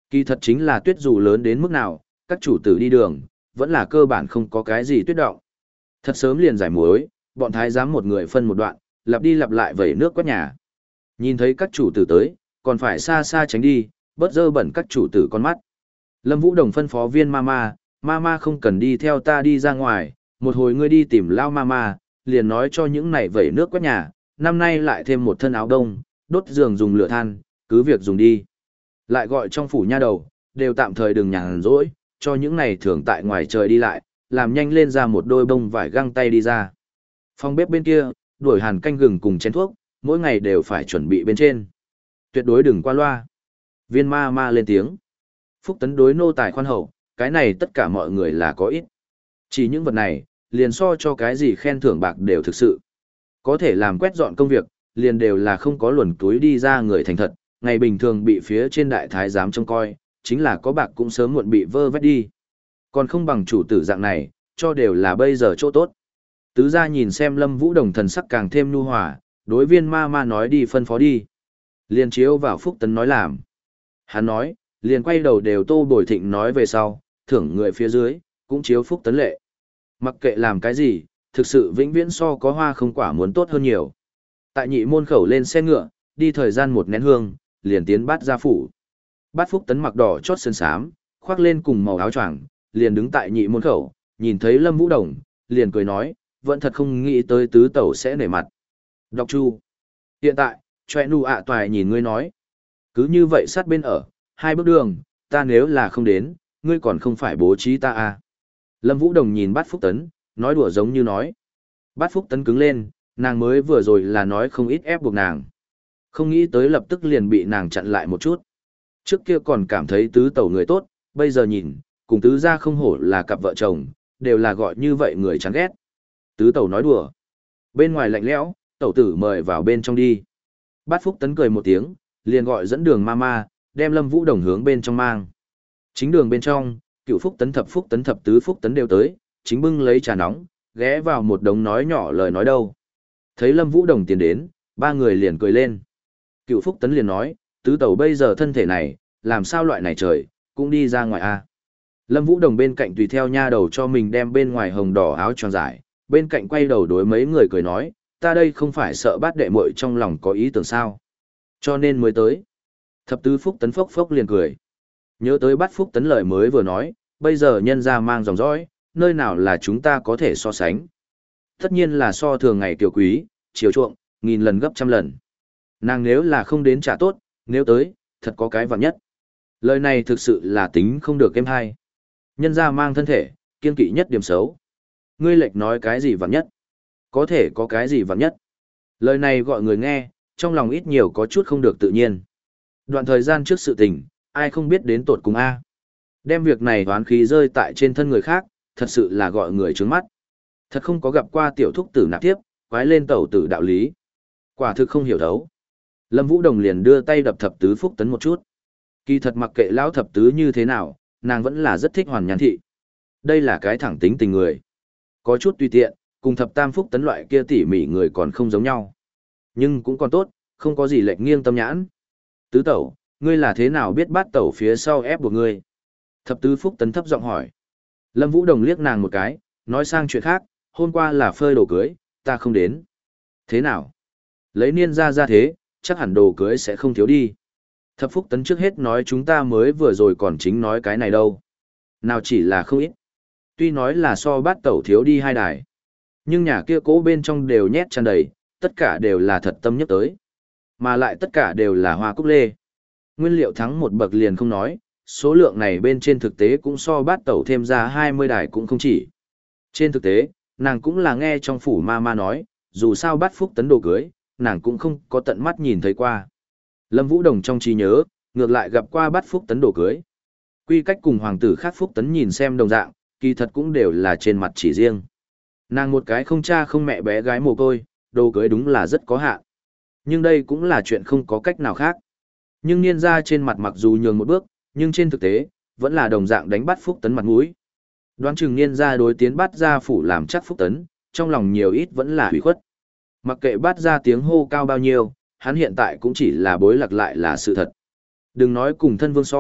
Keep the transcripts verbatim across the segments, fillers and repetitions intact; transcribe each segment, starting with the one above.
Kỳ thật chính là tuyết dù lớn đến mức nào, các chủ tử đi đường, vẫn là cơ bản không có cái gì tuyết động. Thật sớm liền giải muối, bọn thái giám một người phân một đoạn, lặp đi lặp lại vẩy nước quét nhà. Nhìn thấy các chủ tử tới, còn phải xa xa tránh đi, bớt dơ bẩn các chủ tử con mắt. Lâm Vũ Đồng phân phó viên mama, mama không cần đi theo ta đi ra ngoài, một hồi ngươi đi tìm lao mama, liền nói cho những này vẩy nước quét nhà, năm nay lại thêm một thân áo đông, đốt giường dùng lửa than, cứ việc dùng đi. Lại gọi trong phủ nha đầu, đều tạm thời đừng nhàn rỗi, cho những này thường tại ngoài trời đi lại, làm nhanh lên ra một đôi bông vải găng tay đi ra. Phòng bếp bên kia, đuổi hàn canh gừng cùng chén thuốc, mỗi ngày đều phải chuẩn bị bên trên. Tuyệt đối đừng qua loa. Viên ma ma lên tiếng. Phúc Tấn đối nô tài khoan hậu, cái này tất cả mọi người là có ít. Chỉ những vật này, liền so cho cái gì khen thưởng bạc đều thực sự. Có thể làm quét dọn công việc, liền đều là không có luồn túi đi ra người thành thật, ngày bình thường bị phía trên đại thái giám trông coi, chính là có bạc cũng sớm muộn bị vơ vét đi. Còn không bằng chủ tử dạng này, cho đều là bây giờ chỗ tốt. Tứ gia nhìn xem Lâm Vũ Đồng thần sắc càng thêm nhu hòa, đối viên ma ma nói đi phân phó đi. Liền chiếu vào Phúc Tấn nói làm. Hắn nói, liền quay đầu đều Tô Bồi Thịnh nói về sau, thưởng người phía dưới, cũng chiếu Phúc Tấn lệ. Mặc kệ làm cái gì, thực sự vĩnh viễn so có hoa không quả muốn tốt hơn nhiều. Tại nhị môn khẩu lên xe ngựa, đi thời gian một nén hương, liền tiến bát gia phủ. Bát Phúc Tấn mặc đỏ chót sơn sám, khoác lên cùng màu áo choàng, liền đứng tại nhị môn khẩu, nhìn thấy Lâm Vũ Đồng, liền cười nói, vẫn thật không nghĩ tới tứ tẩu sẽ nể mặt. Đọc chu. Hiện tại, choe nu ạ toài nhìn ngươi nói. Cứ như vậy sát bên ở, hai bước đường, ta nếu là không đến, ngươi còn không phải bố trí ta à. Lâm Vũ Đồng nhìn Bát Phúc Tấn, nói đùa giống như nói. Bát Phúc Tấn cứng lên, nàng mới vừa rồi là nói không ít ép buộc nàng. Không nghĩ tới lập tức liền bị nàng chặn lại một chút. Trước kia còn cảm thấy tứ tẩu người tốt, bây giờ nhìn, cùng tứ gia không hổ là cặp vợ chồng, đều là gọi như vậy người chán ghét. Tứ tẩu nói đùa. Bên ngoài lạnh lẽo, tẩu tử mời vào bên trong đi. Bát Phúc Tấn cười một tiếng, liền gọi dẫn đường mama, đem Lâm Vũ Đồng hướng bên trong mang. Chính đường bên trong, cựu Phúc Tấn thập Phúc Tấn thập tứ Phúc Tấn đều tới, chính bưng lấy trà nóng, ghé vào một đống nói nhỏ lời nói đâu. Thấy Lâm Vũ Đồng tiến đến, ba người liền cười lên. Cựu Phúc Tấn liền nói, tứ tẩu bây giờ thân thể này, làm sao loại này trời, cũng đi ra ngoài a. Lâm Vũ Đồng bên cạnh tùy theo nha đầu cho mình đem bên ngoài hồng đỏ áo choàng giải, bên cạnh quay đầu đối mấy người cười nói, ta đây không phải sợ bát đệ muội trong lòng có ý tưởng sao. Cho nên mới tới. Thập tứ Phúc Tấn phốc phốc liền cười. Nhớ tới Bát Phúc Tấn lời mới vừa nói, bây giờ nhân ra mang dòng dõi, nơi nào là chúng ta có thể so sánh. Tất nhiên là so thường ngày tiểu quý, chiều chuộng, nghìn lần gấp trăm lần. Nàng nếu là không đến trả tốt, nếu tới, thật có cái vạn nhất. Lời này thực sự là tính không được êm hay. Nhân ra mang thân thể, kiên kỵ nhất điểm xấu. Ngươi lệch nói cái gì vạn nhất? Có thể có cái gì vạn nhất? Lời này gọi người nghe, trong lòng ít nhiều có chút không được tự nhiên. Đoạn thời gian trước sự tình, ai không biết đến tột cùng A. Đem việc này toán khí rơi tại trên thân người khác, thật sự là gọi người trướng mắt. Thật không có gặp qua tiểu thúc tử nạp tiếp, quái lên tẩu tử đạo lý. Quả thực không hiểu thấu. Lâm Vũ Đồng liền đưa tay đập thập tứ Phúc Tấn một chút. Kỳ thật mặc kệ lão thập tứ như thế nào, nàng vẫn là rất thích Hoàn Nhan thị. Đây là cái thẳng tính tình người. Có chút tùy tiện, cùng thập tam Phúc Tấn loại kia tỉ mỉ người còn không giống nhau. Nhưng cũng còn tốt, không có gì lệch nghiêng tâm nhãn. Tứ tẩu, ngươi là thế nào biết bát tẩu phía sau ép buộc ngươi? Thập tứ Phúc Tấn thấp giọng hỏi. Lâm Vũ Đồng liếc nàng một cái, nói sang chuyện khác, hôm qua là phơi đồ cưới, ta không đến. Thế nào? Lấy niên ra ra thế, chắc hẳn đồ cưới sẽ không thiếu đi. Thập Phúc Tấn trước hết nói chúng ta mới vừa rồi còn chính nói cái này đâu. Nào chỉ là không ít. Tuy nói là so bát tẩu thiếu đi hai đài. Nhưng nhà kia cố bên trong đều nhét tràn đầy, tất cả đều là thật tâm nhất tới. Mà lại tất cả đều là hoa cúc lê. Nguyên liệu thắng một bậc liền không nói, số lượng này bên trên thực tế cũng so bát tẩu thêm ra hai mươi đài cũng không chỉ. Trên thực tế, nàng cũng là nghe trong phủ ma ma nói, dù sao bát Phúc Tấn đồ cưới, nàng cũng không có tận mắt nhìn thấy qua. Lâm Vũ Đồng trong trí nhớ, ngược lại gặp qua bát Phúc Tấn đồ cưới. Quy cách cùng hoàng tử khác Phúc Tấn nhìn xem đồng dạng, kỳ thật cũng đều là trên mặt chỉ riêng. Nàng một cái không cha không mẹ bé gái mồ côi, đồ cưới đúng là rất có hạn. Nhưng đây cũng là chuyện không có cách nào khác. Nhưng niên ra trên mặt mặc dù nhường một bước, nhưng trên thực tế, vẫn là đồng dạng đánh bắt Phúc Tấn mặt mũi. Đoán chừng niên ra đối tiến bắt ra phủ làm chắc Phúc Tấn, trong lòng nhiều ít vẫn là hủy khuất. Mặc kệ bắt ra tiếng hô cao bao nhiêu, hắn hiện tại cũng chỉ là bối lạc lại là sự thật. Đừng nói cùng thân vương so,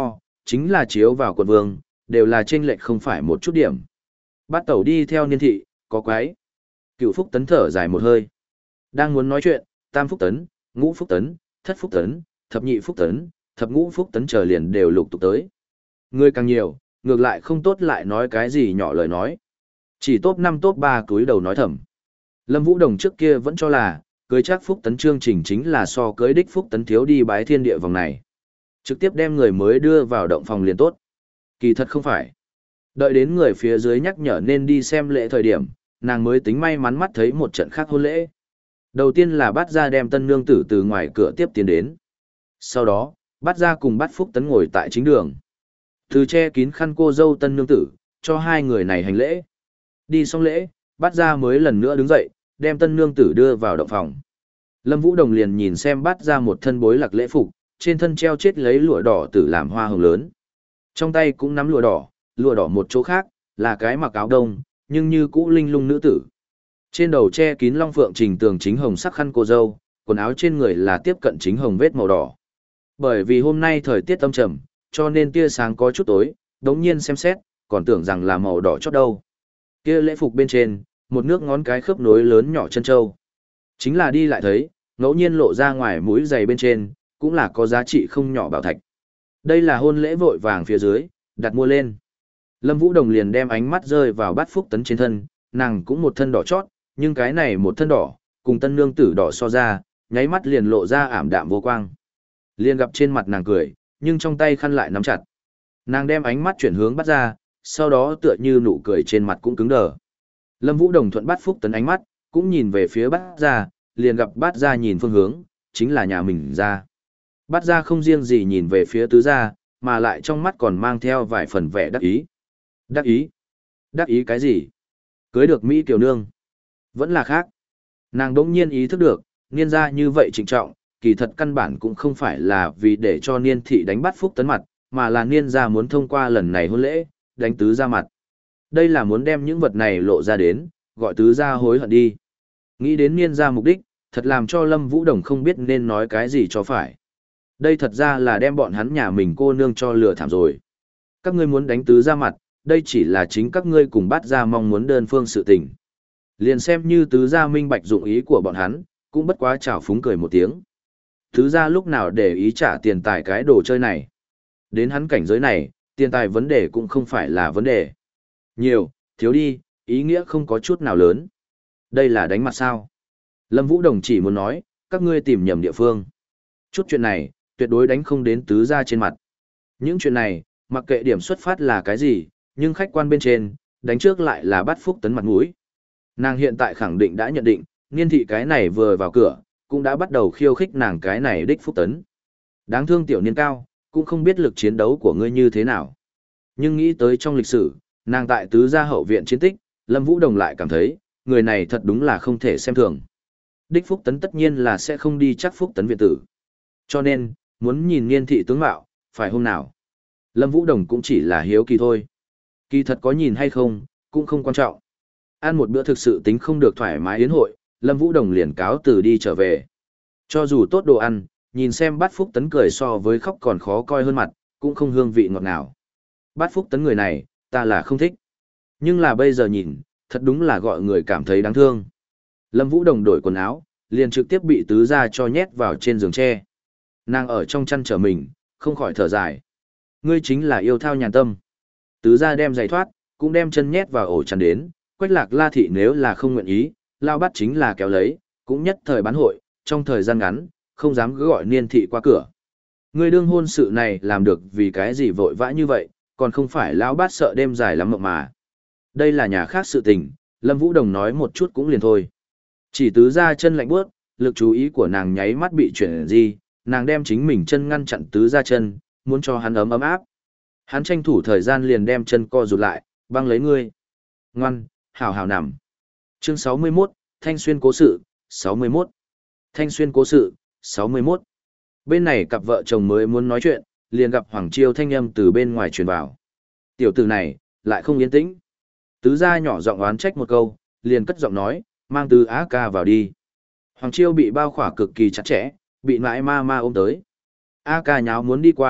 chính là chiếu vào quận vương, đều là chênh lệch không phải một chút điểm. Bát tẩu đi theo niên thị, có quái. Cựu phúc tấn thở dài một hơi. Đang muốn nói chuyện, tam phúc tấn, ngũ phúc tấn, thất phúc tấn, thập nhị phúc tấn, thập ngũ phúc tấn chờ liền đều lục tục tới. Người càng nhiều, ngược lại không tốt lại nói cái gì nhỏ lời nói. Chỉ top năm top ba túi đầu nói thầm. Lâm Vũ Đồng trước kia vẫn cho là, cưới chắc phúc tấn chương trình chính là so cưới đích phúc tấn thiếu đi bái thiên địa vòng này. Trực tiếp đem người mới đưa vào động phòng liền tốt. Kỳ thật không phải. Đợi đến người phía dưới nhắc nhở nên đi xem lễ thời điểm, nàng mới tính may mắn mắt thấy một trận khác hôn lễ. Đầu tiên là bắt ra đem tân nương tử từ ngoài cửa tiếp tiến đến. Sau đó, bắt ra cùng bắt phúc tấn ngồi tại chính đường. Từ che kín khăn cô dâu tân nương tử, cho hai người này hành lễ. Đi xong lễ, bắt ra mới lần nữa đứng dậy, đem tân nương tử đưa vào động phòng. Lâm Vũ Đồng liền nhìn xem bắt ra một thân bối lạc lễ phục, trên thân treo chết lấy lụa đỏ tử làm hoa hồng lớn. Trong tay cũng nắm lụa đỏ, lụa đỏ một chỗ khác, là cái mặc áo đông, nhưng như cũ linh lung nữ tử. Trên đầu che kín long phượng trình tường chính hồng sắc khăn cô dâu, quần áo trên người là tiếp cận chính hồng vết màu đỏ. Bởi vì hôm nay thời tiết âm trầm, cho nên tia sáng có chút tối, đống nhiên xem xét, còn tưởng rằng là màu đỏ chót đâu. Kia lễ phục bên trên, một nước ngón cái khớp nối lớn nhỏ chân châu. Chính là đi lại thấy, ngẫu nhiên lộ ra ngoài mũi giày bên trên, cũng là có giá trị không nhỏ bảo thạch. Đây là hôn lễ vội vàng phía dưới, đặt mua lên. Lâm Vũ Đồng liền đem ánh mắt rơi vào bát phúc tấn trên thân, nàng cũng một thân đỏ chót, nhưng cái này một thân đỏ, cùng tân nương tử đỏ so ra, nháy mắt liền lộ ra ảm đạm vô quang. Liền gặp trên mặt nàng cười, nhưng trong tay khăn lại nắm chặt. Nàng đem ánh mắt chuyển hướng bắt ra, sau đó tựa như nụ cười trên mặt cũng cứng đờ. Lâm Vũ Đồng thuận bắt phúc tấn ánh mắt, cũng nhìn về phía bắt ra, liền gặp bắt ra nhìn phương hướng, chính là nhà mình ra. Bắt ra không riêng gì nhìn về phía tứ gia, mà lại trong mắt còn mang theo vài phần vẻ đắc ý. Đắc ý? Đắc ý cái gì? Cưới được Mỹ Kiều Nương. Vẫn là khác. Nàng đỗng nhiên ý thức được, niên gia như vậy trịnh trọng, kỳ thật căn bản cũng không phải là vì để cho niên thị đánh bắt phúc tấn mặt, mà là niên gia muốn thông qua lần này hôn lễ, đánh tứ gia mặt. Đây là muốn đem những vật này lộ ra đến, gọi tứ gia hối hận đi. Nghĩ đến niên gia mục đích, thật làm cho Lâm Vũ Đồng không biết nên nói cái gì cho phải. Đây thật ra là đem bọn hắn nhà mình cô nương cho lừa thảm rồi. Các ngươi muốn đánh tứ gia mặt, đây chỉ là chính các ngươi cùng bắt ra mong muốn đơn phương sự tình. Liền xem như tứ gia minh bạch dụng ý của bọn hắn, cũng bất quá chào phúng cười một tiếng. Tứ gia lúc nào để ý trả tiền tài cái đồ chơi này. Đến hắn cảnh giới này, tiền tài vấn đề cũng không phải là vấn đề. Nhiều, thiếu đi, ý nghĩa không có chút nào lớn. Đây là đánh mặt sao? Lâm Vũ Đồng chỉ muốn nói, các ngươi tìm nhầm địa phương. Chút chuyện này, tuyệt đối đánh không đến tứ gia trên mặt. Những chuyện này, mặc kệ điểm xuất phát là cái gì, nhưng khách quan bên trên, đánh trước lại là bắt phúc tấn mặt mũi. Nàng hiện tại khẳng định đã nhận định, niên thị cái này vừa vào cửa, cũng đã bắt đầu khiêu khích nàng cái này đích phúc tấn. Đáng thương tiểu niên cao, cũng không biết lực chiến đấu của ngươi như thế nào. Nhưng nghĩ tới trong lịch sử, nàng tại tứ gia hậu viện chiến tích, Lâm Vũ Đồng lại cảm thấy, người này thật đúng là không thể xem thường. Đích phúc tấn tất nhiên là sẽ không đi chắc phúc tấn viện tử. Cho nên, muốn nhìn niên thị tướng mạo, phải hôm nào. Lâm Vũ Đồng cũng chỉ là hiếu kỳ thôi. Kỳ thật có nhìn hay không, cũng không quan trọng. Ăn một bữa thực sự tính không được thoải mái yến hội, Lâm Vũ Đồng liền cáo từ đi trở về. Cho dù tốt đồ ăn, nhìn xem bát phúc tấn cười so với khóc còn khó coi hơn mặt, cũng không hương vị ngọt nào. Bát phúc tấn người này, ta là không thích. Nhưng là bây giờ nhìn, thật đúng là gọi người cảm thấy đáng thương. Lâm Vũ Đồng đổi quần áo, liền trực tiếp bị tứ gia cho nhét vào trên giường tre. Nàng ở trong chăn trở mình, không khỏi thở dài. Ngươi chính là yêu thao nhàn tâm. Tứ gia đem giày thoát, cũng đem chân nhét vào ổ chăn đến, Quách Lạc La thị nếu là không nguyện ý, lao bắt chính là kéo lấy, cũng nhất thời bán hội, trong thời gian ngắn, không dám cứ gọi niên thị qua cửa. Ngươi đương hôn sự này làm được vì cái gì vội vã như vậy, còn không phải lão bát sợ đêm dài lắm mộng mà. Đây là nhà khác sự tình, Lâm Vũ Đồng nói một chút cũng liền thôi. Chỉ tứ gia chân lạnh bước, lực chú ý của nàng nháy mắt bị chuyển gì, nàng đem chính mình chân ngăn chặn tứ gia chân, muốn cho hắn ấm ấm áp. Hắn tranh thủ thời gian liền đem chân co rụt lại, băng lấy ngươi. Ngoan, hào hào nằm. Chương sáu mươi mốt, Thanh Xuyên cố sự, sáu mươi mốt. Thanh Xuyên cố sự, sáu mươi mốt. Bên này cặp vợ chồng mới muốn nói chuyện, liền gặp Hoàng Chiêu thanh âm từ bên ngoài truyền vào. Tiểu tử này, lại không yên tĩnh. Tứ gia nhỏ giọng oán trách một câu, liền cất giọng nói, mang Tứ Á ca vào đi. Hoàng Chiêu bị bao khỏa cực kỳ chặt chẽ, bị nãi ma ma ôm tới. A ca nháo muốn đi qua,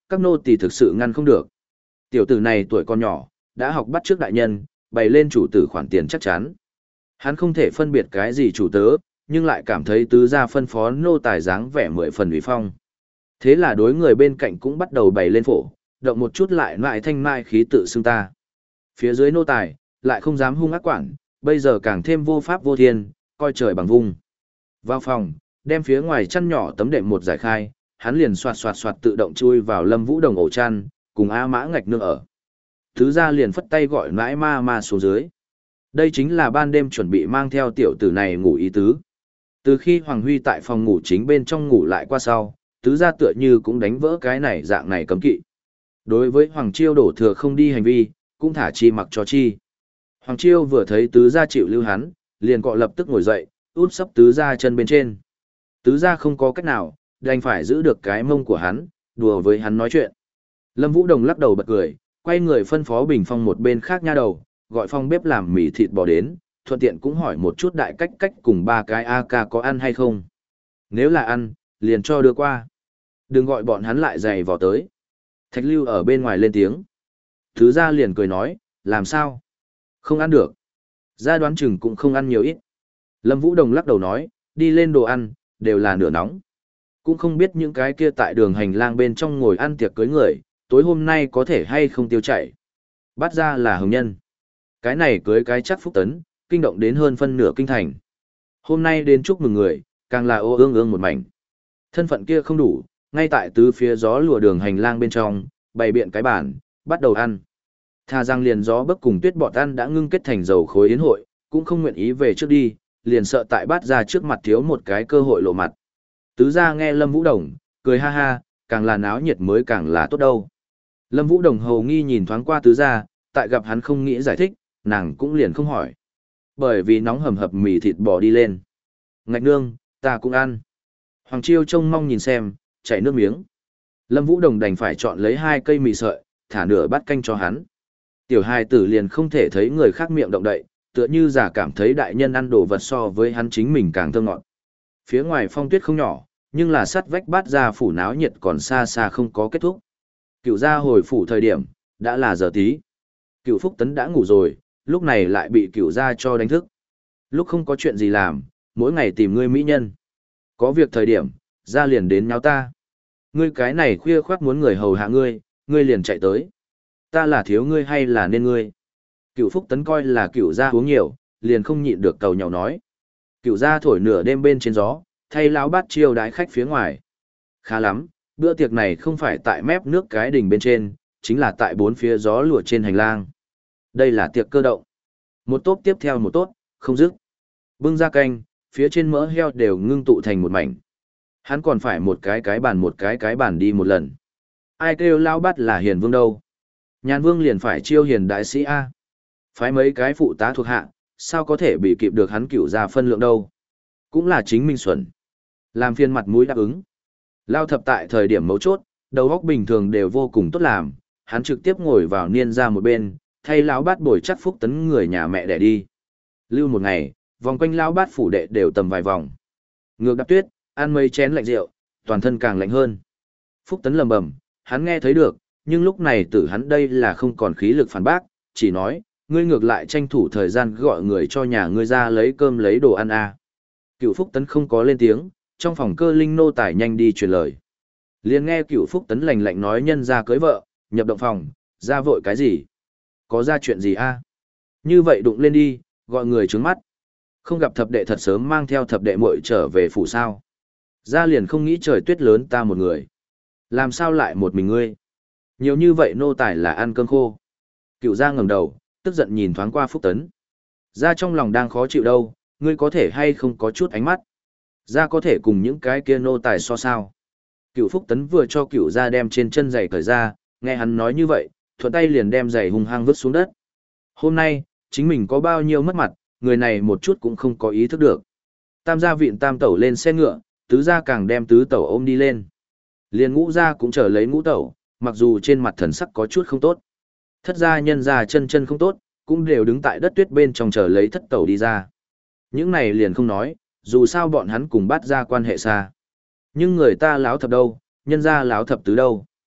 các nô tỳ thực sự ngăn không được. Tiểu tử này tuổi còn nhỏ, đã học bắt trước đại nhân, bày lên chủ tử khoản tiền chắc chắn. Hắn không thể phân biệt cái gì chủ tớ, nhưng lại cảm thấy tứ gia phân phó nô tài dáng vẻ mười phần uy phong. Thế là đối người bên cạnh cũng bắt đầu bày lên phổ, động một chút lại lại thanh mai khí tự xưng ta. Phía dưới nô tài, lại không dám hung ác quản, bây giờ càng thêm vô pháp vô thiên, coi trời bằng vung. Vào phòng, đem phía ngoài chăn nhỏ tấm đệm một giải khai, hắn liền xoạt xoạt xoạt tự động chui vào Lâm Vũ Đồng ổ chăn, cùng A Mã Ngạch nương ở. Tứ gia liền phất tay gọi nãi ma ma xuống dưới. Đây chính là ban đêm chuẩn bị mang theo tiểu tử này ngủ ý tứ. Từ khi Hoàng Huy tại phòng ngủ chính bên trong ngủ lại qua sau, tứ gia tựa như cũng đánh vỡ cái này dạng này cấm kỵ. Đối với Hoàng Chiêu đổ thừa không đi hành vi, cũng thả chi mặc cho chi. Hoàng Chiêu vừa thấy tứ gia chịu lưu hắn, liền cọ lập tức ngồi dậy, út sấp tứ gia chân bên trên. Tứ gia không có cách nào, đành phải giữ được cái mông của hắn, đùa với hắn nói chuyện. Lâm Vũ Đồng lắc đầu bật cười, quay người phân phó Bình Phong một bên khác nha đầu, gọi phong bếp làm mì thịt bò đến, thuận tiện cũng hỏi một chút đại cách cách cùng ba cái a ca có ăn hay không. Nếu là ăn, liền cho đưa qua. Đừng gọi bọn hắn lại dày vò tới. Thạch Lưu ở bên ngoài lên tiếng. Tứ gia liền cười nói, làm sao? Không ăn được. Gia đoán chừng cũng không ăn nhiều ít. Lâm Vũ Đồng lắc đầu nói, đi lên đồ ăn, đều là nửa nóng. Cũng không biết những cái kia tại đường hành lang bên trong ngồi ăn tiệc cưới người, tối hôm nay có thể hay không tiêu chảy. Bắt ra là hồng nhân. Cái này cưới cái chắc phúc tấn, kinh động đến hơn phân nửa kinh thành. Hôm nay đến chúc mừng người, càng là ô ương ương một mảnh. Thân phận kia không đủ, ngay tại tứ phía gió lùa đường hành lang bên trong, bày biện cái bàn, bắt đầu ăn. Tha rằng liền gió bấc cùng tuyết bọt ăn đã ngưng kết thành dầu khối yến hội, cũng không nguyện ý về trước đi, liền sợ tại bát ra trước mặt thiếu một cái cơ hội lộ mặt. Tứ gia nghe Lâm Vũ Đồng, cười ha ha, càng là náo nhiệt mới càng là tốt đâu. Lâm Vũ Đồng hầu nghi nhìn thoáng qua tứ gia, tại gặp hắn không nghĩ giải thích, nàng cũng liền không hỏi. Bởi vì nóng hầm hập mì thịt bò đi lên. Ngạch nương, ta cũng ăn. Hoàng Chiêu trông mong nhìn xem, chảy nước miếng. Lâm Vũ Đồng đành phải chọn lấy hai cây mì sợi, thả nửa bát canh cho hắn. Tiểu hài tử liền không thể thấy người khác miệng động đậy, tựa như giả cảm thấy đại nhân ăn đồ vật so với hắn chính mình càng thơm ngọt. Phía ngoài phong tuyết không nhỏ, nhưng là sắt vách bát ra phủ náo nhiệt còn xa xa không có kết thúc. Cựu gia hồi phủ thời điểm, đã là giờ tí. Cựu Phúc Tấn đã ngủ rồi, lúc này lại bị cựu gia cho đánh thức. Lúc không có chuyện gì làm, mỗi ngày tìm ngươi mỹ nhân. Có việc thời điểm, gia liền đến nháo ta. Ngươi cái này khuya khoác muốn người hầu hạ ngươi, ngươi liền chạy tới. Ta là thiếu ngươi hay là nên ngươi? Cựu Phúc Tấn coi là cựu gia uống nhiều, liền không nhịn được cầu nhau nói. Cựu gia thổi nửa đêm bên trên gió, thay lão bát chiêu đái khách phía ngoài. Khá lắm, bữa tiệc này không phải tại mép nước cái đỉnh bên trên, chính là tại bốn phía gió lùa trên hành lang. Đây là tiệc cơ động. Một tốp tiếp theo một tốp, không dứt. Bưng ra canh, phía trên mỡ heo đều ngưng tụ thành một mảnh. Hắn còn phải một cái cái bàn một cái cái bàn đi một lần. Ai kêu lão bát là hiền vương đâu? Nhàn vương liền phải chiêu hiền đại sĩ A. Phái mấy cái phụ tá thuộc hạ, sao có thể bị kịp được hắn cửu ra phân lượng đâu? Cũng là chính minh xuẩn. Làm phiên mặt mũi đáp ứng. Lao thập tại thời điểm mấu chốt, đầu óc bình thường đều vô cùng tốt làm, hắn trực tiếp ngồi vào niên ra một bên, thay lão bát bồi chắc Phúc Tấn người nhà mẹ đẻ đi. Lưu một ngày, vòng quanh lão bát phủ đệ đều tầm vài vòng. Ngược đạp tuyết, ăn mấy chén lạnh rượu, toàn thân càng lạnh hơn. Phúc Tấn lầm bầm, hắn nghe thấy được, nhưng lúc này tử hắn đây là không còn khí lực phản bác, chỉ nói, ngươi ngược lại tranh thủ thời gian gọi người cho nhà ngươi ra lấy cơm lấy đồ ăn à. Cựu Phúc Tấn không có lên tiếng, trong phòng cơ linh nô tải nhanh đi truyền lời. Liền nghe Cựu Phúc Tấn lành lạnh nói nhân ra cưới vợ, nhập động phòng, ra vội cái gì? Có ra chuyện gì a? Như vậy đụng lên đi, gọi người trướng mắt. Không gặp thập đệ thật sớm mang theo thập đệ muội trở về phủ sao. Ra liền không nghĩ trời tuyết lớn ta một người. Làm sao lại một mình ngươi? Nhiều như vậy nô tài là ăn cơm khô. Cựu gia ngẩng đầu, tức giận nhìn thoáng qua Phúc Tấn. Ra trong lòng đang khó chịu đâu, ngươi có thể hay không có chút ánh mắt. Ra có thể cùng những cái kia nô tài so sao. Cựu Phúc Tấn vừa cho cựu gia đem trên chân giày cởi ra, nghe hắn nói như vậy, thuận tay liền đem giày hung hăng vứt xuống đất. Hôm nay, chính mình có bao nhiêu mất mặt, người này một chút cũng không có ý thức được. Tam gia vịn tam tẩu lên xe ngựa, tứ gia càng đem tứ tẩu ôm đi lên. Liền ngũ gia cũng chờ lấy ngũ tẩu, mặc dù trên mặt thần sắc có chút không tốt. Thất gia nhân gia chân chân không tốt, cũng đều đứng tại đất tuyết bên trong chờ lấy thất tẩu đi ra. Những này liền không nói, dù sao bọn hắn cùng bắt ra quan hệ xa. Nhưng người ta láo thập đâu, nhân gia láo thập tứ đâu.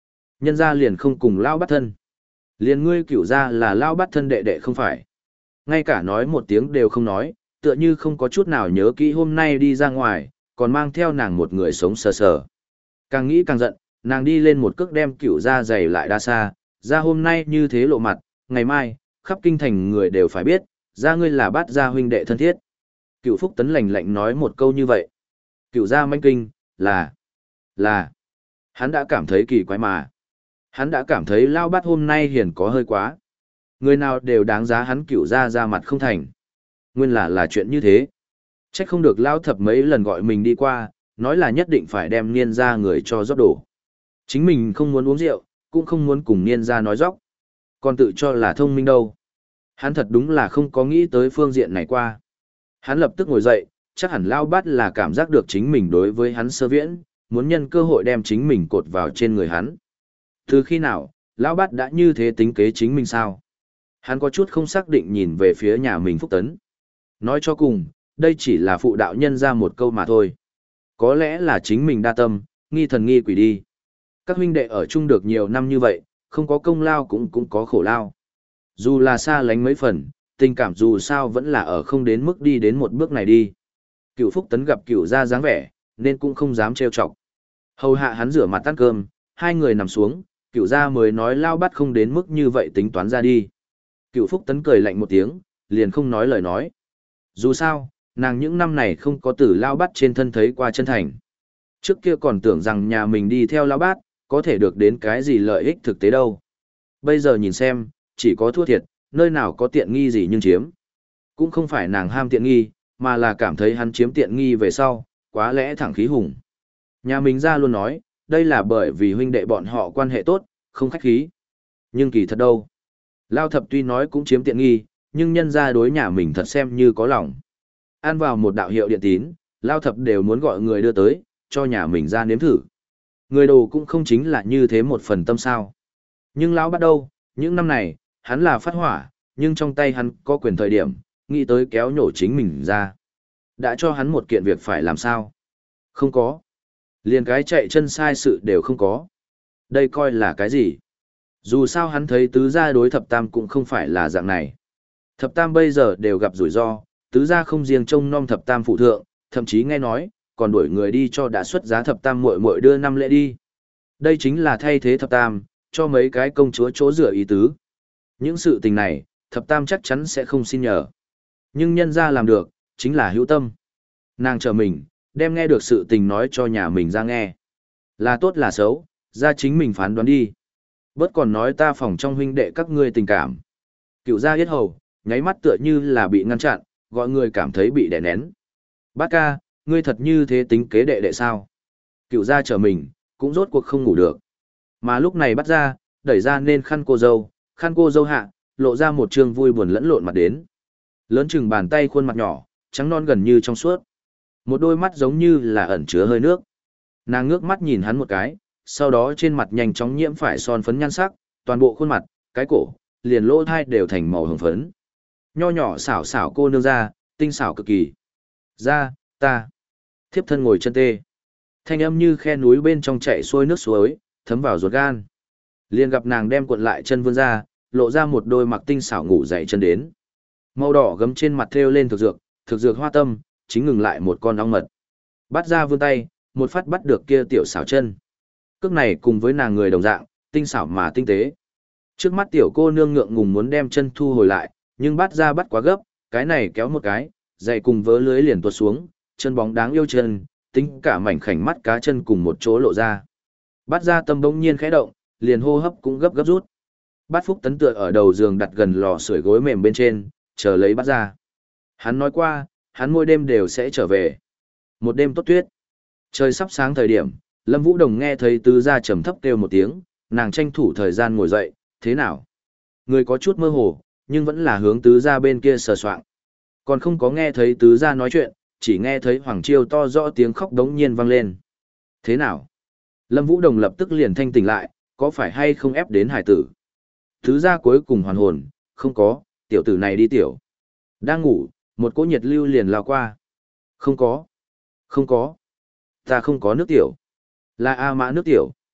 Nhân gia liền không cùng lao bắt thân. Liền ngươi cửu gia là lao bắt thân đệ đệ không phải. Ngay cả nói một tiếng đều không nói, tựa như không có chút nào nhớ kỹ hôm nay đi ra ngoài, còn mang theo nàng một người sống sờ sờ. Càng nghĩ càng giận, nàng đi lên một cước đem cửu gia giày lại đa xa, ra hôm nay như thế lộ mặt, ngày mai, khắp kinh thành người đều phải biết, ra ngươi là bát gia huynh đệ thân thiết. Cửu Phúc Tấn lạnh lạnh nói một câu như vậy. Cửu gia manh kinh, là, là, hắn đã cảm thấy kỳ quái mà. Hắn đã cảm thấy lao bát hôm nay hiền có hơi quá. Người nào đều đáng giá hắn cửu gia ra mặt không thành. Nguyên là là chuyện như thế. Trách không được lao thập mấy lần gọi mình đi qua, nói là nhất định phải đem niên ra người cho rót đổ. Chính mình không muốn uống rượu, cũng không muốn cùng niên ra nói dóc. Còn tự cho là thông minh đâu. Hắn thật đúng là không có nghĩ tới phương diện này qua. Hắn lập tức ngồi dậy, chắc hẳn lao bát là cảm giác được chính mình đối với hắn sơ viễn, muốn nhân cơ hội đem chính mình cột vào trên người hắn. Từ khi nào, lão bát đã như thế tính kế chính mình sao? Hắn có chút không xác định nhìn về phía nhà mình Phúc Tấn. Nói cho cùng, đây chỉ là phụ đạo nhân ra một câu mà thôi. Có lẽ là chính mình đa tâm, nghi thần nghi quỷ đi. Các huynh đệ ở chung được nhiều năm như vậy, không có công lao cũng cũng có khổ lao. Dù là xa lánh mấy phần, tình cảm dù sao vẫn là ở không đến mức đi đến một bước này đi. Cựu Phúc Tấn gặp cựu gia dáng vẻ, nên cũng không dám trêu chọc. Hầu hạ hắn rửa mặt ăn cơm, hai người nằm xuống, cựu gia mới nói lao bắt không đến mức như vậy tính toán ra đi. Cựu Phúc Tấn cười lạnh một tiếng, liền không nói lời nói. Dù sao, nàng những năm này không có tử lao bắt trên thân thấy qua chân thành. Trước kia còn tưởng rằng nhà mình đi theo lao bát, có thể được đến cái gì lợi ích thực tế đâu. Bây giờ nhìn xem, chỉ có thua thiệt, nơi nào có tiện nghi gì nhưng chiếm. Cũng không phải nàng ham tiện nghi, mà là cảm thấy hắn chiếm tiện nghi về sau, quá lẽ thẳng khí hùng. Nhà mình ra luôn nói, đây là bởi vì huynh đệ bọn họ quan hệ tốt, không khách khí. Nhưng kỳ thật đâu. Lao thập tuy nói cũng chiếm tiện nghi, nhưng nhân ra đối nhà mình thật xem như có lòng. Ăn vào một đạo hiệu điện tín, Lao thập đều muốn gọi người đưa tới, cho nhà mình ra nếm thử. Người đồ cũng không chính là như thế một phần tâm sao. Nhưng Lão bắt đầu, những năm này, hắn là phát hỏa, nhưng trong tay hắn có quyền thời điểm, nghĩ tới kéo nhổ chính mình ra. Đã cho hắn một kiện việc phải làm sao? Không có. Liền cái chạy chân sai sự đều không có. Đây coi là cái gì? Dù sao hắn thấy tứ gia đối thập tam cũng không phải là dạng này. Thập tam bây giờ đều gặp rủi ro, tứ gia không riêng trông nom thập tam phụ thượng, thậm chí nghe nói, còn đuổi người đi cho đã xuất giá thập tam muội muội đưa năm lễ đi. Đây chính là thay thế thập tam, cho mấy cái công chúa chỗ rửa ý tứ. Những sự tình này, thập tam chắc chắn sẽ không xin nhờ. Nhưng nhân gia làm được, chính là hữu tâm. Nàng chờ mình, đem nghe được sự tình nói cho nhà mình ra nghe. Là tốt là xấu, ra chính mình phán đoán đi. Bớt còn nói ta phòng trong huynh đệ các ngươi tình cảm. Cựu gia yết hầu, nháy mắt tựa như là bị ngăn chặn, gọi người cảm thấy bị đè nén. Bát ca, ngươi thật như thế tính kế đệ đệ sao? Cựu gia chờ mình, cũng rốt cuộc không ngủ được. Mà lúc này bắt ra, đẩy ra nên khăn cô dâu, khăn cô dâu hạ, lộ ra một trương vui buồn lẫn lộn mặt đến. Lớn chừng bàn tay khuôn mặt nhỏ, trắng non gần như trong suốt. Một đôi mắt giống như là ẩn chứa hơi nước. Nàng ngước mắt nhìn hắn một cái, sau đó trên mặt nhanh chóng nhiễm phải son phấn nhan sắc, toàn bộ khuôn mặt, cái cổ, liền lỗ thai đều thành màu hồng phấn. Nho nhỏ xảo xảo cô nương ra, tinh xảo cực kỳ. Ra, ta. Thiếp thân ngồi chân tê. Thanh âm như khe núi bên trong chảy xuôi nước suối, thấm vào ruột gan. Liền gặp nàng đem cuộn lại chân vươn ra, lộ ra một đôi mặc tinh xảo ngủ dậy chân đến. Màu đỏ gấm trên mặt thêu lên thực dược, thực dược hoa tâm, chính ngừng lại một con ong mật. Bắt ra vươn tay, một phát bắt được kia tiểu xảo chân. Cước này cùng với nàng người đồng dạng, tinh xảo mà tinh tế. Trước mắt tiểu cô nương ngượng ngùng muốn đem chân thu hồi lại, nhưng bắt ra bắt quá gấp, cái này kéo một cái, dậy cùng vớ lưới liền tuột xuống, chân bóng đáng yêu chân, tính cả mảnh khảnh mắt cá chân cùng một chỗ lộ ra. Bắt ra tâm bỗng nhiên khẽ động, liền hô hấp cũng gấp gấp rút. Bát Phúc Tấn tựa ở đầu giường đặt gần lò sưởi gối mềm bên trên, chờ lấy bắt ra. Hắn nói qua, hắn mỗi đêm đều sẽ trở về. Một đêm tốt tuyết. Trời sắp sáng thời điểm, Lâm Vũ Đồng nghe thấy tứ gia trầm thấp kêu một tiếng, nàng tranh thủ thời gian ngồi dậy, thế nào? Người có chút mơ hồ, nhưng vẫn là hướng tứ gia bên kia sờ soạng. Còn không có nghe thấy tứ gia nói chuyện, chỉ nghe thấy Hoàng Chiêu to rõ tiếng khóc đống nhiên vang lên. Thế nào? Lâm Vũ Đồng lập tức liền thanh tỉnh lại, có phải hay không ép đến hải tử? Tứ gia cuối cùng hoàn hồn, không có, tiểu tử này đi tiểu. Đang ngủ, một cỗ nhiệt lưu liền lao qua. Không có. Không có. Ta không có nước tiểu. Là A Mã nước tiểu.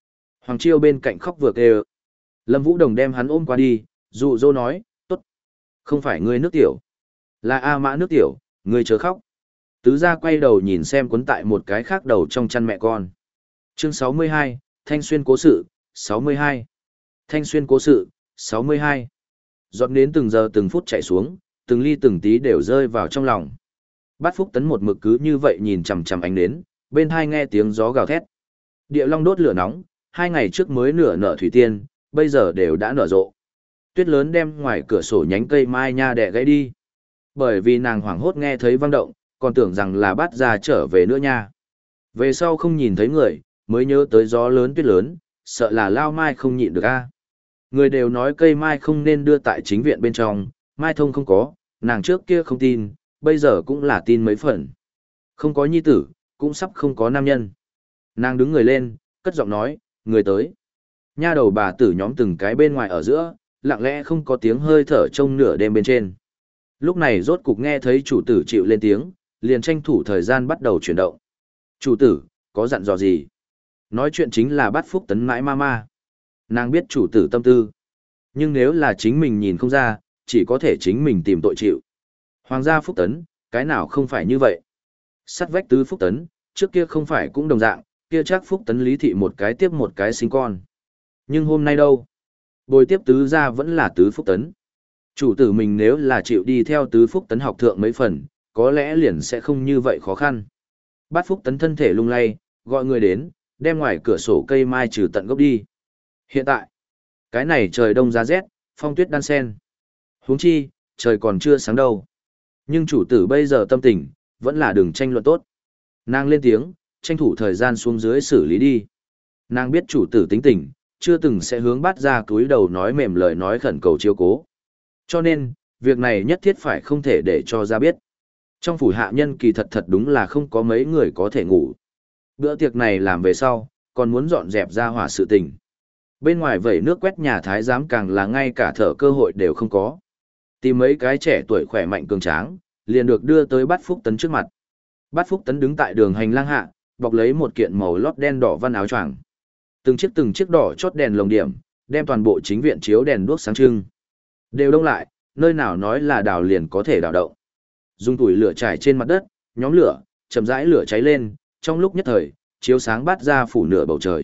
Hoàng Chiêu bên cạnh khóc vừa kêu. Lâm Vũ Đồng đem hắn ôm qua đi, dụ dỗ nói, tốt. Không phải ngươi nước tiểu. Là A Mã nước tiểu, ngươi chớ khóc. Tứ gia quay đầu nhìn xem cuốn tại một cái khác đầu trong chăn mẹ con. Chương sáu mươi hai, Thanh Xuyên cố sự, sáu mươi hai. Thanh Xuyên cố sự, sáu mươi hai. Giọt nến từng giờ từng phút chạy xuống, từng ly từng tí đều rơi vào trong lòng. Bát Phúc Tấn một mực cứ như vậy nhìn chằm chằm ánh nến, bên hai nghe tiếng gió gào thét. Địa long đốt lửa nóng, hai ngày trước mới nửa nở thủy tiên, bây giờ đều đã nở rộ. Tuyết lớn đem ngoài cửa sổ nhánh cây mai nha đẻ gãy đi. Bởi vì nàng hoảng hốt nghe thấy vang động, còn tưởng rằng là Bát gia trở về nữa nha. Về sau không nhìn thấy người, mới nhớ tới gió lớn tuyết lớn, sợ là lao mai không nhịn được a. Người đều nói cây mai không nên đưa tại chính viện bên trong, mai thông không có, nàng trước kia không tin, bây giờ cũng là tin mấy phần. Không có nhi tử, cũng sắp không có nam nhân. Nàng đứng người lên, cất giọng nói, người tới. Nha đầu bà tử nhóm từng cái bên ngoài ở giữa, lặng lẽ không có tiếng hơi thở trông nửa đêm bên trên. Lúc này rốt cục nghe thấy chủ tử chịu lên tiếng, liền tranh thủ thời gian bắt đầu chuyển động. Chủ tử, có dặn dò gì? Nói chuyện chính là Bát Phúc Tấn mãi ma ma. Nàng biết chủ tử tâm tư. Nhưng nếu là chính mình nhìn không ra, chỉ có thể chính mình tìm tội chịu. Hoàng gia Phúc Tấn, cái nào không phải như vậy? Sắt vách tứ Phúc Tấn, trước kia không phải cũng đồng dạng, kia chắc Phúc Tấn lý thị một cái tiếp một cái sinh con. Nhưng hôm nay đâu? Bồi tiếp tứ gia vẫn là tứ Phúc Tấn. Chủ tử mình nếu là chịu đi theo tứ Phúc Tấn học thượng mấy phần, có lẽ liền sẽ không như vậy khó khăn. Bát Phúc Tấn thân thể lung lay, gọi người đến, đem ngoài cửa sổ cây mai trừ tận gốc đi. Hiện tại, cái này trời đông giá rét, phong tuyết đan sen. Huống chi, trời còn chưa sáng đâu. Nhưng chủ tử bây giờ tâm tình, vẫn là đừng tranh luận tốt. Nàng lên tiếng, tranh thủ thời gian xuống dưới xử lý đi. Nàng biết chủ tử tính tình, chưa từng sẽ hướng Bát ra túi đầu nói mềm lời nói khẩn cầu chiếu cố. Cho nên, việc này nhất thiết phải không thể để cho ra biết. Trong phủ hạ nhân kỳ thật thật đúng là không có mấy người có thể ngủ. Bữa tiệc này làm về sau, còn muốn dọn dẹp ra hỏa sự tình. Bên ngoài vẩy nước quét nhà thái giám càng là ngay cả thở cơ hội đều không có. Tìm mấy cái trẻ tuổi khỏe mạnh cường tráng, liền được đưa tới Bát Phúc Tấn trước mặt. Bát Phúc Tấn đứng tại đường hành lang hạ, bọc lấy một kiện màu lót đen đỏ văn áo choàng. Từng chiếc từng chiếc đỏ chót đèn lồng điểm, đem toàn bộ chính viện chiếu đèn đuốc sáng trưng. Đều đông lại, nơi nào nói là đào liền có thể đào động. Dùng tuổi lửa trải trên mặt đất, nhóm lửa, chậm rãi lửa cháy lên, trong lúc nhất thời, chiếu sáng bát ra phủ nửa bầu trời.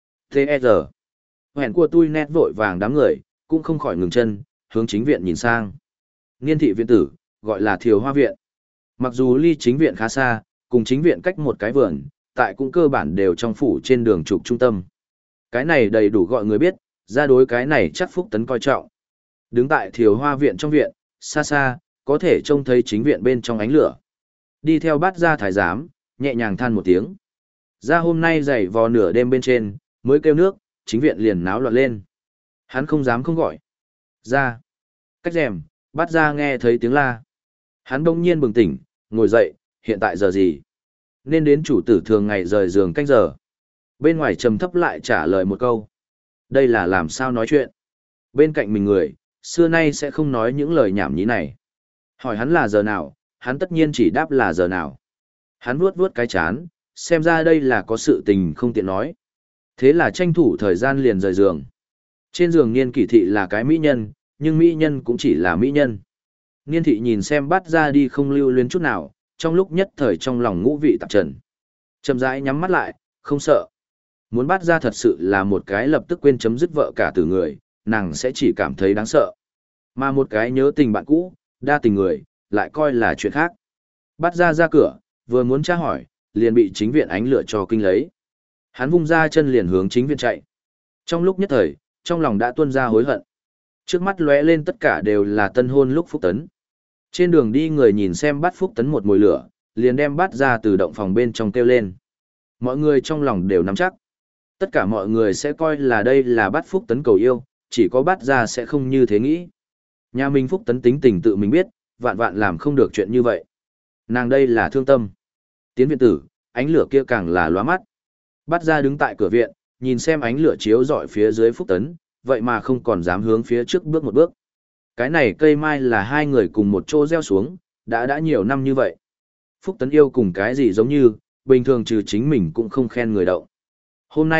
tê e rờ. Hẹn của tôi nét vội vàng đám người, cũng không khỏi ngừng chân, hướng chính viện nhìn sang. Niên thị viện tử, gọi là Thiều Hoa Viện. Mặc dù ly chính viện khá xa, cùng chính viện cách một cái vườn, tại cũng cơ bản đều trong phủ trên đường trục trung tâm. Cái này đầy đủ gọi người biết, ra đối cái này chắc Phúc Tấn coi trọng. Đứng tại Thiều Hoa Viện trong viện, xa xa, có thể trông thấy chính viện bên trong ánh lửa. Đi theo bát gia thái giám, nhẹ nhàng than một tiếng. Ra hôm nay dậy vò nửa đêm bên trên, mới kêu nước, chính viện liền náo loạn lên. Hắn không dám không gọi. Ra. Cách rèm, bát gia nghe thấy tiếng la. Hắn đông nhiên bừng tỉnh, ngồi dậy, hiện tại giờ gì? Nên đến chủ tử thường ngày rời giường canh giờ. Bên ngoài trầm thấp lại trả lời một câu. Đây là làm sao nói chuyện? Bên cạnh mình người, xưa nay sẽ không nói những lời nhảm nhí này. Hỏi hắn là giờ nào, hắn tất nhiên chỉ đáp là giờ nào. Hắn vuốt vuốt cái chán, xem ra đây là có sự tình không tiện nói. Thế là tranh thủ thời gian liền rời giường. Trên giường Niên Kỷ Thị là cái mỹ nhân, nhưng mỹ nhân cũng chỉ là mỹ nhân. Niên Thị nhìn xem bắt ra đi không lưu luyến chút nào, trong lúc nhất thời trong lòng ngũ vị tạp trần. Chậm rãi nhắm mắt lại, không sợ. Muốn bắt ra thật sự là một cái lập tức quên chấm dứt vợ cả từ người, nàng sẽ chỉ cảm thấy đáng sợ. Mà một cái nhớ tình bạn cũ, đa tình người, lại coi là chuyện khác. Bắt ra ra cửa, vừa muốn tra hỏi, liền bị chính viện ánh lửa cho kinh lấy. Hắn vung ra chân liền hướng chính viện chạy. Trong lúc nhất thời, trong lòng đã tuôn ra hối hận. Trước mắt lóe lên tất cả đều là tân hôn lúc Phúc Tấn. Trên đường đi người nhìn xem bắt Phúc Tấn một mùi lửa, liền đem bắt ra từ động phòng bên trong kêu lên. Mọi người trong lòng đều nắm chắc. Tất cả mọi người sẽ coi là đây là bắt Phúc Tấn cầu yêu, chỉ có bắt ra sẽ không như thế nghĩ. Nhà mình Phúc Tấn tính tình tự mình biết, vạn vạn làm không được chuyện như vậy. Nàng đây là thương tâm. Tiến viện tử, ánh lửa kia càng là lóa mắt. Bắt ra đứng tại cửa viện, nhìn xem ánh lửa chiếu rọi phía dưới Phúc Tấn, vậy mà không còn dám hướng phía trước bước một bước. Cái này cây mai là hai người cùng một chỗ gieo xuống, đã đã nhiều năm như vậy. Phúc Tấn yêu cùng cái gì giống như, bình thường trừ chính mình cũng không khen người đậu. Hôm nay,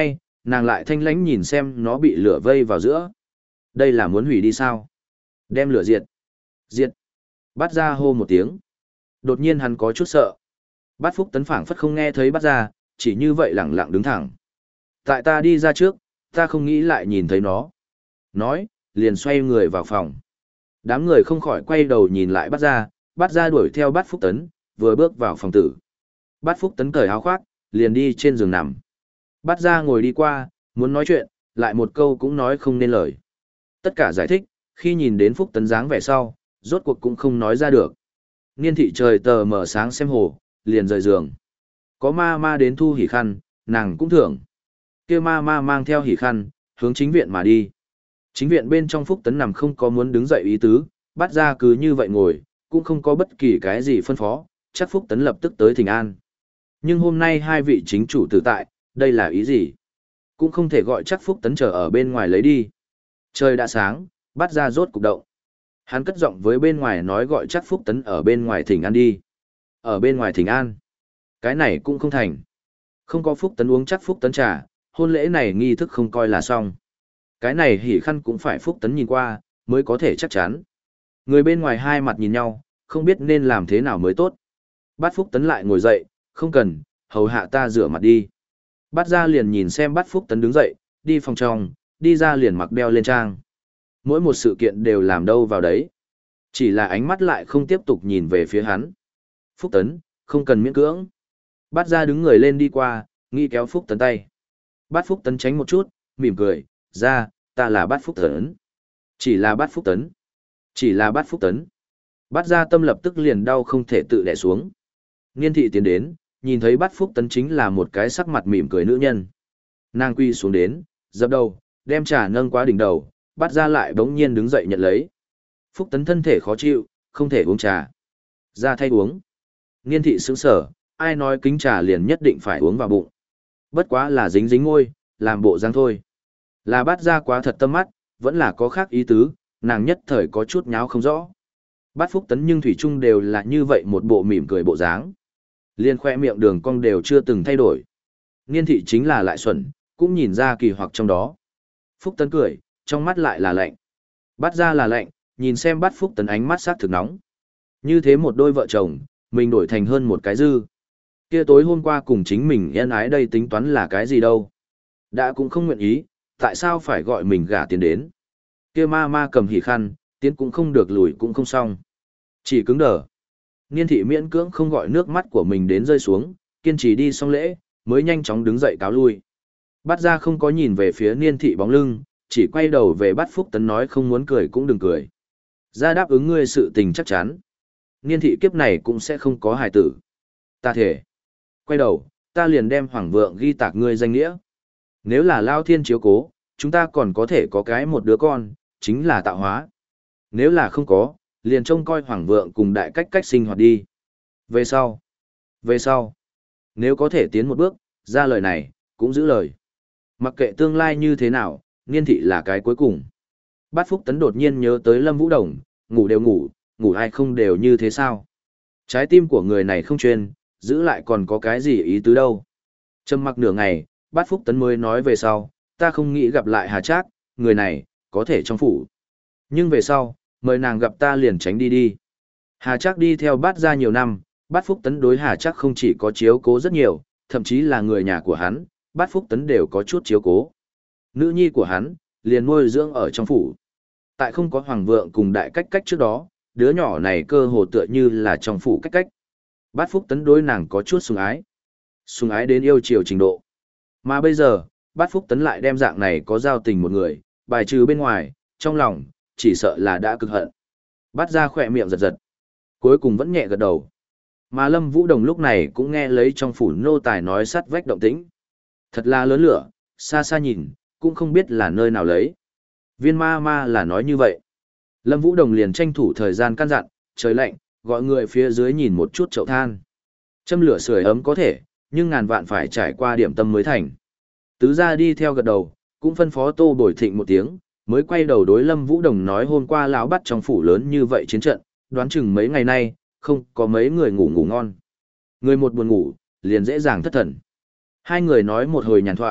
nàng lại thanh lãnh nhìn xem nó bị lửa vây vào giữa. Đây là muốn hủy đi sao? Đem lửa diệt. Diệt. Bát Gia hô một tiếng. Đột nhiên hắn có chút sợ. Bát Phúc Tấn phảng phất không nghe thấy Bát Gia, chỉ như vậy lẳng lặng đứng thẳng. Tại ta đi ra trước, ta không nghĩ lại nhìn thấy nó. Nói, liền xoay người vào phòng. Đám người không khỏi quay đầu nhìn lại Bát Gia, Bát Gia đuổi theo Bát Phúc Tấn, vừa bước vào phòng tử. Bát Phúc Tấn cởi áo khoác, liền đi trên giường nằm. Bát Gia ngồi đi qua, muốn nói chuyện, lại một câu cũng nói không nên lời. Tất cả giải thích, khi nhìn đến Phúc Tấn dáng vẻ sau, rốt cuộc cũng không nói ra được. Niên thị trời tờ mở sáng xem hồ, liền rời giường. Có ma ma đến thu hỉ khăn, nàng cũng thưởng. Kia ma ma mang theo hỉ khăn, hướng chính viện mà đi. Chính viện bên trong Phúc Tấn nằm không có muốn đứng dậy ý tứ, Bát Gia cứ như vậy ngồi, cũng không có bất kỳ cái gì phân phó, chắc Phúc Tấn lập tức tới thỉnh an. Nhưng hôm nay hai vị chính chủ tử tại, đây là ý gì? Cũng không thể gọi chắc Phúc Tấn chờ ở bên ngoài lấy đi. Trời đã sáng, Bát Gia rốt cục động. Hắn cất giọng với bên ngoài nói gọi chắc Phúc Tấn ở bên ngoài thỉnh an đi. Ở bên ngoài thỉnh an. Cái này cũng không thành. Không có Phúc Tấn uống chắc Phúc Tấn trà, hôn lễ này nghi thức không coi là xong. Cái này hỉ khăn cũng phải Phúc Tấn nhìn qua, mới có thể chắc chắn. Người bên ngoài hai mặt nhìn nhau, không biết nên làm thế nào mới tốt. Bát Phúc Tấn lại ngồi dậy, không cần, hầu hạ ta rửa mặt đi. Bát Gia liền nhìn xem Bát Phúc Tấn đứng dậy, đi phòng trong, đi ra liền mặc đeo lên trang. Mỗi một sự kiện đều làm đâu vào đấy. Chỉ là ánh mắt lại không tiếp tục nhìn về phía hắn. Phúc Tấn, không cần miễn cưỡng. Bát Gia đứng người lên đi qua, nghĩ kéo Phúc Tấn tay. Bát Phúc Tấn tránh một chút, mỉm cười, ra, ta là Bát Phúc Tấn. Chỉ là Bát Phúc Tấn. Chỉ là Bát Phúc Tấn. Bát Gia tâm lập tức liền đau không thể tự đè xuống. Niên thị tiến đến, nhìn thấy Bát Phúc Tấn chính là một cái sắc mặt mỉm cười nữ nhân. Nàng quy xuống đến, dập đầu, đem trà nâng qua đỉnh đầu, Bát Gia lại bỗng nhiên đứng dậy nhận lấy. Phúc Tấn thân thể khó chịu, không thể uống trà. Ra thay uống. Niên thị sững sở, ai nói kính trà liền nhất định phải uống vào bụng. Bất quá là dính dính ngôi, làm bộ dáng thôi. Là Bát Gia quá thật tâm mắt, vẫn là có khác ý tứ, nàng nhất thời có chút nháo không rõ. Bát Phúc Tấn nhưng thủy chung đều là như vậy một bộ mỉm cười bộ dáng. Liên khoe miệng đường cong đều chưa từng thay đổi. Niên thị chính là lại xuẩn, cũng nhìn ra kỳ hoặc trong đó. Phúc Tấn cười, trong mắt lại là lạnh. Bát Gia là lạnh, nhìn xem Bát Phúc Tấn ánh mắt sát thực nóng. Như thế một đôi vợ chồng, mình đổi thành hơn một cái dư. Kia tối hôm qua cùng chính mình ân ái đây tính toán là cái gì đâu. Đã cũng không nguyện ý, tại sao phải gọi mình gả tiền đến. Kia ma ma cầm hỉ khăn, tiến cũng không được lùi cũng không xong. Chỉ cứng đờ. Niên thị miễn cưỡng không gọi nước mắt của mình đến rơi xuống, kiên trì đi xong lễ, mới nhanh chóng đứng dậy cáo lui. Bát Gia không có nhìn về phía niên thị bóng lưng, chỉ quay đầu về Bát Phúc Tấn nói không muốn cười cũng đừng cười. Gia đáp ứng ngươi sự tình chắc chắn. Niên thị kiếp này cũng sẽ không có hài tử. Ta thể. Quay đầu, ta liền đem Hoàng Vượng ghi tạc ngươi danh nghĩa. Nếu là Lao Thiên chiếu cố, chúng ta còn có thể có cái một đứa con, chính là tạo hóa. Nếu là không có, liền trông coi Hoàng Vượng cùng đại cách cách sinh hoạt đi. Về sau. Về sau. Nếu có thể tiến một bước, ra lời này, cũng giữ lời. Mặc kệ tương lai như thế nào, niên thị là cái cuối cùng. Bát Phúc Tấn đột nhiên nhớ tới Lâm Vũ Đồng, ngủ đều ngủ, ngủ ai không đều như thế sao? Trái tim của người này không chuyên, giữ lại còn có cái gì ý tứ đâu. Trầm mặc nửa ngày, Bát Phúc Tấn mới nói về sau, ta không nghĩ gặp lại Hà Trác, người này, có thể trong phủ. Nhưng về sau, mời nàng gặp ta liền tránh đi đi. Hà Trác đi theo Bát Gia nhiều năm, Bát Phúc Tấn đối Hà Trác không chỉ có chiếu cố rất nhiều, thậm chí là người nhà của hắn, Bát Phúc Tấn đều có chút chiếu cố. Nữ nhi của hắn, liền nuôi dưỡng ở trong phủ. Tại không có Hoàng Vượng cùng đại cách cách trước đó, đứa nhỏ này cơ hồ tựa như là trong phủ cách cách. Bát Phúc Tấn đối nàng có chút sủng ái. Sủng ái đến yêu chiều trình độ. Mà bây giờ, Bát Phúc Tấn lại đem dạng này có giao tình một người, bài trừ bên ngoài, trong lòng, chỉ sợ là đã cực hận. Bát Gia khỏe miệng giật giật. Cuối cùng vẫn nhẹ gật đầu. Mà Lâm Vũ Đồng lúc này cũng nghe lấy trong phủ nô tài nói sắt vách động tĩnh. Thật là lớn lửa, xa xa nhìn, cũng không biết là nơi nào lấy. Viên ma ma là nói như vậy. Lâm Vũ Đồng liền tranh thủ thời gian căn dặn, trời lạnh, gọi người phía dưới nhìn một chút chậu than. Châm lửa sưởi ấm có thể, nhưng ngàn vạn phải trải qua điểm tâm mới thành. Tứ gia đi theo gật đầu, cũng phân phó Tô Bồi Thịnh một tiếng, mới quay đầu đối Lâm Vũ Đồng nói hôm qua lão bắt trong phủ lớn như vậy chiến trận, đoán chừng mấy ngày nay, không có mấy người ngủ ngủ ngon. Người một buồn ngủ, liền dễ dàng thất thần. Hai người nói một hồi nhàn thoại,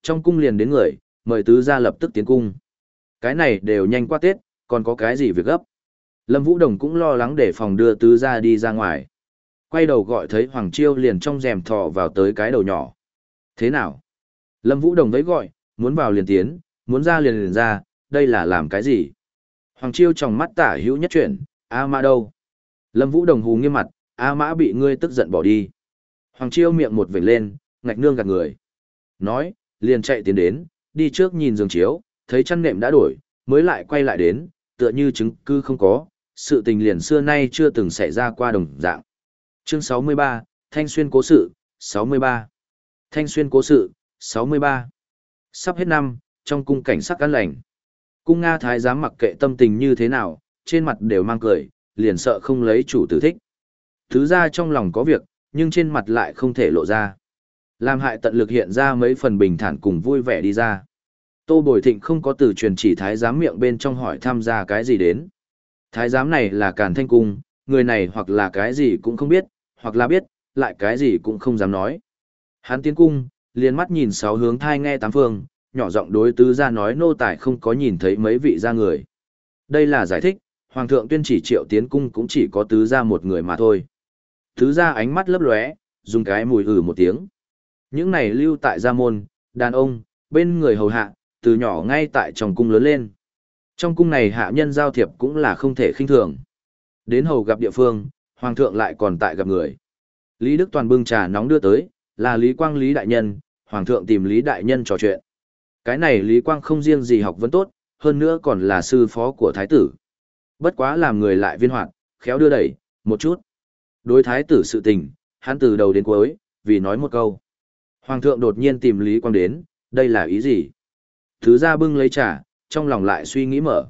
Trong cung liền đến người, mời tứ gia lập tức tiến cung. Cái này đều nhanh qua Tết, còn có cái gì việc gấp. Lâm Vũ Đồng cũng lo lắng để phòng đưa tứ gia đi ra ngoài. Quay đầu gọi thấy Hoàng Chiêu liền trong rèm thò vào tới cái đầu nhỏ. Thế nào? Lâm Vũ Đồng vẫy gọi, muốn vào liền tiến, muốn ra liền liền ra, đây là làm cái gì? Hoàng Chiêu trong mắt tả hữu nhất chuyển, A Mã đâu? Lâm Vũ Đồng hù nghiêm mặt, A Mã bị ngươi tức giận bỏ đi. Hoàng Chiêu miệng một vểnh lên, ngạch nương gạt người. Nói, liền chạy tiến đến, đi trước nhìn giường chiếu, thấy chăn nệm đã đổi, mới lại quay lại đến, tựa như chứng cứ không có, sự tình liền xưa nay chưa từng xảy ra qua đồng dạng. Chương sáu mươi ba, Thanh Xuyên cố sự, sáu mươi ba. Thanh Xuyên cố sự, sáu mươi ba. Sắp hết năm, trong cung cảnh sắc an lành. Cung Nga thái giám mặc kệ tâm tình như thế nào, trên mặt đều mang cười, liền sợ không lấy chủ tử thích. Thứ ra trong lòng có việc, nhưng trên mặt lại không thể lộ ra. Làm hại tận lực hiện ra mấy phần bình thản cùng vui vẻ đi ra. Tô Bồi Thịnh không có từ truyền chỉ thái giám miệng bên trong hỏi tham gia cái gì đến. Thái giám này là Càn Thanh Cung, người này hoặc là cái gì cũng không biết, hoặc là biết, lại cái gì cũng không dám nói. Hắn tiến cung, liền mắt nhìn sáu hướng thai nghe tám phương, nhỏ giọng đối tứ gia nói nô tài không có nhìn thấy mấy vị gia người. Đây là giải thích, Hoàng thượng tuyên chỉ triệu tiến cung cũng chỉ có tứ gia một người mà thôi. Tứ gia ánh mắt lấp lóe, dùng cái mùi hừ một tiếng. Những này lưu tại gia môn, đàn ông, bên người hầu hạ, từ nhỏ ngay tại trong cung lớn lên. Trong cung này hạ nhân giao thiệp cũng là không thể khinh thường. Đến hầu gặp địa phương, Hoàng thượng lại còn tại gặp người. Lý Đức Toàn bưng trà nóng đưa tới, là Lý Quang Lý Đại Nhân, Hoàng thượng tìm Lý Đại Nhân trò chuyện. Cái này Lý Quang không riêng gì học vấn tốt, hơn nữa còn là sư phó của Thái tử. Bất quá làm người lại viên hoạt, khéo đưa đẩy, một chút. Đối Thái tử sự tình, hắn từ đầu đến cuối, vì nói một câu. Hoàng thượng đột nhiên tìm Lý Quang đến, đây là ý gì? Thứ ra bưng lấy trà, trong lòng lại suy nghĩ mở.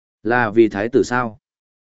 Là vì Thái tử sao?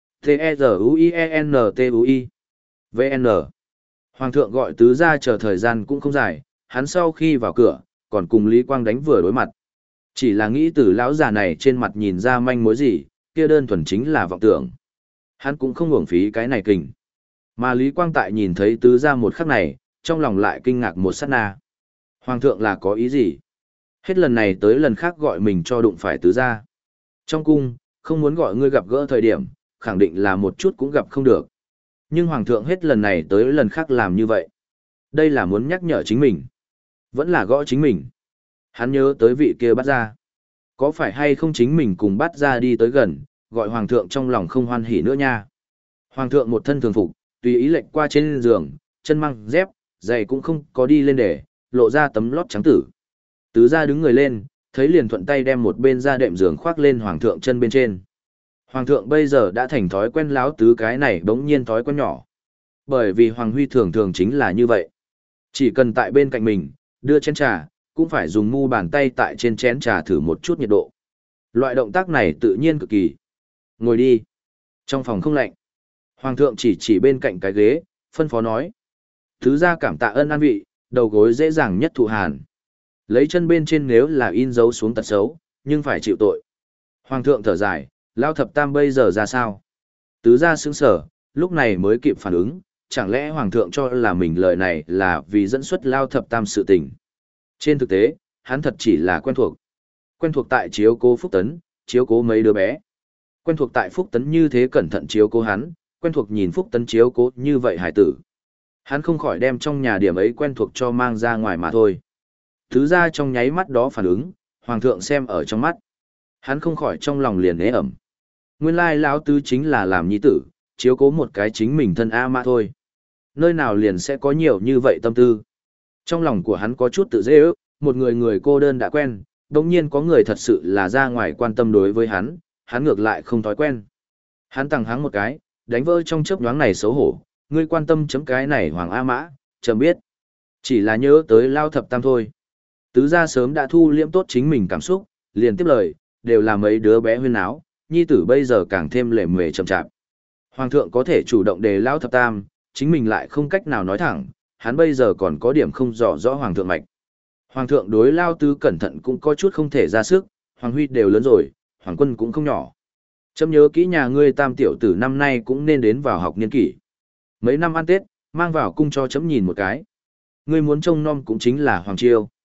T-E-Z-U-I-E-N-T-U-I V N Hoàng thượng gọi tứ ra chờ thời gian cũng không dài, hắn sau khi vào cửa, còn cùng Lý Quang đánh vừa đối mặt. Chỉ là nghĩ từ lão già này trên mặt nhìn ra manh mối gì, kia đơn thuần chính là vọng tưởng. Hắn cũng không uổng phí cái này kình. Mà Lý Quang tại nhìn thấy tứ ra một khắc này, trong lòng lại kinh ngạc một sát na. Hoàng thượng là có ý gì? Hết lần này tới lần khác gọi mình cho đụng phải tứ ra. Trong cung, không muốn gọi ngươi gặp gỡ thời điểm, khẳng định là một chút cũng gặp không được. Nhưng Hoàng thượng hết lần này tới lần khác làm như vậy. Đây là muốn nhắc nhở chính mình. Vẫn là gõ chính mình. Hắn nhớ tới vị kia bắt ra. Có phải hay không chính mình cùng bắt ra đi tới gần, gọi Hoàng thượng trong lòng không hoan hỉ nữa nha. Hoàng thượng một thân thường phục, tùy ý lệch qua trên giường, chân măng, dép, giày cũng không có đi lên để, lộ ra tấm lót trắng tử. Tứ gia đứng người lên, thấy liền thuận tay đem một bên da đệm giường khoác lên Hoàng thượng chân bên trên. Hoàng thượng bây giờ đã thành thói quen láo tứ cái này bỗng nhiên thói quen nhỏ. Bởi vì Hoàng Huy thường thường chính là như vậy. Chỉ cần tại bên cạnh mình, đưa chén trà, cũng phải dùng mu bàn tay tại trên chén trà thử một chút nhiệt độ. Loại động tác này tự nhiên cực kỳ. Ngồi đi. Trong phòng không lạnh. Hoàng thượng chỉ chỉ bên cạnh cái ghế, phân phó nói. Thứ gia cảm tạ ơn an vị, đầu gối dễ dàng nhất thụ hàn. Lấy chân bên trên nếu là in dấu xuống tật xấu, nhưng phải chịu tội. Hoàng thượng thở dài, Lao thập tam bây giờ ra sao? Tứ gia sững sở, lúc này mới kịp phản ứng, chẳng lẽ Hoàng thượng cho là mình lời này là vì dẫn xuất Lao thập tam sự tình. Trên thực tế, hắn thật chỉ là quen thuộc. Quen thuộc tại chiếu cố Phúc Tấn, chiếu cố mấy đứa bé. Quen thuộc tại Phúc Tấn như thế cẩn thận chiếu cố hắn, quen thuộc nhìn Phúc Tấn chiếu cố như vậy hải tử. Hắn không khỏi đem trong nhà điểm ấy quen thuộc cho mang ra ngoài mà thôi. Thứ ra trong nháy mắt đó phản ứng, Hoàng thượng xem ở trong mắt. Hắn không khỏi trong lòng liền ế ẩm. Nguyên lai lão tứ chính là làm nhi tử, chiếu cố một cái chính mình thân A mà thôi. Nơi nào liền sẽ có nhiều như vậy tâm tư. Trong lòng của hắn có chút tự dễ ước, một người người cô đơn đã quen, đồng nhiên có người thật sự là ra ngoài quan tâm đối với hắn, hắn ngược lại không thói quen. Hắn tăng hắng một cái, đánh vỡ trong chớp nhoáng này xấu hổ, ngươi quan tâm chấm cái này Hoàng A Mã, chấm biết. Chỉ là nhớ tới Lao thập tam thôi. Tứ gia sớm đã thu liễm tốt chính mình cảm xúc, liền tiếp lời, đều là mấy đứa bé huyên áo, nhi tử bây giờ càng thêm lệ mề chậm chạp. Hoàng thượng có thể chủ động đề Lao thập tam, chính mình lại không cách nào nói thẳng, hắn bây giờ còn có điểm không rõ rõ Hoàng thượng mạch. Hoàng thượng đối Lao tứ cẩn thận cũng có chút không thể ra sức, Hoàng Huy đều lớn rồi, Hoàng quân cũng không nhỏ. Chấm nhớ kỹ nhà ngươi tam tiểu tử năm nay cũng nên đến vào học niên kỷ. Mấy năm ăn Tết, mang vào cung cho chấm nhìn một cái. Ngươi muốn trông nom cũng chính là Hoàng Chiêu.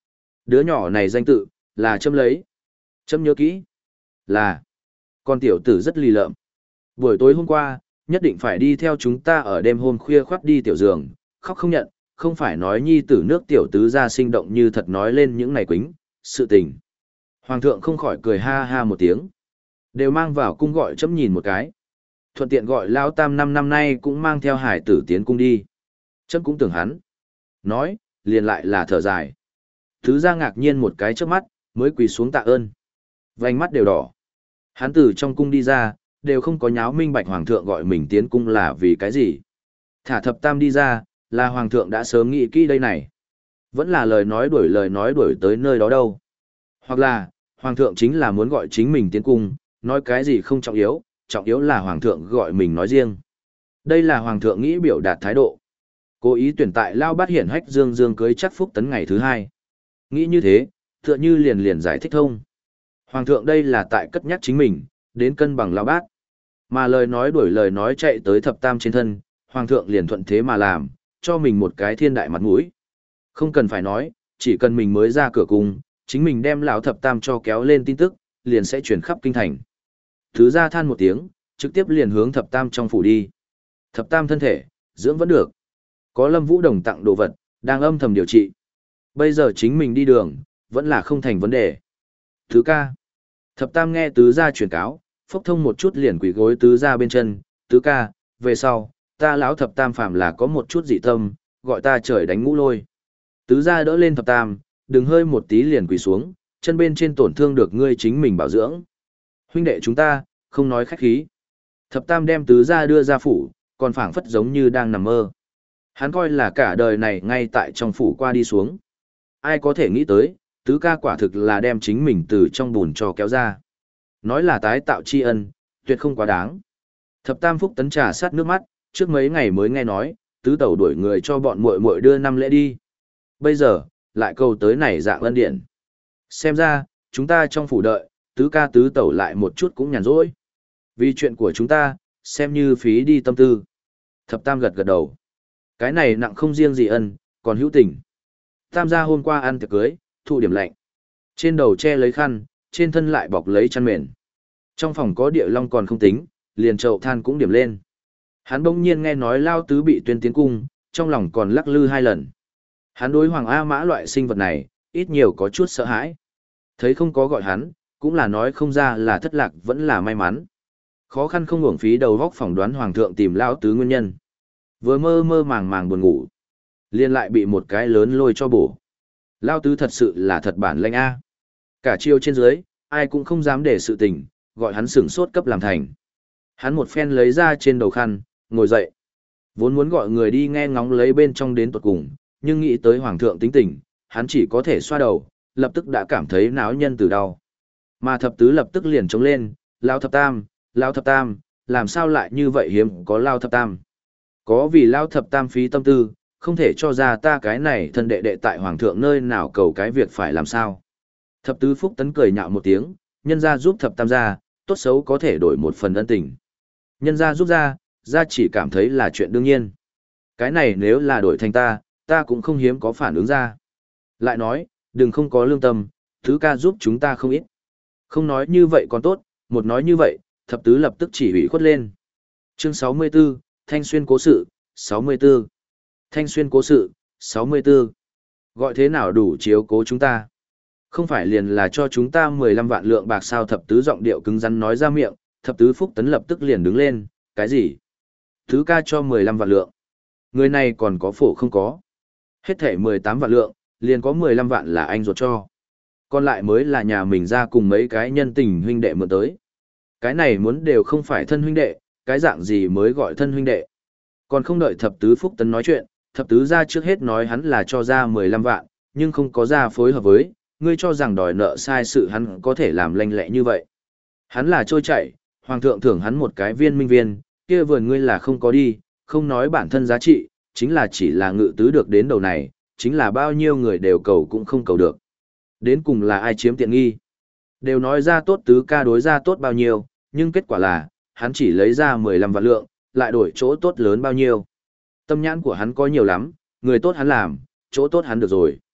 Đứa nhỏ này danh tự, là Trâm lấy. Trâm nhớ kỹ. Là. Con tiểu tử rất lì lợm. Buổi tối hôm qua, nhất định phải đi theo chúng ta ở đêm hôm khuya khoắt đi tiểu giường, khóc không nhận, không phải nói nhi tử nước tiểu tứ ra sinh động như thật nói lên những này quính, sự tình. Hoàng thượng không khỏi cười ha ha một tiếng. Đều mang vào cung gọi Trâm nhìn một cái. Thuận tiện gọi Lao Tam năm năm nay cũng mang theo hải tử tiến cung đi. Trâm cũng tưởng hắn. Nói, liền lại là thở dài. Tứ ra ngạc nhiên một cái trước mắt, mới quỳ xuống tạ ơn. Vành mắt đều đỏ. Hắn từ trong cung đi ra, đều không có nháo minh bạch hoàng thượng gọi mình tiến cung là vì cái gì. Thả thập tam đi ra, là hoàng thượng đã sớm nghĩ kỹ đây này. Vẫn là lời nói đuổi lời nói đuổi tới nơi đó đâu. Hoặc là, hoàng thượng chính là muốn gọi chính mình tiến cung, nói cái gì không trọng yếu, trọng yếu là hoàng thượng gọi mình nói riêng. Đây là hoàng thượng nghĩ biểu đạt thái độ. Cố ý tuyển tại Lao Bát hiển hách dương dương cưới chắc Phúc Tấn ngày thứ hai. Nghĩ như thế, tựa như liền liền giải thích thông. Hoàng thượng đây là tại cất nhắc chính mình, đến cân bằng Lao Bát. Mà lời nói đuổi lời nói chạy tới thập tam trên thân, hoàng thượng liền thuận thế mà làm, cho mình một cái thiên đại mặt mũi. Không cần phải nói, chỉ cần mình mới ra cửa cung, chính mình đem lão thập tam cho kéo lên tin tức, liền sẽ chuyển khắp kinh thành. Thứ ra than một tiếng, trực tiếp liền hướng thập tam trong phủ đi. Thập tam thân thể, dưỡng vẫn được. Có Lâm Vũ Đồng tặng đồ vật, đang âm thầm điều trị. Bây giờ chính mình đi đường, vẫn là không thành vấn đề. Thứ ca. Thập tam nghe tứ gia truyền cáo, phốc thông một chút liền quỳ gối tứ gia bên chân. Tứ ca, về sau, ta lão thập tam phàm là có một chút dị tâm, gọi ta trời đánh ngũ lôi. Tứ gia đỡ lên thập tam, đừng hơi một tí liền quỳ xuống, chân bên trên tổn thương được ngươi chính mình bảo dưỡng. Huynh đệ chúng ta, không nói khách khí. Thập tam đem tứ gia đưa ra phủ, còn phảng phất giống như đang nằm mơ. Hắn coi là cả đời này ngay tại trong phủ qua đi xuống. Ai có thể nghĩ tới, tứ ca quả thực là đem chính mình từ trong bùn cho kéo ra. Nói là tái tạo tri ân, tuyệt không quá đáng. Thập tam Phúc Tấn trà sát nước mắt, trước mấy ngày mới nghe nói, tứ tẩu đuổi người cho bọn muội muội đưa năm lễ đi. Bây giờ, lại câu tới này dạng ân điển. Xem ra, chúng ta trong phủ đợi, tứ ca tứ tẩu lại một chút cũng nhàn rỗi. Vì chuyện của chúng ta, xem như phí đi tâm tư. Thập tam gật gật đầu. Cái này nặng không riêng gì ân, còn hữu tình. Tam gia hôm qua ăn tiệc cưới, thụ điểm lạnh. Trên đầu che lấy khăn, trên thân lại bọc lấy chăn mền. Trong phòng có địa long còn không tính, liền chậu than cũng điểm lên. Hắn bỗng nhiên nghe nói Lao Tứ bị tuyên tiến cung, trong lòng còn lắc lư hai lần. Hắn đối Hoàng A Mã loại sinh vật này, ít nhiều có chút sợ hãi. Thấy không có gọi hắn, cũng là nói không ra là thất lạc vẫn là may mắn. Khó khăn không uổng phí đầu góc phỏng đoán Hoàng thượng tìm Lao Tứ nguyên nhân. Vừa mơ mơ màng màng buồn ngủ, liền lại bị một cái lớn lôi cho bổ. Lao Tứ thật sự là thật bản lĩnh A. Cả chiêu trên dưới, ai cũng không dám để sự tình, gọi hắn sửng sốt cấp làm thành. Hắn một phen lấy ra trên đầu khăn, ngồi dậy. Vốn muốn gọi người đi nghe ngóng lấy bên trong đến tuột cùng, nhưng nghĩ tới Hoàng thượng tính tình, hắn chỉ có thể xoa đầu, lập tức đã cảm thấy náo nhân từ đau. Mà thập tứ lập tức liền trống lên, Lao thập tam, Lao thập tam, làm sao lại như vậy hiếm có Lao thập tam. Có vì Lao thập tam phí tâm tư, không thể cho ra ta cái này thân đệ đệ tại Hoàng thượng nơi nào cầu cái việc phải làm sao. Thập tứ Phúc Tấn cười nhạo một tiếng, nhân ra giúp thập tam gia, tốt xấu có thể đổi một phần ân tình. Nhân ra giúp ra, ra chỉ cảm thấy là chuyện đương nhiên. Cái này nếu là đổi thành ta, ta cũng không hiếm có phản ứng ra. Lại nói, đừng không có lương tâm, thứ ca giúp chúng ta không ít. Không nói như vậy còn tốt, một nói như vậy, thập tứ lập tức chỉ hủy khuất lên. Chương sáu mươi tư, Thanh Xuyên cố sự, sáu mươi tư. Thanh Xuyên cố sự, sáu mươi tư. Gọi thế nào đủ chiếu cố chúng ta? Không phải liền là cho chúng ta mười lăm vạn lượng bạc sao? Thập tứ giọng điệu cứng rắn nói ra miệng, thập tứ Phúc Tấn lập tức liền đứng lên, cái gì? Thứ ca cho mười lăm vạn lượng. Người này còn có phổ không có. Hết thể mười tám vạn lượng, liền có mười lăm vạn là anh ruột cho. Còn lại mới là nhà mình ra cùng mấy cái nhân tình huynh đệ mượn tới. Cái này muốn đều không phải thân huynh đệ, cái dạng gì mới gọi thân huynh đệ. Còn không đợi thập tứ Phúc Tấn nói chuyện, thập tứ ra trước hết nói hắn là cho ra mười lăm vạn, nhưng không có ra phối hợp với, ngươi cho rằng đòi nợ sai sự hắn có thể làm lanh lẹ như vậy. Hắn là trôi chảy, hoàng thượng thưởng hắn một cái viên minh viên, kia vườn ngươi là không có đi, không nói bản thân giá trị, chính là chỉ là ngự tứ được đến đầu này, chính là bao nhiêu người đều cầu cũng không cầu được. Đến cùng là ai chiếm tiện nghi. Đều nói ra tốt tứ ca đối ra tốt bao nhiêu, nhưng kết quả là, hắn chỉ lấy ra mười lăm vạn lượng, lại đổi chỗ tốt lớn bao nhiêu. Tâm nhãn của hắn có nhiều lắm, người tốt hắn làm, chỗ tốt hắn được rồi.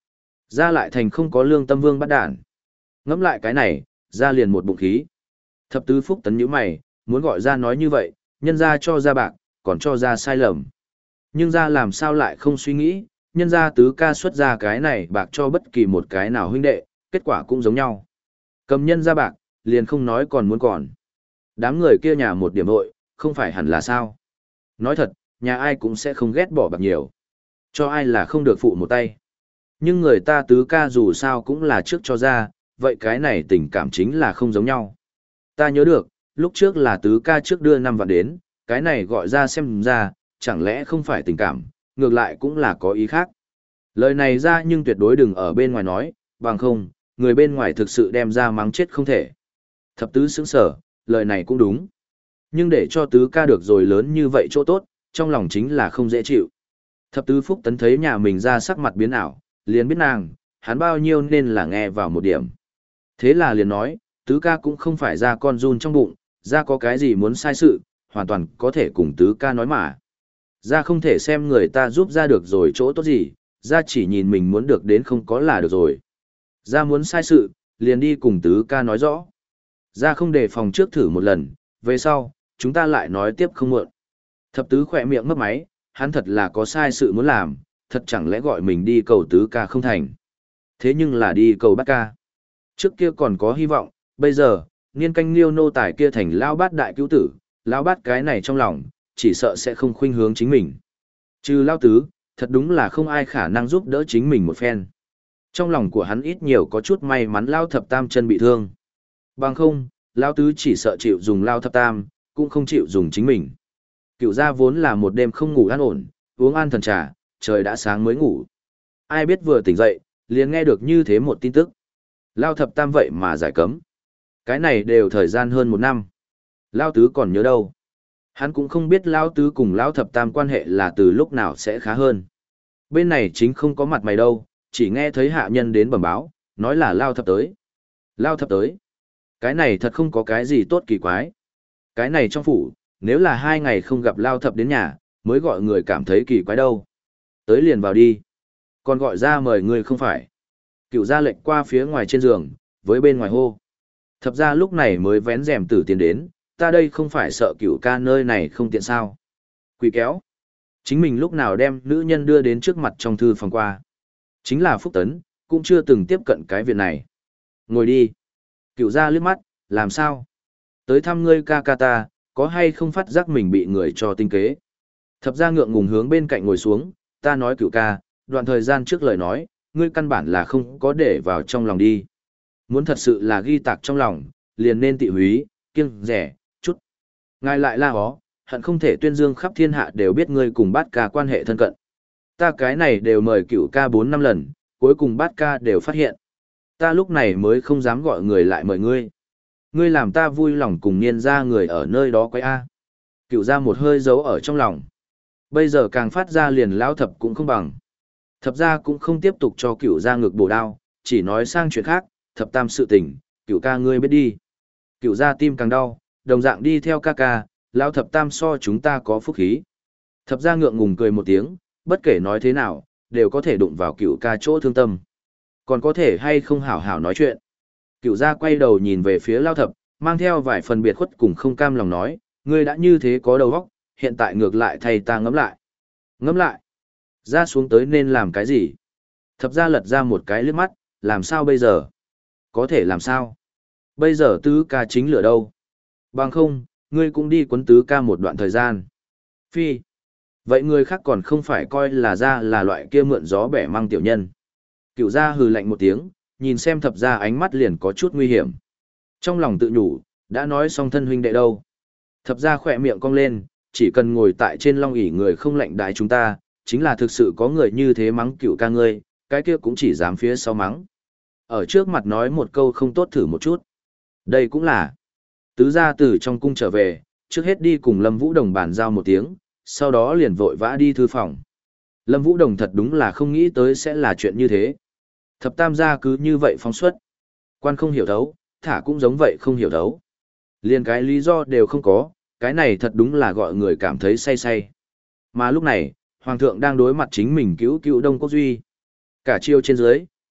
Ra lại thành không có lương tâm vương bắt đản. Ngẫm lại cái này, ra liền một bụng khí. Thập tứ phúc tấn nhíu mày, muốn gọi ra nói như vậy, nhân ra cho ra bạc, còn cho ra sai lầm. Nhưng ra làm sao lại không suy nghĩ, nhân ra tứ ca xuất ra cái này bạc cho bất kỳ một cái nào huynh đệ, kết quả cũng giống nhau. Cầm nhân ra bạc, liền không nói còn muốn còn. Đám người kia nhà một điểm hội, không phải hẳn là sao. Nói thật, nhà ai cũng sẽ không ghét bỏ bạc nhiều. Cho ai là không được phụ một tay. Nhưng người ta tứ ca dù sao cũng là trước cho ra, vậy cái này tình cảm chính là không giống nhau. Ta nhớ được, lúc trước là tứ ca trước đưa năm vạn đến, cái này gọi ra xem ra, chẳng lẽ không phải tình cảm, ngược lại cũng là có ý khác. Lời này ra nhưng tuyệt đối đừng ở bên ngoài nói, bằng không, người bên ngoài thực sự đem ra mắng chết không thể. Thập tứ sững sở, lời này cũng đúng. Nhưng để cho tứ ca được rồi lớn như vậy chỗ tốt, trong lòng chính là không dễ chịu. Thập tứ phúc tấn thấy nhà mình ra sắc mặt biến ảo, liền biết nàng, hắn bao nhiêu nên là nghe vào một điểm. Thế là liền nói, tứ ca cũng không phải ra con run trong bụng, ra có cái gì muốn sai sự, hoàn toàn có thể cùng tứ ca nói mà. Ra không thể xem người ta giúp ra được rồi chỗ tốt gì, ra chỉ nhìn mình muốn được đến không có là được rồi. Ra muốn sai sự, liền đi cùng tứ ca nói rõ. Ra không đề phòng trước thử một lần, về sau, chúng ta lại nói tiếp không muộn. Thập tứ khỏe miệng mấp máy, hắn thật là có sai sự muốn làm, thật chẳng lẽ gọi mình đi cầu tứ ca không thành. Thế nhưng là đi cầu bát ca. Trước kia còn có hy vọng, bây giờ, niên canh liêu nô tài kia thành lao bát đại cứu tử, lao bát cái này trong lòng, chỉ sợ sẽ không khuynh hướng chính mình. Trừ lao tứ, thật đúng là không ai khả năng giúp đỡ chính mình một phen. Trong lòng của hắn ít nhiều có chút may mắn lao thập tam chân bị thương. Bằng không, lao tứ chỉ sợ chịu dùng lao thập tam, cũng không chịu dùng chính mình. Cựu gia vốn là một đêm không ngủ an ổn, uống an thần trà, trời đã sáng mới ngủ. Ai biết vừa tỉnh dậy, liền nghe được như thế một tin tức. Lao thập tam vậy mà giải cấm. Cái này đều thời gian hơn một năm. Lao tứ còn nhớ đâu. Hắn cũng không biết Lao tứ cùng Lao thập tam quan hệ là từ lúc nào sẽ khá hơn. Bên này chính không có mặt mày đâu, chỉ nghe thấy hạ nhân đến bẩm báo, nói là Lao thập tới. Lao thập tới. Cái này thật không có cái gì tốt kỳ quái. Cái này trong phủ, nếu là hai ngày không gặp Lao thập đến nhà, mới gọi người cảm thấy kỳ quái đâu. Tới liền vào đi. Còn gọi ra mời người không phải. Cựu ra lệnh qua phía ngoài trên giường, với bên ngoài hô. Thập ra lúc này mới vén rèm tử tiến đến, ta đây không phải sợ cựu ca nơi này không tiện sao. Quỷ kéo. Chính mình lúc nào đem nữ nhân đưa đến trước mặt trong thư phòng qua. Chính là Phúc Tấn, cũng chưa từng tiếp cận cái việc này. Ngồi đi. Cựu ra liếc mắt, làm sao? Tới thăm ngươi ca ca ta, có hay không phát giác mình bị người cho tinh kế? Thập ra ngượng ngùng hướng bên cạnh ngồi xuống, ta nói cựu ca, đoạn thời gian trước lời nói, ngươi căn bản là không có để vào trong lòng đi. Muốn thật sự là ghi tạc trong lòng, liền nên tị húy, kiêng, rẻ, chút. Ngài lại la hó, hận không thể tuyên dương khắp thiên hạ đều biết ngươi cùng bát ca quan hệ thân cận. Ta cái này đều mời cựu ca bốn năm lần, cuối cùng bát ca đều phát hiện. Ta lúc này mới không dám gọi người lại mời ngươi. Ngươi làm ta vui lòng cùng niên ra người ở nơi đó quay A. Cựu ra một hơi giấu ở trong lòng. Bây giờ càng phát ra liền lão thập cũng không bằng. Thập ra cũng không tiếp tục cho cựu ra ngực bổ đao, chỉ nói sang chuyện khác, thập tam sự tình, cựu ca ngươi biết đi. Cựu ra tim càng đau, đồng dạng đi theo ca ca, lão thập tam so chúng ta có phúc khí. Thập ra ngượng ngùng cười một tiếng, bất kể nói thế nào, đều có thể đụng vào cựu ca chỗ thương tâm. Còn có thể hay không hảo hảo nói chuyện. Cựu ra quay đầu nhìn về phía lao thập, mang theo vài phần biệt khuất cùng không cam lòng nói, ngươi đã như thế có đầu óc, hiện tại ngược lại thay ta ngẫm lại. Ngẫm lại. Ra xuống tới nên làm cái gì? Thập ra lật ra một cái liếc mắt, làm sao bây giờ? Có thể làm sao? Bây giờ tứ ca chính lửa đâu? Bằng không, ngươi cũng đi quấn tứ ca một đoạn thời gian. Phi. Vậy người khác còn không phải coi là ra là loại kia mượn gió bẻ mang tiểu nhân. Cựu ra hừ lạnh một tiếng, nhìn xem thập ra ánh mắt liền có chút nguy hiểm. Trong lòng tự nhủ, đã nói xong thân huynh đệ đâu. Thập ra khỏe miệng cong lên, chỉ cần ngồi tại trên long ỷ người không lạnh đại chúng ta, chính là thực sự có người như thế mắng cựu ca ngươi, cái kia cũng chỉ dám phía sau mắng. Ở trước mặt nói một câu không tốt thử một chút. Đây cũng là. Tứ gia từ trong cung trở về, trước hết đi cùng Lâm Vũ Đồng bàn giao một tiếng, sau đó liền vội vã đi thư phòng. Lâm Vũ Đồng thật đúng là không nghĩ tới sẽ là chuyện như thế. Thập tam gia cứ như vậy phóng xuất. Quan không hiểu thấu, thả cũng giống vậy không hiểu thấu. Liên cái lý do đều không có, cái này thật đúng là gọi người cảm thấy say say. Mà lúc này, Hoàng thượng đang đối mặt chính mình cứu cứu Đông Quốc Duy. Cả chiêu trên dưới,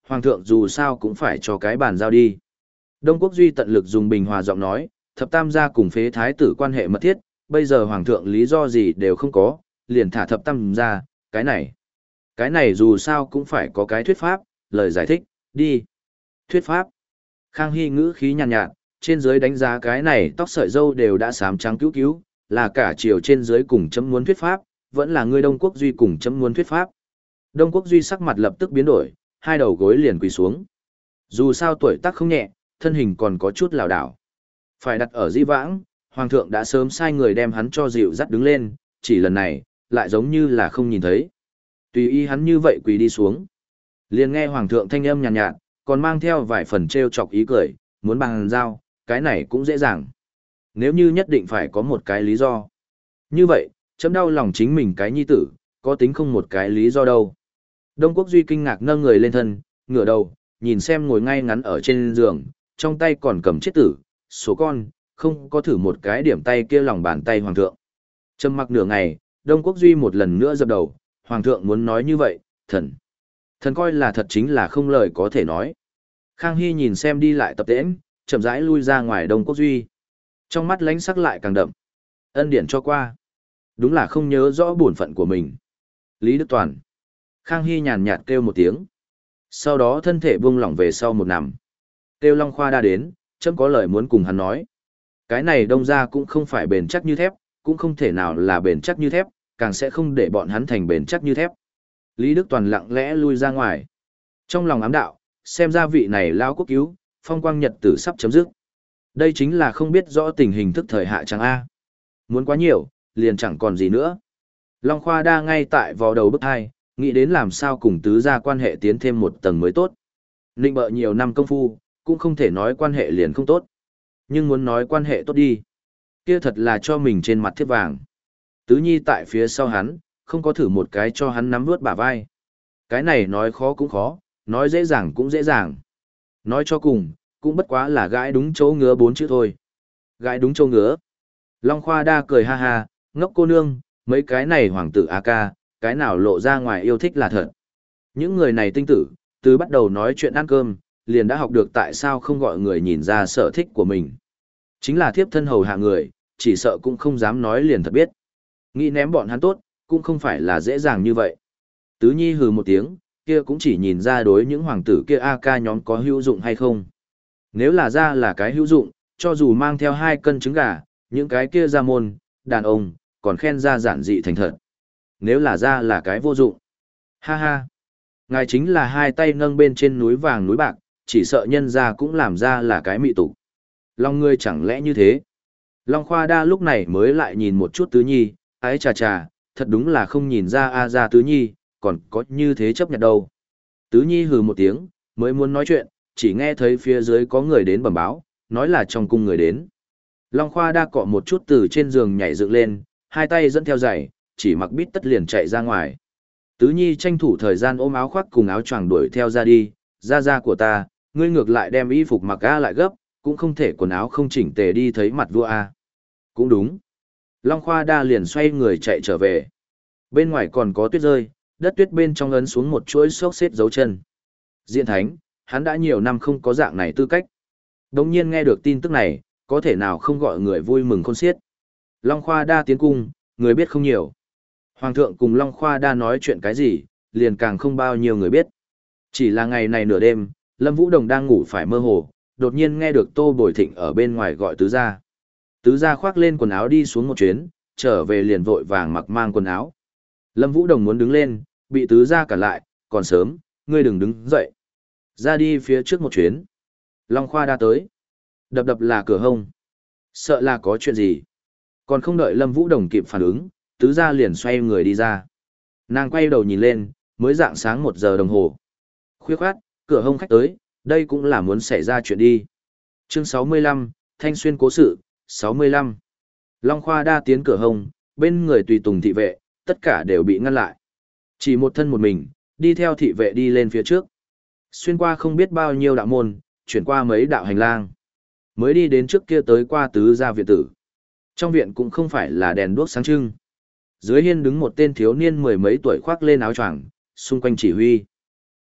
hoàng thượng dù sao cũng phải cho cái bàn giao đi. Đông Quốc Duy tận lực dùng bình hòa giọng nói, thập tam gia cùng phế thái tử quan hệ mật thiết, bây giờ hoàng thượng lý do gì đều không có, liền thả thập tam gia, cái này. Cái này dù sao cũng phải có cái thuyết pháp, lời giải thích, đi. Thuyết pháp. Khang Hy ngữ khí nhàn nhạt, nhạt, trên dưới đánh giá cái này tóc sợi dâu đều đã xám trắng cứu cứu, là cả chiều trên dưới cùng chấm muốn thuyết pháp, vẫn là người Đông Quốc Duy cùng chấm muốn thuyết pháp. Đông Quốc Duy sắc mặt lập tức biến đổi, hai đầu gối liền quỳ xuống. Dù sao tuổi tác không nhẹ, thân hình còn có chút lảo đảo. Phải đặt ở di vãng, hoàng thượng đã sớm sai người đem hắn cho dịu dắt đứng lên, chỉ lần này, lại giống như là không nhìn thấy. Tùy ý hắn như vậy quỳ đi xuống. Liền nghe hoàng thượng thanh âm nhàn nhạt, nhạt, còn mang theo vài phần trêu chọc ý cười, muốn bằng giao, cái này cũng dễ dàng. Nếu như nhất định phải có một cái lý do. Như vậy, chấm đau lòng chính mình cái nhi tử, có tính không một cái lý do đâu. Đông Quốc Duy kinh ngạc nâng người lên thân, ngửa đầu, nhìn xem ngồi ngay ngắn ở trên giường, trong tay còn cầm chiếc tử, số con, không có thử một cái điểm tay kia lòng bàn tay hoàng thượng. Trầm mặc nửa ngày, Đông Quốc Duy một lần nữa dập đầu, hoàng thượng muốn nói như vậy, thần. Thần coi là thật chính là không lời có thể nói. Khang Hy nhìn xem đi lại tập tễnh, chậm rãi lui ra ngoài Đông Quốc Duy. Trong mắt lánh sắc lại càng đậm. Ân điển cho qua. Đúng là không nhớ rõ bổn phận của mình. Lý Đức Toàn. Khang Hy nhàn nhạt kêu một tiếng. Sau đó thân thể buông lỏng về sau một nằm. Kêu Long Khoa đa đến, chấm có lời muốn cùng hắn nói. Cái này đông ra cũng không phải bền chắc như thép, cũng không thể nào là bền chắc như thép, càng sẽ không để bọn hắn thành bền chắc như thép. Lý Đức Toàn lặng lẽ lui ra ngoài. Trong lòng ám đạo, xem ra vị này lao quốc cứu, phong quang nhật tử sắp chấm dứt. Đây chính là không biết rõ tình hình thức thời hạ chẳng A. Muốn quá nhiều, liền chẳng còn gì nữa. Long Khoa đa ngay tại vào đầu bức hai, nghĩ đến làm sao cùng tứ gia quan hệ tiến thêm một tầng mới tốt. Nịnh bợ nhiều năm công phu, cũng không thể nói quan hệ liền không tốt. Nhưng muốn nói quan hệ tốt đi, kia thật là cho mình trên mặt thiết vàng. Tứ Nhi tại phía sau hắn, không có thử một cái cho hắn nắm vướt bả vai. Cái này nói khó cũng khó, nói dễ dàng cũng dễ dàng. Nói cho cùng, cũng bất quá là gãi đúng chỗ ngứa bốn chữ thôi. Gãi đúng chỗ ngứa. Long Khoa đa cười ha ha, ngốc cô nương, mấy cái này hoàng tử A ca, cái nào lộ ra ngoài yêu thích là thật. Những người này tinh tử, từ bắt đầu nói chuyện ăn cơm, liền đã học được tại sao không gọi người nhìn ra sở thích của mình. Chính là thiếp thân hầu hạ người, chỉ sợ cũng không dám nói liền thật biết. Nghĩ ném bọn hắn tốt, cũng không phải là dễ dàng như vậy. Tứ Nhi hừ một tiếng, kia cũng chỉ nhìn ra đối những hoàng tử kia A ca nhóm có hữu dụng hay không. Nếu là ra là cái hữu dụng, cho dù mang theo hai cân trứng gà, những cái kia ra môn, đàn ông, còn khen ra giản dị thành thật. Nếu là ra là cái vô dụng. Ha ha. Ngài chính là hai tay nâng bên trên núi vàng núi bạc, chỉ sợ nhân ra cũng làm ra là cái mị tục. Long ngươi chẳng lẽ như thế? Long Khoa đa lúc này mới lại nhìn một chút Tứ Nhi, ái chà chà, thật đúng là không nhìn ra a ra Tứ Nhi, còn có như thế chấp nhận đâu. Tứ Nhi hừ một tiếng, mới muốn nói chuyện, chỉ nghe thấy phía dưới có người đến bẩm báo, nói là trong cung người đến. Long Khoa đa cọ một chút từ trên giường nhảy dựng lên, hai tay dẫn theo giày, chỉ mặc bít tất liền chạy ra ngoài. Tứ Nhi tranh thủ thời gian ôm áo khoác cùng áo choàng đuổi theo ra đi, ra ra của ta, ngươi ngược lại đem y phục mặc A lại gấp, cũng không thể quần áo không chỉnh tề đi thấy mặt vua A. Cũng đúng. Long Khoa đa liền xoay người chạy trở về. Bên ngoài còn có tuyết rơi, đất tuyết bên trong ấn xuống một chuỗi xốc xếp dấu chân. Diện thánh, hắn đã nhiều năm không có dạng này tư cách. Đồng nhiên nghe được tin tức này, có thể nào không gọi người vui mừng khôn xiết. Long Khoa đa tiến cung, người biết không nhiều. Hoàng thượng cùng Long Khoa đa nói chuyện cái gì, liền càng không bao nhiêu người biết. Chỉ là ngày này nửa đêm, Lâm Vũ Đồng đang ngủ phải mơ hồ, đột nhiên nghe được Tô Bồi Thịnh ở bên ngoài gọi tứ gia. Tứ gia khoác lên quần áo đi xuống một chuyến, trở về liền vội vàng mặc mang quần áo. Lâm Vũ Đồng muốn đứng lên, bị tứ gia cản lại, còn sớm, ngươi đừng đứng dậy. Ra đi phía trước một chuyến. Long Khoa đa tới. Đập đập là cửa hông. Sợ là có chuyện gì. Còn không đợi Lâm Vũ Đồng kịp phản ứng, tứ gia liền xoay người đi ra. Nàng quay đầu nhìn lên, mới dạng sáng một giờ đồng hồ. Khuya khoát, cửa hông khách tới, đây cũng là muốn xảy ra chuyện đi. Chương sáu mươi lăm, Thanh Xuyên cố sự, sáu mươi lăm. Long Khoa đa tiến cửa hông, bên người tùy tùng thị vệ, tất cả đều bị ngăn lại. Chỉ một thân một mình, đi theo thị vệ đi lên phía trước. Xuyên qua không biết bao nhiêu đạo môn, chuyển qua mấy đạo hành lang. Mới đi đến trước kia tới qua tứ gia viện tử. Trong viện cũng không phải là đèn đuốc sáng trưng. Dưới hiên đứng một tên thiếu niên mười mấy tuổi khoác lên áo choàng, xung quanh chỉ huy.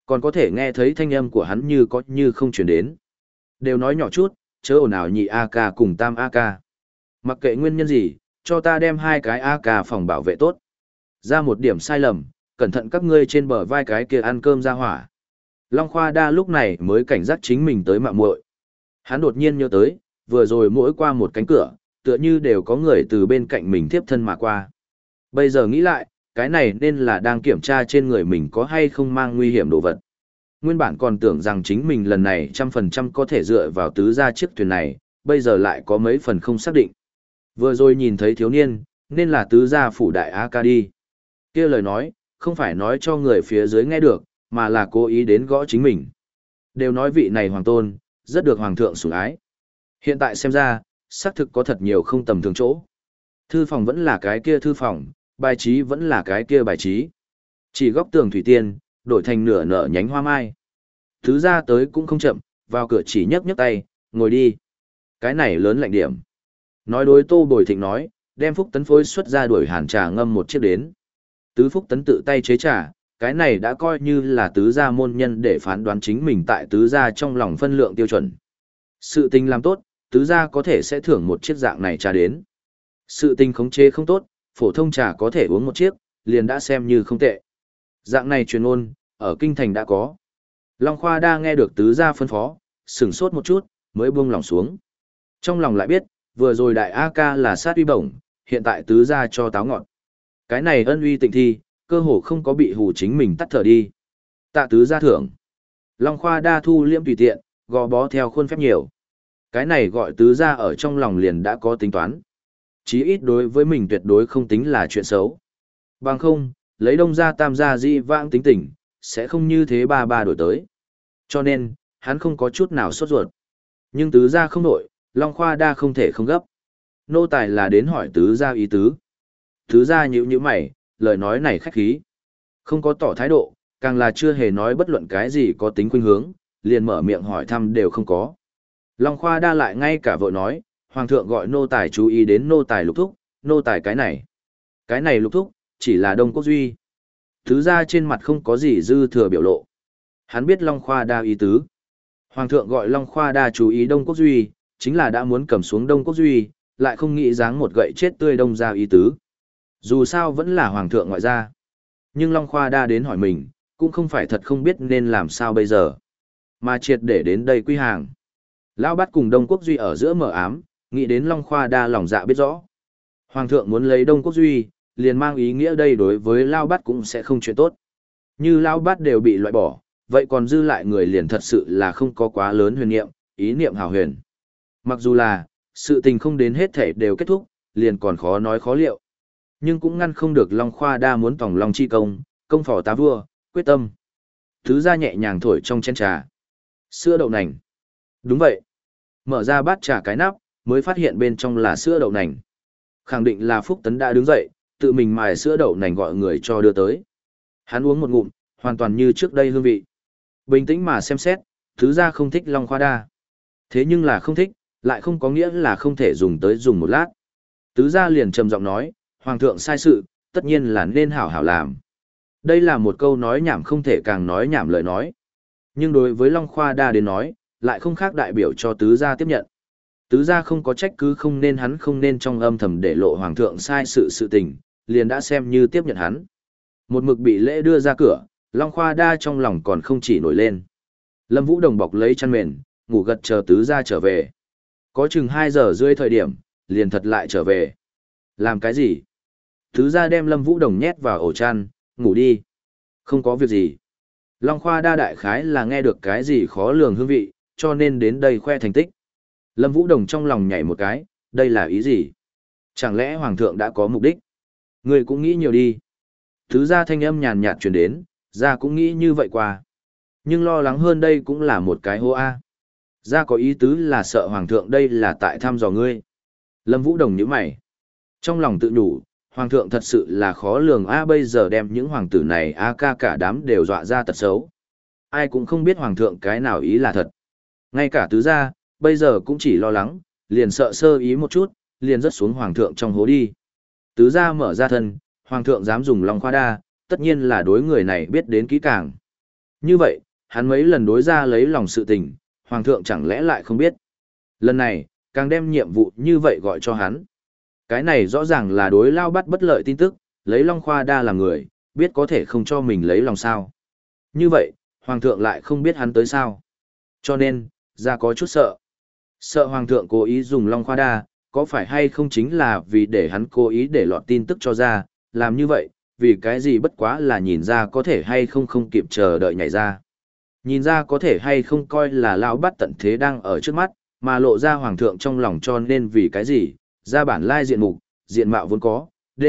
còn có thể nghe thấy thanh âm của hắn như có như không chuyển đến. Đều nói nhỏ chút, chớ ồn ào nhị a ca cùng tam a ca. Mặc kệ nguyên nhân gì, cho ta đem hai cái a ca phòng bảo vệ tốt. Ra một điểm sai lầm, cẩn thận các ngươi trên bờ vai cái kia ăn cơm ra hỏa. Long Khoa Đa lúc này mới cảnh giác chính mình tới mạo muội. Hắn đột nhiên nhớ tới, vừa rồi mỗi qua một cánh cửa, tựa như đều có người từ bên cạnh mình tiếp thân mà qua. Bây giờ nghĩ lại, cái này nên là đang kiểm tra trên người mình có hay không mang nguy hiểm đồ vật. Nguyên bản còn tưởng rằng chính mình lần này trăm phần trăm có thể dựa vào tứ gia chiếc thuyền này, bây giờ lại có mấy phần không xác định. Vừa rồi nhìn thấy thiếu niên, nên là tứ gia phủ đại A ca đi. Kia lời nói, không phải nói cho người phía dưới nghe được, mà là cố ý đến gõ chính mình. Đều nói vị này hoàng tôn, rất được hoàng thượng sủng ái. Hiện tại xem ra, xác thực có thật nhiều không tầm thường chỗ. Thư phòng vẫn là cái kia thư phòng, bài trí vẫn là cái kia bài trí. Chỉ góc tường thủy tiên, đổi thành nửa nở nhánh hoa mai. Thứ ra tới cũng không chậm, vào cửa chỉ nhấc nhấc tay, ngồi đi. Cái này lớn lạnh điểm. Nói đối Tô Bồi Thịnh nói, đem Phúc Tấn phối xuất ra đuổi hàn trà ngâm một chiếc đến. Tứ Phúc Tấn tự tay chế trà, cái này đã coi như là tứ gia môn nhân để phán đoán chính mình tại tứ gia trong lòng phân lượng tiêu chuẩn. Sự tình làm tốt, tứ gia có thể sẽ thưởng một chiếc dạng này trà đến. Sự tình khống chế không tốt, phổ thông trà có thể uống một chiếc, liền đã xem như không tệ. Dạng này truyền ôn, ở kinh thành đã có. Long Khoa Đa nghe được tứ gia phân phó, sửng sốt một chút, mới buông lòng xuống. Trong lòng lại biết, vừa rồi đại A ca là sát uy bổng, hiện tại tứ gia cho táo ngọt. Cái này ân uy tịnh thi, cơ hồ không có bị hù chính mình tắt thở đi. Tạ tứ gia thưởng. Long Khoa Đa thu liễm tùy tiện, gò bó theo khuôn phép nhiều. Cái này gọi tứ gia ở trong lòng liền đã có tính toán. Chí ít đối với mình tuyệt đối không tính là chuyện xấu. Bằng không, lấy đông gia tam gia di vãng tính tình, sẽ không như thế ba ba đổi tới. Cho nên, hắn không có chút nào sốt ruột. Nhưng tứ gia không đổi, Long Khoa Đa không thể không gấp. Nô tài là đến hỏi tứ gia ý tứ. Tứ gia nhíu nhíu mày, lời nói này khách khí. Không có tỏ thái độ, càng là chưa hề nói bất luận cái gì có tính khuynh hướng, liền mở miệng hỏi thăm đều không có. Long Khoa Đa lại ngay cả vội nói, Hoàng thượng gọi nô tài chú ý đến nô tài lục thúc, nô tài cái này. Cái này lục thúc, chỉ là Đông Quốc Duy. Thứ ra trên mặt không có gì dư thừa biểu lộ. Hắn biết Long Khoa Đa ý tứ. Hoàng thượng gọi Long Khoa Đa chú ý Đông Quốc Duy, chính là đã muốn cầm xuống Đông Quốc Duy, lại không nghĩ dáng một gậy chết tươi đông ra ý tứ. Dù sao vẫn là Hoàng thượng ngoại gia. Nhưng Long Khoa Đa đến hỏi mình, cũng không phải thật không biết nên làm sao bây giờ. Mà triệt để đến đây quy hàng. Lão Bát cùng Đông Quốc Duy ở giữa mở ám, nghĩ đến Long Khoa Đa lòng dạ biết rõ. Hoàng thượng muốn lấy Đông Quốc Duy, liền mang ý nghĩa đây đối với Lão Bát cũng sẽ không chuyện tốt. Như Lão Bát đều bị loại bỏ, vậy còn dư lại người liền thật sự là không có quá lớn huyền niệm, ý niệm hào huyền. Mặc dù là, sự tình không đến hết thể đều kết thúc, liền còn khó nói khó liệu. Nhưng cũng ngăn không được Long Khoa Đa muốn tòng Long chi công, công phò tá vua, quyết tâm. Thứ ra nhẹ nhàng thổi trong chén trà. Sữa đậu nành. Đúng vậy. Mở ra bát trà cái nắp, mới phát hiện bên trong là sữa đậu nành. Khẳng định là Phúc Tấn đã đứng dậy, tự mình mài sữa đậu nành gọi người cho đưa tới. Hắn uống một ngụm, hoàn toàn như trước đây hương vị. Bình tĩnh mà xem xét, thứ ra không thích Long Khoa Đa. Thế nhưng là không thích, lại không có nghĩa là không thể dùng tới dùng một lát. Tứ gia liền trầm giọng nói, Hoàng thượng sai sự, tất nhiên là nên hảo hảo làm. Đây là một câu nói nhảm không thể càng nói nhảm lời nói. Nhưng đối với Long Khoa Đa đến nói, lại không khác đại biểu cho tứ gia tiếp nhận. Tứ gia không có trách cứ không nên hắn không nên trong âm thầm để lộ Hoàng thượng sai sự sự tình, liền đã xem như tiếp nhận hắn. Một mực bị lễ đưa ra cửa, Long Khoa Đa trong lòng còn không chỉ nổi lên. Lâm Vũ Đồng bọc lấy chăn mền, ngủ gật chờ tứ gia trở về. Có chừng hai giờ rưỡi thời điểm, liền thật lại trở về. Làm cái gì? Tứ gia đem Lâm Vũ Đồng nhét vào ổ chăn, ngủ đi. Không có việc gì. Long Khoa Đa đại khái là nghe được cái gì khó lường hương vị, cho nên đến đây khoe thành tích. Lâm Vũ Đồng trong lòng nhảy một cái, đây là ý gì? Chẳng lẽ Hoàng thượng đã có mục đích? Người cũng nghĩ nhiều đi. Thứ ra thanh âm nhàn nhạt truyền đến, ra cũng nghĩ như vậy qua. Nhưng lo lắng hơn đây cũng là một cái hô a. Ra có ý tứ là sợ Hoàng thượng đây là tại thăm dò ngươi. Lâm Vũ Đồng nhíu mày. Trong lòng tự nhủ, Hoàng thượng thật sự là khó lường a bây giờ đem những hoàng tử này a ca cả đám đều dọa ra tật xấu. Ai cũng không biết Hoàng thượng cái nào ý là thật. Ngay cả tứ gia, bây giờ cũng chỉ lo lắng, liền sợ sơ ý một chút, liền rớt xuống Hoàng thượng trong hố đi. Tứ gia mở ra thân, Hoàng thượng dám dùng Long Khoa Đa, tất nhiên là đối người này biết đến kỹ càng. Như vậy, hắn mấy lần đối ra lấy lòng sự tình, hoàng thượng chẳng lẽ lại không biết. Lần này, càng đem nhiệm vụ như vậy gọi cho hắn. Cái này rõ ràng là đối Lao Bát bất lợi tin tức, lấy Long Khoa Đa làm người, biết có thể không cho mình lấy lòng sao. Như vậy, hoàng thượng lại không biết hắn tới sao. Cho nên, ra có chút sợ. Sợ hoàng thượng cố ý dùng Long Khoa Đa, có phải hay không chính là vì để hắn cố ý để lọt tin tức cho ra, làm như vậy, vì cái gì bất quá là nhìn ra có thể hay không không kịp chờ đợi nhảy ra. Nhìn ra có thể hay không coi là lão bắt tận thế đang ở trước mắt, mà lộ ra hoàng thượng trong lòng cho nên vì cái gì, ra bản lai diện mục, diện mạo vốn có, D,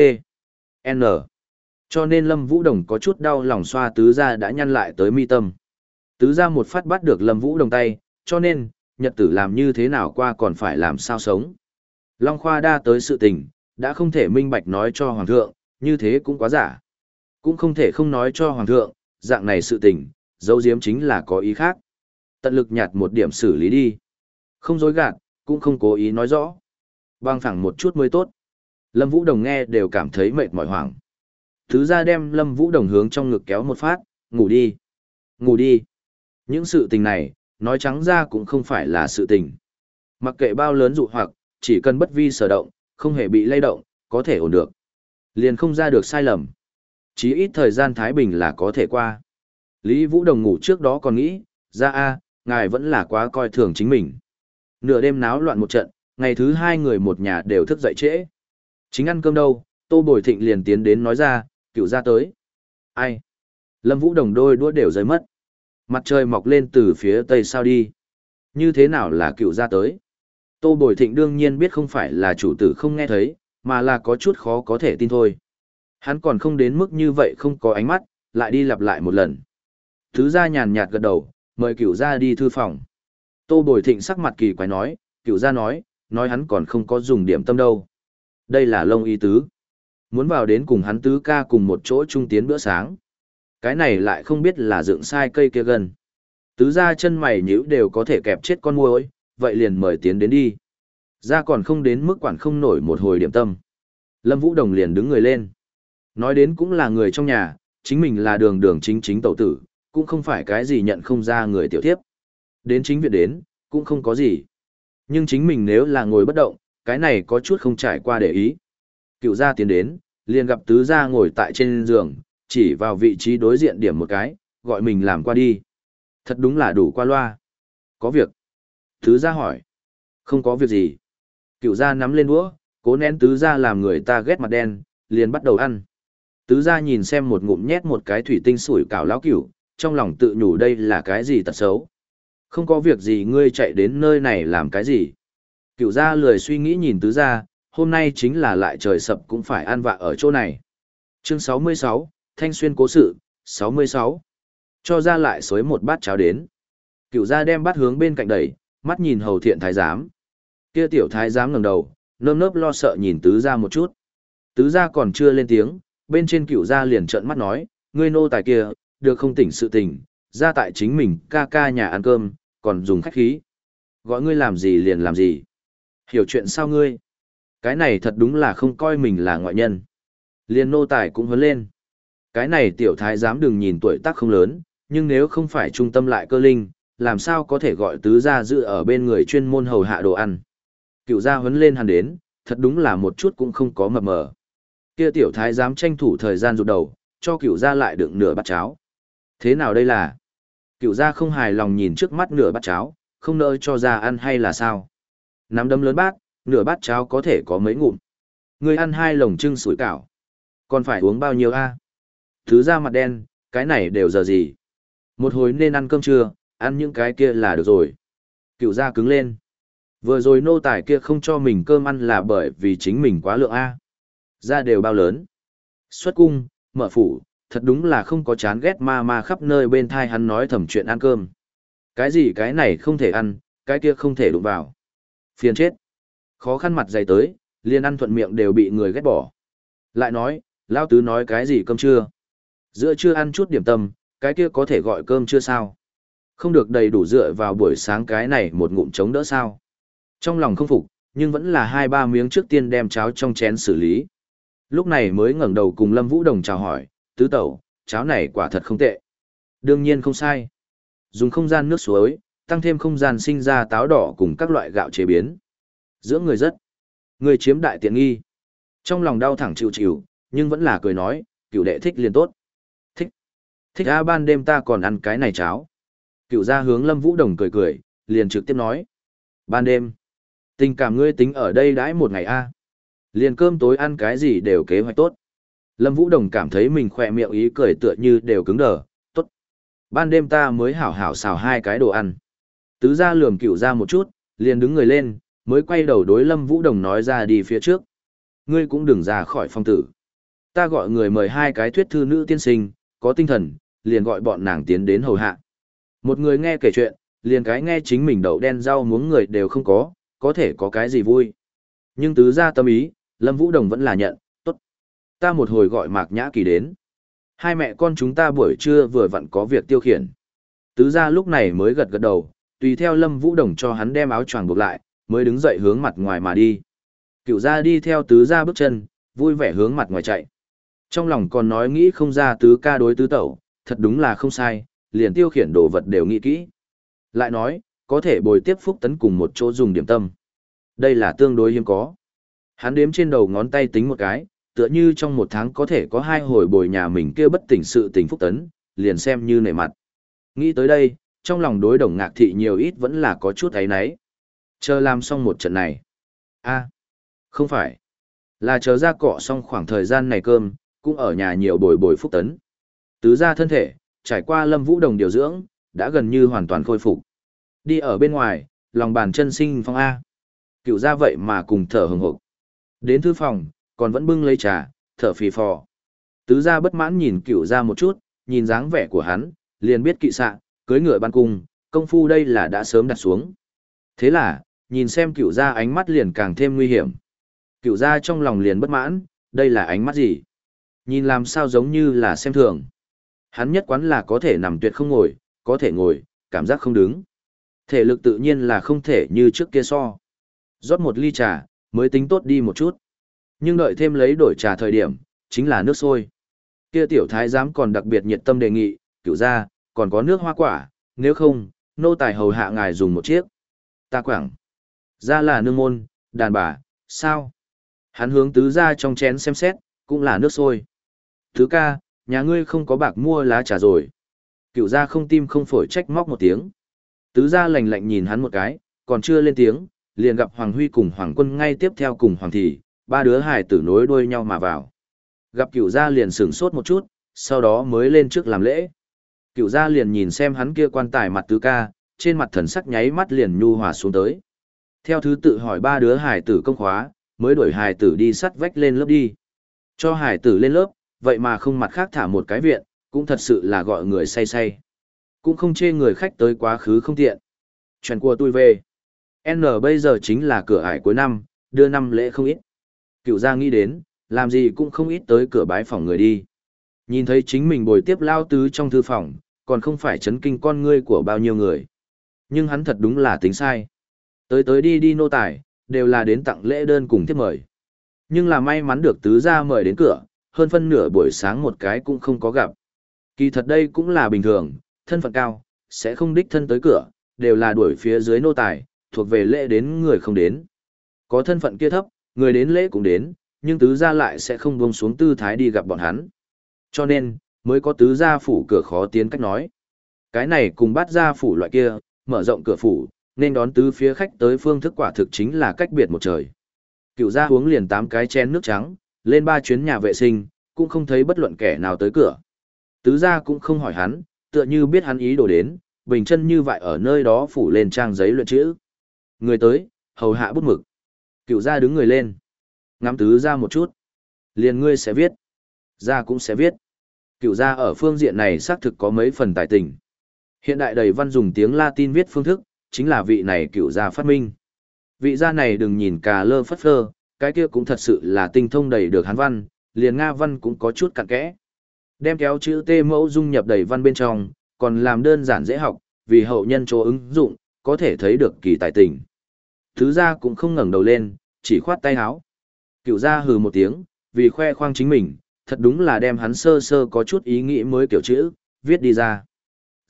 N. Cho nên Lâm Vũ Đồng có chút đau lòng xoa tứ gia đã nhăn lại tới mi tâm. Tứ gia một phát bắt được Lâm Vũ Đồng tay, cho nên, nhật tử làm như thế nào qua còn phải làm sao sống. Long Khoa Đa tới sự tình, đã không thể minh bạch nói cho hoàng thượng, như thế cũng quá giả. Cũng không thể không nói cho hoàng thượng, dạng này sự tình, dấu diếm chính là có ý khác. Tận lực nhạt một điểm xử lý đi. Không dối gạt, cũng không cố ý nói rõ. Băng phẳng một chút mới tốt. Lâm Vũ Đồng nghe đều cảm thấy mệt mỏi hoảng. Thứ ra đem Lâm Vũ Đồng hướng trong ngực kéo một phát, ngủ đi. Ngủ đi. Những sự tình này, nói trắng ra cũng không phải là sự tình. Mặc kệ bao lớn dụ hoặc, chỉ cần bất vi sở động, không hề bị lay động, có thể ổn được. Liền không ra được sai lầm. Chí ít thời gian thái bình là có thể qua. Lý Vũ Đồng ngủ trước đó còn nghĩ, ra a, ngài vẫn là quá coi thường chính mình. Nửa đêm náo loạn một trận, ngày thứ hai người một nhà đều thức dậy trễ. Chính ăn cơm đâu, Tô Bồi Thịnh liền tiến đến nói ra, cựu ra tới. Ai? Lâm Vũ Đồng đôi đũa đều rơi mất. Mặt trời mọc lên từ phía tây sao đi. Như thế nào là cựu ra tới? Tô Bồi Thịnh đương nhiên biết không phải là chủ tử không nghe thấy, mà là có chút khó có thể tin thôi. Hắn còn không đến mức như vậy không có ánh mắt, lại đi lặp lại một lần. Thứ gia nhàn nhạt gật đầu, mời cựu gia đi thư phòng. Tô Bồi Thịnh sắc mặt kỳ quái nói, cựu gia nói, nói hắn còn không có dùng điểm tâm đâu. Đây là lông ý tứ. Muốn vào đến cùng hắn tứ ca cùng một chỗ chung tiến bữa sáng. Cái này lại không biết là dựng sai cây kia gần. Tứ gia chân mày nhíu đều có thể kẹp chết con muỗi, vậy liền mời tiến đến đi. Gia còn không đến mức quản không nổi một hồi điểm tâm. Lâm Vũ Đồng liền đứng người lên. Nói đến cũng là người trong nhà, chính mình là đường đường chính chính tẩu tử, cũng không phải cái gì nhận không ra người tiểu thiếp. Đến chính viện đến, cũng không có gì. Nhưng chính mình nếu là ngồi bất động, cái này có chút không trải qua để ý. Cựu gia tiến đến, liền gặp tứ gia ngồi tại trên giường, chỉ vào vị trí đối diện điểm một cái, gọi mình làm qua đi. Thật đúng là đủ qua loa. Có việc. Tứ gia hỏi. Không có việc gì. Cựu gia nắm lên đũa, cố nén tứ gia làm người ta ghét mặt đen, liền bắt đầu ăn. Tứ gia nhìn xem một ngụm nhét một cái thủy tinh sủi cảo lão cửu, trong lòng tự nhủ đây là cái gì tật xấu. Không có việc gì ngươi chạy đến nơi này làm cái gì. Cựu gia lười suy nghĩ nhìn tứ gia, hôm nay chính là lại trời sập cũng phải ăn vạ ở chỗ này. Chương sáu mươi sáu, Thanh Xuyên cố sự, sáu mươi sáu. Cho ra lại xối một bát cháo đến. Cựu gia đem bát hướng bên cạnh đẩy, mắt nhìn hầu thiện thái giám. Kia tiểu thái giám ngẩng đầu, nơm nớp lo sợ nhìn tứ gia một chút. Tứ gia còn chưa lên tiếng, bên trên cựu gia liền trợn mắt nói, ngươi nô tài kia, được không tỉnh sự tình, ra tại chính mình ca ca nhà ăn cơm, còn dùng khách khí. Gọi ngươi làm gì liền làm gì. Hiểu chuyện sao ngươi? Cái này thật đúng là không coi mình là ngoại nhân. Liền nô tài cũng hớn lên. Cái này tiểu thái giám đừng nhìn tuổi tác không lớn, nhưng nếu không phải trung tâm lại cơ linh, làm sao có thể gọi tứ gia dự ở bên người chuyên môn hầu hạ đồ ăn. Cựu gia huấn lên hắn đến, thật đúng là một chút cũng không có mập mờ. Kia tiểu thái giám tranh thủ thời gian rụt đầu, cho cựu gia lại đựng nửa bát cháo. Thế nào đây là? Cựu gia không hài lòng nhìn trước mắt nửa bát cháo, không nỡ cho ra ăn hay là sao? Nắm đấm lớn bát, nửa bát cháo có thể có mấy ngụm. Ngươi ăn hai lồng trưng sủi cảo. Còn phải uống bao nhiêu a? Thứ ra mặt đen, cái này đều giờ gì? Một hồi nên ăn cơm trưa, ăn những cái kia là được rồi. Cựu gia cứng lên. Vừa rồi nô tài kia không cho mình cơm ăn là bởi vì chính mình quá lượng a. Ra đều bao lớn. Xuất cung, mở phủ, thật đúng là không có chán ghét ma ma khắp nơi bên thai hắn nói thầm chuyện ăn cơm. Cái gì cái này không thể ăn, cái kia không thể đụng vào. Phiền chết. Khó khăn mặt dày tới, liền ăn thuận miệng đều bị người ghét bỏ. Lại nói, lao tứ nói cái gì cơm trưa? Giữa trưa ăn chút điểm tâm, cái kia có thể gọi cơm trưa sao? Không được đầy đủ dựa vào buổi sáng cái này một ngụm chống đỡ sao? Trong lòng không phục, nhưng vẫn là hai ba miếng trước tiên đem cháo trong chén xử lý. Lúc này mới ngẩng đầu cùng Lâm Vũ Đồng chào hỏi, tứ tẩu, cháo này quả thật không tệ. Đương nhiên không sai. Dùng không gian nước suối, tăng thêm không gian sinh ra táo đỏ cùng các loại gạo chế biến. Dưỡng người rất. Người chiếm đại tiện nghi. Trong lòng đau thẳng chịu chịu, nhưng vẫn là cười nói, cựu đệ thích liền tốt. Thích. Thích a, ban đêm ta còn ăn cái này cháo. Cựu gia hướng Lâm Vũ Đồng cười cười, liền trực tiếp nói. Ban đêm. Tình cảm ngươi tính ở đây đãi một ngày a. Liền cơm tối ăn cái gì đều kế hoạch tốt. Lâm Vũ Đồng cảm thấy mình khỏe miệng ý cười tựa như đều cứng đờ, tốt. Ban đêm ta mới hảo hảo xào hai cái đồ ăn. Tứ gia lườm cựu gia một chút, liền đứng người lên, mới quay đầu đối Lâm Vũ Đồng nói ra đi phía trước. Ngươi cũng đừng ra khỏi phong tử. Ta gọi người mời hai cái thuyết thư nữ tiên sinh, có tinh thần, liền gọi bọn nàng tiến đến hầu hạ. Một người nghe kể chuyện, liền cái nghe chính mình đậu đen rau muống người đều không có, có thể có cái gì vui. Nhưng tứ gia tâm ý, Lâm Vũ Đồng vẫn là nhận, tốt. Ta một hồi gọi Mạc Nhã Kỳ đến. Hai mẹ con chúng ta buổi trưa vừa vặn có việc tiêu khiển. Tứ gia lúc này mới gật gật đầu, tùy theo Lâm Vũ Đồng cho hắn đem áo choàng buộc lại, mới đứng dậy hướng mặt ngoài mà đi. Cựu gia đi theo tứ gia bước chân, vui vẻ hướng mặt ngoài chạy. Trong lòng còn nói nghĩ không ra tứ ca đối tứ tẩu, thật đúng là không sai, liền tiêu khiển đồ vật đều nghĩ kỹ. Lại nói, có thể bồi tiếp Phúc Tấn cùng một chỗ dùng điểm tâm. Đây là tương đối hiếm có. Hắn đếm trên đầu ngón tay tính một cái, tựa như trong một tháng có thể có hai hồi bồi nhà mình kia bất tỉnh sự tình Phúc Tấn, liền xem như nể mặt. Nghĩ tới đây, trong lòng đối Đồng Ngạc Thị nhiều ít vẫn là có chút ấy náy. Chờ làm xong một trận này. a không phải. Là chờ ra cọ xong khoảng thời gian này cơm, cũng ở nhà nhiều bồi bồi Phúc Tấn. Tứ gia thân thể, trải qua Lâm Vũ Đồng điều dưỡng, đã gần như hoàn toàn khôi phục. Đi ở bên ngoài, lòng bàn chân sinh phong A. Cựu gia vậy mà cùng thở hừng hực. Đến thư phòng, còn vẫn bưng lấy trà, thở phì phò. Tứ gia bất mãn nhìn cựu gia một chút, nhìn dáng vẻ của hắn, liền biết kỵ xạ, cưới ngựa ban cung, công phu đây là đã sớm đặt xuống. Thế là, nhìn xem cựu gia ánh mắt liền càng thêm nguy hiểm. Cựu gia trong lòng liền bất mãn, đây là ánh mắt gì? Nhìn làm sao giống như là xem thường. Hắn nhất quán là có thể nằm tuyệt không ngồi, có thể ngồi, cảm giác không đứng. Thể lực tự nhiên là không thể như trước kia so. Rót một ly trà, mới tính tốt đi một chút. Nhưng đợi thêm lấy đổi trà thời điểm, chính là nước sôi. Kia tiểu thái giám còn đặc biệt nhiệt tâm đề nghị, cựu gia, còn có nước hoa quả, nếu không, nô tài hầu hạ ngài dùng một chiếc. Ta quảng. Ra là nương môn, đàn bà, sao? Hắn hướng tứ gia trong chén xem xét, cũng là nước sôi. Thứ ca, nhà ngươi không có bạc mua lá trà rồi. Cựu gia không tim không phổi trách móc một tiếng. Tứ gia lạnh lạnh nhìn hắn một cái, còn chưa lên tiếng, liền gặp Hoàng Huy cùng Hoàng Quân ngay tiếp theo cùng Hoàng Thị, ba đứa hài tử nối đuôi nhau mà vào. Gặp cựu gia liền sửng sốt một chút, sau đó mới lên trước làm lễ. Cựu gia liền nhìn xem hắn kia quan tài mặt tứ ca, trên mặt thần sắc nháy mắt liền nhu hòa xuống tới. Theo thứ tự hỏi ba đứa hài tử công khóa, mới đuổi hài tử đi sắt vách lên lớp đi. Cho hài tử lên lớp, vậy mà không mặt khác thả một cái viện, cũng thật sự là gọi người say say. Cũng không chê người khách tới quá khứ không tiện. Chuyện của tôi về. N bây giờ chính là cửa ải cuối năm, đưa năm lễ không ít. Cựu gia nghĩ đến, làm gì cũng không ít tới cửa bái phòng người đi. Nhìn thấy chính mình bồi tiếp lao tứ trong thư phòng, còn không phải chấn kinh con ngươi của bao nhiêu người. Nhưng hắn thật đúng là tính sai. Tới tới đi đi nô tài, đều là đến tặng lễ đơn cùng tiếp mời. Nhưng là may mắn được tứ gia mời đến cửa, hơn phân nửa buổi sáng một cái cũng không có gặp. Kỳ thật đây cũng là bình thường, thân phận cao, sẽ không đích thân tới cửa, đều là đuổi phía dưới nô tài, thuộc về lễ đến người không đến. Có thân phận kia thấp, người đến lễ cũng đến, nhưng tứ gia lại sẽ không buông xuống tư thái đi gặp bọn hắn. Cho nên, mới có tứ gia phủ cửa khó tiến cách nói. Cái này cùng bắt gia phủ loại kia, mở rộng cửa phủ, nên đón tứ phía khách tới phương thức quả thực chính là cách biệt một trời. Cựu gia uống liền tám cái chén nước trắng, lên ba chuyến nhà vệ sinh, cũng không thấy bất luận kẻ nào tới cửa. Tứ gia cũng không hỏi hắn, tựa như biết hắn ý đồ đến, bình chân như vậy ở nơi đó phủ lên trang giấy luyện chữ. Người tới, hầu hạ bút mực. Cựu gia đứng người lên, ngắm tứ gia một chút. Liền ngươi sẽ viết, gia cũng sẽ viết. Cựu gia ở phương diện này xác thực có mấy phần tài tình. Hiện đại đầy văn dùng tiếng Latin viết phương thức, chính là vị này cựu gia phát minh. Vị gia này đừng nhìn cà lơ phất phơ, cái kia cũng thật sự là tinh thông đầy được Hán văn, liền Nga văn cũng có chút cặn kẽ. Đem kéo chữ T mẫu dung nhập đầy văn bên trong, còn làm đơn giản dễ học, vì hậu nhân chỗ ứng dụng, có thể thấy được kỳ tài tình. Thứ gia cũng không ngẩng đầu lên, chỉ khoát tay áo. Cựu gia hừ một tiếng, vì khoe khoang chính mình, thật đúng là đem hắn sơ sơ có chút ý nghĩ mới kiểu chữ, viết đi ra.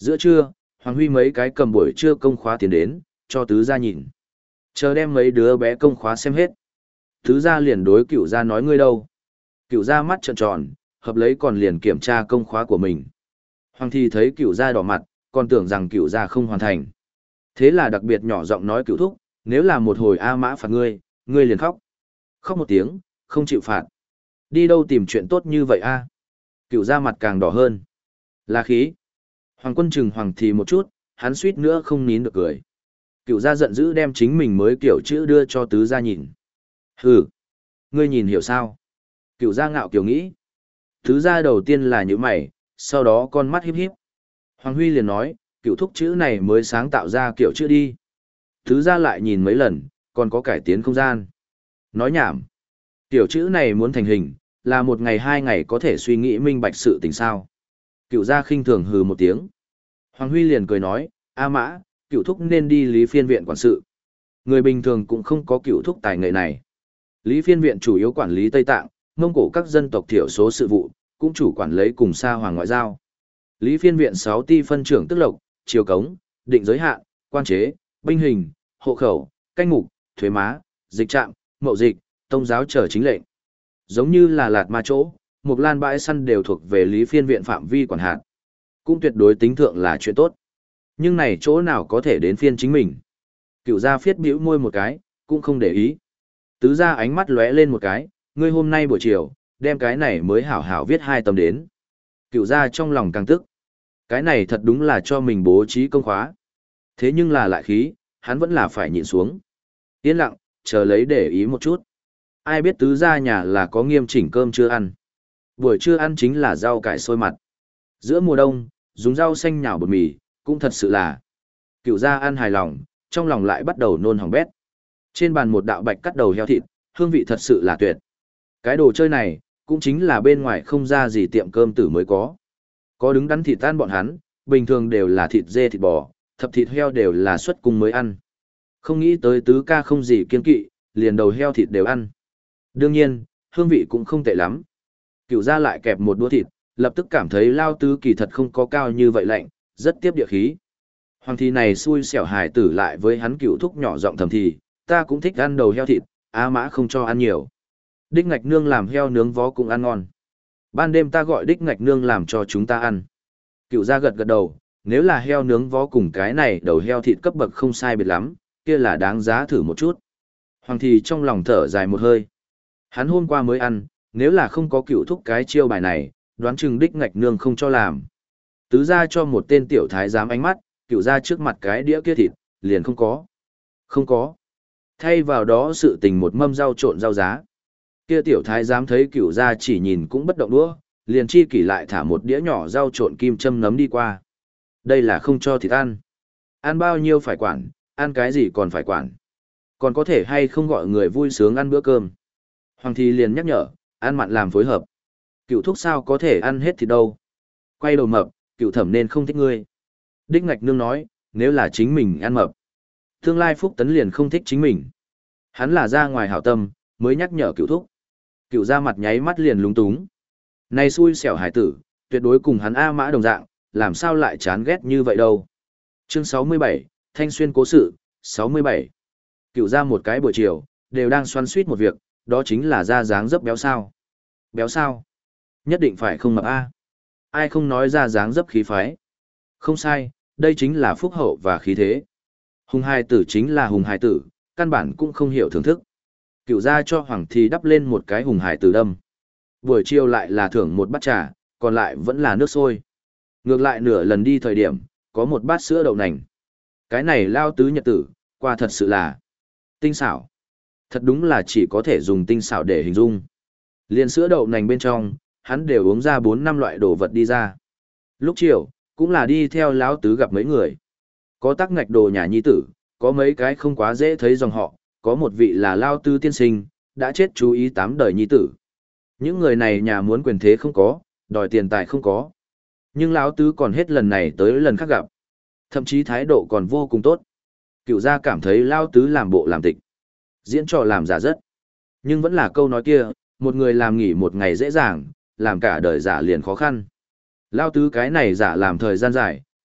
Giữa trưa, Hoàng Huy mấy cái cầm buổi trưa công khóa tiến đến, cho tứ gia nhìn. Chờ đem mấy đứa bé công khóa xem hết. Tứ gia liền đối cửu gia nói ngươi đâu. Cửu gia mắt trợn tròn, hợp lấy còn liền kiểm tra công khóa của mình. Hoàng Thi thấy cửu gia đỏ mặt, còn tưởng rằng cửu gia không hoàn thành. Thế là đặc biệt nhỏ giọng nói cửu thúc, nếu là một hồi A Mã phạt ngươi, ngươi liền khóc. Khóc một tiếng, không chịu phạt. Đi đâu tìm chuyện tốt như vậy a? Cửu gia mặt càng đỏ hơn. Là khí. Hoàng Quân chừng Hoàng Thì một chút, hắn suýt nữa không nín được cười. Cửu gia giận dữ đem chính mình mới kiểu chữ đưa cho tứ gia nhìn. Hừ, ngươi nhìn hiểu sao? Cửu gia ngạo kiểu nghĩ. Tứ gia đầu tiên là nhíu mày, sau đó con mắt híp híp. Hoàng Huy liền nói, cửu thúc chữ này mới sáng tạo ra kiểu chữ đi. Tứ gia lại nhìn mấy lần, còn có cải tiến không gian. Nói nhảm. Kiểu chữ này muốn thành hình, là một ngày hai ngày có thể suy nghĩ minh bạch sự tình sao. Cửu gia khinh thường hừ một tiếng. Hoàng Huy liền cười nói, A Mã, cửu thúc nên đi Lý Phiên Viện quản sự. Người bình thường cũng không có cửu thúc tài nghệ này. Lý Phiên Viện chủ yếu quản lý Tây Tạng, Mông Cổ các dân tộc thiểu số sự vụ, cũng chủ quản lấy cùng xa hoàng ngoại giao. Lý Phiên Viện sáu ti phân trưởng tức lộc, chiều cống, định giới hạn, quan chế, binh hình, hộ khẩu, canh mục, thuế má, dịch trạm, mậu dịch, tông giáo trở chính lệnh. Giống như là Lạt Ma chỗ, Mộc Lan bãi săn đều thuộc về Lý Phiên Viện phạm vi quản hạt. Cũng tuyệt đối tính thượng là chuyện tốt. Nhưng này chỗ nào có thể đến phiên chính mình. Cửu gia phiết bĩu môi một cái, cũng không để ý. Tứ gia ánh mắt lóe lên một cái, ngươi hôm nay buổi chiều, đem cái này mới hảo hảo viết hai tấm đến. Cửu gia trong lòng càng tức. Cái này thật đúng là cho mình bố trí công khóa. Thế nhưng là lại khí, hắn vẫn là phải nhịn xuống. Yên lặng, chờ lấy để ý một chút. Ai biết tứ gia nhà là có nghiêm chỉnh cơm chưa ăn. Buổi trưa ăn chính là rau cải sôi mặt. Giữa mùa đông, dùng rau xanh nhào bột mì, cũng thật sự là. Cửu gia ăn hài lòng, trong lòng lại bắt đầu nôn hỏng bét. Trên bàn một đạo bạch cắt đầu heo thịt, hương vị thật sự là tuyệt. Cái đồ chơi này, cũng chính là bên ngoài không ra gì tiệm cơm tử mới có. Có đứng đắn thịt tan bọn hắn, bình thường đều là thịt dê thịt bò, thập thịt heo đều là xuất cung mới ăn. Không nghĩ tới tứ ca không gì kiên kỵ, liền đầu heo thịt đều ăn. Đương nhiên, hương vị cũng không tệ lắm. Cửu gia lại kẹp một đũa thịt, lập tức cảm thấy lao tứ kỳ thật không có cao như vậy lạnh, rất tiếp địa khí. Hoàng Thi này xui xẻo hài tử lại với hắn cửu thúc nhỏ giọng thầm thì, ta cũng thích ăn đầu heo thịt, A Mã không cho ăn nhiều. Đích Ngạch Nương làm heo nướng vó cũng ăn ngon. Ban đêm ta gọi Đích Ngạch Nương làm cho chúng ta ăn. Cửu gia gật gật đầu, nếu là heo nướng vó cùng cái này đầu heo thịt cấp bậc không sai biệt lắm, kia là đáng giá thử một chút. Hoàng Thi trong lòng thở dài một hơi. Hắn hôm qua mới ăn, nếu là không có cửu thúc cái chiêu bài này, đoán chừng Đích Ngạch Nương không cho làm. Tứ gia cho một tên tiểu thái giám ánh mắt, cửu gia trước mặt cái đĩa kia thịt, liền không có. Không có. Thay vào đó sự tình một mâm rau trộn rau giá. Kia tiểu thái giám thấy cửu gia chỉ nhìn cũng bất động đũa, liền chi kỷ lại thả một đĩa nhỏ rau trộn kim châm nấm đi qua. Đây là không cho thịt ăn. Ăn bao nhiêu phải quản, ăn cái gì còn phải quản. Còn có thể hay không gọi người vui sướng ăn bữa cơm. Hoàng Thi liền nhắc nhở, ăn mặn làm phối hợp. Cửu thúc sao có thể ăn hết thịt đâu. Quay đầu mập, cửu thẩm nên không thích ngươi. Đích Ngạch Nương nói, nếu là chính mình ăn mập. Tương lai Phúc Tấn liền không thích chính mình. Hắn là ra ngoài hảo tâm, mới nhắc nhở cửu thúc. Cửu ra mặt nháy mắt liền lúng túng. Này xui xẻo hải tử, tuyệt đối cùng hắn A Mã đồng dạng, làm sao lại chán ghét như vậy đâu. Chương sáu mươi bảy, Thanh Xuyên cố sự, sáu mươi bảy. Cửu ra một cái buổi chiều, đều đang xoắn suýt một việc, đó chính là ra dáng dấp béo sao. Béo sao? Nhất định phải không mập A. Ai không nói ra dáng dấp khí phái. Không sai, đây chính là phúc hậu và khí thế. Hùng hài tử chính là hùng hài tử, căn bản cũng không hiểu thưởng thức. Cửu gia cho Hoàng Thi đắp lên một cái hùng hài tử đâm. Buổi chiều lại là thưởng một bát trà, còn lại vẫn là nước sôi. Ngược lại nửa lần đi thời điểm, có một bát sữa đậu nành. Cái này lao tứ nhật tử, qua thật sự là tinh xảo. Thật đúng là chỉ có thể dùng tinh xảo để hình dung. Liền sữa đậu nành bên trong, hắn đều uống ra bốn năm loại đồ vật đi ra. Lúc chiều, cũng là đi theo lão tứ gặp mấy người. Có tắc ngạch đồ nhà nhi tử, có mấy cái không quá dễ thấy dòng họ, có một vị là lao tứ tiên sinh, đã chết chú ý tám đời nhi tử. Những người này nhà muốn quyền thế không có, đòi tiền tài không có. Nhưng lão tứ còn hết lần này tới lần khác gặp. Thậm chí thái độ còn vô cùng tốt. Cửu gia cảm thấy lao tứ làm bộ làm tịch. Diễn trò làm giả rất. Nhưng vẫn là câu nói kia, một người làm nghỉ một ngày dễ dàng, làm cả đời giả liền khó khăn. Lao tứ cái này giả làm thời gian dài,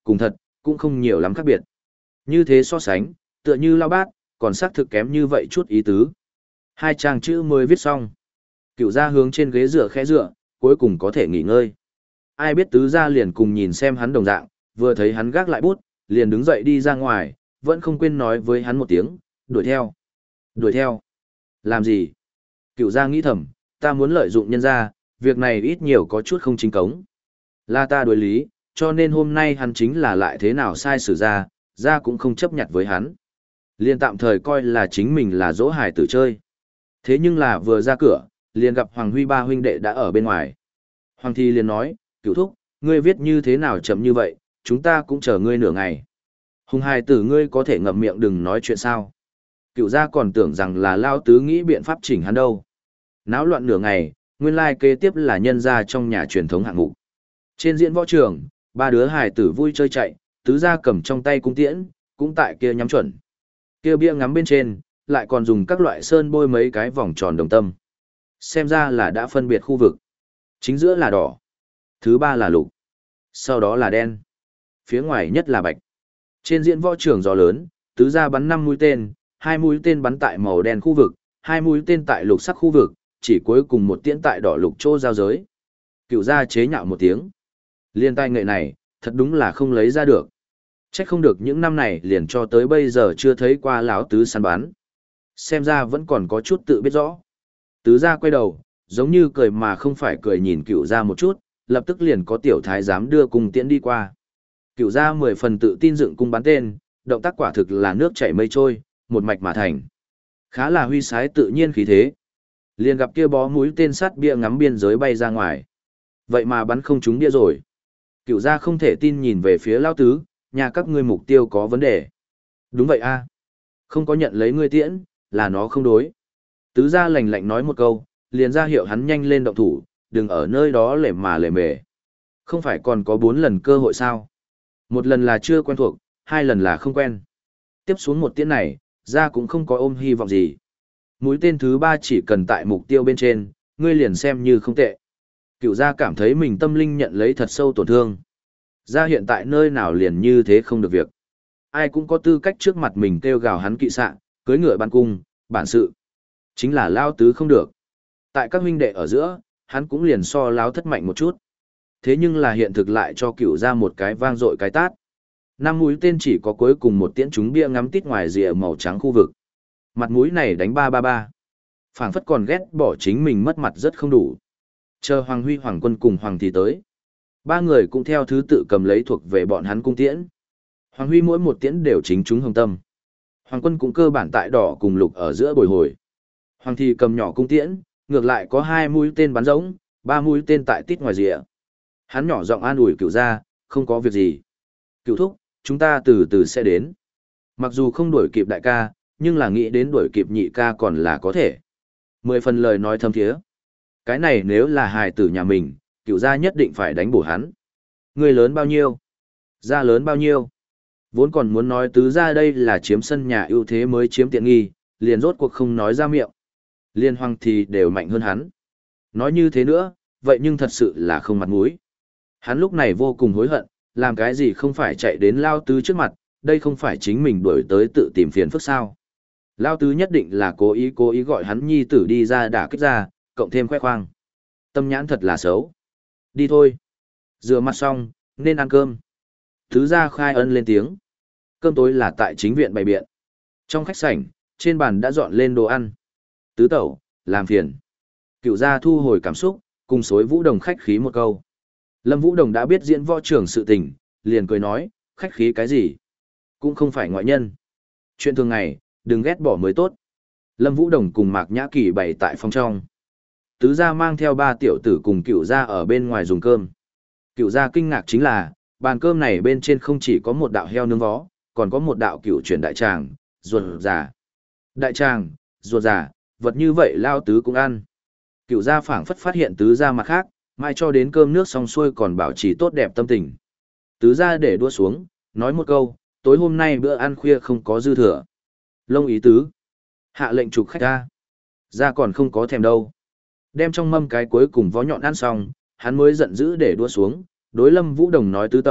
Cùng thật, cũng không nhiều lắm khác biệt. Như thế so sánh, tựa như lao bát, còn xác thực kém như vậy chút ý tứ. Hai trang chữ mới viết xong. Cựu gia hướng trên ghế dựa khẽ dựa, cuối cùng có thể nghỉ ngơi. Ai biết tứ gia liền cùng nhìn xem hắn đồng dạng, vừa thấy hắn gác lại bút, liền đứng dậy đi ra ngoài, vẫn không quên nói với hắn một tiếng, đuổi theo. Đuổi theo. Làm gì? Cựu gia nghĩ thầm, ta muốn lợi dụng nhân gia, việc này ít nhiều có chút không chính cống. Là ta đối lý, cho nên hôm nay hắn chính là lại thế nào sai xử ra, ra cũng không chấp nhận với hắn. Liền tạm thời coi là chính mình là dỗ hài tử chơi. Thế nhưng là vừa ra cửa, liền gặp Hoàng Huy ba huynh đệ đã ở bên ngoài. Hoàng Thi liền nói, cựu thúc, ngươi viết như thế nào chậm như vậy, chúng ta cũng chờ ngươi nửa ngày. Hùng hài tử ngươi có thể ngậm miệng đừng nói chuyện sao. Cựu gia còn tưởng rằng là lao tứ nghĩ biện pháp chỉnh hắn đâu. Náo loạn nửa ngày, nguyên lai kế tiếp là nhân gia trong nhà truyền thống hạng mục. Trên diễn võ trường, ba đứa hài tử vui chơi chạy, tứ gia cầm trong tay cung tiễn, cũng tại kia nhắm chuẩn. Kia bia ngắm bên trên, lại còn dùng các loại sơn bôi mấy cái vòng tròn đồng tâm. Xem ra là đã phân biệt khu vực. Chính giữa là đỏ, thứ ba là lục, sau đó là đen, phía ngoài nhất là bạch. Trên diễn võ trường gió lớn, tứ gia bắn năm mũi tên, hai mũi tên bắn tại màu đen khu vực, hai mũi tên tại lục sắc khu vực, chỉ cuối cùng một tiễn tại đỏ lục chỗ giao giới. Cựu gia chế nhạo một tiếng. Liên tài nghệ này, thật đúng là không lấy ra được. Trách không được những năm này liền cho tới bây giờ chưa thấy qua lão tứ săn bắn. Xem ra vẫn còn có chút tự biết rõ. Tứ gia quay đầu, giống như cười mà không phải cười nhìn cựu gia một chút, lập tức liền có tiểu thái giám đưa cung tiễn đi qua. Cựu gia mười phần tự tin dựng cung bắn tên, động tác quả thực là nước chảy mây trôi, một mạch mà thành. Khá là huy sái tự nhiên khí thế. Liền gặp kia bó mũi tên sắt bia ngắm biên giới bay ra ngoài. Vậy mà bắn không trúng bia rồi. Cựu gia không thể tin nhìn về phía lão tứ, nhà các ngươi mục tiêu có vấn đề. Đúng vậy a, không có nhận lấy ngươi tiễn, là nó không đối. Tứ gia lạnh lạnh nói một câu, liền ra hiệu hắn nhanh lên động thủ, đừng ở nơi đó lề mà lề mề. Không phải còn có bốn lần cơ hội sao? Một lần là chưa quen thuộc, hai lần là không quen. Tiếp xuống một tiễn này, ra cũng không có ôm hy vọng gì. Mũi tên thứ ba chỉ cần tại mục tiêu bên trên, ngươi liền xem như không tệ. Cựu gia cảm thấy mình tâm linh nhận lấy thật sâu tổn thương. Ra hiện tại nơi nào liền như thế không được việc. Ai cũng có tư cách trước mặt mình kêu gào hắn kỵ sạ, cưới ngựa ban cung, bản sự. Chính là lao tứ không được. Tại các huynh đệ ở giữa, hắn cũng liền so láo thất mạnh một chút. Thế nhưng là hiện thực lại cho cựu ra một cái vang dội cái tát. Năm mũi tên chỉ có cuối cùng một tiễn trúng bia ngắm tít ngoài rìa màu trắng khu vực. Mặt mũi này đánh ba ba ba. Phảng phất còn ghét bỏ chính mình mất mặt rất không đủ. Chờ Hoàng Huy Hoàng Quân cùng Hoàng Thì tới. Ba người cũng theo thứ tự cầm lấy thuộc về bọn hắn cung tiễn. Hoàng Huy mỗi một tiễn đều chính trúng hồng tâm. Hoàng Quân cũng cơ bản tại đỏ cùng lục ở giữa bồi hồi. Hoàng Thì cầm nhỏ cung tiễn, ngược lại có hai mũi tên bắn rỗng, ba mũi tên tại tít ngoài rìa. Hắn nhỏ giọng an ủi cựu gia, không có việc gì. Cựu thúc, chúng ta từ từ sẽ đến. Mặc dù không đuổi kịp đại ca, nhưng là nghĩ đến đuổi kịp nhị ca còn là có thể. Mười phần lời nói thâm thiế. Cái này nếu là hài tử nhà mình, cựu gia nhất định phải đánh bổ hắn. Người lớn bao nhiêu? Gia lớn bao nhiêu? Vốn còn muốn nói tứ gia đây là chiếm sân nhà ưu thế mới chiếm tiện nghi, liền rốt cuộc không nói ra miệng. Liên Hoàng thì đều mạnh hơn hắn. Nói như thế nữa, vậy nhưng thật sự là không mặt mũi. Hắn lúc này vô cùng hối hận, làm cái gì không phải chạy đến Lao Tứ trước mặt, đây không phải chính mình đuổi tới tự tìm phiền phức sao. Lao Tứ nhất định là cố ý cố ý gọi hắn nhi tử đi ra đả kích ra, cộng thêm khoe khoang. Tâm nhãn thật là xấu. Đi thôi. Rửa mặt xong, nên ăn cơm. Tứ gia khai ân lên tiếng. Cơm tối là tại chính viện bày biện. Trong khách sảnh, trên bàn đã dọn lên đồ ăn. Tứ tẩu, làm phiền. Cựu gia thu hồi cảm xúc, cùng xối Vũ Đồng khách khí một câu. Lâm Vũ Đồng đã biết diễn võ trưởng sự tình, liền cười nói, khách khí cái gì? Cũng không phải ngoại nhân. Chuyện thường ngày, đừng ghét bỏ mới tốt. Lâm Vũ Đồng cùng Mạc Nhã Kỳ bày tại phòng trong. Tứ gia mang theo ba tiểu tử cùng cựu gia ở bên ngoài dùng cơm. Cựu gia kinh ngạc chính là, bàn cơm này bên trên không chỉ có một đạo heo nướng vó, còn có một đạo cựu chuyển đại tràng, ruột già. Đại tràng, ruột già, vật như vậy Lao Tứ cũng ăn. Cựu gia phảng phất phát hiện tứ gia mặt khác, mai cho đến cơm nước xong xuôi còn bảo trì tốt đẹp tâm tình. Tứ gia để đua xuống, nói một câu, tối hôm nay bữa ăn khuya không có dư thừa. Lông ý tứ. Hạ lệnh trục khách ra. Gia còn không có thèm đâu. Đem trong mâm cái cuối cùng vó nhọn ăn xong, hắn mới giận dữ để đua xuống, đối Lâm Vũ Đồng nói tứ tẩu,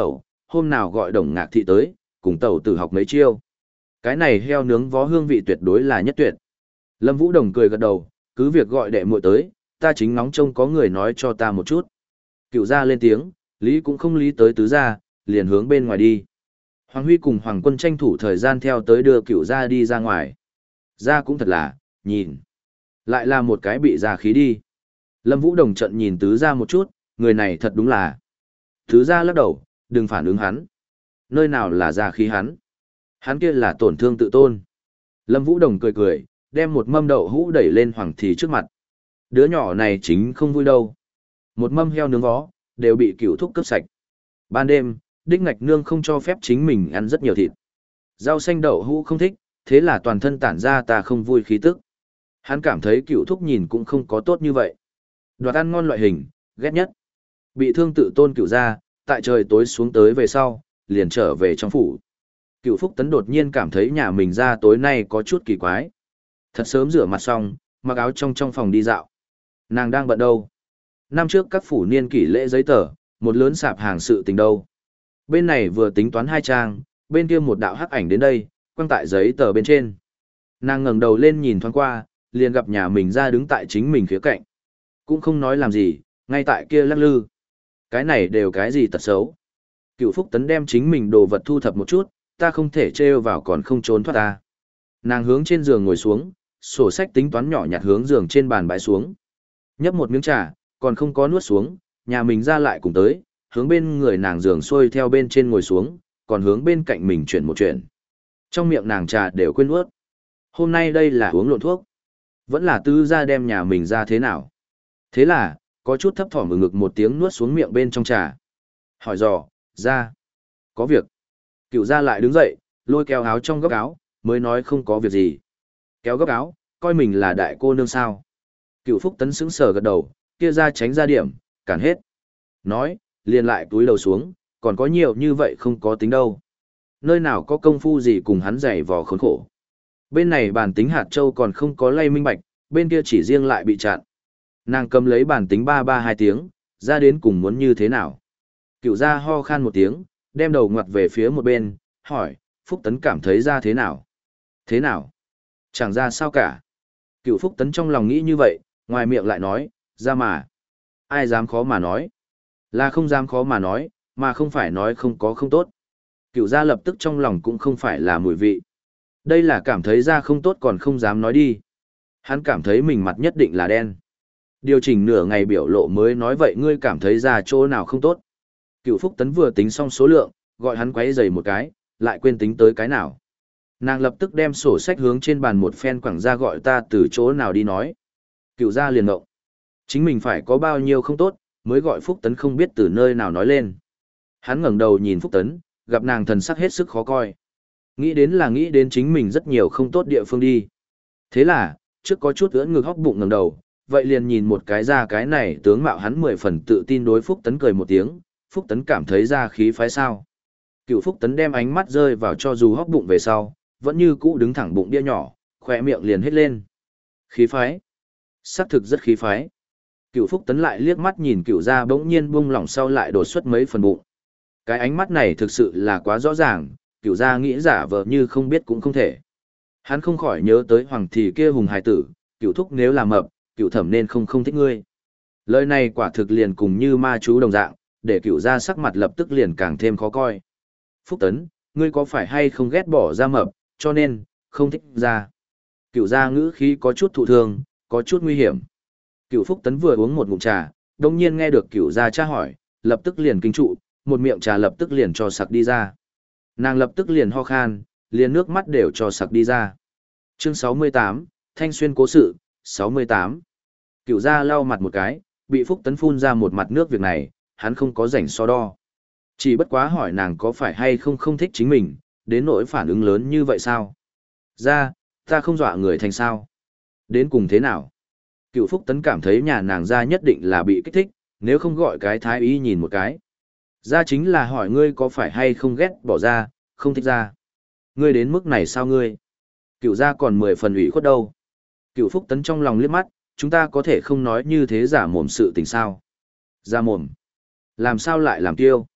hôm nào gọi Đồng Ngạc Thị tới, cùng tẩu tử học mấy chiêu. Cái này heo nướng vó hương vị tuyệt đối là nhất tuyệt. Lâm Vũ Đồng cười gật đầu, cứ việc gọi đệ muội tới, ta chính ngóng trông có người nói cho ta một chút. Cựu gia lên tiếng, lý cũng không lý tới tứ gia, liền hướng bên ngoài đi. Hoàng Huy cùng Hoàng Quân tranh thủ thời gian theo tới đưa cựu gia đi ra ngoài. Gia cũng thật là, nhìn. Lại là một cái bị gia khí đi. Lâm Vũ Đồng trận nhìn tứ gia một chút, người này thật đúng là. Tứ gia lắc đầu, đừng phản ứng hắn. Nơi nào là gia khí hắn? Hắn kia là tổn thương tự tôn. Lâm Vũ Đồng cười cười, đem một mâm đậu hũ đẩy lên Hoàng Thị trước mặt. Đứa nhỏ này chính không vui đâu. Một mâm heo nướng vó, đều bị cựu thúc cướp sạch. Ban đêm, Đích Ngạch Nương không cho phép chính mình ăn rất nhiều thịt. Rau xanh đậu hũ không thích, thế là toàn thân tản ra ta không vui khí tức. Hắn cảm thấy cựu thúc nhìn cũng không có tốt như vậy. Đoạt ăn ngon loại hình, ghét nhất. Bị thương tự tôn cựu ra, tại trời tối xuống tới về sau, liền trở về trong phủ. Cựu Phúc Tấn đột nhiên cảm thấy nhà mình ra tối nay có chút kỳ quái. Thật sớm rửa mặt xong, mặc áo trong trong phòng đi dạo. Nàng đang bận đâu? Năm trước các phủ niên kỷ lễ giấy tờ, một lớn sạp hàng sự tình đâu. Bên này vừa tính toán hai trang, bên kia một đạo hắc ảnh đến đây, quăng tại giấy tờ bên trên. Nàng ngẩng đầu lên nhìn thoáng qua, liền gặp nhà mình ra đứng tại chính mình khía cạnh. Cũng không nói làm gì, ngay tại kia lắc lư. Cái này đều cái gì tật xấu. Cựu Phúc Tấn đem chính mình đồ vật thu thập một chút, ta không thể trêu vào còn không trốn thoát ta. Nàng hướng trên giường ngồi xuống, sổ sách tính toán nhỏ nhặt hướng giường trên bàn bãi xuống. Nhấp một miếng trà, còn không có nuốt xuống, nhà mình ra lại cùng tới, hướng bên người nàng giường xuôi theo bên trên ngồi xuống, còn hướng bên cạnh mình chuyển một chuyện. Trong miệng nàng trà đều quên nuốt. Hôm nay đây là uống lộn thuốc. Vẫn là tứ gia đem nhà mình ra thế nào. Thế là, có chút thấp thỏm ở ngực một tiếng nuốt xuống miệng bên trong trà. Hỏi dò, ra. Có việc. Cựu gia lại đứng dậy, lôi kéo áo trong góc áo, mới nói không có việc gì. Kéo góc áo, coi mình là đại cô nương sao. Cựu Phúc Tấn sững sờ gật đầu, kia ra tránh ra điểm, cản hết. Nói, liền lại túi đầu xuống, còn có nhiều như vậy không có tính đâu. Nơi nào có công phu gì cùng hắn giày vò khốn khổ. Bên này bản tính hạt châu còn không có lay minh bạch, bên kia chỉ riêng lại bị chặn. Nàng cầm lấy bản tính ba ba hai tiếng, ra đến cùng muốn như thế nào. Cựu gia ho khan một tiếng, đem đầu ngoặt về phía một bên, hỏi, Phúc Tấn cảm thấy ra thế nào? Thế nào? Chẳng ra sao cả. Cựu Phúc Tấn trong lòng nghĩ như vậy, ngoài miệng lại nói, ra mà. Ai dám khó mà nói? Là không dám khó mà nói, mà không phải nói không có không tốt. Cựu gia lập tức trong lòng cũng không phải là mùi vị. Đây là cảm thấy ra không tốt còn không dám nói đi. Hắn cảm thấy mình mặt nhất định là đen. Điều chỉnh nửa ngày biểu lộ mới nói vậy ngươi cảm thấy ra chỗ nào không tốt. Cựu Phúc Tấn vừa tính xong số lượng, gọi hắn quấy giày một cái, lại quên tính tới cái nào. Nàng lập tức đem sổ sách hướng trên bàn một phen quẳng ra gọi ta từ chỗ nào đi nói. Cựu gia liền ngộng. Chính mình phải có bao nhiêu không tốt, mới gọi Phúc Tấn không biết từ nơi nào nói lên. Hắn ngẩng đầu nhìn Phúc Tấn, gặp nàng thần sắc hết sức khó coi. Nghĩ đến là nghĩ đến chính mình rất nhiều không tốt địa phương đi. Thế là, trước có chút ưỡn ngực hóc bụng ngẩng đầu, vậy liền nhìn một cái ra cái này tướng mạo hắn mười phần tự tin đối Phúc Tấn cười một tiếng, Phúc Tấn cảm thấy ra khí phái sao. Cựu Phúc Tấn đem ánh mắt rơi vào cho dù hóc bụng về sau, vẫn như cũ đứng thẳng bụng đĩa nhỏ, khỏe miệng liền hết lên. Khí phái. Xác thực rất khí phái. Cựu Phúc Tấn lại liếc mắt nhìn cựu gia bỗng nhiên buông lỏng sau lại đột xuất mấy phần bụng. Cái ánh mắt này thực sự là quá rõ ràng, cựu gia nghĩ giả vờ như không biết cũng không thể. Hắn không khỏi nhớ tới hoàng thị kia hùng hài tử, cựu thúc nếu làm mập, cựu thẩm nên không không thích ngươi. Lời này quả thực liền cùng như ma chú đồng dạng, để cựu gia sắc mặt lập tức liền càng thêm khó coi. Phúc Tấn, ngươi có phải hay không ghét bỏ ra mập, cho nên, không thích ra. Cựu gia ngữ khí có chút thụ thương, có chút nguy hiểm. Cựu Phúc Tấn vừa uống một ngụm trà, đồng nhiên nghe được cựu gia tra hỏi, lập tức liền kinh trụ, một miệng trà lập tức liền cho sặc đi ra. Nàng lập tức liền ho khan, liền nước mắt đều cho sặc đi ra. Chương sáu mươi tám, Thanh Xuyên cố sự, sáu mươi tám. Cựu gia lau mặt một cái, bị Phúc Tấn phun ra một mặt nước việc này, hắn không có rảnh so đo. Chỉ bất quá hỏi nàng có phải hay không không thích chính mình, đến nỗi phản ứng lớn như vậy sao? Ra, ta không dọa người thành sao? Đến cùng thế nào? Cựu Phúc Tấn cảm thấy nhà nàng ra nhất định là bị kích thích, nếu không gọi cái thái y nhìn một cái. Ra chính là hỏi ngươi có phải hay không ghét bỏ ra, không thích ra. Ngươi đến mức này sao ngươi? Cựu gia còn mười phần ủy khuất đâu. Cựu Phúc Tấn trong lòng liếc mắt, chúng ta có thể không nói như thế giả mồm sự tình sao. Ra mồm. Làm sao lại làm tiêu?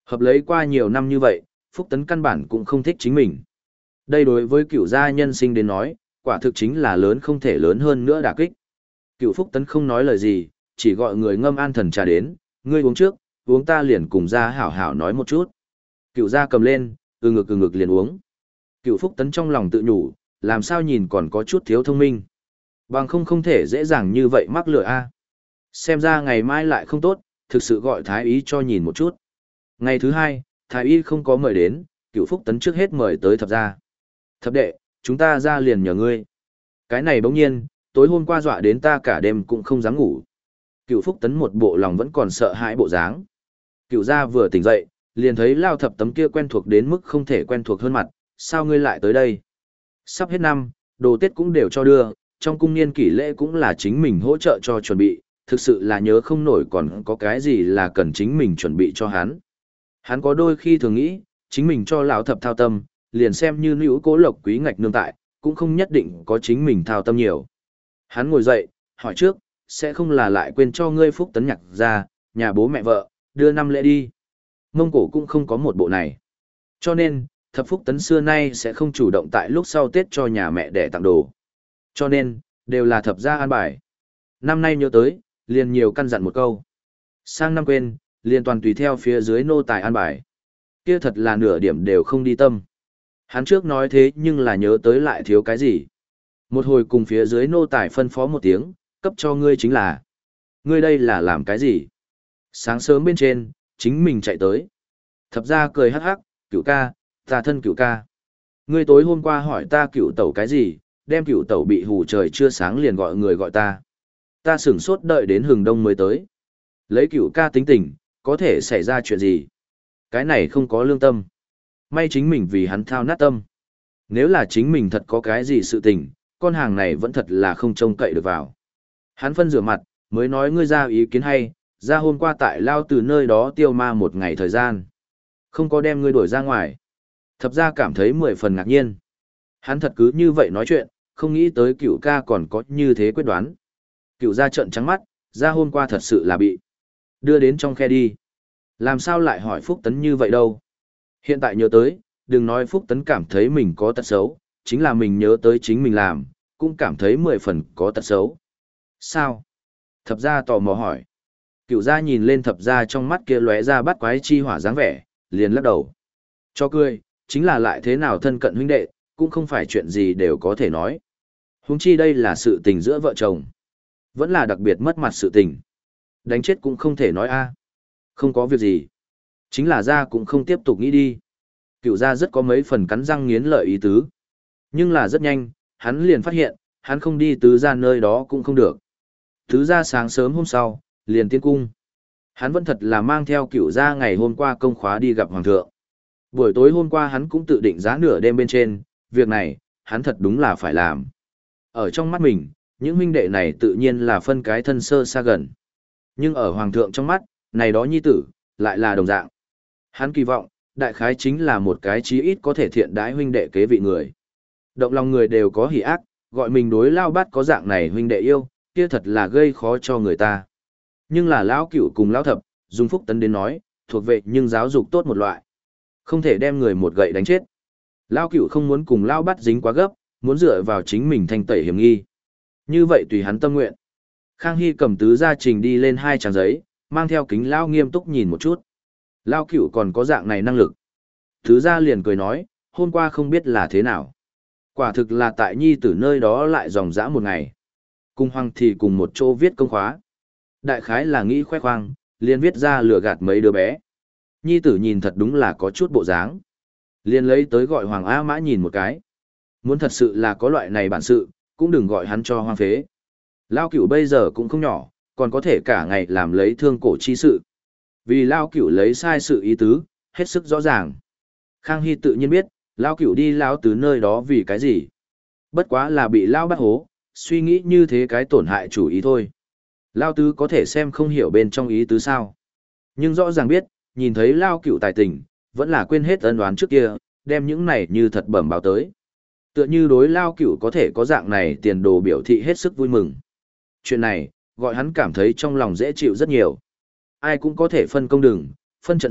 Hợp lấy qua nhiều năm như vậy, Phúc Tấn căn bản cũng không thích chính mình. Đây đối với cựu gia nhân sinh đến nói, quả thực chính là lớn không thể lớn hơn nữa đả kích. Cựu Phúc Tấn không nói lời gì, chỉ gọi người ngâm an thần trà đến, ngươi uống trước, uống ta liền cùng ra hảo hảo nói một chút. Cựu gia cầm lên, ừ ngực ừ ngực liền uống. Cựu Phúc Tấn trong lòng tự nhủ, làm sao nhìn còn có chút thiếu thông minh. Bằng không không thể dễ dàng như vậy mắc lừa a. Xem ra ngày mai lại không tốt, thực sự gọi thái y cho nhìn một chút. Ngày thứ hai, thái y không có mời đến, Cựu Phúc Tấn trước hết mời tới thập gia. Thập đệ, chúng ta ra liền nhờ ngươi. Cái này bỗng nhiên, tối hôm qua dọa đến ta cả đêm cũng không dám ngủ. Cựu Phúc Tấn một bộ lòng vẫn còn sợ hãi bộ dáng. Cựu gia vừa tỉnh dậy, liền thấy Lao Thập tấm kia quen thuộc đến mức không thể quen thuộc hơn mặt, sao ngươi lại tới đây? Sắp hết năm, đồ Tết cũng đều cho đưa, trong cung niên kỷ lễ cũng là chính mình hỗ trợ cho chuẩn bị, thực sự là nhớ không nổi còn có cái gì là cần chính mình chuẩn bị cho hắn. Hắn có đôi khi thường nghĩ, chính mình cho lão thập thao tâm, liền xem như nữ cố lộc quý ngạch nương tại, cũng không nhất định có chính mình thao tâm nhiều. Hắn ngồi dậy, hỏi trước, sẽ không là lại quên cho ngươi Phúc Tấn nhặt ra, nhà bố mẹ vợ, đưa năm lễ đi. Mông Cổ cũng không có một bộ này. Cho nên, thập Phúc Tấn xưa nay sẽ không chủ động tại lúc sau Tết cho nhà mẹ để tặng đồ. Cho nên, đều là thập gia an bài. Năm nay nhớ tới, liền nhiều căn dặn một câu. Sang năm quên, liền toàn tùy theo phía dưới nô tài an bài. Kia thật là nửa điểm đều không đi tâm. Hắn trước nói thế nhưng là nhớ tới lại thiếu cái gì. Một hồi cùng phía dưới nô tài phân phó một tiếng, cấp cho ngươi chính là. Ngươi đây là làm cái gì? Sáng sớm bên trên, chính mình chạy tới. Thập ra cười hắc hắc, cửu ca, ta thân cửu ca. Ngươi tối hôm qua hỏi ta cửu tẩu cái gì, đem cửu tẩu bị hù trời chưa sáng liền gọi người gọi ta. Ta sửng sốt đợi đến hừng đông mới tới. Lấy cửu ca tính tình, có thể xảy ra chuyện gì? Cái này không có lương tâm. May chính mình vì hắn thao nát tâm. Nếu là chính mình thật có cái gì sự tình, con hàng này vẫn thật là không trông cậy được vào. Hắn phân rửa mặt, mới nói ngươi ra ý kiến hay, ra hôm qua tại lao từ nơi đó tiêu ma một ngày thời gian. Không có đem ngươi đuổi ra ngoài. Thập ra cảm thấy mười phần ngạc nhiên. Hắn thật cứ như vậy nói chuyện, không nghĩ tới cửu ca còn có như thế quyết đoán. Cửu ra trận trắng mắt, ra hôm qua thật sự là bị đưa đến trong khe đi. Làm sao lại hỏi Phúc Tấn như vậy đâu? Hiện tại nhớ tới, đừng nói Phúc Tấn cảm thấy mình có tật xấu, chính là mình nhớ tới chính mình làm, cũng cảm thấy mười phần có tật xấu. Sao? Thập gia tò mò hỏi. Cửu gia nhìn lên thập gia trong mắt kia lóe ra bắt quái chi hỏa dáng vẻ, liền lắc đầu. Cho cười, chính là lại thế nào thân cận huynh đệ, cũng không phải chuyện gì đều có thể nói. Huống chi đây là sự tình giữa vợ chồng. Vẫn là đặc biệt mất mặt sự tình. Đánh chết cũng không thể nói a. Không có việc gì. Chính là gia cũng không tiếp tục nghĩ đi. Cửu gia rất có mấy phần cắn răng nghiến lợi ý tứ. Nhưng là rất nhanh, hắn liền phát hiện, hắn không đi tứ gia nơi đó cũng không được. Tứ gia sáng sớm hôm sau, liền tiến cung. Hắn vẫn thật là mang theo cửu gia ngày hôm qua công khóa đi gặp hoàng thượng. Buổi tối hôm qua hắn cũng tự định giá nửa đêm bên trên, việc này, hắn thật đúng là phải làm. Ở trong mắt mình, những huynh đệ này tự nhiên là phân cái thân sơ xa gần. Nhưng ở hoàng thượng trong mắt, này đó nhi tử, lại là đồng dạng. Hắn kỳ vọng, đại khái chính là một cái chí ít có thể thiện đái huynh đệ kế vị người. Động lòng người đều có hỉ ác, gọi mình đối lao bát có dạng này huynh đệ yêu, kia thật là gây khó cho người ta. Nhưng là lão cửu cùng lão thập, dùng Phúc Tấn đến nói, thuộc về nhưng giáo dục tốt một loại. Không thể đem người một gậy đánh chết. Lão cửu không muốn cùng lao bát dính quá gấp, muốn dựa vào chính mình thanh tẩy hiểm nghi. Như vậy tùy hắn tâm nguyện. Khang Hy cầm tứ gia trình đi lên hai trang giấy, mang theo kính lao nghiêm túc nhìn một chút. Lao cửu còn có dạng này năng lực. Tứ gia liền cười nói, hôm qua không biết là thế nào. Quả thực là tại nhi tử nơi đó lại dòng dã một ngày. Cùng hoàng thì cùng một chỗ viết công khóa. Đại khái là nghĩ khoe khoang, liền viết ra lừa gạt mấy đứa bé. Nhi tử nhìn thật đúng là có chút bộ dáng. Liền lấy tới gọi Hoàng A Mã nhìn một cái. Muốn thật sự là có loại này bản sự, cũng đừng gọi hắn cho hoang phế. Lao cửu bây giờ cũng không nhỏ, còn có thể cả ngày làm lấy thương cổ chi sự. Vì Lao cửu lấy sai sự ý tứ, hết sức rõ ràng. Khang Hy tự nhiên biết, Lao cửu đi Lao tứ nơi đó vì cái gì. Bất quá là bị Lao bắt hố, suy nghĩ như thế cái tổn hại chủ ý thôi. Lao tứ có thể xem không hiểu bên trong ý tứ sao. Nhưng rõ ràng biết, nhìn thấy Lao cửu tài tình, vẫn là quên hết ân oán trước kia, đem những này như thật bẩm báo tới. Tựa như đối Lao cửu có thể có dạng này tiền đồ biểu thị hết sức vui mừng. Chuyện này, gọi hắn cảm thấy trong lòng dễ chịu rất nhiều. Ai cũng có thể phân công đường, phân trận doanh,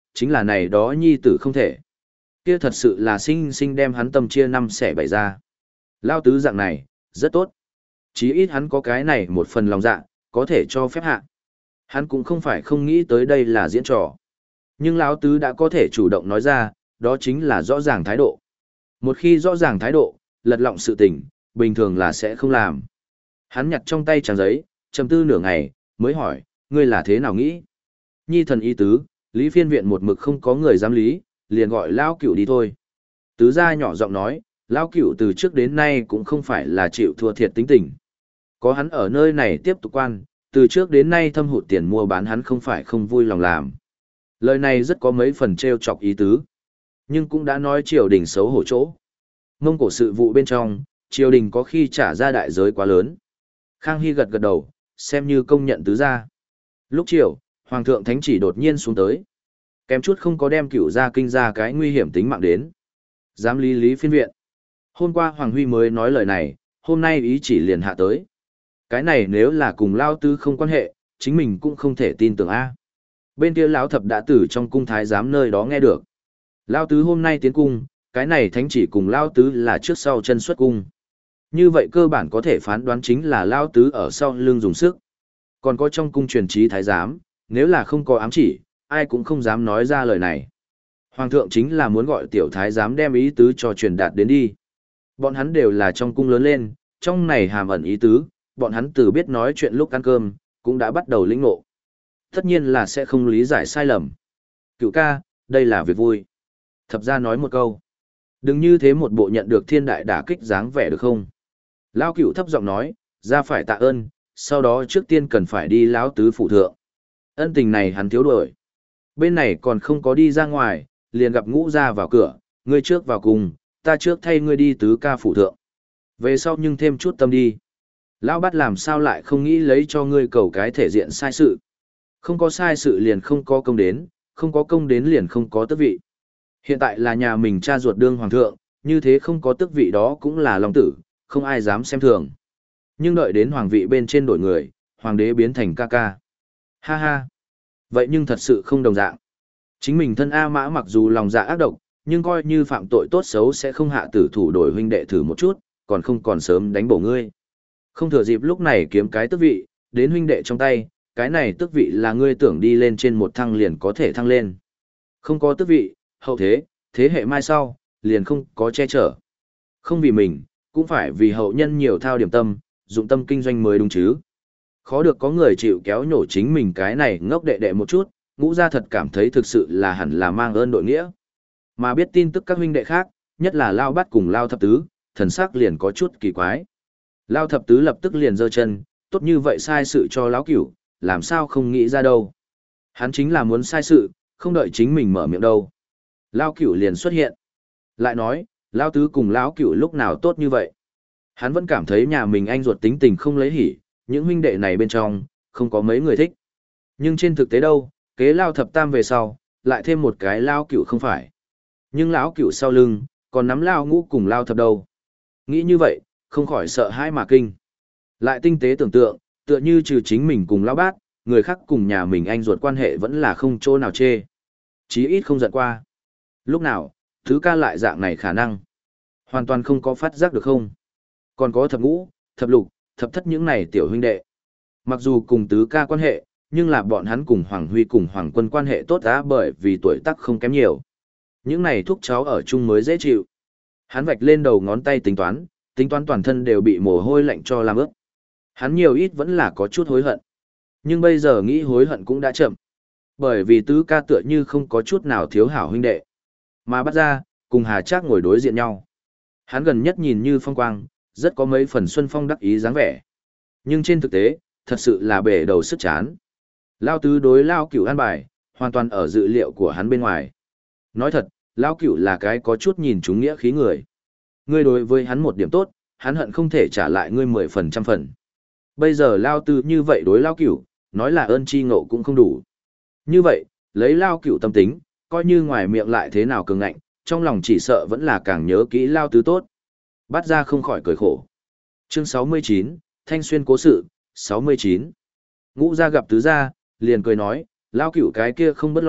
chính là này đó nhi tử không thể. Kia thật sự là sinh sinh đem hắn tâm chia năm xẻ bảy ra. Lao tứ dạng này, rất tốt. Chí ít hắn có cái này một phần lòng dạ, có thể cho phép hạ. Hắn cũng không phải không nghĩ tới đây là diễn trò. Nhưng Lão tứ đã có thể chủ động nói ra, đó chính là rõ ràng thái độ. Một khi rõ ràng thái độ, lật lọng sự tình, bình thường là sẽ không làm. Hắn nhặt trong tay trang giấy, trầm tư nửa ngày, mới hỏi, ngươi là thế nào nghĩ? Nhi thần ý tứ, Lý Phiên viện một mực không có người dám lý, liền gọi Lão Cửu đi thôi. Tứ gia nhỏ giọng nói, Lão Cửu từ trước đến nay cũng không phải là chịu thua thiệt tính tình. Có hắn ở nơi này tiếp tục quan, từ trước đến nay thâm hụt tiền mua bán hắn không phải không vui lòng làm. Lời này rất có mấy phần trêu chọc ý tứ, nhưng cũng đã nói triều đình xấu hổ chỗ. Mông cổ sự vụ bên trong, triều đình có khi trả ra đại giới quá lớn. Khang Hy gật gật đầu, xem như công nhận tứ gia. Lúc chiều, Hoàng thượng thánh chỉ đột nhiên xuống tới. Kém chút không có đem Cửu gia kinh ra cái nguy hiểm tính mạng đến. Giám lý Lý Phiên viện. Hôm qua Hoàng Huy mới nói lời này, hôm nay ý chỉ liền hạ tới. Cái này nếu là cùng Lao Tứ không quan hệ, chính mình cũng không thể tin tưởng a. Bên kia Lão Thập đã từ trong cung thái giám nơi đó nghe được. Lao Tứ hôm nay tiến cung, cái này thánh chỉ cùng Lao Tứ là trước sau chân xuất cung. Như vậy cơ bản có thể phán đoán chính là Lao Tứ ở sau lưng dùng sức. Còn có trong cung truyền trí thái giám, nếu là không có ám chỉ, ai cũng không dám nói ra lời này. Hoàng thượng chính là muốn gọi tiểu thái giám đem ý tứ cho truyền đạt đến đi. Bọn hắn đều là trong cung lớn lên, trong này hàm ẩn ý tứ, bọn hắn từ biết nói chuyện lúc ăn cơm, cũng đã bắt đầu lĩnh ngộ. Tất nhiên là sẽ không lý giải sai lầm. Cửu ca, đây là việc vui. Thập ra nói một câu. Đừng như thế một bộ nhận được thiên đại đả kích dáng vẻ được không? Lão Cửu thấp giọng nói, ra phải tạ ơn, sau đó trước tiên cần phải đi lão tứ phụ thượng. Ân tình này hắn thiếu đuổi. Bên này còn không có đi ra ngoài, liền gặp Ngũ gia vào cửa, ngươi trước vào cùng, ta trước thay ngươi đi tứ ca phụ thượng. Về sau nhưng thêm chút tâm đi. Lão Bát làm sao lại không nghĩ lấy cho ngươi cầu cái thể diện sai sự. Không có sai sự liền không có công đến, không có công đến liền không có tước vị. Hiện tại là nhà mình cha ruột đương hoàng thượng, như thế không có tước vị đó cũng là long tử, không ai dám xem thường. Nhưng đợi đến hoàng vị bên trên đổi người, hoàng đế biến thành ca ca. Ha ha. Vậy nhưng thật sự không đồng dạng. Chính mình thân A Mã mặc dù lòng dạ ác độc, nhưng coi như phạm tội tốt xấu sẽ không hạ tử thủ đổi huynh đệ thử một chút, còn không còn sớm đánh bổ ngươi. Không thừa dịp lúc này kiếm cái tước vị, đến huynh đệ trong tay, cái này tước vị là ngươi tưởng đi lên trên một thăng liền có thể thăng lên. Không có tước vị, hậu thế, thế hệ mai sau, liền không có che chở. Không vì mình, cũng phải vì hậu nhân nhiều thao điểm tâm, dụng tâm kinh doanh mới đúng chứ. Khó được có người chịu kéo nhổ chính mình cái này ngốc đệ đệ một chút, Ngũ gia thật cảm thấy thực sự là hẳn là mang ơn đội nghĩa. Mà biết tin tức các huynh đệ khác, nhất là Lao Bát cùng Lao Thập Tứ, thần sắc liền có chút kỳ quái. Lao Thập Tứ lập tức liền giơ chân, tốt như vậy sai sự cho Lão Cửu, làm sao không nghĩ ra đâu. Hắn chính là muốn sai sự, không đợi chính mình mở miệng đâu. Lao Cửu liền xuất hiện. Lại nói, Lao Tứ cùng Lão Cửu lúc nào tốt như vậy. Hắn vẫn cảm thấy nhà mình anh ruột tính tình không lấy hỉ, những huynh đệ này bên trong, không có mấy người thích. Nhưng trên thực tế đâu, kế Lao Thập Tam về sau, lại thêm một cái Lao Cửu không phải. Nhưng Lão Cửu sau lưng, còn nắm Lao Ngũ cùng Lao Thập đâu. Nghĩ như vậy, không khỏi sợ hãi mà kinh. Lại tinh tế tưởng tượng, tựa như trừ chính mình cùng Lão Bát, người khác cùng nhà mình anh ruột quan hệ vẫn là không chỗ nào chê. Chí ít không giận qua. Lúc nào, thứ ca lại dạng này khả năng. Hoàn toàn không có phát giác được không. Còn có thập ngũ, thập lục, thập thất những này tiểu huynh đệ. Mặc dù cùng tứ ca quan hệ, nhưng là bọn hắn cùng Hoàng Huy cùng Hoàng Quân quan hệ tốt á bởi vì tuổi tác không kém nhiều. Những này thúc cháu ở chung mới dễ chịu. Hắn vạch lên đầu ngón tay tính toán, tính toán toàn thân đều bị mồ hôi lạnh cho làm ướt. Hắn nhiều ít vẫn là có chút hối hận. Nhưng bây giờ nghĩ hối hận cũng đã chậm. Bởi vì tứ ca tựa như không có chút nào thiếu hảo huynh đệ. Mà bắt ra, cùng Hà Trác ngồi đối diện nhau. Hắn gần nhất nhìn như phong quang, rất có mấy phần xuân phong đắc ý dáng vẻ. Nhưng trên thực tế, thật sự là bể đầu sức chán. Lao tứ đối Lao Cửu an bài, hoàn toàn ở dự liệu của hắn bên ngoài. Nói thật, Lao Cửu là cái có chút nhìn trúng nghĩa khí người. Ngươi đối với hắn một điểm tốt, hắn hận không thể trả lại ngươi mười phần trăm phần. Bây giờ Lao tứ như vậy đối Lao Cửu, nói là ơn chi ngộ cũng không đủ. Như vậy, lấy Lao Cửu tâm tính, coi như ngoài miệng lại thế nào cường ngạnh, trong lòng chỉ sợ vẫn là càng nhớ kỹ Lao tứ tốt. Bắt ra không khỏi cười khổ. Chương sáu mươi chín, Thanh Xuyên cố sự, sáu mươi chín. Ngũ gia gặp tứ gia, liền cười nói, Lao Cửu cái kia không bất lo,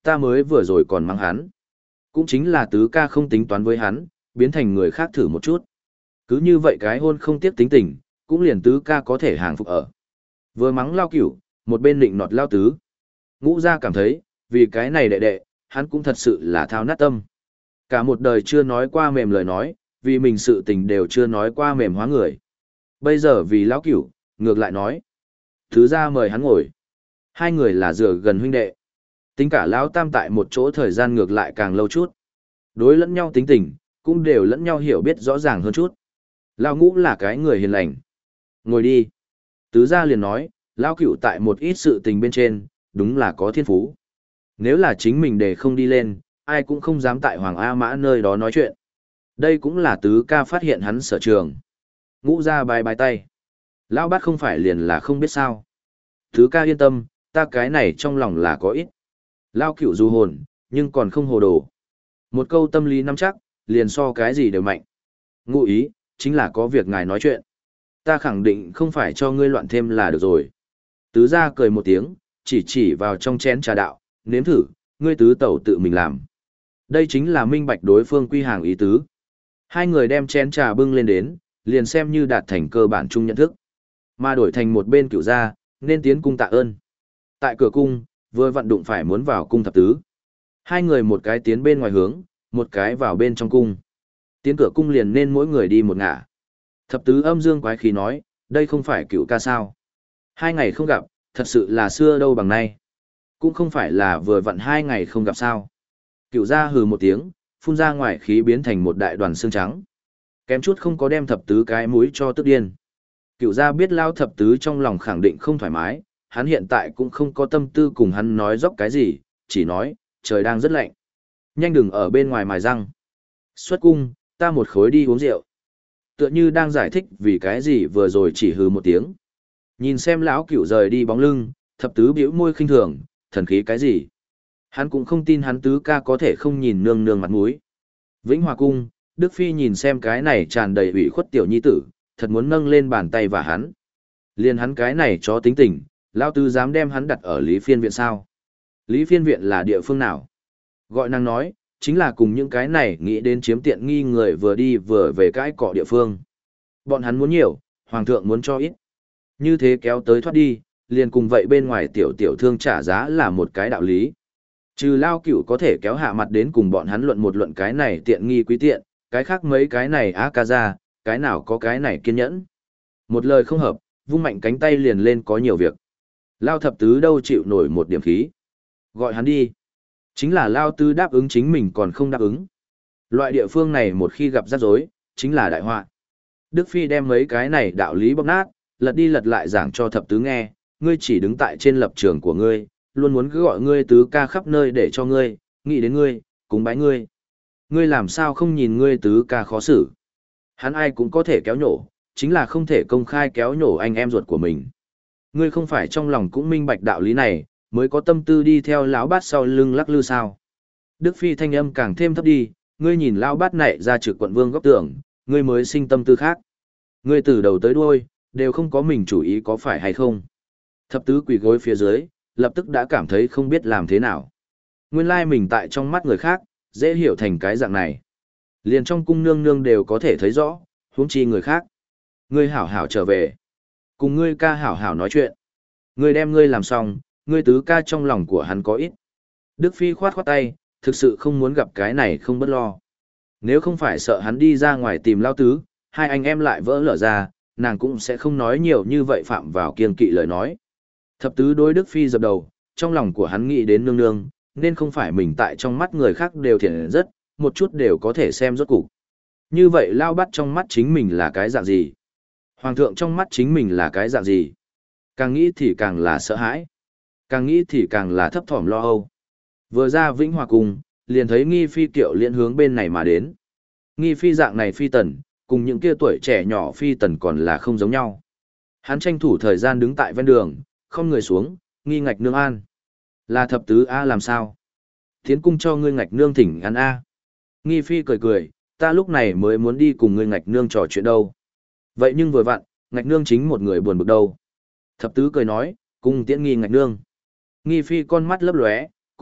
ta mới vừa rồi còn mắng hắn. Cũng chính là tứ ca không tính toán với hắn, biến thành người khác thử một chút. Cứ như vậy cái hôn không tiếp tính tình, cũng liền tứ ca có thể hàng phục ở. Vừa mắng lao cửu, một bên định nọt lao tứ. Ngũ gia cảm thấy, vì cái này đệ đệ, hắn cũng thật sự là thao nát tâm. Cả một đời chưa nói qua mềm lời nói, vì mình sự tình đều chưa nói qua mềm hóa người. Bây giờ vì lão cửu, ngược lại nói. Thứ ra mời hắn ngồi. Hai người là dựa gần huynh đệ. Tính cả lão tam tại một chỗ thời gian ngược lại càng lâu chút. Đối lẫn nhau tính tình, cũng đều lẫn nhau hiểu biết rõ ràng hơn chút. Lão ngũ là cái người hiền lành. Ngồi đi. Tứ gia liền nói, lão cửu tại một ít sự tình bên trên, đúng là có thiên phú. Nếu là chính mình để không đi lên, ai cũng không dám tại Hoàng A Mã nơi đó nói chuyện. Đây cũng là tứ ca phát hiện hắn sở trường. Ngũ ra bài bài tay. Lão bát không phải liền là không biết sao. Tứ ca yên tâm, ta cái này trong lòng là có ít. Lão cửu dù hồn, nhưng còn không hồ đồ. Một câu tâm lý nắm chắc, liền so cái gì đều mạnh. Ngụ ý, chính là có việc ngài nói chuyện. Ta khẳng định không phải cho ngươi loạn thêm là được rồi. Tứ gia cười một tiếng, chỉ chỉ vào trong chén trà đạo, nếm thử, ngươi tứ tẩu tự mình làm. Đây chính là minh bạch đối phương quy hàng ý tứ. Hai người đem chén trà bưng lên đến, liền xem như đạt thành cơ bản chung nhận thức. Mà đổi thành một bên cửu gia, nên tiến cung tạ ơn. Tại cửa cung, vừa vận đụng phải muốn vào cung thập tứ. Hai người một cái tiến bên ngoài hướng, một cái vào bên trong cung. Tiến cửa cung liền nên mỗi người đi một ngả. Thập tứ âm dương quái khí nói, đây không phải cửu ca sao. Hai ngày không gặp, thật sự là xưa đâu bằng nay. Cũng không phải là vừa vặn hai ngày không gặp sao. Cửu gia hừ một tiếng, phun ra ngoài khí biến thành một đại đoàn xương trắng. Kém chút không có đem thập tứ cái mũi cho tức điên. Cửu gia biết lao thập tứ trong lòng khẳng định không thoải mái, hắn hiện tại cũng không có tâm tư cùng hắn nói dốc cái gì, chỉ nói, trời đang rất lạnh. Nhanh đừng ở bên ngoài mài răng. Xuất cung, ta một khối đi uống rượu. Tựa như đang giải thích vì cái gì vừa rồi chỉ hừ một tiếng. Nhìn xem lão cửu rời đi bóng lưng, thập tứ bĩu môi khinh thường, thần khí cái gì. Hắn cũng không tin hắn tứ ca có thể không nhìn nương nương mặt mũi. Vĩnh Hòa cung, Đức Phi nhìn xem cái này tràn đầy ủy khuất tiểu nhi tử, thật muốn nâng lên bàn tay và hắn. Liên hắn cái này cho tính tình, lão tứ dám đem hắn đặt ở Lý Phiên viện sao? Lý Phiên viện là địa phương nào? Gọi nàng nói, chính là cùng những cái này nghĩ đến chiếm tiện nghi người vừa đi vừa về cái cọ địa phương. Bọn hắn muốn nhiều, hoàng thượng muốn cho ít. Như thế kéo tới thoát đi, liền cùng vậy bên ngoài tiểu tiểu thương trả giá là một cái đạo lý. Trừ lao cửu có thể kéo hạ mặt đến cùng bọn hắn luận một luận cái này tiện nghi quý tiện, cái khác mấy cái này á ca ra, cái nào có cái này kiên nhẫn. Một lời không hợp, vung mạnh cánh tay liền lên có nhiều việc. Lao thập tứ đâu chịu nổi một điểm khí. Gọi hắn đi. Chính là Lao tứ đáp ứng chính mình còn không đáp ứng. Loại địa phương này một khi gặp rắc rối, chính là đại họa. Đức Phi đem mấy cái này đạo lý bóc nát, lật đi lật lại giảng cho thập tứ nghe, ngươi chỉ đứng tại trên lập trường của ngươi, luôn muốn cứ gọi ngươi tứ ca khắp nơi để cho ngươi, nghĩ đến ngươi, cúng bái ngươi. Ngươi làm sao không nhìn ngươi tứ ca khó xử. Hắn ai cũng có thể kéo nhổ, chính là không thể công khai kéo nhổ anh em ruột của mình. Ngươi không phải trong lòng cũng minh bạch đạo lý này, mới có tâm tư đi theo lão bát sau lưng lắc lư sao. Đức Phi thanh âm càng thêm thấp đi, ngươi nhìn lão bát này ra trực quận vương góc tưởng, ngươi mới sinh tâm tư khác. Ngươi từ đầu tới đuôi, đều không có mình chủ ý có phải hay không. Thập tứ quỳ gối phía dưới, lập tức đã cảm thấy không biết làm thế nào. Nguyên lai mình tại trong mắt người khác, dễ hiểu thành cái dạng này. Liền trong cung nương nương đều có thể thấy rõ, huống chi người khác. Ngươi hảo hảo trở về. Cùng ngươi ca hảo hảo nói chuyện. Ngươi đem ngươi làm xong, ngươi tứ ca trong lòng của hắn có ít. Đức Phi khoát khoát tay, thực sự không muốn gặp cái này không bất lo. Nếu không phải sợ hắn đi ra ngoài tìm lao tứ, hai anh em lại vỡ lở ra, nàng cũng sẽ không nói nhiều như vậy phạm vào kiêng kỵ lời nói. Thập tứ đối Đức Phi dập đầu, trong lòng của hắn nghĩ đến nương nương, nên không phải mình tại trong mắt người khác đều thiện rất, một chút đều có thể xem rốt cục. Như vậy lao bắt trong mắt chính mình là cái dạng gì? Hoàng thượng trong mắt chính mình là cái dạng gì? Càng nghĩ thì càng là sợ hãi. Càng nghĩ thì càng là thấp thỏm lo âu. Vừa ra Vĩnh Hòa Cung, liền thấy Nghi Phi kiệu liễn hướng bên này mà đến. Nghi Phi dạng này phi tần, cùng những kia tuổi trẻ nhỏ phi tần còn là không giống nhau. Hắn tranh thủ thời gian đứng tại ven đường, không người xuống, Nghi Ngạch nương an. Là thập tứ A làm sao? Tiến cung cho ngươi Ngạch nương thỉnh ăn A. Nghi Phi cười cười, ta lúc này mới muốn đi cùng ngươi Ngạch nương trò chuyện đâu. Vậy nhưng vừa vặn, Ngạch nương chính một người buồn bực đâu. Thập tứ cười nói, cung tiễn Nghi Ngạch nương. Nghi Phi con mắt lấp lóe,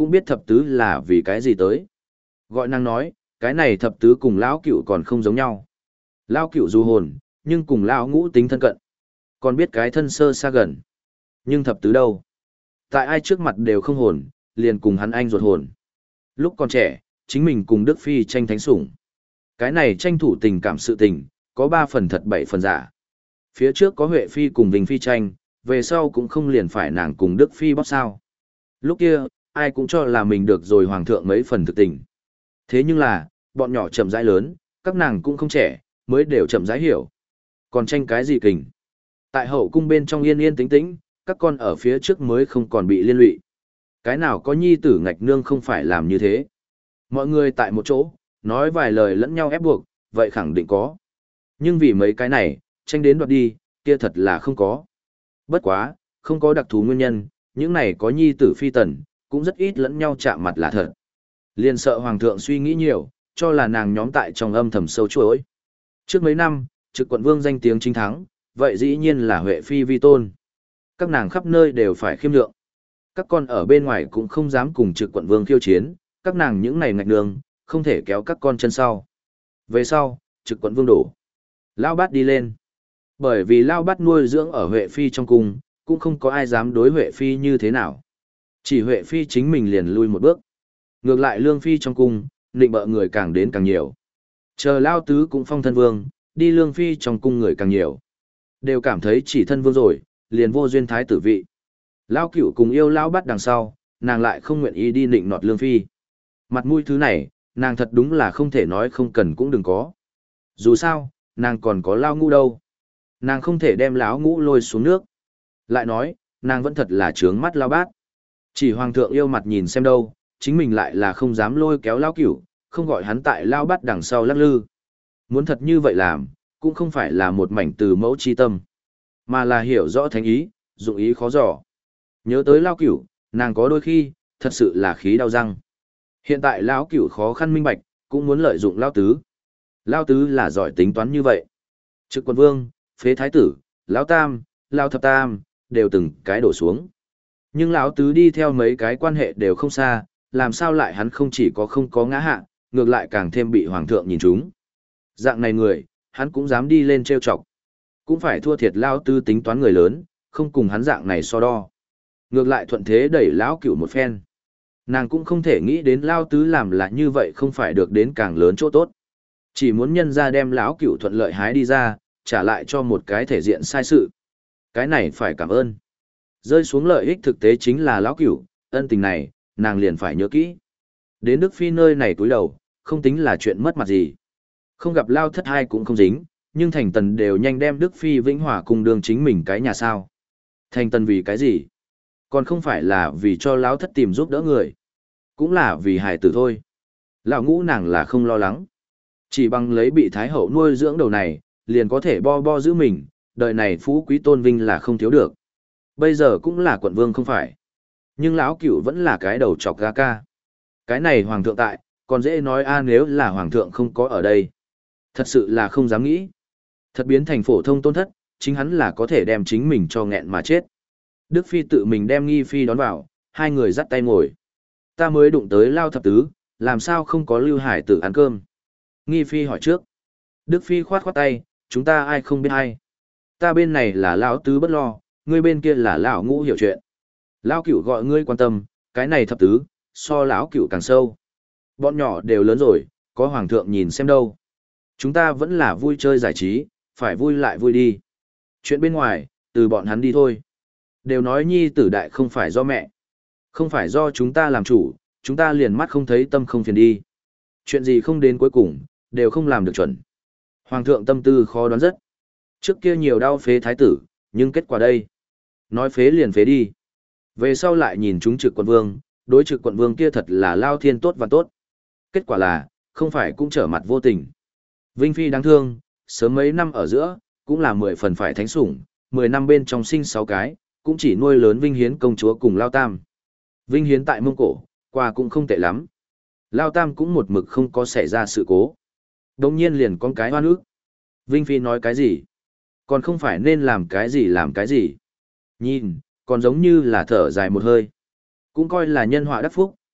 cũng biết thập tứ là vì cái gì tới. Gọi nàng nói, cái này thập tứ cùng lão cựu còn không giống nhau. Lão cựu dù hồn, nhưng cùng lão ngũ tính thân cận. Còn biết cái thân sơ xa gần. Nhưng thập tứ đâu? Tại ai trước mặt đều không hồn, liền cùng hắn anh ruột hồn. Lúc còn trẻ, chính mình cùng Đức Phi tranh thánh sủng. Cái này tranh thủ tình cảm sự tình, có ba phần thật bảy phần giả. Phía trước có Huệ Phi cùng Vinh Phi tranh, về sau cũng không liền phải nàng cùng Đức Phi bóc sao. Lúc kia, ai cũng cho là mình được rồi hoàng thượng mấy phần thực tình. Thế nhưng là, bọn nhỏ chậm rãi lớn, các nàng cũng không trẻ, mới đều chậm rãi hiểu. Còn tranh cái gì kình? Tại hậu cung bên trong yên yên tĩnh tĩnh, các con ở phía trước mới không còn bị liên lụy. Cái nào có nhi tử ngạch nương không phải làm như thế. Mọi người tại một chỗ, nói vài lời lẫn nhau ép buộc, vậy khẳng định có. Nhưng vì mấy cái này, tranh đến đoạt đi, kia thật là không có. Bất quá, không có đặc thù nguyên nhân, những này có nhi tử phi tần, cũng rất ít lẫn nhau chạm mặt là thật. Liền sợ hoàng thượng suy nghĩ nhiều, cho là nàng nhóm tại trong âm thầm sâu chuỗi. Trước mấy năm, trực quận vương danh tiếng chính thắng, vậy dĩ nhiên là Huệ Phi vi tôn. Các nàng khắp nơi đều phải khiêm lượng. Các con ở bên ngoài cũng không dám cùng trực quận vương khiêu chiến, các nàng những này ngạch đường, không thể kéo các con chân sau. Về sau, trực quận vương đổ. Lao bát đi lên. Bởi vì Lao bát nuôi dưỡng ở Huệ Phi trong cung, cũng không có ai dám đối Huệ Phi như thế nào. Chỉ Huệ Phi chính mình liền lui một bước. Ngược lại Lương Phi trong cung, nịnh bợ người càng đến càng nhiều. Chờ Lao tứ cũng phong thân vương, đi Lương Phi trong cung người càng nhiều. Đều cảm thấy chỉ thân vương rồi, liền vô duyên thái tử vị. Lao cửu cùng yêu Lao bắt đằng sau, nàng lại không nguyện ý đi nịnh nọt Lương Phi. Mặt mũi thứ này, nàng thật đúng là không thể nói không cần cũng đừng có. Dù sao, nàng còn có Lao ngũ đâu. Nàng không thể đem Lão ngũ lôi xuống nước. Lại nói, nàng vẫn thật là trướng mắt Lao bát. Chỉ hoàng thượng yêu mặt nhìn xem đâu, chính mình lại là không dám lôi kéo Lao cửu, không gọi hắn tại Lao bát đằng sau lắc lư. Muốn thật như vậy làm, cũng không phải là một mảnh từ mẫu chi tâm, mà là hiểu rõ thánh ý, dụng ý khó dò. Nhớ tới Lao cửu, nàng có đôi khi, thật sự là khí đau răng. Hiện tại Lão cửu khó khăn minh bạch, cũng muốn lợi dụng Lao tứ. Lao tứ là giỏi tính toán như vậy. Trực quận vương, phế thái tử, Lão tam, Lao thập tam, đều từng cái đổ xuống. Nhưng Lão tứ đi theo mấy cái quan hệ đều không xa, làm sao lại hắn không chỉ có không có ngã hạ, ngược lại càng thêm bị hoàng thượng nhìn trúng. Dạng này người, hắn cũng dám đi lên trêu chọc. Cũng phải thua thiệt Lao tứ tính toán người lớn, không cùng hắn dạng này so đo. Ngược lại thuận thế đẩy Lão cửu một phen. Nàng cũng không thể nghĩ đến Lao tứ làm là như vậy không phải được đến càng lớn chỗ tốt. Chỉ muốn nhân ra đem Lão cửu thuận lợi hái đi ra, trả lại cho một cái thể diện sai sự. Cái này phải cảm ơn. Rơi xuống lợi ích thực tế chính là Lão cửu, ân tình này, nàng liền phải nhớ kỹ. Đến Đức Phi nơi này túi đầu, không tính là chuyện mất mặt gì. Không gặp Lao thất hai cũng không dính, nhưng thành tần đều nhanh đem Đức Phi Vĩnh Hòa cùng đường chính mình cái nhà sao. Thành tần vì cái gì? Còn không phải là vì cho Lão thất tìm giúp đỡ người. Cũng là vì hài tử thôi. Lão ngũ nàng là không lo lắng. Chỉ bằng lấy bị Thái Hậu nuôi dưỡng đầu này, liền có thể bo bo giữ mình, đời này phú quý tôn vinh là không thiếu được. Bây giờ cũng là quận vương không phải. Nhưng Lão cửu vẫn là cái đầu chọc ga ca. Cái này hoàng thượng tại, còn dễ nói a nếu là hoàng thượng không có ở đây. Thật sự là không dám nghĩ. Thật biến thành phổ thông tôn thất, chính hắn là có thể đem chính mình cho nghẹn mà chết. Đức Phi tự mình đem Nghi Phi đón vào, hai người dắt tay ngồi. Ta mới đụng tới Lao thập tứ, làm sao không có Lưu Hải tử ăn cơm? Nghi Phi hỏi trước. Đức Phi khoát khoát tay, chúng ta ai không biết ai. Ta bên này là Lão tứ bất lo, ngươi bên kia là Lão ngũ hiểu chuyện. Lão cửu gọi ngươi quan tâm, cái này thập tứ, so Lão cửu càng sâu. Bọn nhỏ đều lớn rồi, có hoàng thượng nhìn xem đâu. Chúng ta vẫn là vui chơi giải trí, phải vui lại vui đi. Chuyện bên ngoài, từ bọn hắn đi thôi. Đều nói nhi tử đại không phải do mẹ. Không phải do chúng ta làm chủ, chúng ta liền mắt không thấy tâm không phiền đi. Chuyện gì không đến cuối cùng, đều không làm được chuẩn. Hoàng thượng tâm tư khó đoán rất. Trước kia nhiều đau phế thái tử, nhưng kết quả đây. Nói phế liền phế đi. Về sau lại nhìn chúng trực quận vương, đối trực quận vương kia thật là lao thiên tốt và tốt. Kết quả là, không phải cũng trở mặt vô tình. Vinh Phi đáng thương, sớm mấy năm ở giữa, cũng là mười phần phải thánh sủng, mười năm bên trong sinh sáu cái, cũng chỉ nuôi lớn Vinh Hiến công chúa cùng Lao Tam. Vinh Hiến tại Mông Cổ, qua cũng không tệ lắm. Lao Tam cũng một mực không có xảy ra sự cố. Đồng nhiên liền con cái hoan ức. Vinh Phi nói cái gì? Còn không phải nên làm cái gì làm cái gì? Nhìn, còn giống như là thở dài một hơi. Cũng coi là nhân họa đắc phúc,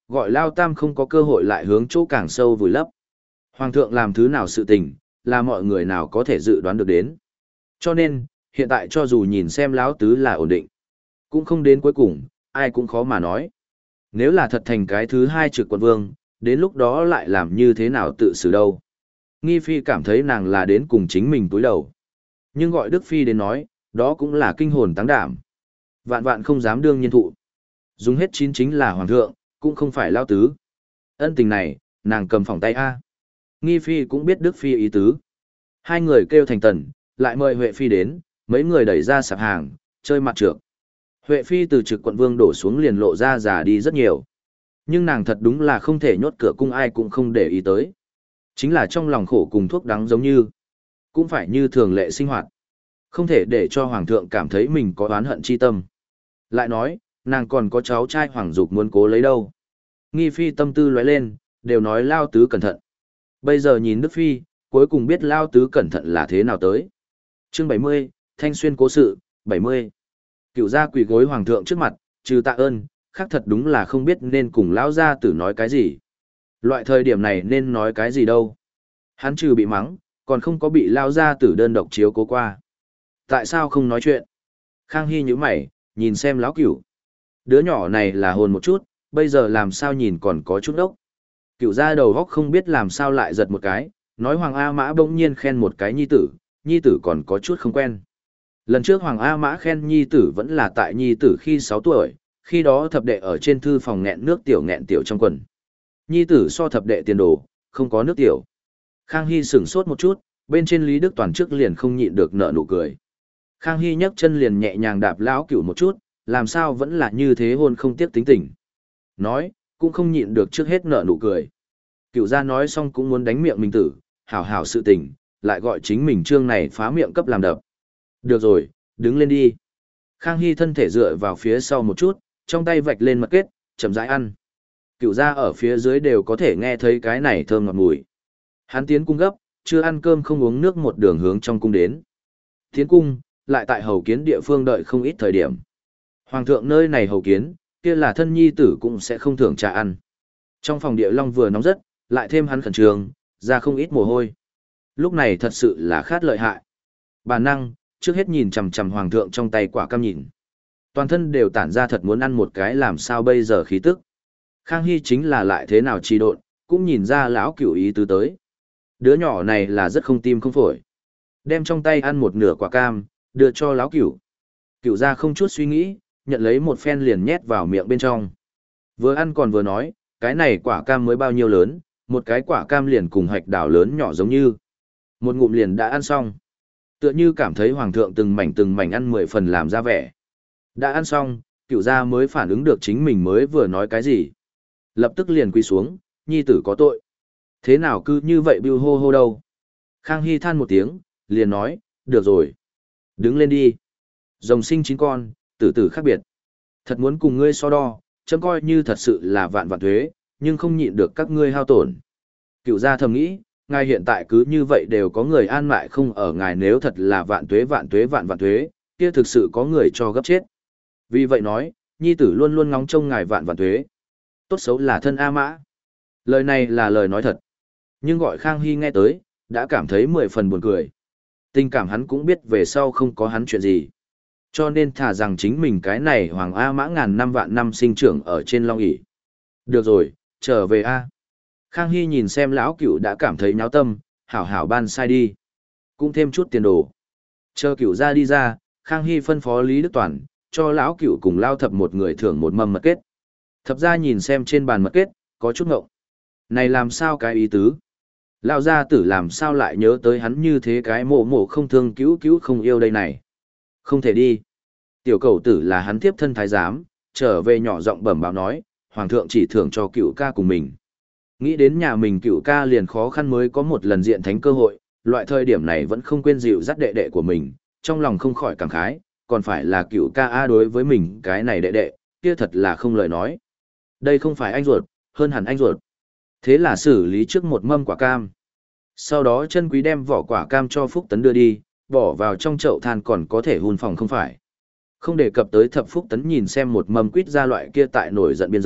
gọi Lao Tam không có cơ hội lại hướng chỗ càng sâu vùi lấp. Hoàng thượng làm thứ nào sự tình, là mọi người nào có thể dự đoán được đến. Cho nên, hiện tại cho dù nhìn xem Lão Tứ là ổn định, cũng không đến cuối cùng, ai cũng khó mà nói. Nếu là thật thành cái thứ hai trực quận vương, đến lúc đó lại làm như thế nào tự xử đâu. Nghi Phi cảm thấy nàng là đến cùng chính mình túi đầu. Nhưng gọi Đức Phi đến nói, đó cũng là kinh hồn táng đảm. Vạn vạn không dám đương nhiên thụ. Dùng hết chín chính là hoàng thượng, cũng không phải Lao Tứ. Ân tình này, nàng cầm phòng tay A. Nghi Phi cũng biết Đức Phi ý tứ. Hai người kêu thành tần, lại mời Huệ Phi đến, mấy người đẩy ra sạp hàng, chơi mặt trược. Huệ Phi từ trực quận vương đổ xuống liền lộ ra già đi rất nhiều. Nhưng nàng thật đúng là không thể nhốt cửa cung ai cũng không để ý tới. Chính là trong lòng khổ cùng thuốc đắng giống như, cũng phải như thường lệ sinh hoạt. Không thể để cho hoàng thượng cảm thấy mình có oán hận chi tâm. Lại nói, nàng còn có cháu trai Hoàng Dục muốn cố lấy đâu. Nghi Phi tâm tư lóe lên, đều nói Lao Tứ cẩn thận. Bây giờ nhìn Đức Phi, cuối cùng biết Lao Tứ cẩn thận là thế nào tới. Chương bảy mươi, Thanh Xuyên cố sự, bảy mươi. Cựu gia quỳ gối hoàng thượng trước mặt, trừ tạ ơn, khác thật đúng là không biết nên cùng Lão gia tử nói cái gì. Loại thời điểm này nên nói cái gì đâu. Hắn trừ bị mắng, còn không có bị Lão gia tử đơn độc chiếu cố qua. Tại sao không nói chuyện? Khang Hy nhíu mày, nhìn xem Lão Cửu. Đứa nhỏ này là hồn một chút, bây giờ làm sao nhìn còn có chút ốc. Cựu gia đầu góc không biết làm sao lại giật một cái, nói Hoàng A Mã bỗng nhiên khen một cái nhi tử, nhi tử còn có chút không quen. Lần trước Hoàng A Mã khen nhi tử vẫn là tại nhi tử khi sáu tuổi, khi đó thập đệ ở trên thư phòng nghẹn nước tiểu nghẹn tiểu trong quần. Nhi tử so thập đệ tiền đồ, không có nước tiểu. Khang Hy sửng sốt một chút, bên trên Lý Đức Toàn trước liền không nhịn được nở nụ cười. Khang Hy nhấc chân liền nhẹ nhàng đạp Lão Cửu một chút, làm sao vẫn là như thế hôn không tiếc tính tình. Nói, cũng không nhịn được trước hết nở nụ cười. Cửu gia nói xong cũng muốn đánh miệng mình tử, hảo hảo sự tình, lại gọi chính mình trương này phá miệng cấp làm đập. Được rồi, đứng lên đi. Khang Hy thân thể dựa vào phía sau một chút, trong tay vạch lên mật kết, chậm rãi ăn. Cửu gia ở phía dưới đều có thể nghe thấy cái này thơm ngọt mùi. Hắn tiến cung gấp, chưa ăn cơm không uống nước một đường hướng trong cung đến. Tiến cung, lại tại hầu kiến địa phương đợi không ít thời điểm. Hoàng thượng nơi này hầu kiến, kia là thân nhi tử cũng sẽ không thưởng trà ăn. Trong phòng địa long vừa nóng rất, lại thêm hắn khẩn trương, ra không ít mồ hôi. Lúc này thật sự là khát lợi hại. Bản năng, trước hết nhìn chằm chằm hoàng thượng trong tay quả cam nhìn. Toàn thân đều tản ra thật muốn ăn một cái làm sao bây giờ khí tức. Khang Hy chính là lại thế nào trì độn, cũng nhìn ra lão Cửu ý tứ tới. Đứa nhỏ này là rất không tim không phổi. Đem trong tay ăn một nửa quả cam, đưa cho lão Cửu. Cửu gia không chút suy nghĩ, nhận lấy một phen liền nhét vào miệng bên trong. Vừa ăn còn vừa nói, cái này quả cam mới bao nhiêu lớn, một cái quả cam liền cùng hạch đào lớn nhỏ giống như. Một ngụm liền đã ăn xong. Tựa như cảm thấy hoàng thượng từng mảnh từng mảnh ăn mười phần làm ra vẻ. Đã ăn xong, Cửu gia mới phản ứng được chính mình mới vừa nói cái gì. Lập tức liền quỳ xuống, nhi tử có tội. Thế nào cứ như vậy bưu hô hô đâu. Khang Hy than một tiếng, liền nói, được rồi. Đứng lên đi. Rồng sinh chín con, tử tử khác biệt. Thật muốn cùng ngươi so đo, chấm coi như thật sự là vạn vạn thuế, nhưng không nhịn được các ngươi hao tổn. Cửu gia thầm nghĩ, ngài hiện tại cứ như vậy đều có người an mại không ở ngài, nếu thật là vạn tuế vạn tuế vạn vạn tuế, kia thực sự có người cho gấp chết. Vì vậy nói, nhi tử luôn luôn ngóng trông ngài vạn vạn tuế. Tốt xấu là thân A Mã. Lời này là lời nói thật. Nhưng gọi Khang Hy nghe tới, đã cảm thấy mười phần buồn cười. Tình cảm hắn cũng biết về sau không có hắn chuyện gì. Cho nên thả rằng chính mình cái này Hoàng A Mã ngàn năm vạn năm sinh trưởng ở trên Long ỷ. Được rồi, trở về A. Khang Hy nhìn xem lão Cửu đã cảm thấy nháo tâm, hảo hảo ban sai đi. Cũng thêm chút tiền đồ. Chờ Cửu ra đi ra, Khang Hy phân phó Lý Đức Toàn, cho lão Cửu cùng Lao Thập một người thưởng một mâm mật kết. Thập ra nhìn xem trên bàn mật kết, có chút ngộng. Này làm sao cái ý tứ? Lão gia tử làm sao lại nhớ tới hắn như thế cái mộ mộ không thương cứu cứu không yêu đây này. Không thể đi. Tiểu cầu tử là hắn tiếp thân thái giám, trở về nhỏ giọng bẩm báo nói, hoàng thượng chỉ thưởng cho cựu ca cùng mình. Nghĩ đến nhà mình cựu ca liền khó khăn mới có một lần diện thánh cơ hội, loại thời điểm này vẫn không quên dịu dắt đệ đệ của mình, trong lòng không khỏi cảm khái, còn phải là cựu ca a đối với mình cái này đệ đệ, kia thật là không lời nói. Đây không phải anh ruột, hơn hẳn anh ruột. Thế là xử lý trước một mâm quả cam. Sau đó chân quý đem vỏ quả cam cho Phúc Tấn đưa đi, bỏ vào trong chậu than còn có thể hun phòng không phải. Không đề cập tới thập Phúc Tấn nhìn xem một mâm quýt ra loại kia tại nổi giận biên giới,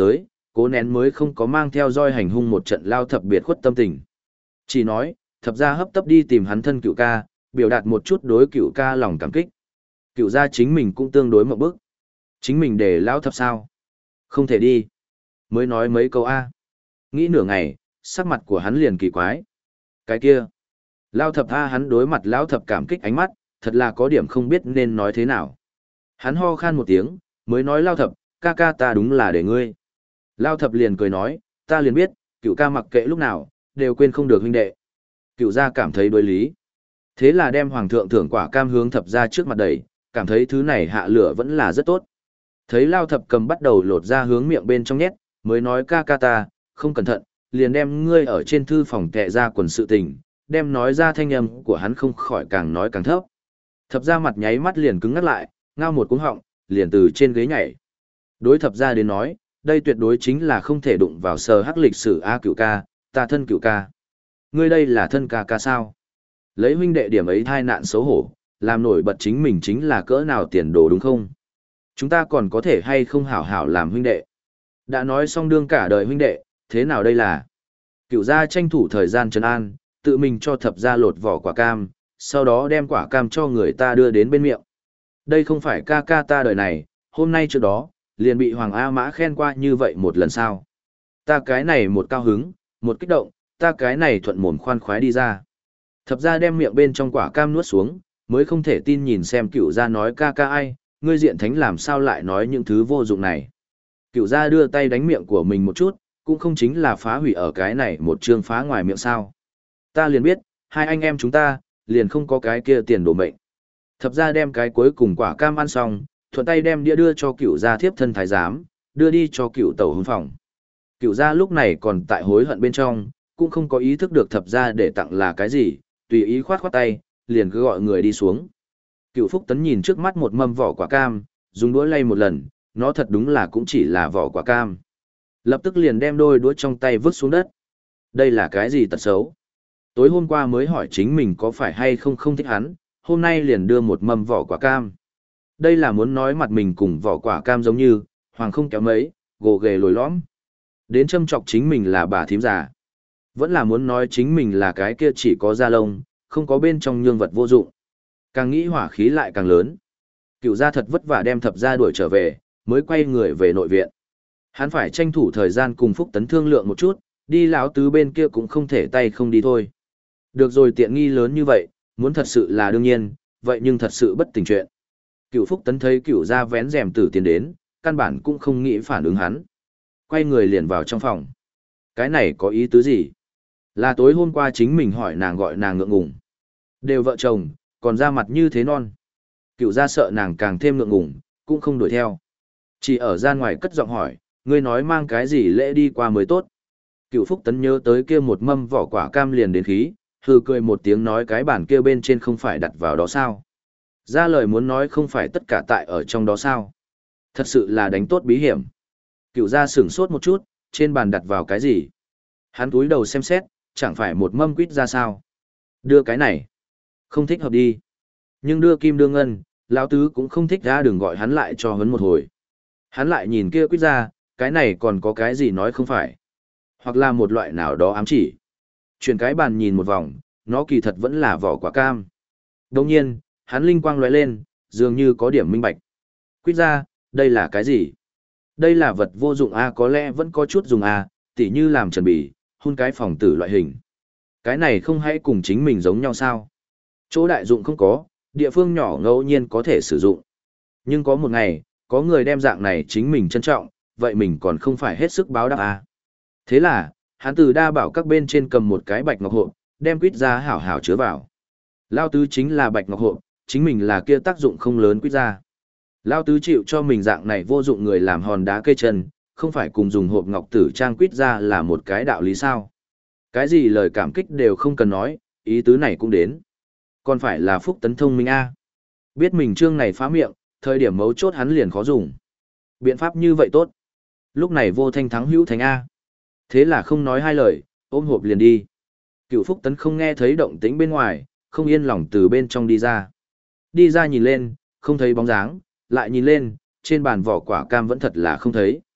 cố nén mới không có mang theo roi hành hung một trận lao thập biệt khuất tâm tình. Chỉ nói, thập ra hấp tấp đi tìm hắn thân cựu ca, biểu đạt một chút đối cựu ca lòng cảm kích. Cựu gia chính mình cũng tương đối một bức. Chính mình để lao thập sao? Không thể đi. Mới nói mấy câu A. Nghĩ nửa ngày, sắc mặt của hắn liền kỳ quái. Cái kia. Lao thập A hắn đối mặt lao thập cảm kích ánh mắt, thật là có điểm không biết nên nói thế nào. Hắn ho khan một tiếng, mới nói lao thập, ca ca ta đúng là để ngươi. Lao thập liền cười nói, ta liền biết, cựu ca mặc kệ lúc nào, đều quên không được huynh đệ. Cựu gia cảm thấy đối lý. Thế là đem hoàng thượng thưởng quả cam hướng thập ra trước mặt đẩy, cảm thấy thứ này hạ lửa vẫn là rất tốt. Thấy lao thập cầm bắt đầu lột ra hướng miệng bên trong nhét, mới nói ca ca ta, không cẩn thận, liền đem ngươi ở trên thư phòng tệ ra quần sự tình, đem nói ra thanh âm của hắn không khỏi càng nói càng thấp. Thập ra mặt nháy mắt liền cứng ngắt lại, ngao một cuống họng, liền từ trên ghế nhảy. Đối thập ra đến nói, đây tuyệt đối chính là không thể đụng vào sờ hắc lịch sử A cửu ca, ta thân cửu ca. Ngươi đây là thân ca ca sao? Lấy huynh đệ điểm ấy thai nạn xấu hổ, làm nổi bật chính mình chính là cỡ nào tiền đồ đúng không? Chúng ta còn có thể hay không hảo hảo làm huynh đệ? Đã nói xong đương cả đời huynh đệ, thế nào đây là? Cửu gia tranh thủ thời gian trấn an, tự mình cho thập gia lột vỏ quả cam, sau đó đem quả cam cho người ta đưa đến bên miệng. Đây không phải ca ca ta đời này, hôm nay trước đó, liền bị Hoàng A Mã khen qua như vậy một lần sao. Ta cái này một cao hứng, một kích động, ta cái này thuận mồm khoan khoái đi ra. Thập gia đem miệng bên trong quả cam nuốt xuống, mới không thể tin nhìn xem cựu gia nói ca ca ai, ngươi diện thánh làm sao lại nói những thứ vô dụng này. Cựu gia đưa tay đánh miệng của mình một chút, cũng không chính là phá hủy ở cái này một chương phá ngoài miệng sao. Ta liền biết, hai anh em chúng ta, liền không có cái kia tiền đồ mệnh. Thập gia đem cái cuối cùng quả cam ăn xong, thuận tay đem đĩa đưa cho cựu gia thiếp thân thái giám, đưa đi cho cựu tẩu hương phòng. Cựu gia lúc này còn tại hối hận bên trong, cũng không có ý thức được thập gia để tặng là cái gì, tùy ý khoát khoát tay, liền cứ gọi người đi xuống. Cựu Phúc Tấn nhìn trước mắt một mâm vỏ quả cam, dùng đũa lay một lần, nó thật đúng là cũng chỉ là vỏ quả cam. Lập tức liền đem đôi đũa trong tay vứt xuống đất. Đây là cái gì tật xấu? Tối hôm qua mới hỏi chính mình có phải hay không không thích hắn, hôm nay liền đưa một mâm vỏ quả cam. Đây là muốn nói mặt mình cùng vỏ quả cam giống như, hoàng không kéo mấy, gồ ghề lồi lõm. Đến châm chọc chính mình là bà thím già. Vẫn là muốn nói chính mình là cái kia chỉ có da lông, không có bên trong nhương vật vô dụng. Càng nghĩ hỏa khí lại càng lớn. Cựu gia thật vất vả đem thập gia đuổi trở về, mới quay người về nội viện. Hắn phải tranh thủ thời gian cùng Phúc Tấn thương lượng một chút, đi lão tứ bên kia cũng không thể tay không đi thôi. Được rồi, tiện nghi lớn như vậy, muốn thật sự là đương nhiên, vậy nhưng thật sự bất tình chuyện. Cựu Phúc Tấn thấy cựu gia vén rèm tử tiến đến, căn bản cũng không nghĩ phản ứng hắn. Quay người liền vào trong phòng. Cái này có ý tứ gì? Là tối hôm qua chính mình hỏi nàng gọi nàng ngượng ngùng. Đều vợ chồng, còn ra mặt như thế non. Cựu gia sợ nàng càng thêm ngượng ngùng, cũng không đuổi theo. Chỉ ở ra ngoài cất giọng hỏi, ngươi nói mang cái gì lễ đi qua mới tốt. Cựu Phúc Tấn nhớ tới kia một mâm vỏ quả cam liền đến khí, hừ cười một tiếng nói cái bản kia bên trên không phải đặt vào đó sao. Ra lời muốn nói không phải tất cả tại ở trong đó sao. Thật sự là đánh tốt bí hiểm. Cựu gia sửng sốt một chút, trên bàn đặt vào cái gì. Hắn túi đầu xem xét, chẳng phải một mâm quýt ra sao. Đưa cái này. Không thích hợp đi. Nhưng đưa kim đưa ngân, lão tứ cũng không thích ra, đừng gọi hắn lại cho hấn một hồi. Hắn lại nhìn kia quýt ra, cái này còn có cái gì nói không phải. Hoặc là một loại nào đó ám chỉ. Chuyển cái bàn nhìn một vòng, nó kỳ thật vẫn là vỏ quả cam. Đồng nhiên, hắn linh quang lóe lên, dường như có điểm minh bạch. Quýt ra, đây là cái gì? Đây là vật vô dụng a, có lẽ vẫn có chút dùng a, tỉ như làm trần bì, hun cái phòng tử loại hình. Cái này không hãy cùng chính mình giống nhau sao? Chỗ đại dụng không có, địa phương nhỏ ngẫu nhiên có thể sử dụng. Nhưng có một ngày, có người đem dạng này chính mình trân trọng, vậy mình còn không phải hết sức báo đáp a. Thế là, hắn từ đa bảo các bên trên cầm một cái bạch ngọc hộp, đem quýt ra hảo hảo chứa vào. Lao tứ chính là bạch ngọc hộp, chính mình là kia tác dụng không lớn quýt ra. Lao tứ chịu cho mình dạng này vô dụng người làm hòn đá cây chân, không phải cùng dùng hộp ngọc tử trang quýt ra là một cái đạo lý sao. Cái gì lời cảm kích đều không cần nói, ý tứ này cũng đến. Còn phải là Phúc Tấn thông minh a. Biết mình trương này phá miệng, thời điểm mấu chốt hắn liền khó dùng. Biện pháp như vậy tốt. Lúc này vô thanh thắng hữu thành A. Thế là không nói hai lời, ôm hộp liền đi. Cựu Phúc Tấn không nghe thấy động tĩnh bên ngoài, không yên lòng từ bên trong đi ra. Đi ra nhìn lên, không thấy bóng dáng, lại nhìn lên, trên bàn vỏ quả cam vẫn thật là không thấy.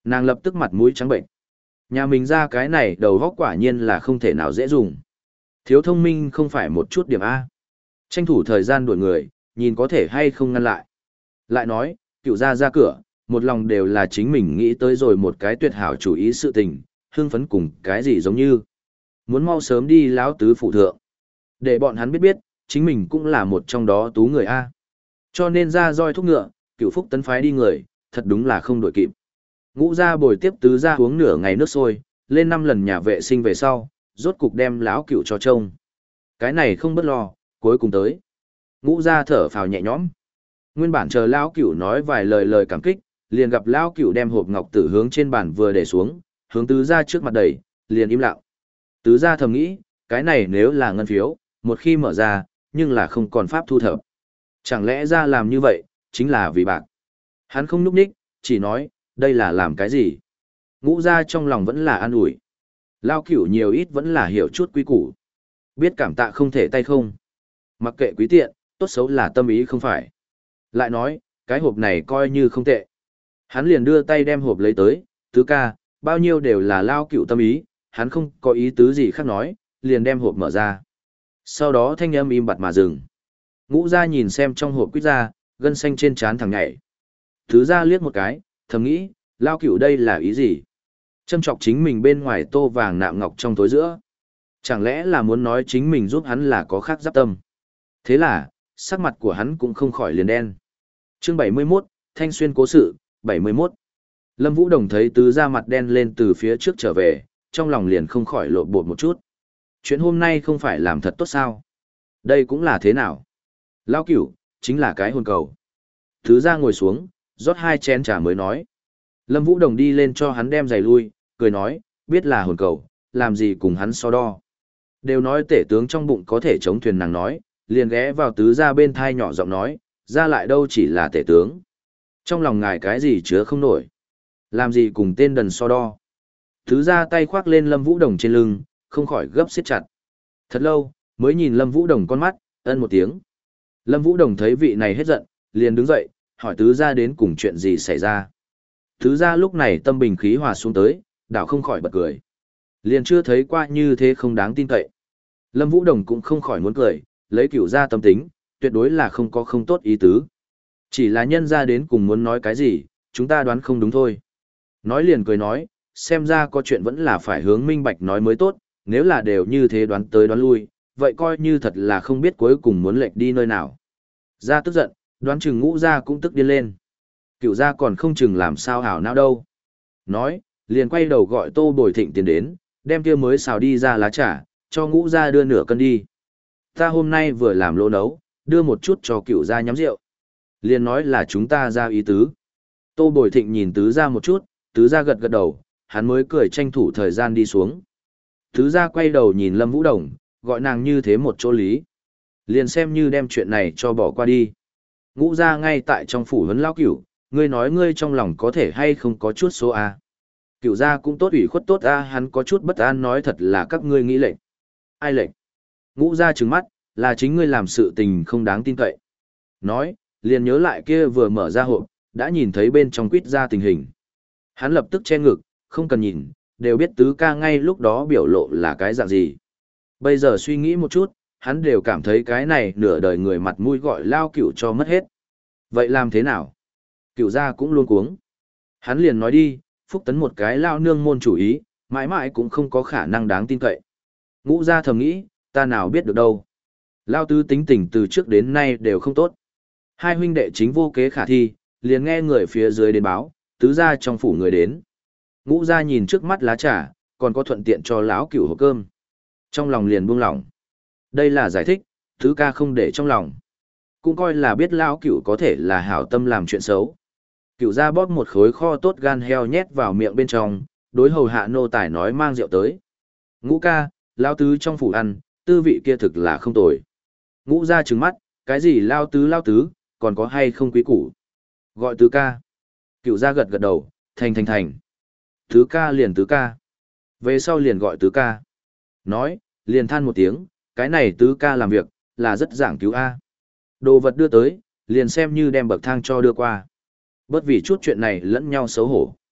Nàng lập tức mặt mũi trắng bệnh. Nhà mình ra cái này đầu góc quả nhiên là không thể nào dễ dùng. Thiếu thông minh không phải một chút điểm A. Tranh thủ thời gian đuổi người, nhìn có thể hay không ngăn lại. Lại nói, cựu gia ra cửa, một lòng đều là chính mình nghĩ tới rồi một cái tuyệt hảo chủ ý sự tình, hưng phấn cùng cái gì giống như. Muốn mau sớm đi lão tứ phụ thượng. Để bọn hắn biết biết, chính mình cũng là một trong đó tú người A. Cho nên ra roi thúc ngựa, cựu phúc tấn phái đi người, thật đúng là không đổi kịp. Ngũ gia bồi tiếp tứ gia uống nửa ngày nước sôi, lên năm lần nhà vệ sinh về sau, rốt cục đem lão cựu cho trông. Cái này không bất lo, cuối cùng tới. Ngũ gia thở phào nhẹ nhõm. Nguyên bản chờ lão cựu nói vài lời lời cảm kích, liền gặp lão cựu đem hộp ngọc tử hướng trên bàn vừa để xuống, hướng tứ gia trước mặt đẩy, liền im lặng. Tứ gia thầm nghĩ, cái này nếu là ngân phiếu, một khi mở ra, nhưng là không còn pháp thu thập. Chẳng lẽ ra làm như vậy, chính là vì bạc. Hắn không núp ních, chỉ nói, đây là làm cái gì? Ngũ gia trong lòng vẫn là an ủi. Lao cửu nhiều ít vẫn là hiểu chút quý củ. Biết cảm tạ không thể tay không. Mặc kệ quý tiện, tốt xấu là tâm ý không phải. Lại nói, cái hộp này coi như không tệ. Hắn liền đưa tay đem hộp lấy tới, tứ ca, bao nhiêu đều là Lao cửu tâm ý, hắn không có ý tứ gì khác nói, liền đem hộp mở ra. Sau đó thanh âm im bặt mà dừng. Ngũ gia nhìn xem trong hộp quýt ra, gân xanh trên trán thằng nhảy. Tứ gia liếc một cái, thầm nghĩ, Lao cửu đây là ý gì? Châm chọc chính mình bên ngoài tô vàng nạm ngọc trong tối giữa. Chẳng lẽ là muốn nói chính mình giúp hắn là có khác giáp tâm? Thế là, sắc mặt của hắn cũng không khỏi liền đen. Chương bảy mươi mốt, Thanh Xuyên cố sự, bảy mươi mốt. Lâm Vũ Đồng thấy tứ gia mặt đen lên từ phía trước trở về, trong lòng liền không khỏi lộn bột một chút. Chuyện hôm nay không phải làm thật tốt sao? Đây cũng là thế nào? Lao cửu, chính là cái hồn cầu. Tứ gia ngồi xuống, rót hai chén trà mới nói. Lâm Vũ Đồng đi lên cho hắn đem giày lui, cười nói, biết là hồn cầu, làm gì cùng hắn so đo. Đều nói tể tướng trong bụng có thể chống thuyền nàng nói, liền ghé vào tứ gia bên thai nhỏ giọng nói, ra lại đâu chỉ là tể tướng. Trong lòng ngài cái gì chứa không nổi. Làm gì cùng tên đần so đo. Tứ gia tay khoác lên Lâm Vũ Đồng trên lưng, không khỏi gấp siết chặt. Thật lâu, mới nhìn Lâm Vũ Đồng con mắt, ân một tiếng. Lâm Vũ Đồng thấy vị này hết giận, liền đứng dậy, hỏi tứ gia đến cùng chuyện gì xảy ra. Tứ gia lúc này tâm bình khí hòa xuống tới, đảo không khỏi bật cười. Liền chưa thấy qua như thế không đáng tin cậy. Lâm Vũ Đồng cũng không khỏi muốn cười, lấy cửu gia tâm tính, tuyệt đối là không có không tốt ý tứ. Chỉ là nhân gia đến cùng muốn nói cái gì, chúng ta đoán không đúng thôi. Nói liền cười nói, xem ra có chuyện vẫn là phải hướng minh bạch nói mới tốt, nếu là đều như thế đoán tới đoán lui, vậy coi như thật là không biết cuối cùng muốn lệch đi nơi nào. Gia tức giận, đoán chừng Ngũ gia cũng tức điên lên. Cửu gia còn không chừng làm sao hảo não đâu. Nói, liền quay đầu gọi Tô Bồi Thịnh tiền đến, đem kia mới xào đi ra lá trà, cho Ngũ gia đưa nửa cân đi. Ta hôm nay vừa làm lỗ nấu, đưa một chút cho Cửu gia nhắm rượu. Liền nói là chúng ta ra ý tứ. Tô Bồi Thịnh nhìn tứ gia một chút, tứ gia gật gật đầu, hắn mới cười tranh thủ thời gian đi xuống. Tứ gia quay đầu nhìn Lâm Vũ Đồng, gọi nàng như thế một chỗ lý. Liền xem như đem chuyện này cho bỏ qua đi. Ngũ gia ngay tại trong phủ huấn lão Cửu, ngươi nói ngươi trong lòng có thể hay không có chút số A. Cửu gia cũng tốt ủy khuất tốt A, hắn có chút bất an nói thật là các ngươi nghĩ lệnh. Ai lệnh? Ngũ gia trừng mắt, là chính ngươi làm sự tình không đáng tin cậy. Nói, liền nhớ lại kia vừa mở ra hộp, đã nhìn thấy bên trong quýt ra tình hình. Hắn lập tức che ngực, không cần nhìn, đều biết tứ ca ngay lúc đó biểu lộ là cái dạng gì. Bây giờ suy nghĩ một chút, hắn đều cảm thấy cái này nửa đời người mặt mũi gọi Lao Cửu cho mất hết. Vậy làm thế nào? Cửu gia cũng luôn cuống. Hắn liền nói đi, Phúc Tấn một cái lao nương môn chủ ý, mãi mãi cũng không có khả năng đáng tin cậy. Ngũ gia thầm nghĩ, ta nào biết được đâu. Lao tứ tính tình từ trước đến nay đều không tốt. Hai huynh đệ chính vô kế khả thi, liền nghe người phía dưới đến báo, tứ gia trong phủ người đến. Ngũ gia nhìn trước mắt lá trà, còn có thuận tiện cho lão Cửu hộp cơm. Trong lòng liền buông lỏng. Đây là giải thích, tứ ca không để trong lòng. Cũng coi là biết lão Cửu có thể là hảo tâm làm chuyện xấu. Cửu gia bóp một khối kho tốt gan heo nhét vào miệng bên trong, đối hầu hạ nô tài nói mang rượu tới. Ngũ ca, lão tứ trong phủ ăn, tư vị kia thực là không tồi. Ngũ gia trừng mắt, cái gì lao tứ lao tứ, còn có hay không quý củ. Gọi tứ ca. Cửu gia gật gật đầu, thành thành thành. Tứ ca liền tứ ca. Về sau liền gọi tứ ca. Nói, liền than một tiếng, cái này tứ ca làm việc, là rất giảng cứu A. Đồ vật đưa tới, liền xem như đem bậc thang cho đưa qua. Bất vì chút chuyện này lẫn nhau xấu hổ.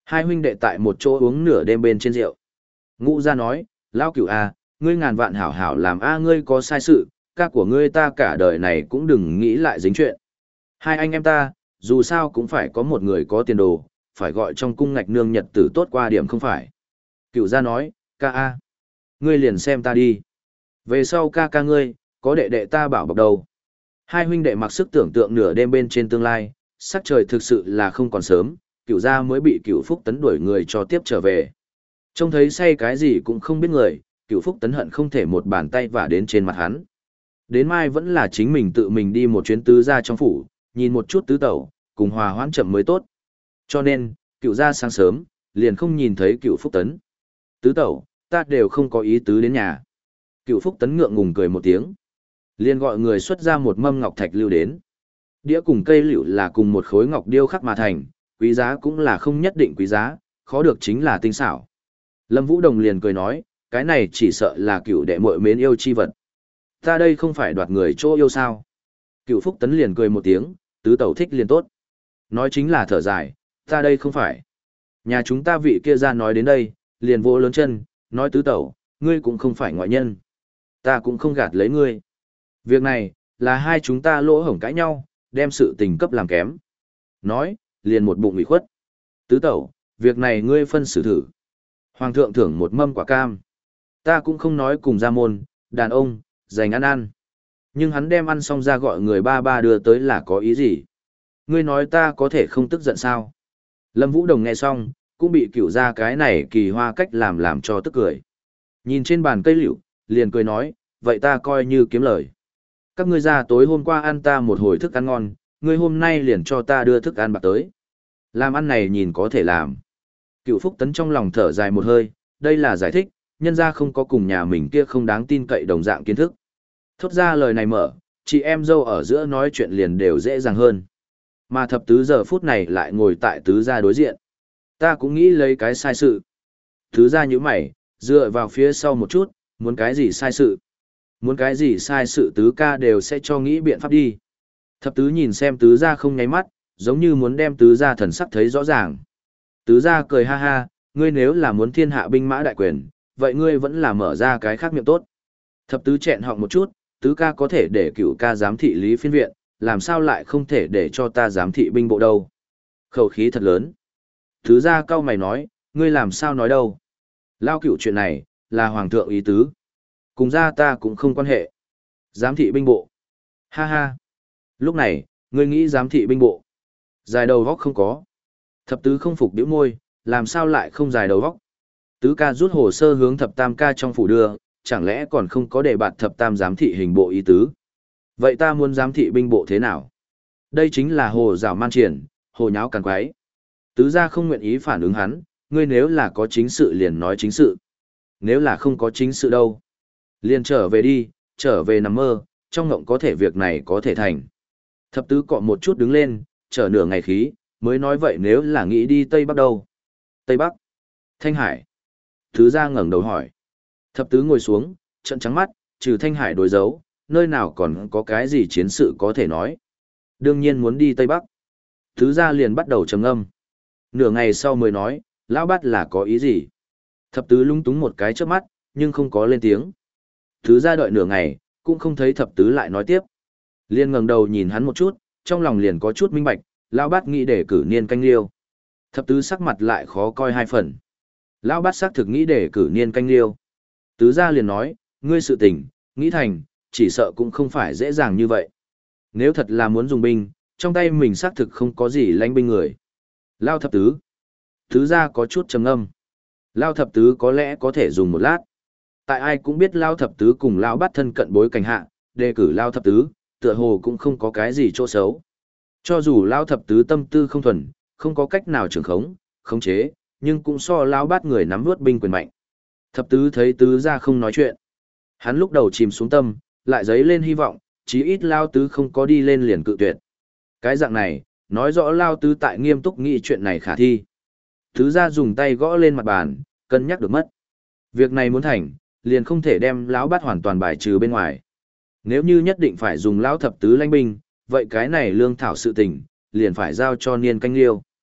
Hai huynh đệ tại một chỗ uống nửa đêm bên trên rượu. Ngũ gia nói, Lao Cửu a, ngươi ngàn vạn hảo hảo làm a ngươi có sai sự, ca của ngươi ta cả đời này cũng đừng nghĩ lại dính chuyện. Hai anh em ta, dù sao cũng phải có một người có tiền đồ, phải gọi trong cung ngạch nương nhật tử tốt qua điểm không phải. Cửu gia nói, ca a, ngươi liền xem ta đi. Về sau ca ca ngươi, có đệ đệ ta bảo bọc đầu. Hai huynh đệ mặc sức tưởng tượng nửa đêm bên trên tương lai, sắc trời thực sự là không còn sớm, cửu gia mới bị cửu phúc tấn đuổi người cho tiếp trở về. Trông thấy say cái gì cũng không biết người, cửu phúc tấn hận không thể một bàn tay vả đến trên mặt hắn. Đến mai vẫn là chính mình tự mình đi một chuyến tứ gia trong phủ, nhìn một chút tứ tẩu, cùng hòa hoãn chậm mới tốt. Cho nên, cửu gia sáng sớm, liền không nhìn thấy cửu phúc tấn. Tứ tẩu, ta đều không có ý tứ đến nhà. Cửu phúc tấn ngượng ngùng cười một tiếng. Liền gọi người xuất ra một mâm ngọc thạch lưu đến. Đĩa cùng cây liệu là cùng một khối ngọc điêu khắc mà thành, quý giá cũng là không nhất định quý giá, khó được chính là tinh xảo. Lâm Vũ Đồng liền cười nói, cái này chỉ sợ là cựu đệ muội mến yêu chi vật. Ta đây không phải đoạt người chỗ yêu sao? Cựu Phúc Tấn liền cười một tiếng, tứ tẩu thích liền tốt. Nói chính là thở dài, ta đây không phải. Nhà chúng ta vị kia ra nói đến đây, liền vỗ lớn chân, nói tứ tẩu, ngươi cũng không phải ngoại nhân. Ta cũng không gạt lấy ngươi. Việc này, là hai chúng ta lỗ hổng cãi nhau, đem sự tình cấp làm kém. Nói, liền một bụng ủy khuất. Tứ tẩu, việc này ngươi phân xử thử. Hoàng thượng thưởng một mâm quả cam. Ta cũng không nói cùng gia môn, đàn ông, dành ăn ăn. Nhưng hắn đem ăn xong ra gọi người ba ba đưa tới là có ý gì? Ngươi nói ta có thể không tức giận sao? Lâm Vũ Đồng nghe xong, cũng bị cửu ra cái này kỳ hoa cách làm làm cho tức cười. Nhìn trên bàn cây liễu, liền cười nói, vậy ta coi như kiếm lời. Các ngươi ra tối hôm qua ăn ta một hồi thức ăn ngon, ngươi hôm nay liền cho ta đưa thức ăn bạc tới. Làm ăn này nhìn có thể làm. Cựu Phúc Tấn trong lòng thở dài một hơi, đây là giải thích, nhân ra không có cùng nhà mình kia không đáng tin cậy đồng dạng kiến thức. Thốt ra lời này mở, chị em dâu ở giữa nói chuyện liền đều dễ dàng hơn. Mà thập tứ giờ phút này lại ngồi tại tứ gia đối diện. Ta cũng nghĩ lấy cái sai sự. Tứ gia như mày, dựa vào phía sau một chút, muốn cái gì sai sự. Muốn cái gì sai sự tứ ca đều sẽ cho nghĩ biện pháp đi. Thập tứ nhìn xem tứ gia không nháy mắt, giống như muốn đem tứ gia thần sắc thấy rõ ràng. Tứ gia cười ha ha, ngươi nếu là muốn thiên hạ binh mã đại quyền, vậy ngươi vẫn là mở ra cái khác miệng tốt. Thập tứ chẹn họng một chút, tứ ca có thể để cửu ca giám thị lý phiên viện, làm sao lại không thể để cho ta giám thị binh bộ đâu. Khẩu khí thật lớn. Tứ gia cau mày nói, ngươi làm sao nói đâu. Lao cửu chuyện này, là hoàng thượng ý tứ. Cùng ra ta cũng không quan hệ. Giám thị binh bộ. Ha ha. Lúc này, ngươi nghĩ giám thị binh bộ. Dài đầu góc không có. Thập tứ không phục điếu môi, làm sao lại không dài đầu góc. Tứ ca rút hồ sơ hướng thập tam ca trong phủ đưa, chẳng lẽ còn không có đề bạt thập tam giám thị hình bộ ý tứ. Vậy ta muốn giám thị binh bộ thế nào? Đây chính là hồ rào man triển, hồ nháo càng quái. Tứ gia không nguyện ý phản ứng hắn, ngươi nếu là có chính sự liền nói chính sự. Nếu là không có chính sự đâu. Liền trở về đi, trở về nằm mơ, trong ngộng có thể việc này có thể thành. Thập tứ cọ một chút đứng lên, chờ nửa ngày khí, mới nói vậy nếu là nghĩ đi Tây Bắc đâu. Tây Bắc. Thanh Hải. Tứ gia ngẩng đầu hỏi. Thập tứ ngồi xuống, trợn trắng mắt, trừ Thanh Hải đối dấu, nơi nào còn có cái gì chiến sự có thể nói. Đương nhiên muốn đi Tây Bắc. Tứ gia liền bắt đầu trầm ngâm. Nửa ngày sau mới nói, lão bát là có ý gì? Thập tứ lung túng một cái trước mắt, nhưng không có lên tiếng. Tứ gia đợi nửa ngày, cũng không thấy thập tứ lại nói tiếp. Liên ngẩng đầu nhìn hắn một chút, trong lòng liền có chút minh bạch, lão bát nghĩ để cử niên canh liêu. Thập tứ sắc mặt lại khó coi hai phần. Lão bát xác thực nghĩ để cử niên canh liêu. Tứ gia liền nói, ngươi sự tình, nghĩ thành, chỉ sợ cũng không phải dễ dàng như vậy. Nếu thật là muốn dùng binh, trong tay mình xác thực không có gì lãnh binh người. Lao thập tứ. Tứ gia có chút trầm ngâm. Lao thập tứ có lẽ có thể dùng một lát. Tại ai cũng biết Lao thập tứ cùng Lao bát thân cận bối cảnh hạ, đề cử Lao thập tứ, tựa hồ cũng không có cái gì chỗ xấu. Cho dù Lao thập tứ tâm tư không thuần, không có cách nào trưởng khống, khống chế, nhưng cũng so Lao bát người nắm vớt binh quyền mạnh. Thập tứ thấy tứ gia không nói chuyện. Hắn lúc đầu chìm xuống tâm, lại dấy lên hy vọng, chí ít Lao tứ không có đi lên liền cự tuyệt. Cái dạng này, nói rõ Lao tứ tại nghiêm túc nghĩ chuyện này khả thi. Tứ gia dùng tay gõ lên mặt bàn, cân nhắc được mất. Việc này muốn thành, liền không thể đem lão bát hoàn toàn bài trừ bên ngoài. Nếu như nhất định phải dùng lão thập tứ lãnh binh, vậy cái này lương thảo sự tình, liền phải giao cho niên canh liêu.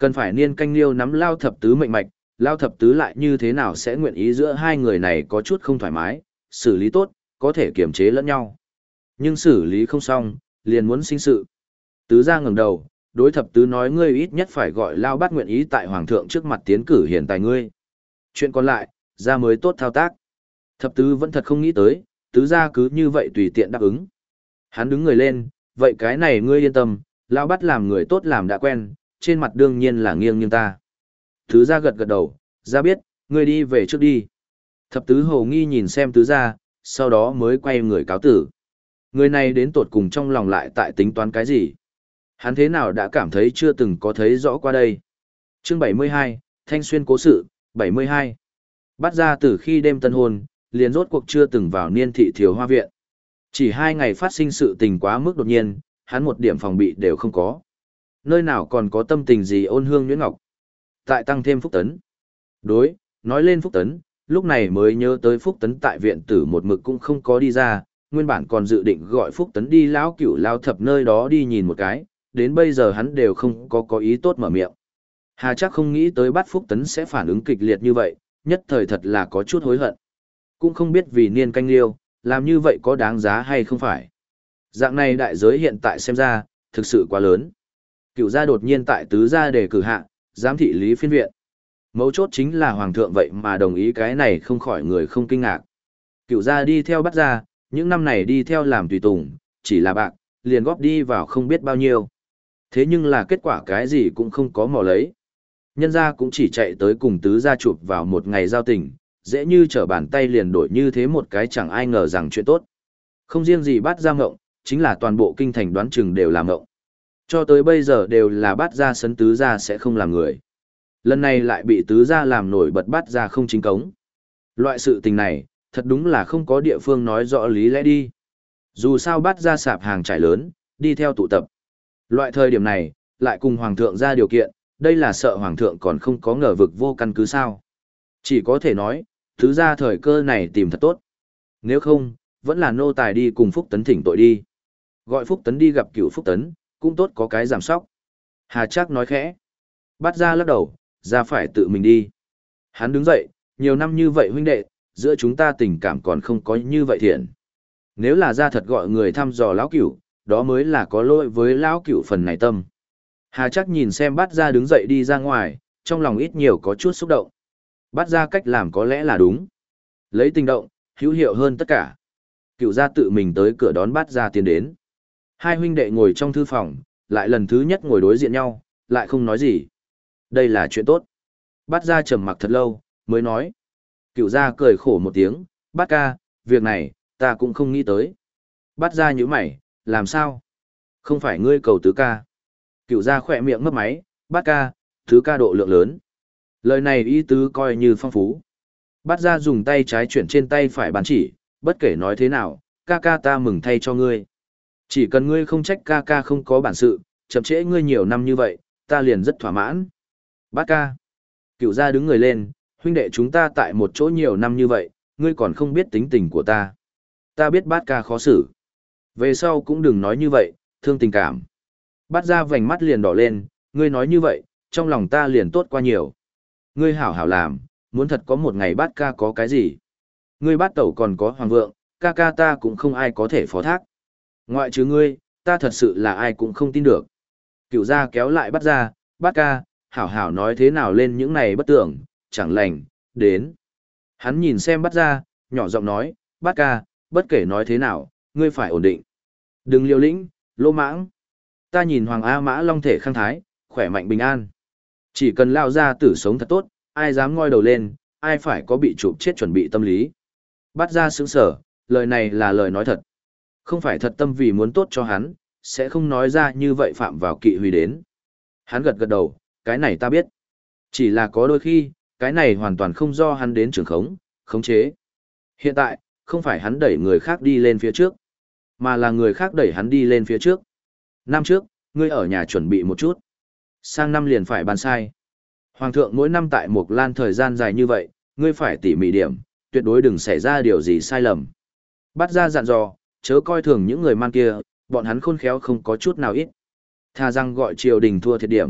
Cần phải Niên Canh Liêu nắm Lao Thập Tứ mệnh mạch, Lao Thập Tứ lại như thế nào sẽ nguyện ý giữa hai người này có chút không thoải mái, xử lý tốt, có thể kiềm chế lẫn nhau. Nhưng xử lý không xong, liền muốn sinh sự. Tứ gia ngẩng đầu, đối Thập Tứ nói ngươi ít nhất phải gọi Lao Bát nguyện ý tại Hoàng thượng trước mặt tiến cử hiện tại ngươi. Chuyện còn lại, gia mới tốt thao tác. Thập Tứ vẫn thật không nghĩ tới, Tứ gia cứ như vậy tùy tiện đáp ứng. Hắn đứng người lên, vậy cái này ngươi yên tâm, Lao Bát làm người tốt làm đã quen, trên mặt đương nhiên là nghiêng nghiêng ta. Tứ gia gật gật đầu, gia biết, ngươi đi về trước đi. Thập Tứ hồ nghi nhìn xem Tứ gia, sau đó mới quay người cáo tử. Người này đến tột cùng trong lòng lại tại tính toán cái gì? Hắn thế nào đã cảm thấy chưa từng có thấy rõ qua đây. Chương bảy mươi hai, Thanh Xuyên cố sự, bảy mươi hai. Bắt ra từ khi đêm tân hôn, liền rốt cuộc chưa từng vào Niên thị Thiều Hoa viện. Chỉ hai ngày phát sinh sự tình quá mức đột nhiên, hắn một điểm phòng bị đều không có. Nơi nào còn có tâm tình gì ôn hương nhuyễn ngọc. Tại tăng thêm Phúc Tấn. Đối, nói lên Phúc Tấn, lúc này mới nhớ tới Phúc Tấn tại viện tử một mực cũng không có đi ra, nguyên bản còn dự định gọi Phúc Tấn đi lão cửu lao thập nơi đó đi nhìn một cái, đến bây giờ hắn đều không có có ý tốt mở miệng. Hà chắc không nghĩ tới bắt Phúc Tấn sẽ phản ứng kịch liệt như vậy, nhất thời thật là có chút hối hận. Cũng không biết vì Niên Canh Liêu, làm như vậy có đáng giá hay không phải. Dạng này đại giới hiện tại xem ra, thực sự quá lớn. Cửu gia đột nhiên tại tứ gia đề cử hạ, giám thị lý phiên viện. Mấu chốt chính là hoàng thượng vậy mà đồng ý cái này không khỏi người không kinh ngạc. Cửu gia đi theo bắt gia, những năm này đi theo làm tùy tùng, chỉ là bạc, liền góp đi vào không biết bao nhiêu. Thế nhưng là kết quả cái gì cũng không có mò lấy. Nhân gia cũng chỉ chạy tới cùng tứ gia chụp vào một ngày giao tình, dễ như trở bàn tay liền đổi như thế một cái chẳng ai ngờ rằng chuyện tốt. Không riêng gì bắt ra ngộng, chính là toàn bộ kinh thành đoán chừng đều làm ngộng. Cho tới bây giờ đều là bắt ra sấn tứ gia sẽ không làm người. Lần này lại bị tứ gia làm nổi bật bắt ra không chính cống. Loại sự tình này, thật đúng là không có địa phương nói rõ lý lẽ đi. Dù sao bắt ra sạp hàng trải lớn, đi theo tụ tập. Loại thời điểm này, lại cùng hoàng thượng ra điều kiện, đây là sợ hoàng thượng còn không có ngờ vực vô căn cứ sao. Chỉ có thể nói, tứ gia thời cơ này tìm thật tốt. Nếu không, vẫn là nô tài đi cùng Phúc Tấn thỉnh tội đi. Gọi Phúc Tấn đi gặp cựu Phúc Tấn, cũng tốt có cái giảm sóc. Hà Trác nói khẽ. Bắt ra lắc đầu, ra phải tự mình đi. Hắn đứng dậy, nhiều năm như vậy huynh đệ, giữa chúng ta tình cảm còn không có như vậy thiện. Nếu là ra thật gọi người thăm dò lão cửu, đó mới là có lỗi với lão cửu phần này tâm. Hà Trác nhìn xem bắt ra đứng dậy đi ra ngoài, trong lòng ít nhiều có chút xúc động. Bắt ra cách làm có lẽ là đúng. Lấy tình động, hữu hiệu hơn tất cả. Cửu gia tự mình tới cửa đón bắt ra tiến đến. Hai huynh đệ ngồi trong thư phòng, lại lần thứ nhất ngồi đối diện nhau, lại không nói gì. Đây là chuyện tốt. Bắt ra trầm mặc thật lâu, mới nói. Cửu gia cười khổ một tiếng, bát ca, việc này, ta cũng không nghĩ tới. Bắt ra như mày, làm sao? Không phải ngươi cầu tứ ca. Cửu gia khỏe miệng mấp máy, bát ca, tứ ca độ lượng lớn. Lời này ý tứ coi như phong phú. Bát ra dùng tay trái chuyển trên tay phải bàn chỉ, bất kể nói thế nào, ca ca ta mừng thay cho ngươi. Chỉ cần ngươi không trách ca ca không có bản sự, chậm trễ ngươi nhiều năm như vậy, ta liền rất thỏa mãn. Bát ca. Cửu gia đứng người lên, huynh đệ chúng ta tại một chỗ nhiều năm như vậy, ngươi còn không biết tính tình của ta. Ta biết bát ca khó xử. Về sau cũng đừng nói như vậy, thương tình cảm. Bát ra vành mắt liền đỏ lên, ngươi nói như vậy, trong lòng ta liền tốt qua nhiều. Ngươi hảo hảo làm, muốn thật có một ngày bát ca có cái gì. Ngươi bát tẩu còn có hoàng vượng, ca ca ta cũng không ai có thể phó thác. Ngoại trừ ngươi, ta thật sự là ai cũng không tin được. Cửu gia kéo lại bát ra, bát ca, hảo hảo nói thế nào lên những này bất tưởng, chẳng lành, đến. Hắn nhìn xem bát ra, nhỏ giọng nói, bát ca, bất kể nói thế nào, ngươi phải ổn định. Đừng liều lĩnh, lô mãng. Ta nhìn Hoàng A Mã Long thể khang thái, khỏe mạnh bình an. Chỉ cần lao ra tử sống thật tốt, ai dám ngoi đầu lên, ai phải có bị chụp chết chuẩn bị tâm lý. Bắt ra sướng sở, lời này là lời nói thật. Không phải thật tâm vì muốn tốt cho hắn, sẽ không nói ra như vậy phạm vào kỵ huy đến. Hắn gật gật đầu, cái này ta biết. Chỉ là có đôi khi, cái này hoàn toàn không do hắn đến trường khống, khống chế. Hiện tại, không phải hắn đẩy người khác đi lên phía trước, mà là người khác đẩy hắn đi lên phía trước. Năm trước, ngươi ở nhà chuẩn bị một chút. Sang năm liền phải bàn sai. Hoàng thượng mỗi năm tại Mộc Lan thời gian dài như vậy, ngươi phải tỉ mỉ điểm, tuyệt đối đừng xảy ra điều gì sai lầm. Bắt ra dặn dò, chớ coi thường những người man kia, bọn hắn khôn khéo không có chút nào ít. Tha rằng gọi triều đình thua thiệt điểm,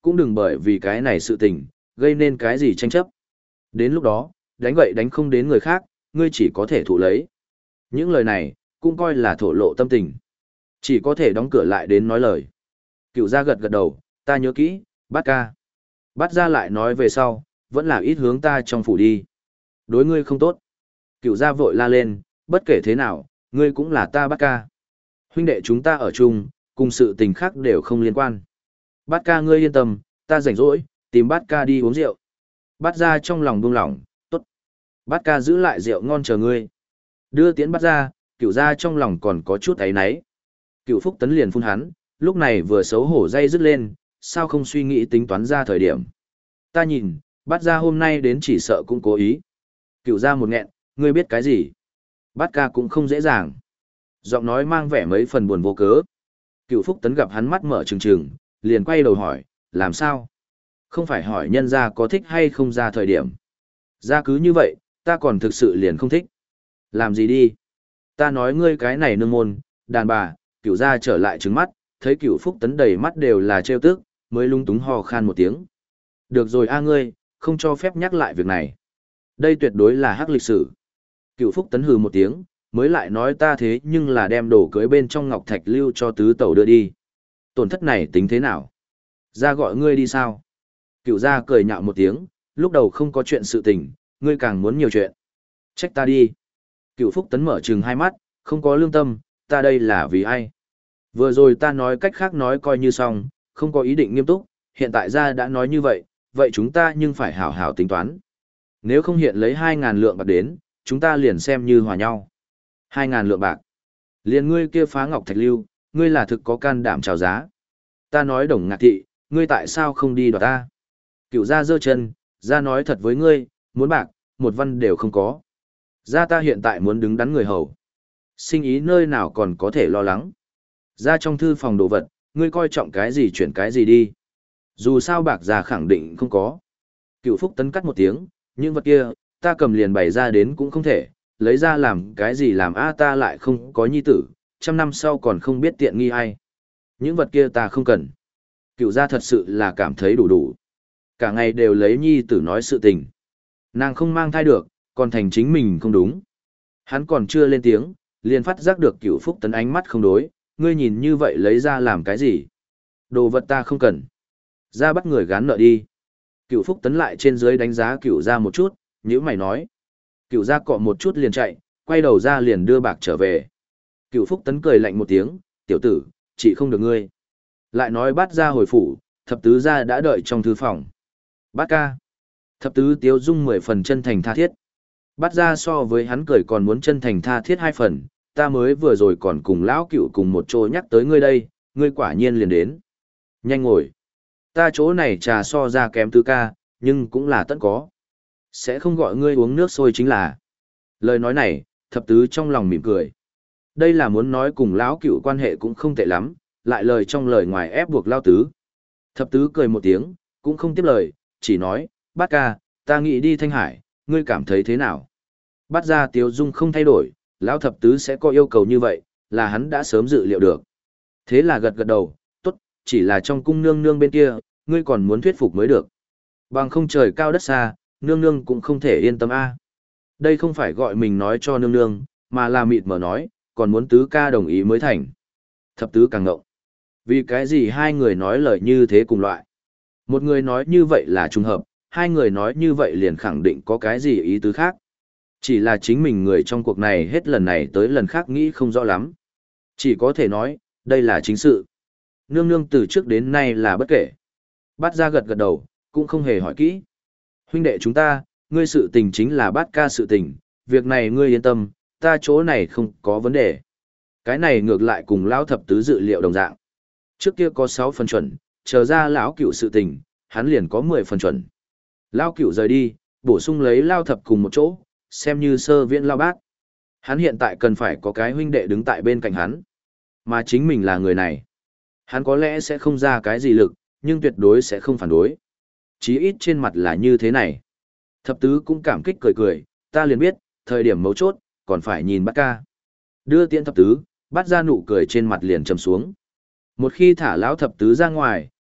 cũng đừng bởi vì cái này sự tình, gây nên cái gì tranh chấp. Đến lúc đó, đánh gậy đánh không đến người khác, ngươi chỉ có thể thụ lấy. Những lời này, cũng coi là thổ lộ tâm tình. Chỉ có thể đóng cửa lại đến nói lời. Cựu gia gật gật đầu, ta nhớ kỹ, bát ca. Bát gia lại nói về sau, vẫn là ít hướng ta trong phủ đi. Đối ngươi không tốt. Cựu gia vội la lên, bất kể thế nào, ngươi cũng là ta bát ca. Huynh đệ chúng ta ở chung, cùng sự tình khác đều không liên quan. Bát ca ngươi yên tâm, ta rảnh rỗi, tìm bát ca đi uống rượu. Bát gia trong lòng buông lỏng, tốt. Bát ca giữ lại rượu ngon chờ ngươi. Đưa tiễn bát gia, cựu gia trong lòng còn có chút áy náy. Cựu Phúc Tấn liền phun hắn, lúc này vừa xấu hổ dây dứt lên, sao không suy nghĩ tính toán ra thời điểm. Ta nhìn, bát gia hôm nay đến chỉ sợ cũng cố ý. Cựu gia một nghẹn, ngươi biết cái gì? Bát ca cũng không dễ dàng. Giọng nói mang vẻ mấy phần buồn vô cớ. Cựu Phúc Tấn gặp hắn mắt mở trừng trừng, liền quay đầu hỏi, làm sao? Không phải hỏi nhân gia có thích hay không ra thời điểm. Ra cứ như vậy, ta còn thực sự liền không thích. Làm gì đi? Ta nói ngươi cái này nương môn, đàn bà, cựu gia trở lại trứng mắt, thấy Cựu Phúc Tấn đầy mắt đều là trêu tức, mới lung túng ho khan một tiếng. Được rồi a ngươi, không cho phép nhắc lại việc này. Đây tuyệt đối là hắc lịch sử. Cựu Phúc Tấn hừ một tiếng, mới lại nói ta thế nhưng là đem đồ cưới bên trong ngọc thạch lưu cho tứ tẩu đưa đi. Tổn thất này tính thế nào? Ra gọi ngươi đi sao? Cựu gia cười nhạo một tiếng, lúc đầu không có chuyện sự tình, ngươi càng muốn nhiều chuyện. Trách ta đi. Cựu Phúc Tấn mở trừng hai mắt, không có lương tâm, ta đây là vì ai? Vừa rồi ta nói cách khác nói coi như xong, không có ý định nghiêm túc, hiện tại ra đã nói như vậy, vậy chúng ta nhưng phải hảo hảo tính toán. Nếu không hiện lấy hai ngàn lượng bạc đến, chúng ta liền xem như hòa nhau. Hai ngàn lượng bạc. Liền ngươi kia phá ngọc thạch lưu, ngươi là thực có can đảm chào giá. Ta nói Đồng Ngạc Thị, ngươi tại sao không đi đoạt ta? Cựu gia giơ chân, gia nói thật với ngươi, muốn bạc, một văn đều không có. Gia ta hiện tại muốn đứng đắn người hầu. Sinh ý nơi nào còn có thể lo lắng. Gia trong thư phòng đồ vật, ngươi coi trọng cái gì chuyển cái gì đi. Dù sao bạc gia khẳng định không có. Cựu Phúc Tấn cắt một tiếng, những vật kia, ta cầm liền bày ra đến cũng không thể, lấy ra làm cái gì làm a ta lại không có nhi tử, trăm năm sau còn không biết tiện nghi ai. Những vật kia ta không cần. Cựu gia thật sự là cảm thấy đủ đủ. Cả ngày đều lấy nhi tử nói sự tình. Nàng không mang thai được, còn thành chính mình không đúng. Hắn còn chưa lên tiếng, liền phát giác được Cựu Phúc Tấn ánh mắt không đối, ngươi nhìn như vậy lấy ra làm cái gì? Đồ vật ta không cần. Ra bắt người gán nợ đi. Cựu Phúc Tấn lại trên dưới đánh giá Cựu gia một chút, nhữ mày nói. Cựu gia cọ một chút liền chạy, quay đầu ra liền đưa bạc trở về. Cựu Phúc Tấn cười lạnh một tiếng, tiểu tử, chị không được ngươi. Lại nói bắt ra hồi phủ, thập tứ gia đã đợi trong thư phòng. Bát ca. Thập tứ tiếu dung mười phần chân thành tha thiết. Bắt ra so với hắn cười còn muốn chân thành tha thiết hai phần, ta mới vừa rồi còn cùng lão cựu cùng một chỗ nhắc tới ngươi đây, ngươi quả nhiên liền đến. Nhanh ngồi. Ta chỗ này trà so ra kém tứ ca, nhưng cũng là tất có. Sẽ không gọi ngươi uống nước sôi chính là. Lời nói này, thập tứ trong lòng mỉm cười. Đây là muốn nói cùng lão cựu quan hệ cũng không tệ lắm, lại lời trong lời ngoài ép buộc lao tứ. Thập tứ cười một tiếng, cũng không tiếp lời, chỉ nói, bát ca, ta nghĩ đi Thanh Hải, ngươi cảm thấy thế nào? Bát ra Tiếu Dung không thay đổi, lão thập tứ sẽ có yêu cầu như vậy, là hắn đã sớm dự liệu được. Thế là gật gật đầu, tốt, chỉ là trong cung nương nương bên kia, ngươi còn muốn thuyết phục mới được. Bằng không trời cao đất xa, nương nương cũng không thể yên tâm a. Đây không phải gọi mình nói cho nương nương, mà là mịt mờ nói, còn muốn tứ ca đồng ý mới thành. Thập tứ càng ngộng. Vì cái gì hai người nói lời như thế cùng loại? Một người nói như vậy là trùng hợp, hai người nói như vậy liền khẳng định có cái gì ý tứ khác. Chỉ là chính mình người trong cuộc này hết lần này tới lần khác nghĩ không rõ lắm. Chỉ có thể nói, đây là chính sự. Nương nương từ trước đến nay là bất kể. Bát ra gật gật đầu, cũng không hề hỏi kỹ. Huynh đệ chúng ta, ngươi sự tình chính là bát ca sự tình, việc này ngươi yên tâm, ta chỗ này không có vấn đề. Cái này ngược lại cùng lão thập tứ dự liệu đồng dạng. Trước kia có sáu phần chuẩn, chờ ra lão cựu sự tình, hắn liền có mười phần chuẩn. Lão cựu rời đi, bổ sung lấy lao thập cùng một chỗ, xem như sơ viễn lao bát. Hắn hiện tại cần phải có cái huynh đệ đứng tại bên cạnh hắn. Mà chính mình là người này. Hắn có lẽ sẽ không ra cái gì lực, nhưng tuyệt đối sẽ không phản đối. Chí ít trên mặt là như thế này. Thập tứ cũng cảm kích cười cười, ta liền biết, thời điểm mấu chốt, còn phải nhìn bát ca. Đưa tiễn thập tứ, bắt ra nụ cười trên mặt liền trầm xuống. Một khi thả lão thập tứ ra ngoài,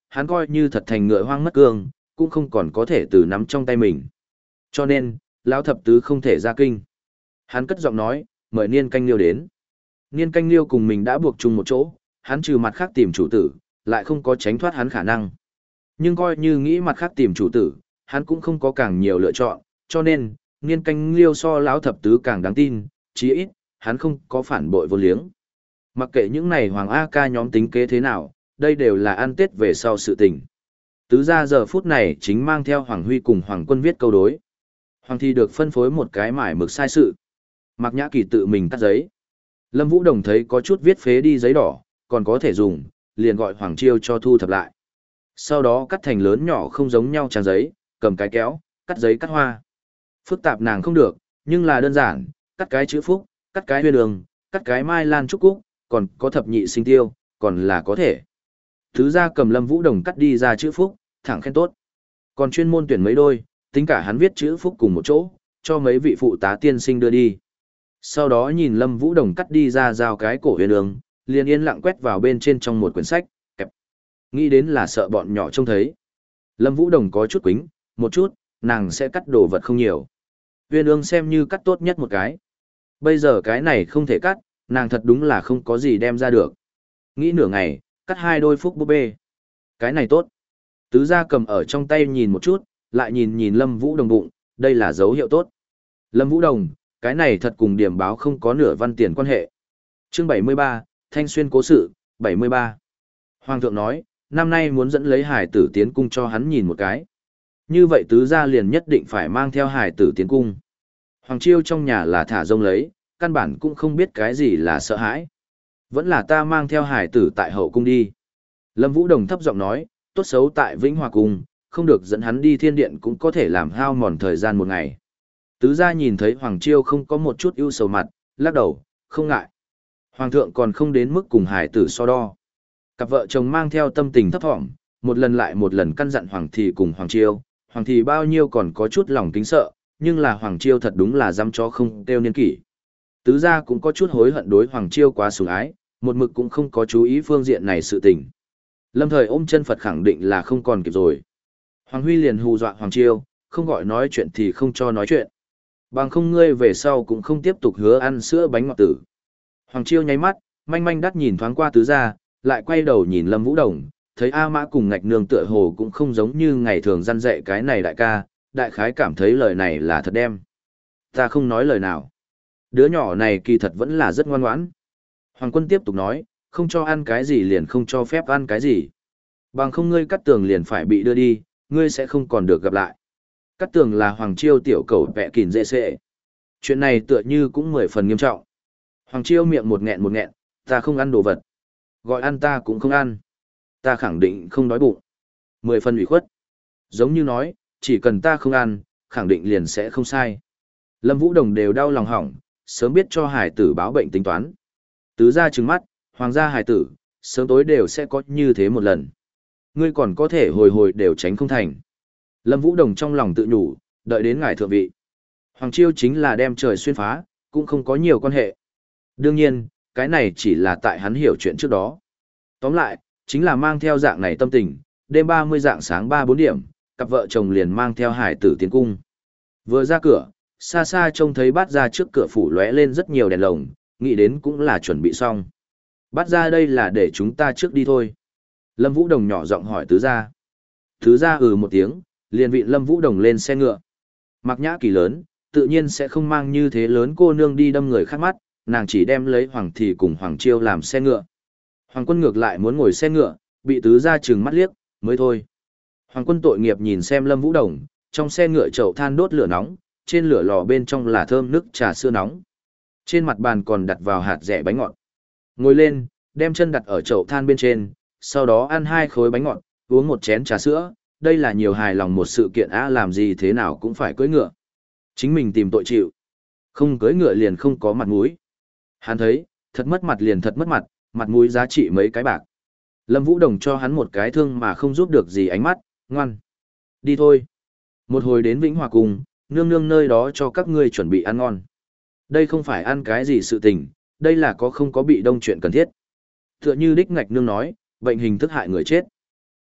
hắn coi như thật thành ngựa hoang mất cương, cũng không còn có thể từ nắm trong tay mình. Cho nên, lão thập tứ không thể ra kinh. Hắn cất giọng nói, mời Niên Canh Liêu đến. Niên Canh Liêu cùng mình đã buộc chung một chỗ, hắn trừ mặt khác tìm chủ tử, lại không có tránh thoát hắn khả năng. Nhưng coi như nghĩ mặt khác tìm chủ tử, hắn cũng không có càng nhiều lựa chọn, cho nên, Niên Canh Liêu so lão thập tứ càng đáng tin, chí ít, hắn không có phản bội vô liếng. Mặc kệ những này Hoàng A Ca nhóm tính kế thế nào, đây đều là ăn tết về sau sự tình. Tứ gia giờ phút này chính mang theo Hoàng Huy cùng Hoàng Quân viết câu đối. Hoàng thì được phân phối một cái mải mực sai sự. Mạc Nhã Kỳ tự mình cắt giấy. Lâm Vũ Đồng thấy có chút viết phế đi giấy đỏ, còn có thể dùng, liền gọi Hoàng Chiêu cho thu thập lại. Sau đó cắt thành lớn nhỏ không giống nhau trang giấy, cầm cái kéo, cắt giấy cắt hoa. Phức tạp nàng không được, nhưng là đơn giản, cắt cái chữ phúc, cắt cái huyên đường, cắt cái mai lan trúc cúc, còn có thập nhị sinh tiêu, còn là có thể. Thứ ra cầm Lâm Vũ Đồng cắt đi ra chữ phúc, thẳng khen tốt. Còn chuyên môn tuyển mấy đôi, tính cả hắn viết chữ phúc cùng một chỗ, cho mấy vị phụ tá tiên sinh đưa đi. Sau đó nhìn Lâm Vũ Đồng cắt đi ra giao cái cổ huyền đường, liền yên lặng quét vào bên trên trong một quyển sách, kẹp. Nghĩ đến là sợ bọn nhỏ trông thấy. Lâm Vũ Đồng có chút quính, một chút, nàng sẽ cắt đồ vật không nhiều. Huyền ương xem như cắt tốt nhất một cái. Bây giờ cái này không thể cắt, nàng thật đúng là không có gì đem ra được. Nghĩ nửa ngày, cắt hai đôi phúc búp bê. Cái này tốt. Tứ gia cầm ở trong tay nhìn một chút, lại nhìn nhìn Lâm Vũ Đồng bụng, đây là dấu hiệu tốt. Lâm Vũ Đồng, cái này thật cùng điểm báo không có nửa văn tiền quan hệ. Chương bảy mươi ba, Thanh Xuyên cố sự, bảy mươi ba. Hoàng thượng nói, năm nay muốn dẫn lấy hải tử tiến cung cho hắn nhìn một cái. Như vậy tứ gia liền nhất định phải mang theo hải tử tiến cung. Hoàng Chiêu trong nhà là thả rông lấy, căn bản cũng không biết cái gì là sợ hãi. Vẫn là ta mang theo hải tử tại hậu cung đi. Lâm Vũ Đồng thấp giọng nói, tốt xấu tại Vĩnh Hòa Cung, không được dẫn hắn đi thiên điện cũng có thể làm hao mòn thời gian một ngày. Tứ gia nhìn thấy Hoàng Chiêu không có một chút ưu sầu mặt, lắc đầu, không ngại. Hoàng thượng còn không đến mức cùng hải tử so đo. Cặp vợ chồng mang theo tâm tình thấp thỏm, một lần lại một lần căn dặn Hoàng thị cùng Hoàng Chiêu. Hoàng thị bao nhiêu còn có chút lòng kính sợ, nhưng là Hoàng Chiêu thật đúng là dám chó không kêu niên kỷ. Tứ gia cũng có chút hối hận đối Hoàng Chiêu quá sủng ái, một mực cũng không có chú ý phương diện này sự tình. Lâm thời ôm chân Phật khẳng định là không còn kịp rồi. Hoàng Huy liền hù dọa Hoàng Chiêu, không gọi nói chuyện thì không cho nói chuyện. Bằng không ngươi về sau cũng không tiếp tục hứa ăn sữa bánh ngọt tử. Hoàng Chiêu nháy mắt, manh manh đắt nhìn thoáng qua tứ gia, lại quay đầu nhìn Lâm Vũ Đồng, thấy A Mã cùng Ngạch Nương tựa hồ cũng không giống như ngày thường răn dạy cái này đại ca, đại khái cảm thấy lời này là thật đem. Ta không nói lời nào. Đứa nhỏ này kỳ thật vẫn là rất ngoan ngoãn. Hoàng Quân tiếp tục nói, không cho ăn cái gì liền không cho phép ăn cái gì. Bằng không ngươi cắt tường liền phải bị đưa đi, ngươi sẽ không còn được gặp lại. Cắt tường là Hoàng Chiêu tiểu cầu vẹ kìn dễ xệ. Chuyện này tựa như cũng mười phần nghiêm trọng. Hoàng Chiêu miệng một nghẹn một nghẹn, ta không ăn đồ vật. Gọi ăn ta cũng không ăn. Ta khẳng định không đói bụng. Mười phần ủy khuất. Giống như nói, chỉ cần ta không ăn, khẳng định liền sẽ không sai. Lâm Vũ Đồng đều đau lòng hỏng, sớm biết cho hải tử báo bệnh tính toán. Tứ gia trừng mắt, hoàng gia hải tử, sớm tối đều sẽ có như thế một lần. Ngươi còn có thể hồi hồi đều tránh không thành. Lâm Vũ Đồng trong lòng tự nhủ, đợi đến ngài thượng vị. Hoàng Chiêu chính là đem trời xuyên phá, cũng không có nhiều quan hệ. Đương nhiên, cái này chỉ là tại hắn hiểu chuyện trước đó. Tóm lại, chính là mang theo dạng này tâm tình, đêm ba mươi dạng sáng ba bốn điểm, cặp vợ chồng liền mang theo hải tử tiến cung. Vừa ra cửa, xa xa trông thấy bát ra trước cửa phủ lóe lên rất nhiều đèn lồng, nghĩ đến cũng là chuẩn bị xong. Bát ra đây là để chúng ta trước đi thôi. Lâm Vũ Đồng nhỏ giọng hỏi tứ gia. Tứ gia ừ một tiếng, liền vị Lâm Vũ Đồng lên xe ngựa. Mặc Nhã Kỳ lớn, tự nhiên sẽ không mang như thế lớn cô nương đi đâm người khác mắt, nàng chỉ đem lấy Hoàng Thị cùng Hoàng Chiêu làm xe ngựa. Hoàng Quân ngược lại muốn ngồi xe ngựa, bị tứ gia trừng mắt liếc, mới thôi. Hoàng Quân tội nghiệp nhìn xem Lâm Vũ Đồng, trong xe ngựa chậu than đốt lửa nóng, trên lửa lò bên trong là thơm nước trà sữa nóng. Trên mặt bàn còn đặt vào hạt dẻ bánh ngọt. Ngồi lên, đem chân đặt ở chậu than bên trên, sau đó ăn hai khối bánh ngọt, uống một chén trà sữa, đây là nhiều hài lòng một sự kiện á, làm gì thế nào cũng phải cưỡi ngựa. Chính mình tìm tội chịu. Không cưỡi ngựa liền không có mặt mũi. Hắn thấy, thật mất mặt liền thật mất mặt, mặt mũi giá trị mấy cái bạc. Lâm Vũ Đồng cho hắn một cái thương mà không giúp được gì ánh mắt, ngoan. Đi thôi. Một hồi đến Vĩnh Hòa Cung, nương nương nơi đó cho các ngươi chuẩn bị ăn ngon. Đây không phải ăn cái gì sự tình, đây là có không có bị đông chuyện cần thiết. Tựa như đích ngạch nương nói, bệnh hình thức hại người chết.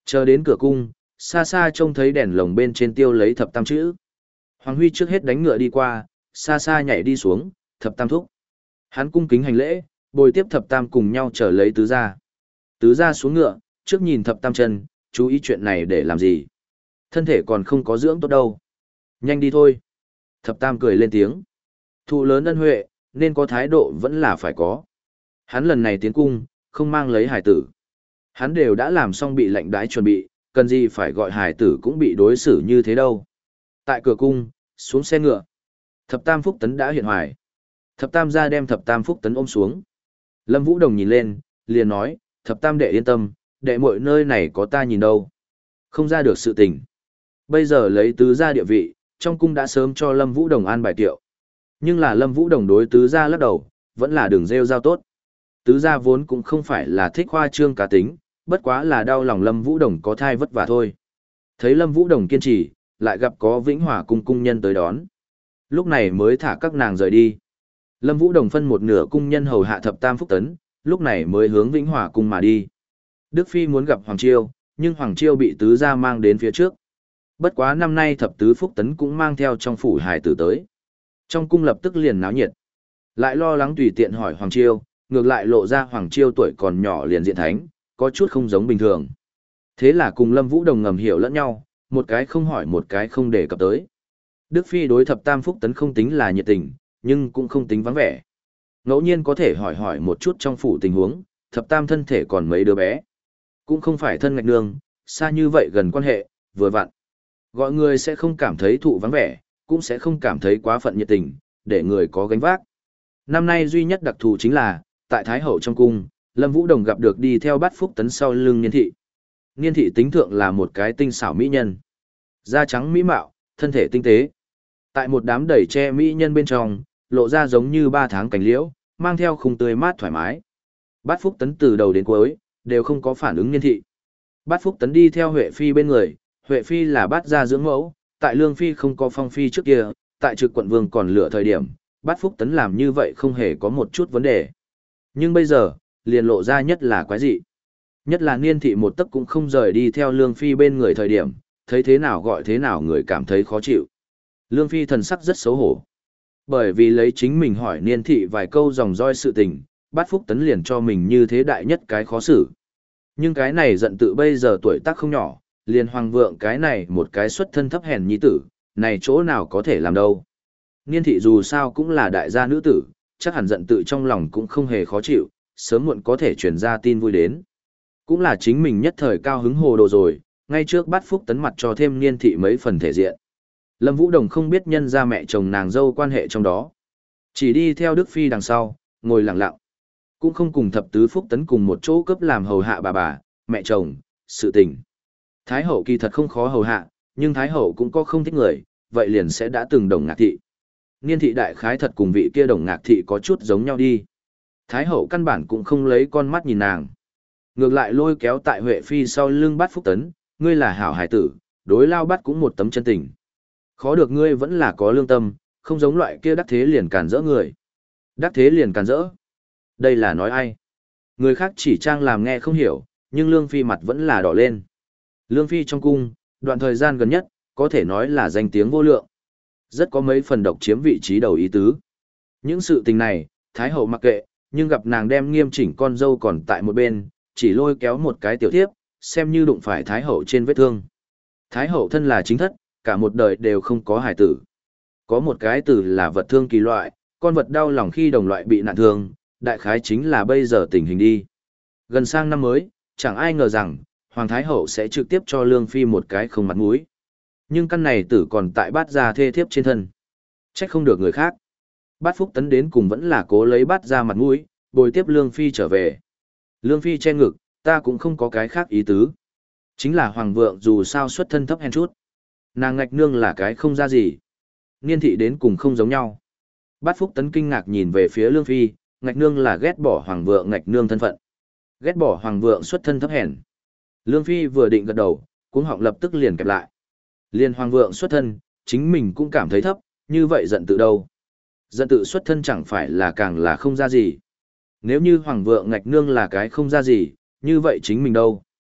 Chờ đến cửa cung, xa xa trông thấy đèn lồng bên trên tiêu lấy thập tam chữ. Hoàng Huy trước hết đánh ngựa đi qua, xa xa nhảy đi xuống, thập tam thúc. Hắn cung kính hành lễ, bồi tiếp thập tam cùng nhau trở lấy tứ gia. Tứ gia xuống ngựa, trước nhìn thập tam chân, chú ý chuyện này để làm gì. Thân thể còn không có dưỡng tốt đâu. Nhanh đi thôi. Thập tam cười lên tiếng. Thụ lớn ân huệ, nên có thái độ vẫn là phải có. Hắn lần này tiến cung, không mang lấy hải tử. Hắn đều đã làm xong bị lệnh đái chuẩn bị, cần gì phải gọi hải tử cũng bị đối xử như thế đâu. Tại cửa cung, xuống xe ngựa. Thập tam phúc tấn đã hiện hoài. Thập tam ra đem thập tam phúc tấn ôm xuống. Lâm Vũ Đồng nhìn lên, liền nói, thập tam đệ yên tâm, đệ mọi nơi này có ta nhìn đâu. Không ra được sự tình. Bây giờ lấy tứ gia địa vị, trong cung đã sớm cho Lâm Vũ Đồng an bài tiệu. Nhưng là Lâm Vũ Đồng đối tứ gia lắc đầu, vẫn là đường rêu giao tốt. Tứ gia vốn cũng không phải là thích khoa trương cá tính, bất quá là đau lòng Lâm Vũ Đồng có thai vất vả thôi. Thấy Lâm Vũ Đồng kiên trì, lại gặp có Vĩnh Hòa cung cung nhân tới đón. Lúc này mới thả các nàng rời đi. Lâm Vũ Đồng phân một nửa cung nhân hầu hạ thập tam phúc tấn, lúc này mới hướng Vĩnh Hòa cung mà đi. Đức Phi muốn gặp Hoàng Chiêu, nhưng Hoàng Chiêu bị tứ gia mang đến phía trước. Bất quá năm nay thập tứ phúc tấn cũng mang theo trong phủ hài tử tới. Trong cung lập tức liền náo nhiệt. Lại lo lắng tùy tiện hỏi Hoàng Chiêu, ngược lại lộ ra Hoàng Chiêu tuổi còn nhỏ liền diện thánh, có chút không giống bình thường. Thế là cùng Lâm Vũ Đồng ngầm hiểu lẫn nhau, một cái không hỏi một cái không đề cập tới. Đức Phi đối thập tam phúc tấn không tính là nhiệt tình, nhưng cũng không tính vắng vẻ. Ngẫu nhiên có thể hỏi hỏi một chút trong phủ tình huống, thập tam thân thể còn mấy đứa bé. Cũng không phải thân ngạch nương, xa như vậy gần quan hệ, vừa vặn. Gọi người sẽ không cảm thấy thụ vắng vẻ, cũng sẽ không cảm thấy quá phận nhiệt tình, để người có gánh vác. Năm nay duy nhất đặc thù chính là, tại Thái Hậu trong cung, Lâm Vũ Đồng gặp được đi theo bát phúc tấn sau lưng Niên thị. Niên thị tính thượng là một cái tinh xảo mỹ nhân. Da trắng mỹ mạo, thân thể tinh tế. Tại một đám đầy che mỹ nhân bên trong, lộ ra giống như ba tháng cành liễu, mang theo khung tươi mát thoải mái. Bát phúc tấn từ đầu đến cuối, đều không có phản ứng Niên thị. Bát phúc tấn đi theo Huệ Phi bên người, Huệ Phi là bát gia dưỡng mẫu, tại Lương Phi không có Phong Phi trước kia, tại trực quận vương còn lựa thời điểm, bát phúc tấn làm như vậy không hề có một chút vấn đề. Nhưng bây giờ, liền lộ ra nhất là quái dị. Nhất là Niên thị một tấc cũng không rời đi theo Lương Phi bên người thời điểm, thấy thế nào gọi thế nào người cảm thấy khó chịu. Lương Phi thần sắc rất xấu hổ. Bởi vì lấy chính mình hỏi Niên thị vài câu dòng roi sự tình, bát phúc tấn liền cho mình như thế đại nhất cái khó xử. Nhưng cái này giận tự bây giờ tuổi tác không nhỏ, liền hoàng vượng cái này một cái xuất thân thấp hèn nhi tử, này chỗ nào có thể làm đâu. Niên thị dù sao cũng là đại gia nữ tử, chắc hẳn giận tự trong lòng cũng không hề khó chịu, sớm muộn có thể truyền ra tin vui đến. Cũng là chính mình nhất thời cao hứng hồ đồ rồi, ngay trước bát phúc tấn mặt cho thêm Niên thị mấy phần thể diện. Lâm Vũ Đồng không biết nhân ra mẹ chồng nàng dâu quan hệ trong đó. Chỉ đi theo Đức Phi đằng sau, ngồi lặng lặng. Cũng không cùng thập tứ phúc tấn cùng một chỗ cấp làm hầu hạ bà bà, mẹ chồng, sự tình. Thái hậu kỳ thật không khó hầu hạ, nhưng Thái hậu cũng có không thích người, vậy liền sẽ đã từng đồng ngạc thị. Niên thị đại khái thật cùng vị kia đồng ngạc thị có chút giống nhau đi. Thái hậu căn bản cũng không lấy con mắt nhìn nàng. Ngược lại lôi kéo tại Huệ Phi sau lưng bắt phúc tấn, ngươi là hảo hải tử, đối lao bắt cũng một tấm chân tình. Khó được ngươi vẫn là có lương tâm, không giống loại kia đắc thế liền càn rỡ người. Đắc thế liền càn rỡ. Đây là nói ai? Người khác chỉ trang làm nghe không hiểu, nhưng Lương Phi mặt vẫn là đỏ lên. Lương Phi trong cung, đoạn thời gian gần nhất, có thể nói là danh tiếng vô lượng. Rất có mấy phần độc chiếm vị trí đầu ý tứ. Những sự tình này, Thái hậu mặc kệ, nhưng gặp nàng đem nghiêm chỉnh con dâu còn tại một bên, chỉ lôi kéo một cái tiểu thiếp, xem như đụng phải Thái hậu trên vết thương. Thái hậu thân là chính thất, cả một đời đều không có hài tử. Có một cái từ là vật thương kỳ loại, con vật đau lòng khi đồng loại bị nạn thương, đại khái chính là bây giờ tình hình đi. Gần sang năm mới, chẳng ai ngờ rằng, Hoàng Thái hậu sẽ trực tiếp cho Lương Phi một cái không mặt mũi. Nhưng căn này tử còn tại bát gia thê thiếp trên thân. Trách không được người khác. Bát Phúc Tấn đến cùng vẫn là cố lấy bát gia mặt mũi, bồi tiếp Lương Phi trở về. Lương Phi che ngực, ta cũng không có cái khác ý tứ. Chính là Hoàng vượng dù sao xuất thân thấp hèn chút. Nàng ngạch nương là cái không ra gì. Niên thị đến cùng không giống nhau. Bát Phúc Tấn kinh ngạc nhìn về phía Lương Phi, ngạch nương là ghét bỏ Hoàng vượng ngạch nương thân phận. Ghét bỏ Hoàng vượng xuất thân thấp hèn. Lương Phi vừa định gật đầu, cuống họng lập tức liền kẹp lại. Liên Hoàng vượng xuất thân, chính mình cũng cảm thấy thấp, như vậy giận tự đâu. Giận tự xuất thân chẳng phải là càng là không ra gì. Nếu như Hoàng vượng ngạch nương là cái không ra gì, như vậy chính mình đâu.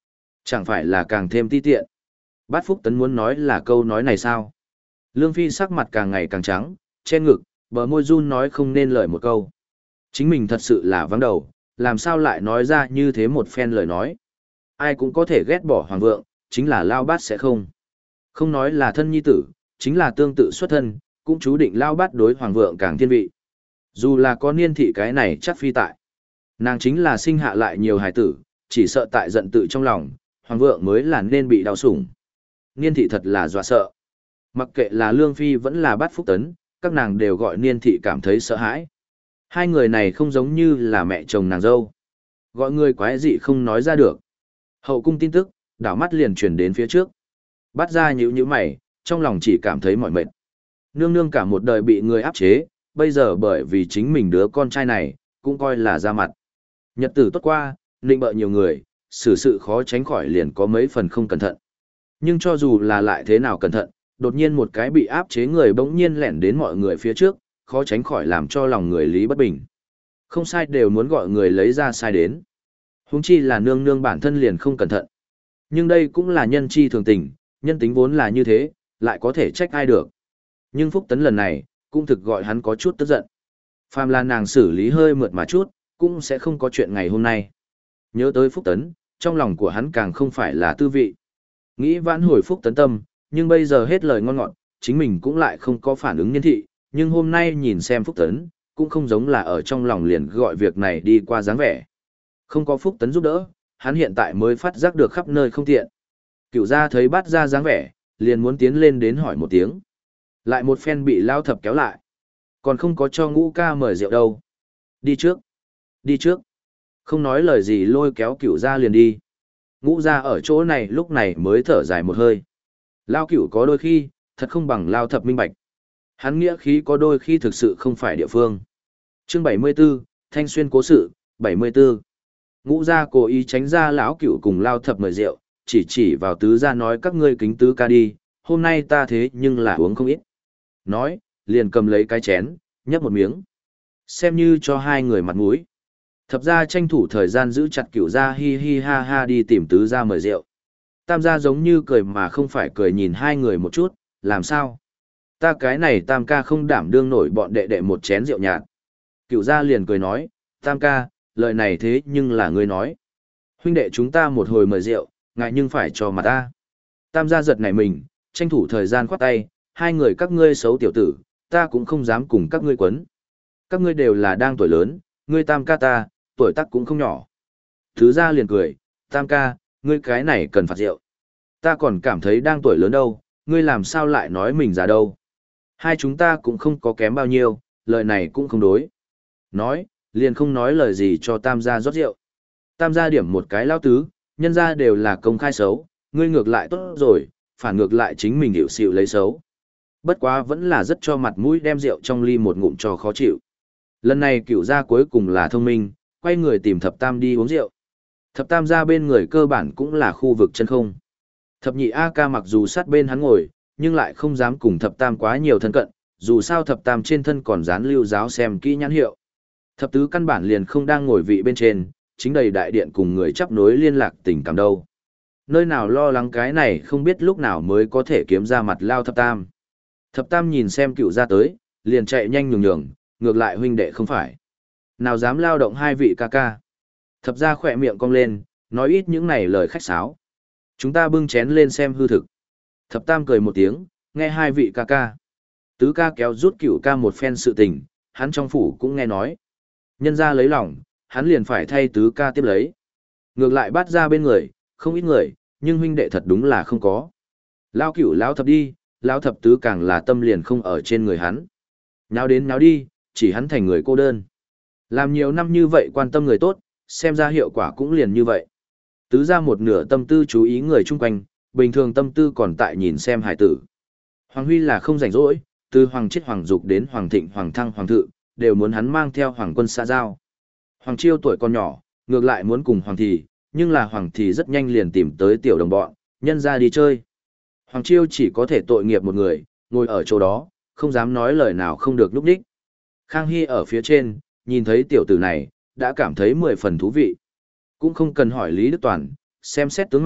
Chẳng phải là càng thêm ti tiện. Bát Phúc Tấn muốn nói là câu nói này sao? Lương Phi sắc mặt càng ngày càng trắng, che ngực, bờ môi run nói không nên lời một câu. Chính mình thật sự là vắng đầu, làm sao lại nói ra như thế một phen lời nói. Ai cũng có thể ghét bỏ hoàng vượng, chính là Lao Bát sẽ không. Không nói là thân nhi tử, chính là tương tự xuất thân, cũng chú định Lao Bát đối hoàng vượng càng thiên vị. Dù là có niên thị cái này chắc phi tại. Nàng chính là sinh hạ lại nhiều hài tử, chỉ sợ tại giận tự trong lòng, hoàng vượng mới là nên bị đau sủng. Niên thị thật là dọa sợ. Mặc kệ là Lương Phi vẫn là Bát Phúc Tấn, các nàng đều gọi niên thị cảm thấy sợ hãi. Hai người này không giống như là mẹ chồng nàng dâu. Gọi người quái dị không nói ra được. Hậu cung tin tức, đảo mắt liền truyền đến phía trước. Bắt ra nhíu nhíu mày, trong lòng chỉ cảm thấy mỏi mệt. Nương nương cả một đời bị người áp chế, bây giờ bởi vì chính mình đứa con trai này, cũng coi là ra mặt. Nhật tử tốt qua, nịnh bợ nhiều người, xử sự khó tránh khỏi liền có mấy phần không cẩn thận. Nhưng cho dù là lại thế nào cẩn thận, đột nhiên một cái bị áp chế người bỗng nhiên lẻn đến mọi người phía trước, khó tránh khỏi làm cho lòng người lý bất bình. Không sai đều muốn gọi người lấy ra sai đến. Huống chi là nương nương bản thân liền không cẩn thận. Nhưng đây cũng là nhân chi thường tình, nhân tính vốn là như thế, lại có thể trách ai được. Nhưng Phúc Tấn lần này, cũng thực gọi hắn có chút tức giận. Phàm là nàng xử lý hơi mượt mà chút, cũng sẽ không có chuyện ngày hôm nay. Nhớ tới Phúc Tấn, trong lòng của hắn càng không phải là tư vị. Nghĩ vãn hồi Phúc Tấn tâm, nhưng bây giờ hết lời ngon ngọt, chính mình cũng lại không có phản ứng nhân thị, nhưng hôm nay nhìn xem Phúc Tấn, cũng không giống là ở trong lòng liền gọi việc này đi qua dáng vẻ. Không có Phúc Tấn giúp đỡ, hắn hiện tại mới phát giác được khắp nơi không tiện. Cựu gia thấy bắt ra dáng vẻ, liền muốn tiến lên đến hỏi một tiếng. Lại một phen bị lao thập kéo lại. Còn không có cho ngũ ca mời rượu đâu. Đi trước. Đi trước. Không nói lời gì lôi kéo cựu gia liền đi. Ngũ gia ở chỗ này lúc này mới thở dài một hơi. Lao cựu có đôi khi, thật không bằng lao thập minh bạch. Hắn nghĩa khí có đôi khi thực sự không phải địa phương. Chương bảy mươi 74, Thanh Xuyên cố sự, bảy mươi 74. Ngũ gia cố ý tránh ra lão cựu cùng lao thập mời rượu, chỉ chỉ vào tứ gia nói các ngươi kính tứ ca đi, hôm nay ta thế nhưng là uống không ít. Nói, liền cầm lấy cái chén, nhấp một miếng. Xem như cho hai người mặt mũi. Thập gia tranh thủ thời gian giữ chặt cựu gia hi hi ha ha đi tìm tứ gia mời rượu. Tam gia giống như cười mà không phải cười nhìn hai người một chút, làm sao? Ta cái này tam ca không đảm đương nổi bọn đệ đệ một chén rượu nhạt. Cựu gia liền cười nói, tam ca, lời này thế nhưng là ngươi nói. Huynh đệ chúng ta một hồi mời rượu, ngại nhưng phải cho mặt ta. Tam gia giật nảy mình, tranh thủ thời gian khoát tay, hai người các ngươi xấu tiểu tử, ta cũng không dám cùng các ngươi quấn. Các ngươi đều là đang tuổi lớn, ngươi tam ca ta, tuổi tác cũng không nhỏ. Thứ gia liền cười, tam ca, ngươi cái này cần phạt rượu. Ta còn cảm thấy đang tuổi lớn đâu, ngươi làm sao lại nói mình già đâu. Hai chúng ta cũng không có kém bao nhiêu, lời này cũng không đối. Nói, liền không nói lời gì cho tam gia rót rượu. Tam gia điểm một cái lao tứ, nhân gia đều là công khai xấu, ngươi ngược lại tốt rồi, phản ngược lại chính mình hiểu xịu lấy xấu. Bất quá vẫn là rất cho mặt mũi đem rượu trong ly một ngụm cho khó chịu. Lần này cựu gia cuối cùng là thông minh, quay người tìm thập tam đi uống rượu. Thập tam gia bên người cơ bản cũng là khu vực chân không. Thập nhị A ca mặc dù sát bên hắn ngồi, nhưng lại không dám cùng thập tam quá nhiều thân cận, dù sao thập tam trên thân còn dán lưu giáo xem kỹ nhãn hiệu. Thập tứ căn bản liền không đang ngồi vị bên trên, chính đầy đại điện cùng người chấp nối liên lạc tình cảm đâu. Nơi nào lo lắng cái này không biết lúc nào mới có thể kiếm ra mặt lao thập tam. Thập tam nhìn xem cựu gia tới, liền chạy nhanh nhường nhường, ngược lại huynh đệ không phải. Nào dám lao động hai vị ca ca. Thập gia khỏe miệng cong lên, nói ít những này lời khách sáo. Chúng ta bưng chén lên xem hư thực. Thập tam cười một tiếng, nghe hai vị ca ca. Tứ ca kéo rút cựu ca một phen sự tình, hắn trong phủ cũng nghe nói. Nhân ra lấy lòng, hắn liền phải thay tứ ca tiếp lấy. Ngược lại bắt ra bên người, không ít người, nhưng huynh đệ thật đúng là không có. Lao cửu lao thập đi, lao thập tứ càng là tâm liền không ở trên người hắn. Nháo đến nháo đi, chỉ hắn thành người cô đơn. Làm nhiều năm như vậy quan tâm người tốt, xem ra hiệu quả cũng liền như vậy. Tứ ra một nửa tâm tư chú ý người chung quanh, bình thường tâm tư còn tại nhìn xem hải tử. Hoàng Huy là không rảnh rỗi, từ Hoàng Chiết Hoàng Dục đến Hoàng Thịnh Hoàng Thăng Hoàng Thự, đều muốn hắn mang theo Hoàng Quân xã giao. Hoàng Chiêu tuổi còn nhỏ, ngược lại muốn cùng Hoàng Thì, nhưng là Hoàng Thì rất nhanh liền tìm tới tiểu đồng bọn, nhân ra đi chơi. Hoàng Chiêu chỉ có thể tội nghiệp một người, ngồi ở chỗ đó, không dám nói lời nào không được lúc đích. Khang Hy ở phía trên, nhìn thấy tiểu tử này, đã cảm thấy mười phần thú vị. Cũng không cần hỏi Lý Đức Toàn, xem xét tướng mạo,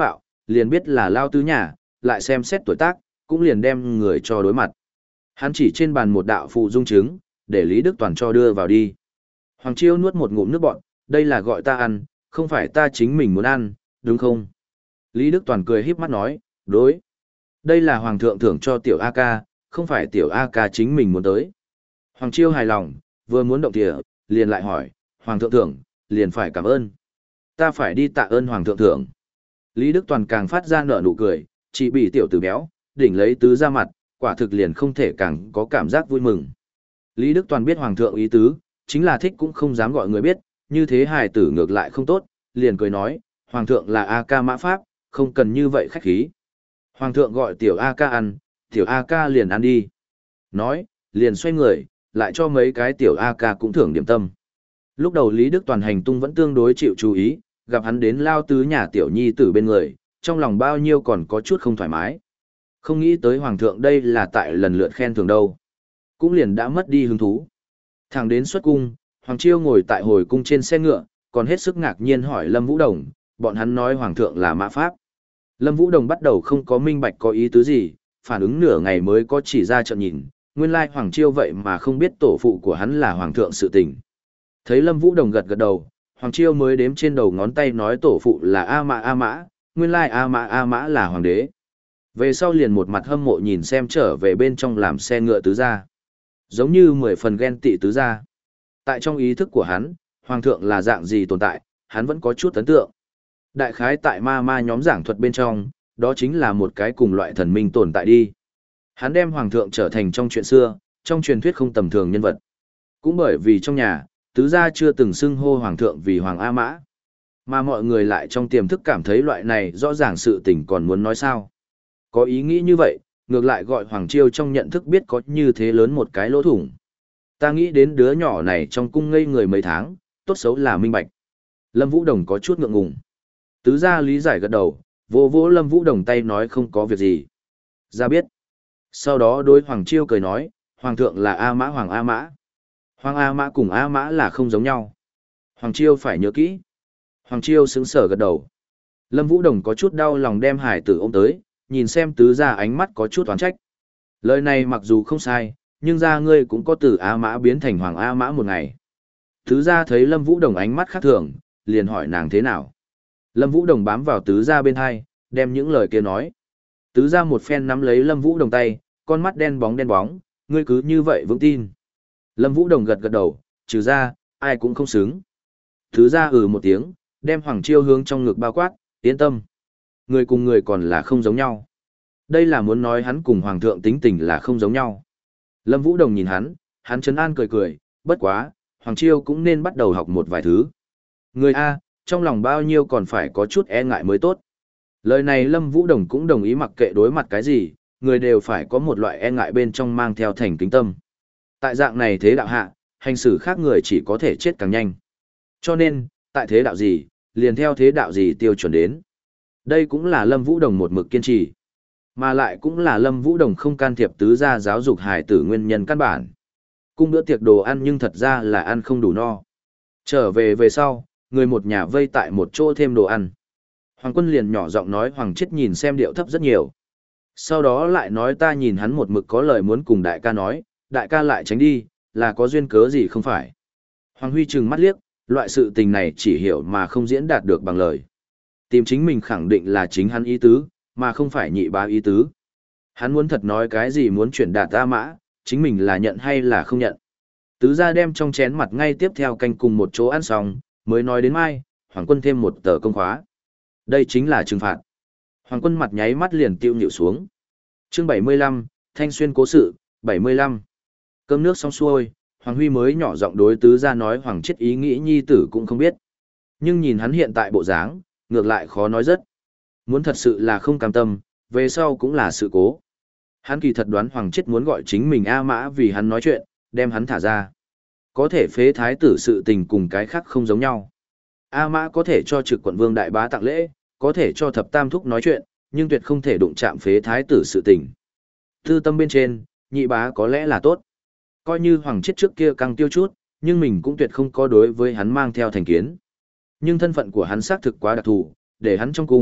liền biết là lao tứ nhà, lại xem xét tuổi tác, cũng liền đem người cho đối mặt. Hắn chỉ trên bàn một đạo phụ dung trứng, để Lý Đức Toàn cho đưa vào đi. Hoàng Chiêu nuốt một ngụm nước bọt, đây là gọi ta ăn, không phải ta chính mình muốn ăn, đúng không? Lý Đức Toàn cười híp mắt nói, đối. Đây là Hoàng thượng thưởng cho tiểu A ca, không phải tiểu A ca chính mình muốn tới. Hoàng Chiêu hài lòng, vừa muốn động thìa, liền lại hỏi, Hoàng thượng thưởng, liền phải cảm ơn. Ta phải đi tạ ơn Hoàng thượng thưởng. Lý Đức Toàn càng phát ra nở nụ cười, chỉ bị tiểu tử béo, đỉnh lấy tứ ra mặt, quả thực liền không thể càng có cảm giác vui mừng. Lý Đức Toàn biết Hoàng thượng ý tứ, chính là thích cũng không dám gọi người biết, như thế hài tử ngược lại không tốt, liền cười nói, Hoàng thượng là A ca mã pháp, không cần như vậy khách khí. Hoàng thượng gọi tiểu A ca ăn, tiểu A ca liền ăn đi. Nói, liền xoay người, lại cho mấy cái tiểu A ca cũng thưởng điểm tâm. Lúc đầu Lý Đức Toàn hành tung vẫn tương đối chịu chú ý, gặp hắn đến lao tứ nhà tiểu nhi tử bên người, trong lòng bao nhiêu còn có chút không thoải mái. Không nghĩ tới Hoàng thượng đây là tại lần lượt khen thưởng đâu. Cũng liền đã mất đi hứng thú. Thẳng đến xuất cung, Hoàng Chiêu ngồi tại hồi cung trên xe ngựa, còn hết sức ngạc nhiên hỏi Lâm Vũ Đồng, bọn hắn nói Hoàng thượng là mã pháp. Lâm Vũ Đồng bắt đầu không có minh bạch có ý tứ gì, phản ứng nửa ngày mới có chỉ ra trận nhìn, nguyên lai Hoàng Chiêu vậy mà không biết tổ phụ của hắn là Hoàng thượng sự tình. Thấy Lâm Vũ Đồng gật gật đầu, Hoàng Chiêu mới đếm trên đầu ngón tay nói tổ phụ là A Mã A Mã, nguyên lai A Mã A Mã là Hoàng đế. Về sau liền một mặt hâm mộ nhìn xem trở về bên trong làm xe ngựa tứ gia. Giống như mười phần ghen tị tứ gia. Tại trong ý thức của hắn, Hoàng thượng là dạng gì tồn tại, hắn vẫn có chút ấn tượng. Đại khái tại ma ma nhóm giảng thuật bên trong, đó chính là một cái cùng loại thần minh tồn tại đi. Hắn đem Hoàng thượng trở thành trong chuyện xưa, trong truyền thuyết không tầm thường nhân vật. Cũng bởi vì trong nhà, tứ gia chưa từng xưng hô Hoàng thượng vì Hoàng A Mã. Mà mọi người lại trong tiềm thức cảm thấy loại này rõ ràng sự tình còn muốn nói sao. Có ý nghĩ như vậy, ngược lại gọi Hoàng Chiêu trong nhận thức biết có như thế lớn một cái lỗ thủng. Ta nghĩ đến đứa nhỏ này trong cung ngây người mấy tháng, tốt xấu là minh bạch. Lâm Vũ Đồng có chút ngượng ngùng. Tứ gia lý giải gật đầu, vỗ vỗ Lâm Vũ Đồng tay nói không có việc gì. Ra biết. Sau đó đối Hoàng Chiêu cười nói, Hoàng thượng là A Mã Hoàng A Mã. Hoàng A Mã cùng A Mã là không giống nhau. Hoàng Chiêu phải nhớ kỹ. Hoàng Chiêu sững sờ gật đầu. Lâm Vũ Đồng có chút đau lòng đem hải tử ôm tới, nhìn xem tứ gia ánh mắt có chút oán trách. Lời này mặc dù không sai, nhưng ra ngươi cũng có từ A Mã biến thành Hoàng A Mã một ngày. Tứ gia thấy Lâm Vũ Đồng ánh mắt khác thường, liền hỏi nàng thế nào. Lâm Vũ Đồng bám vào tứ gia bên hai, đem những lời kia nói. Tứ gia một phen nắm lấy Lâm Vũ Đồng tay, con mắt đen bóng đen bóng, ngươi cứ như vậy vững tin. Lâm Vũ Đồng gật gật đầu, trừ ra, ai cũng không xứng. Tứ gia ừ một tiếng, đem Hoàng Chiêu hướng trong ngực bao quát, yên tâm. Người cùng người còn là không giống nhau. Đây là muốn nói hắn cùng Hoàng thượng tính tình là không giống nhau. Lâm Vũ Đồng nhìn hắn, hắn trấn an cười cười, bất quá, Hoàng Chiêu cũng nên bắt đầu học một vài thứ. Người A, trong lòng bao nhiêu còn phải có chút e ngại mới tốt. Lời này Lâm Vũ Đồng cũng đồng ý mặc kệ đối mặt cái gì, người đều phải có một loại e ngại bên trong mang theo thành kính tâm. Tại dạng này thế đạo hạ, hành xử khác người chỉ có thể chết càng nhanh. Cho nên, tại thế đạo gì, liền theo thế đạo gì tiêu chuẩn đến. Đây cũng là Lâm Vũ Đồng một mực kiên trì. Mà lại cũng là Lâm Vũ Đồng không can thiệp tứ gia giáo dục hài tử nguyên nhân căn bản. Cung bữa tiệc đồ ăn nhưng thật ra là ăn không đủ no. Trở về về sau, người một nhà vây tại một chỗ thêm đồ ăn. Hoàng Quân liền nhỏ giọng nói Hoàng Chết nhìn xem điệu thấp rất nhiều. Sau đó lại nói ta nhìn hắn một mực có lời muốn cùng đại ca nói, đại ca lại tránh đi, là có duyên cớ gì không phải. Hoàng Huy trừng mắt liếc, loại sự tình này chỉ hiểu mà không diễn đạt được bằng lời. Tìm chính mình khẳng định là chính hắn ý tứ, mà không phải nhị bá ý tứ. Hắn muốn thật nói cái gì muốn chuyển đạt A Mã, chính mình là nhận hay là không nhận. Tứ gia đem trong chén mặt ngay tiếp theo canh cùng một chỗ ăn xong, mới nói đến mai, Hoàng Quân thêm một tờ công khóa. Đây chính là trừng phạt. Hoàng Quân mặt nháy mắt liền tiêu nhịu xuống. Chương bảy mươi lăm, Thanh Xuyên cố sự, bảy mươi lăm. Cơm nước xong xuôi, Hoàng Huy mới nhỏ giọng đối tứ gia nói Hoàng Chết ý nghĩ nhi tử cũng không biết. Nhưng nhìn hắn hiện tại bộ dáng, ngược lại khó nói rất. Muốn thật sự là không cam tâm, về sau cũng là sự cố. Hắn kỳ thật đoán Hoàng Chết muốn gọi chính mình A Mã vì hắn nói chuyện, đem hắn thả ra. Có thể phế thái tử sự tình cùng cái khác không giống nhau. A Mã có thể cho trực quận vương đại bá tặng lễ, có thể cho thập tam thúc nói chuyện, nhưng tuyệt không thể đụng chạm phế thái tử sự tình. Tư tâm bên trên, nhị bá có lẽ là tốt. Coi như Hoàng Chết trước kia căng tiêu chút, nhưng mình cũng tuyệt không có đối với hắn mang theo thành kiến. Nhưng thân phận của hắn xác thực quá đặc thù, để hắn trong cung,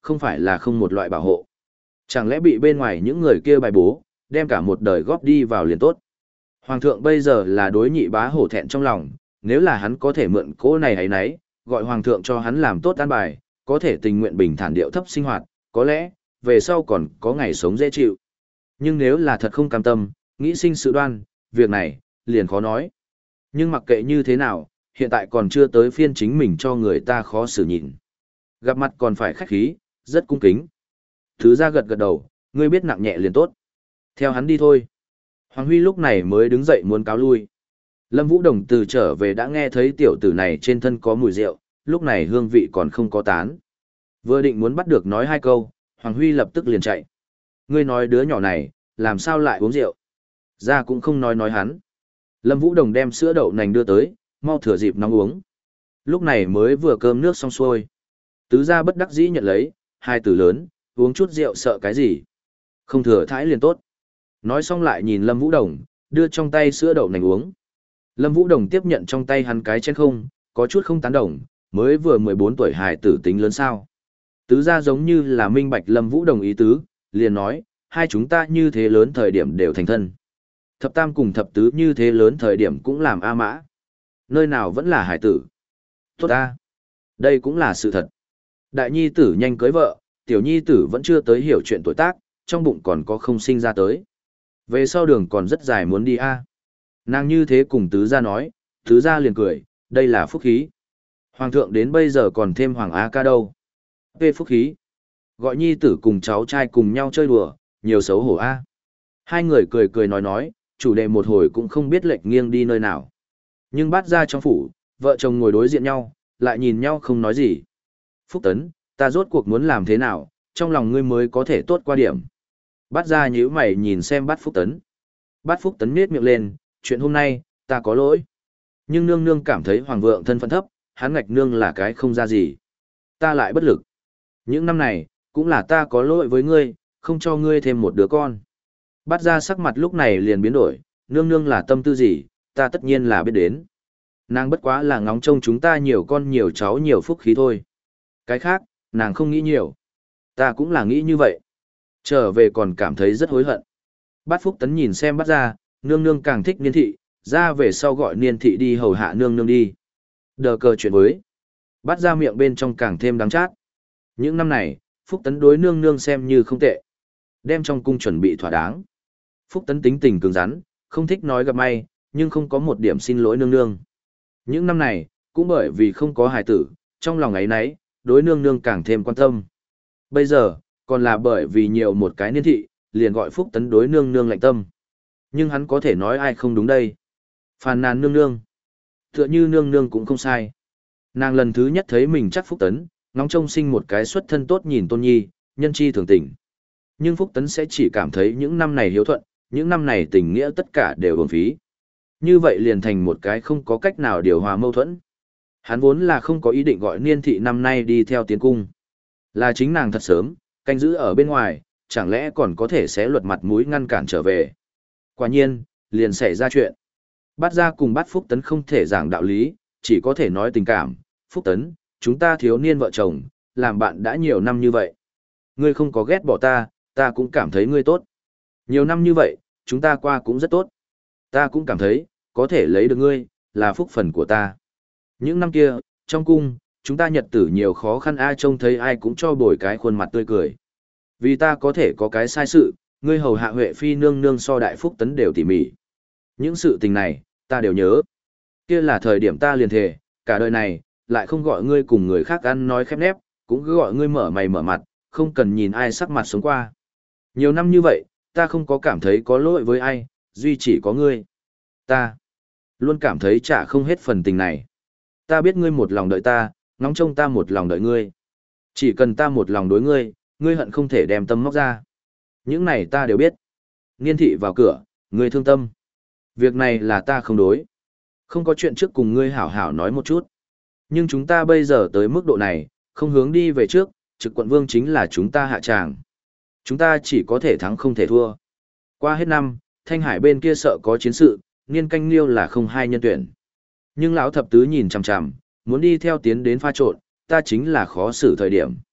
không phải là không một loại bảo hộ. Chẳng lẽ bị bên ngoài những người kia bài bố, đem cả một đời góp đi vào liền tốt. Hoàng thượng bây giờ là đối nhị bá hổ thẹn trong lòng, nếu là hắn có thể mượn cỗ này ấy nấy, gọi hoàng thượng cho hắn làm tốt an bài, có thể tình nguyện bình thản điệu thấp sinh hoạt, có lẽ, về sau còn có ngày sống dễ chịu. Nhưng nếu là thật không cam tâm, nghĩ sinh sự đoan, việc này, liền khó nói. Nhưng mặc kệ như thế nào, hiện tại còn chưa tới phiên chính mình cho người ta khó xử nhìn. Gặp mặt còn phải khách khí, rất cung kính. Thứ ra gật gật đầu, ngươi biết nặng nhẹ liền tốt. Theo hắn đi thôi. Hoàng Huy lúc này mới đứng dậy muốn cáo lui. Lâm Vũ Đồng từ trở về đã nghe thấy tiểu tử này trên thân có mùi rượu, lúc này hương vị còn không có tán. Vừa định muốn bắt được nói hai câu, Hoàng Huy lập tức liền chạy. Ngươi nói đứa nhỏ này, làm sao lại uống rượu? Ra cũng không nói nói hắn. Lâm Vũ Đồng đem sữa đậu nành đưa tới, mau thừa dịp nóng uống. Lúc này mới vừa cơm nước xong xuôi. Tứ gia bất đắc dĩ nhận lấy, hai tử lớn, uống chút rượu sợ cái gì. Không thừa thãi liền tốt. Nói xong lại nhìn Lâm Vũ Đồng, đưa trong tay sữa đậu nành uống. Lâm Vũ Đồng tiếp nhận trong tay hắn cái chén không, có chút không tán đồng, mới vừa mười bốn tuổi hài tử tính lớn sao. Tứ gia giống như là minh bạch Lâm Vũ Đồng ý tứ, liền nói, hai chúng ta như thế lớn thời điểm đều thành thân. Thập tam cùng thập tứ như thế lớn thời điểm cũng làm A mã. Nơi nào vẫn là hài tử. Tốt a, đây cũng là sự thật. Đại nhi tử nhanh cưới vợ, tiểu nhi tử vẫn chưa tới hiểu chuyện tuổi tác, trong bụng còn có không sinh ra tới. Về sau đường còn rất dài muốn đi a. Nàng như thế cùng tứ gia nói, tứ gia liền cười, đây là phúc khí. Hoàng thượng đến bây giờ còn thêm hoàng A ca đâu. Về phúc khí. Gọi nhi tử cùng cháu trai cùng nhau chơi đùa, nhiều xấu hổ a. Hai người cười cười nói nói, chủ đề một hồi cũng không biết lệch nghiêng đi nơi nào. Nhưng bắt ra trong phủ, vợ chồng ngồi đối diện nhau, lại nhìn nhau không nói gì. Phúc Tấn, ta rốt cuộc muốn làm thế nào, trong lòng ngươi mới có thể tốt qua điểm. Bắt ra nhíu mày nhìn xem bắt Phúc Tấn. Bắt Phúc Tấn nhếch miệng lên, chuyện hôm nay, ta có lỗi. Nhưng nương nương cảm thấy hoàng vượng thân phận thấp, hắn ngạch nương là cái không ra gì. Ta lại bất lực. Những năm này, cũng là ta có lỗi với ngươi, không cho ngươi thêm một đứa con. Bắt ra sắc mặt lúc này liền biến đổi, nương nương là tâm tư gì, ta tất nhiên là biết đến. Nàng bất quá là ngóng trông chúng ta nhiều con nhiều cháu nhiều phúc khí thôi. Cái khác, nàng không nghĩ nhiều. Ta cũng là nghĩ như vậy. Trở về còn cảm thấy rất hối hận. Bát Phúc Tấn nhìn xem bắt ra, nương nương càng thích niên thị, ra về sau gọi niên thị đi hầu hạ nương nương đi. Đờ cờ chuyện với. Bắt ra miệng bên trong càng thêm đắng chát. Những năm này, Phúc Tấn đối nương nương xem như không tệ. Đem trong cung chuẩn bị thỏa đáng. Phúc Tấn tính tình cứng rắn, không thích nói gặp may, nhưng không có một điểm xin lỗi nương nương. Những năm này, cũng bởi vì không có hài tử, trong lòng ấy nấy, đối nương nương càng thêm quan tâm. Bây giờ, còn là bởi vì nhiều một cái niên thị, liền gọi Phúc Tấn đối nương nương lạnh tâm. Nhưng hắn có thể nói ai không đúng đây. Phàn nàn nương nương. Tựa như nương nương cũng không sai. Nàng lần thứ nhất thấy mình chắc Phúc Tấn, ngóng trông sinh một cái xuất thân tốt nhìn tôn nhi, nhân chi thường tình. Nhưng Phúc Tấn sẽ chỉ cảm thấy những năm này hiếu thuận, những năm này tình nghĩa tất cả đều uổng phí. Như vậy liền thành một cái không có cách nào điều hòa mâu thuẫn. Hắn vốn là không có ý định gọi niên thị năm nay đi theo tiến cung. Là chính nàng thật sớm, canh giữ ở bên ngoài, chẳng lẽ còn có thể xé luật mặt mũi ngăn cản trở về. Quả nhiên, liền xảy ra chuyện. Bát gia cùng Bát Phúc Tấn không thể giảng đạo lý, chỉ có thể nói tình cảm. Phúc Tấn, chúng ta thiếu niên vợ chồng, làm bạn đã nhiều năm như vậy. Ngươi không có ghét bỏ ta, ta cũng cảm thấy ngươi tốt. Nhiều năm như vậy, chúng ta qua cũng rất tốt. Ta cũng cảm thấy, có thể lấy được ngươi, là phúc phần của ta. Những năm kia, trong cung, chúng ta nhật tử nhiều khó khăn ai trông thấy ai cũng cho bồi cái khuôn mặt tươi cười. Vì ta có thể có cái sai sự, ngươi hầu hạ Huệ Phi nương nương so đại Phúc Tấn đều tỉ mỉ. Những sự tình này, ta đều nhớ. Kia là thời điểm ta liền thề, cả đời này, lại không gọi ngươi cùng người khác ăn nói khép nép, cũng cứ gọi ngươi mở mày mở mặt, không cần nhìn ai sắc mặt sống qua. Nhiều năm như vậy, ta không có cảm thấy có lỗi với ai, duy chỉ có ngươi. Ta luôn cảm thấy chả không hết phần tình này. Ta biết ngươi một lòng đợi ta, ngóng trông ta một lòng đợi ngươi. Chỉ cần ta một lòng đối ngươi, ngươi hận không thể đem tâm móc ra. Những này ta đều biết. Niên thị vào cửa, ngươi thương tâm. Việc này là ta không đối. Không có chuyện trước cùng ngươi hảo hảo nói một chút. Nhưng chúng ta bây giờ tới mức độ này, không hướng đi về trước, trực quận vương chính là chúng ta hạ tràng. Chúng ta chỉ có thể thắng không thể thua. Qua hết năm, Thanh Hải bên kia sợ có chiến sự, Niên Canh Liêu là không hai nhân tuyển. Nhưng lão thập tứ nhìn chằm chằm, muốn đi theo tiến đến pha trộn, ta chính là khó xử thời điểm.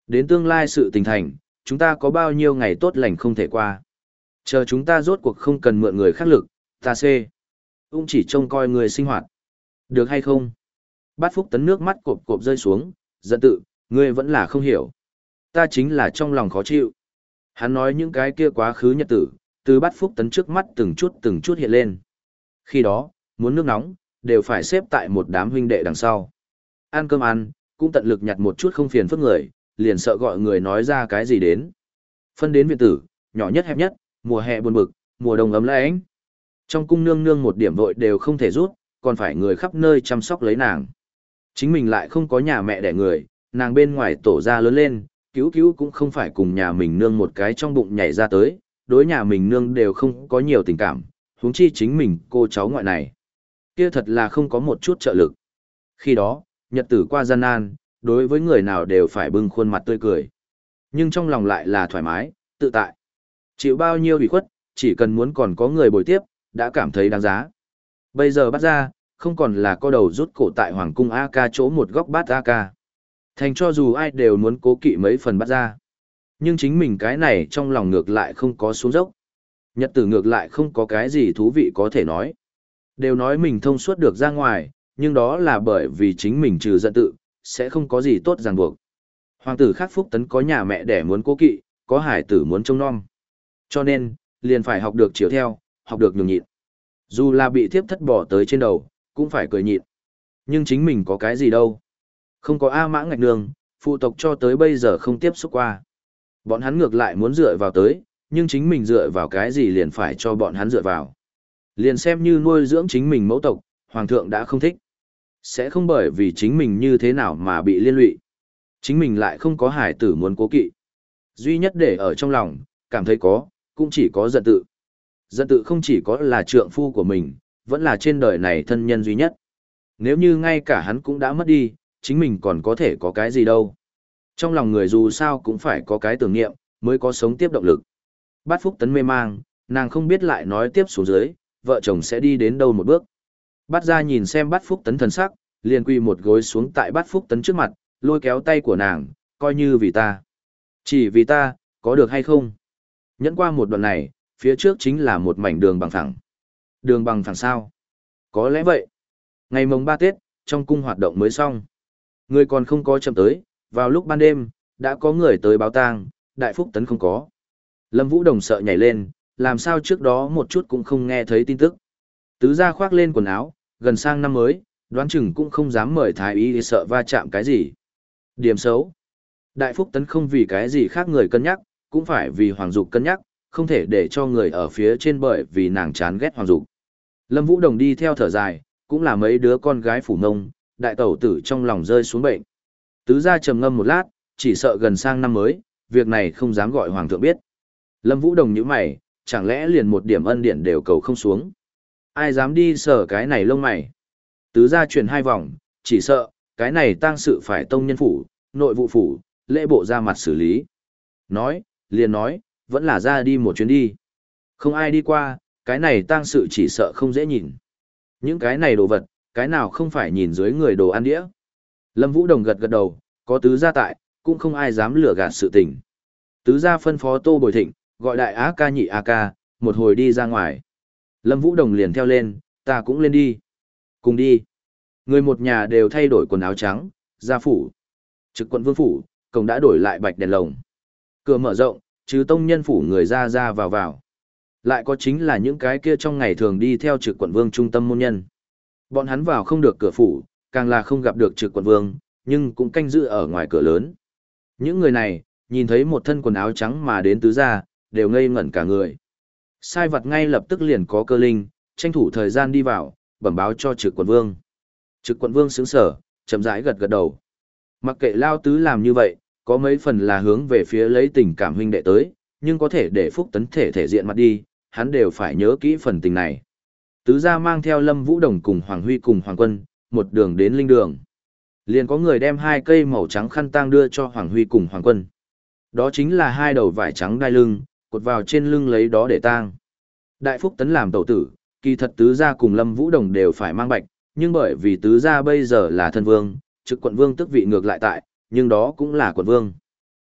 Đến tương lai sự tình thành, chúng ta có bao nhiêu ngày tốt lành không thể qua. Chờ chúng ta rốt cuộc không cần mượn người khác lực, ta C. Ung chỉ trông coi người sinh hoạt. Được hay không? Bát Phúc Tấn nước mắt cộp cộp rơi xuống, giận tự, ngươi vẫn là không hiểu. Ta chính là trong lòng khó chịu. Hắn nói những cái kia quá khứ nhật tử, từ Bát Phúc Tấn trước mắt từng chút từng chút hiện lên. Khi đó, muốn nước nóng, đều phải xếp tại một đám huynh đệ đằng sau. Ăn cơm ăn, cũng tận lực nhặt một chút không phiền phức người, liền sợ gọi người nói ra cái gì đến. Phân đến viện tử, nhỏ nhất hẹp nhất, mùa hè buồn bực, mùa đông ấm lạnh. Trong cung nương nương một điểm vội đều không thể rút, còn phải người khắp nơi chăm sóc lấy nàng. Chính mình lại không có nhà mẹ đẻ người, nàng bên ngoài tổ ra lớn lên, cứu cứu cũng không phải cùng nhà mình nương một cái trong bụng nhảy ra tới, đối nhà mình nương đều không có nhiều tình cảm, huống chi chính mình cô cháu ngoại này. Kia thật là không có một chút trợ lực. Khi đó, nhật tử qua gian nan, đối với người nào đều phải bưng khuôn mặt tươi cười. Nhưng trong lòng lại là thoải mái, tự tại. Chịu bao nhiêu ủy khuất, chỉ cần muốn còn có người bồi tiếp, đã cảm thấy đáng giá. Bây giờ bắt ra, không còn là co đầu rút cổ tại Hoàng cung a ca chỗ một góc bát a ca. Thành cho dù ai đều muốn cố kỵ mấy phần bắt ra. Nhưng chính mình cái này trong lòng ngược lại không có xuống dốc. Nhật tử ngược lại không có cái gì thú vị có thể nói. Đều nói mình thông suốt được ra ngoài, nhưng đó là bởi vì chính mình trừ giận tự, sẽ không có gì tốt ràng buộc. Hoàng tử khác Phúc Tấn có nhà mẹ đẻ muốn cố kỵ, có hải tử muốn trông nom. Cho nên, liền phải học được chiều theo, học được nhường nhịn. Dù là bị thiếp thất bỏ tới trên đầu, cũng phải cười nhịn. Nhưng chính mình có cái gì đâu. Không có A Mã Ngạch Nương, phụ tộc cho tới bây giờ không tiếp xúc qua. Bọn hắn ngược lại muốn dựa vào tới, nhưng chính mình dựa vào cái gì liền phải cho bọn hắn dựa vào. Liền xem như nuôi dưỡng chính mình mẫu tộc, hoàng thượng đã không thích. Sẽ không bởi vì chính mình như thế nào mà bị liên lụy. Chính mình lại không có hải tử muốn cố kỵ. Duy nhất để ở trong lòng, cảm thấy có, cũng chỉ có giận tự. Giận tự không chỉ có là trượng phu của mình, vẫn là trên đời này thân nhân duy nhất. Nếu như ngay cả hắn cũng đã mất đi, chính mình còn có thể có cái gì đâu. Trong lòng người dù sao cũng phải có cái tưởng niệm, mới có sống tiếp động lực. Bát Phúc Tấn mê mang, nàng không biết lại nói tiếp xuống dưới, vợ chồng sẽ đi đến đâu một bước. Bát ra nhìn xem Bát Phúc Tấn thần sắc, liền quỳ một gối xuống tại Bát Phúc Tấn trước mặt, lôi kéo tay của nàng, coi như vì ta. Chỉ vì ta, có được hay không? Nhẫn qua một đoạn này, phía trước chính là một mảnh đường bằng phẳng. Đường bằng phẳng sao? Có lẽ vậy. Ngày mồng ba Tết, trong cung hoạt động mới xong. Người còn không có chậm tới, vào lúc ban đêm, đã có người tới báo tang, Đại Phúc Tấn không có. Lâm Vũ Đồng sợ nhảy lên, làm sao trước đó một chút cũng không nghe thấy tin tức. Tứ gia khoác lên quần áo, gần sang năm mới, đoán chừng cũng không dám mời thái y sợ va chạm cái gì. Điểm xấu. Đại Phúc Tấn không vì cái gì khác người cân nhắc, cũng phải vì Hoàng Dục cân nhắc, không thể để cho người ở phía trên bởi vì nàng chán ghét Hoàng Dục. Lâm Vũ Đồng đi theo thở dài, cũng là mấy đứa con gái phủ nông, đại tẩu tử trong lòng rơi xuống bệnh. Tứ gia trầm ngâm một lát, chỉ sợ gần sang năm mới, việc này không dám gọi Hoàng thượng biết. Lâm Vũ Đồng nhíu mày, chẳng lẽ liền một điểm ân điển đều cầu không xuống. Ai dám đi sở cái này lông mày. Tứ gia chuyển hai vòng, chỉ sợ, cái này tang sự phải tông nhân phủ, nội vụ phủ, lễ bộ ra mặt xử lý. Nói, liền nói, vẫn là ra đi một chuyến đi. Không ai đi qua, cái này tang sự chỉ sợ không dễ nhìn. Những cái này đồ vật, cái nào không phải nhìn dưới người đồ ăn đĩa. Lâm Vũ Đồng gật gật đầu, có tứ gia tại, cũng không ai dám lừa gạt sự tình. Tứ gia phân phó Tô Bồi Thịnh, gọi đại á ca nhị á ca, một hồi đi ra ngoài. Lâm Vũ Đồng liền theo lên, ta cũng lên đi. Cùng đi. Người một nhà đều thay đổi quần áo trắng, ra phủ. Trực quận vương phủ, cổng đã đổi lại bạch đèn lồng. Cửa mở rộng, chứ tông nhân phủ người ra ra vào vào. Lại có chính là những cái kia trong ngày thường đi theo trực quận vương trung tâm môn nhân. Bọn hắn vào không được cửa phủ, càng là không gặp được trực quận vương, nhưng cũng canh giữ ở ngoài cửa lớn. Những người này, nhìn thấy một thân quần áo trắng mà đến tứ gia, đều ngây ngẩn cả người. Sai vật ngay lập tức liền có cơ linh, tranh thủ thời gian đi vào, bẩm báo cho trực quận vương. Trực quận vương sững sở, chậm rãi gật gật đầu. Mặc kệ lao tứ làm như vậy, có mấy phần là hướng về phía lấy tình cảm huynh đệ tới, nhưng có thể để Phúc Tấn thể thể diện mặt đi, hắn đều phải nhớ kỹ phần tình này. Tứ gia mang theo Lâm Vũ Đồng cùng Hoàng Huy cùng Hoàng Quân, một đường đến linh đường. Liền có người đem hai cây màu trắng khăn tang đưa cho Hoàng Huy cùng Hoàng Quân. Đó chính là hai đầu vải trắng đai lưng, cột vào trên lưng lấy đó để tang. Đại Phúc Tấn làm tẩu tử, kỳ thật tứ gia cùng Lâm Vũ Đồng đều phải mang bạch, nhưng bởi vì tứ gia bây giờ là thân vương, trực quận vương tức vị ngược lại tại, nhưng đó cũng là quận vương.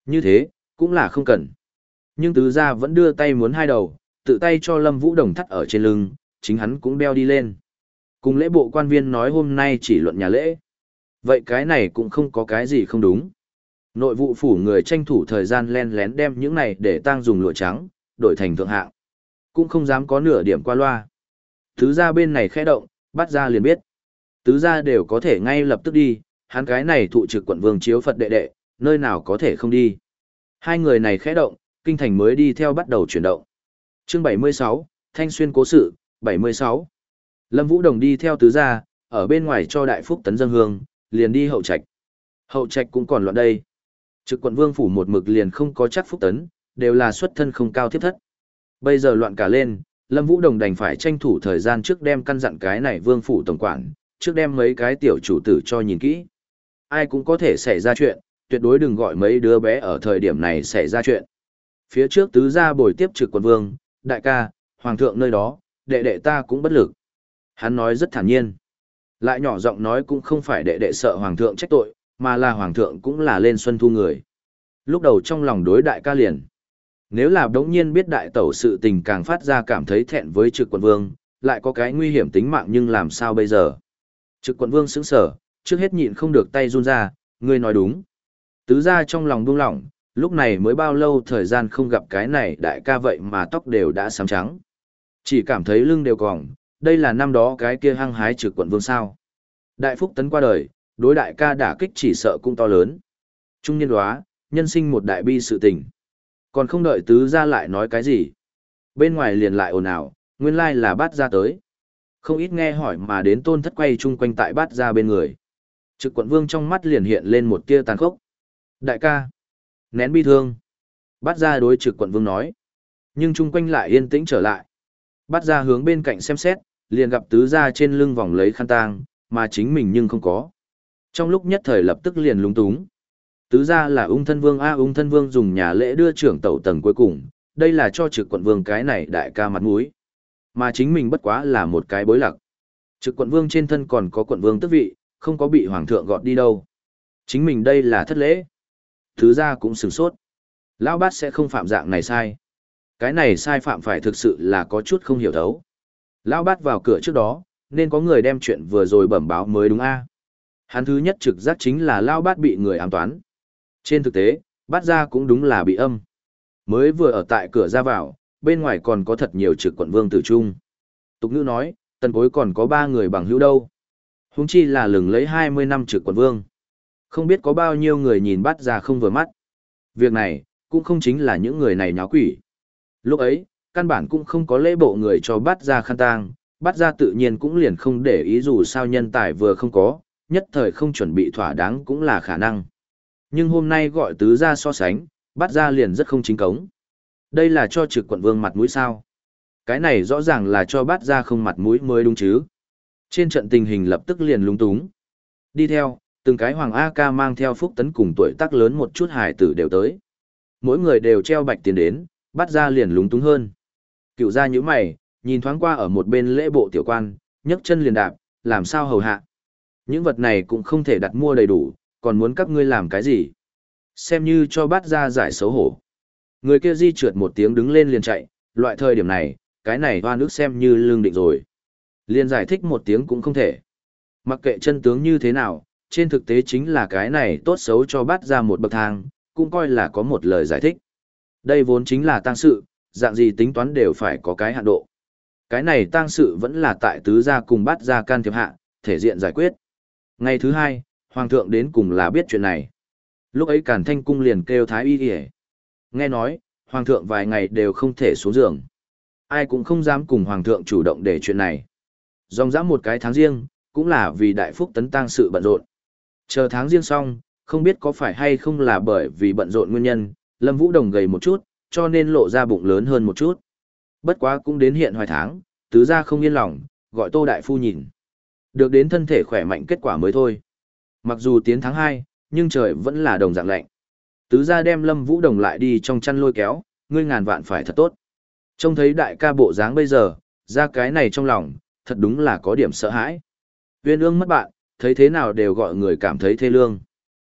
Như thế, cũng là không cần. Nhưng tứ gia vẫn đưa tay muốn hai đầu, tự tay cho Lâm Vũ Đồng thắt ở trên lưng, chính hắn cũng đeo đi lên. Cùng lễ bộ quan viên nói hôm nay chỉ luận nhà lễ. Vậy cái này cũng không có cái gì không đúng. Nội vụ phủ người tranh thủ thời gian len lén đem những này để tang dùng lụa trắng, đổi thành thượng hạng. Cũng không dám có nửa điểm qua loa. Tứ gia bên này khẽ động, bắt ra liền biết. Tứ gia đều có thể ngay lập tức đi, hắn cái này thụ trực quận vương chiếu Phật đệ đệ, nơi nào có thể không đi. Hai người này khẽ động, kinh thành mới đi theo bắt đầu chuyển động. Chương bảy mươi sáu, Thanh Xuyên cố sự, bảy mươi sáu. Lâm Vũ Đồng đi theo tứ gia, ở bên ngoài cho đại phúc tấn dân hương, liền đi hậu trạch. Hậu trạch cũng còn loạn đây. Trực quận vương phủ một mực liền không có chắc phúc tấn, đều là xuất thân không cao thiếp thất. Bây giờ loạn cả lên, Lâm Vũ Đồng đành phải tranh thủ thời gian trước đem căn dặn cái này vương phủ tổng quản, trước đem mấy cái tiểu chủ tử cho nhìn kỹ. Ai cũng có thể xảy ra chuyện, tuyệt đối đừng gọi mấy đứa bé ở thời điểm này xảy ra chuyện. Phía trước tứ gia bồi tiếp trực quận vương, đại ca, hoàng thượng nơi đó, đệ đệ ta cũng bất lực. Hắn nói rất thản nhiên. Lại nhỏ giọng nói cũng không phải đệ đệ sợ hoàng thượng trách tội, mà là hoàng thượng cũng là lên xuân thu người. Lúc đầu trong lòng đối đại ca liền. Nếu là đống nhiên biết đại tẩu sự tình càng phát ra cảm thấy thẹn với trực quận vương, lại có cái nguy hiểm tính mạng nhưng làm sao bây giờ? Trực quận vương sững sở, trước hết nhịn không được tay run ra, ngươi nói đúng. Tứ gia trong lòng buông lỏng, lúc này mới bao lâu thời gian không gặp cái này đại ca vậy mà tóc đều đã xám trắng. Chỉ cảm thấy lưng đều còng, đây là năm đó cái kia hăng hái trực quận vương sao. Đại phúc tấn qua đời, đối đại ca đả kích chỉ sợ cũng to lớn. Trung niên đoá, nhân sinh một đại bi sự tình. Còn không đợi tứ gia lại nói cái gì. Bên ngoài liền lại ồn ào, nguyên lai là bát gia tới. Không ít nghe hỏi mà đến tôn thất quay chung quanh tại bát gia bên người. Trực quận vương trong mắt liền hiện lên một tia tàn khốc. Đại ca, nén bi thương. Bát gia đối trực quận vương nói. Nhưng chung quanh lại yên tĩnh trở lại. Bát gia hướng bên cạnh xem xét, liền gặp tứ gia trên lưng vòng lấy khăn tang, mà chính mình nhưng không có. Trong lúc nhất thời lập tức liền lúng túng. Tứ gia là ung thân vương a ung thân vương dùng nhà lễ đưa trưởng tẩu tầng cuối cùng, đây là cho trực quận vương cái này đại ca mặt mũi. Mà chính mình bất quá là một cái bối lạc. Trực quận vương trên thân còn có quận vương tước vị, không có bị hoàng thượng gọt đi đâu. Chính mình đây là thất lễ. Tứ gia cũng sửng sốt. Lão bát sẽ không phạm dạng này sai. Cái này sai phạm phải thực sự là có chút không hiểu thấu. Lão bát vào cửa trước đó, nên có người đem chuyện vừa rồi bẩm báo mới đúng a. Hắn thứ nhất trực giác chính là Lão bát bị người ám toán. Trên thực tế, bát gia cũng đúng là bị âm. Mới vừa ở tại cửa ra vào, bên ngoài còn có thật nhiều trực quận vương tử trung. Tục ngữ nói, tần cối còn có ba người bằng hữu đâu. Huống chi là lừng lấy hai mươi năm trực quận vương. Không biết có bao nhiêu người nhìn bát gia không vừa mắt. Việc này, cũng không chính là những người này nháo quỷ. Lúc ấy, căn bản cũng không có lễ bộ người cho bát gia khăn tang, bát gia tự nhiên cũng liền không để ý dù sao nhân tài vừa không có, nhất thời không chuẩn bị thỏa đáng cũng là khả năng. Nhưng hôm nay gọi tứ gia so sánh, bát gia liền rất không chính cống. Đây là cho trực quận vương mặt mũi sao? Cái này rõ ràng là cho bát gia không mặt mũi mới đúng chứ. Trên trận tình hình lập tức liền lúng túng. Đi theo, từng cái hoàng A ca mang theo phúc tấn cùng tuổi tác lớn một chút hải tử đều tới. Mỗi người đều treo bạch tiền đến, bát gia liền lúng túng hơn. Cựu gia nhíu mày, nhìn thoáng qua ở một bên lễ bộ tiểu quan, nhấc chân liền đạp, làm sao hầu hạ. Những vật này cũng không thể đặt mua đầy đủ, còn muốn các ngươi làm cái gì? Xem như cho bát gia giải xấu hổ. Người kia di trượt một tiếng đứng lên liền chạy, loại thời điểm này, cái này hoa nước xem như lương định rồi. Liền giải thích một tiếng cũng không thể. Mặc kệ chân tướng như thế nào, trên thực tế chính là cái này tốt xấu cho bát gia một bậc thang, cũng coi là có một lời giải thích. Đây vốn chính là tang sự, dạng gì tính toán đều phải có cái hạn độ. Cái này tang sự vẫn là tại tứ gia cùng bát gia can thiệp hạ, thể diện giải quyết. Ngày thứ hai, hoàng thượng đến cùng là biết chuyện này. Lúc ấy Càn Thanh cung liền kêu thái y y. Nghe nói, hoàng thượng vài ngày đều không thể xuống giường. Ai cũng không dám cùng hoàng thượng chủ động để chuyện này. Dòng dã một cái tháng riêng, cũng là vì đại phúc tấn tang sự bận rộn. Chờ tháng riêng xong, không biết có phải hay không là bởi vì bận rộn nguyên nhân, Lâm Vũ Đồng gầy một chút, cho nên lộ ra bụng lớn hơn một chút. Bất quá cũng đến hiện hoài tháng, tứ gia không yên lòng, gọi Tô đại phu nhìn. Được đến thân thể khỏe mạnh kết quả mới thôi. Mặc dù tiến tháng hai, nhưng trời vẫn là đồng dạng lạnh. Tứ gia đem Lâm Vũ Đồng lại đi trong chăn lôi kéo, ngươi ngàn vạn phải thật tốt. Trông thấy đại ca bộ dáng bây giờ, ra cái này trong lòng, thật đúng là có điểm sợ hãi. Uyên ương mất bạn, thấy thế nào đều gọi người cảm thấy thê lương.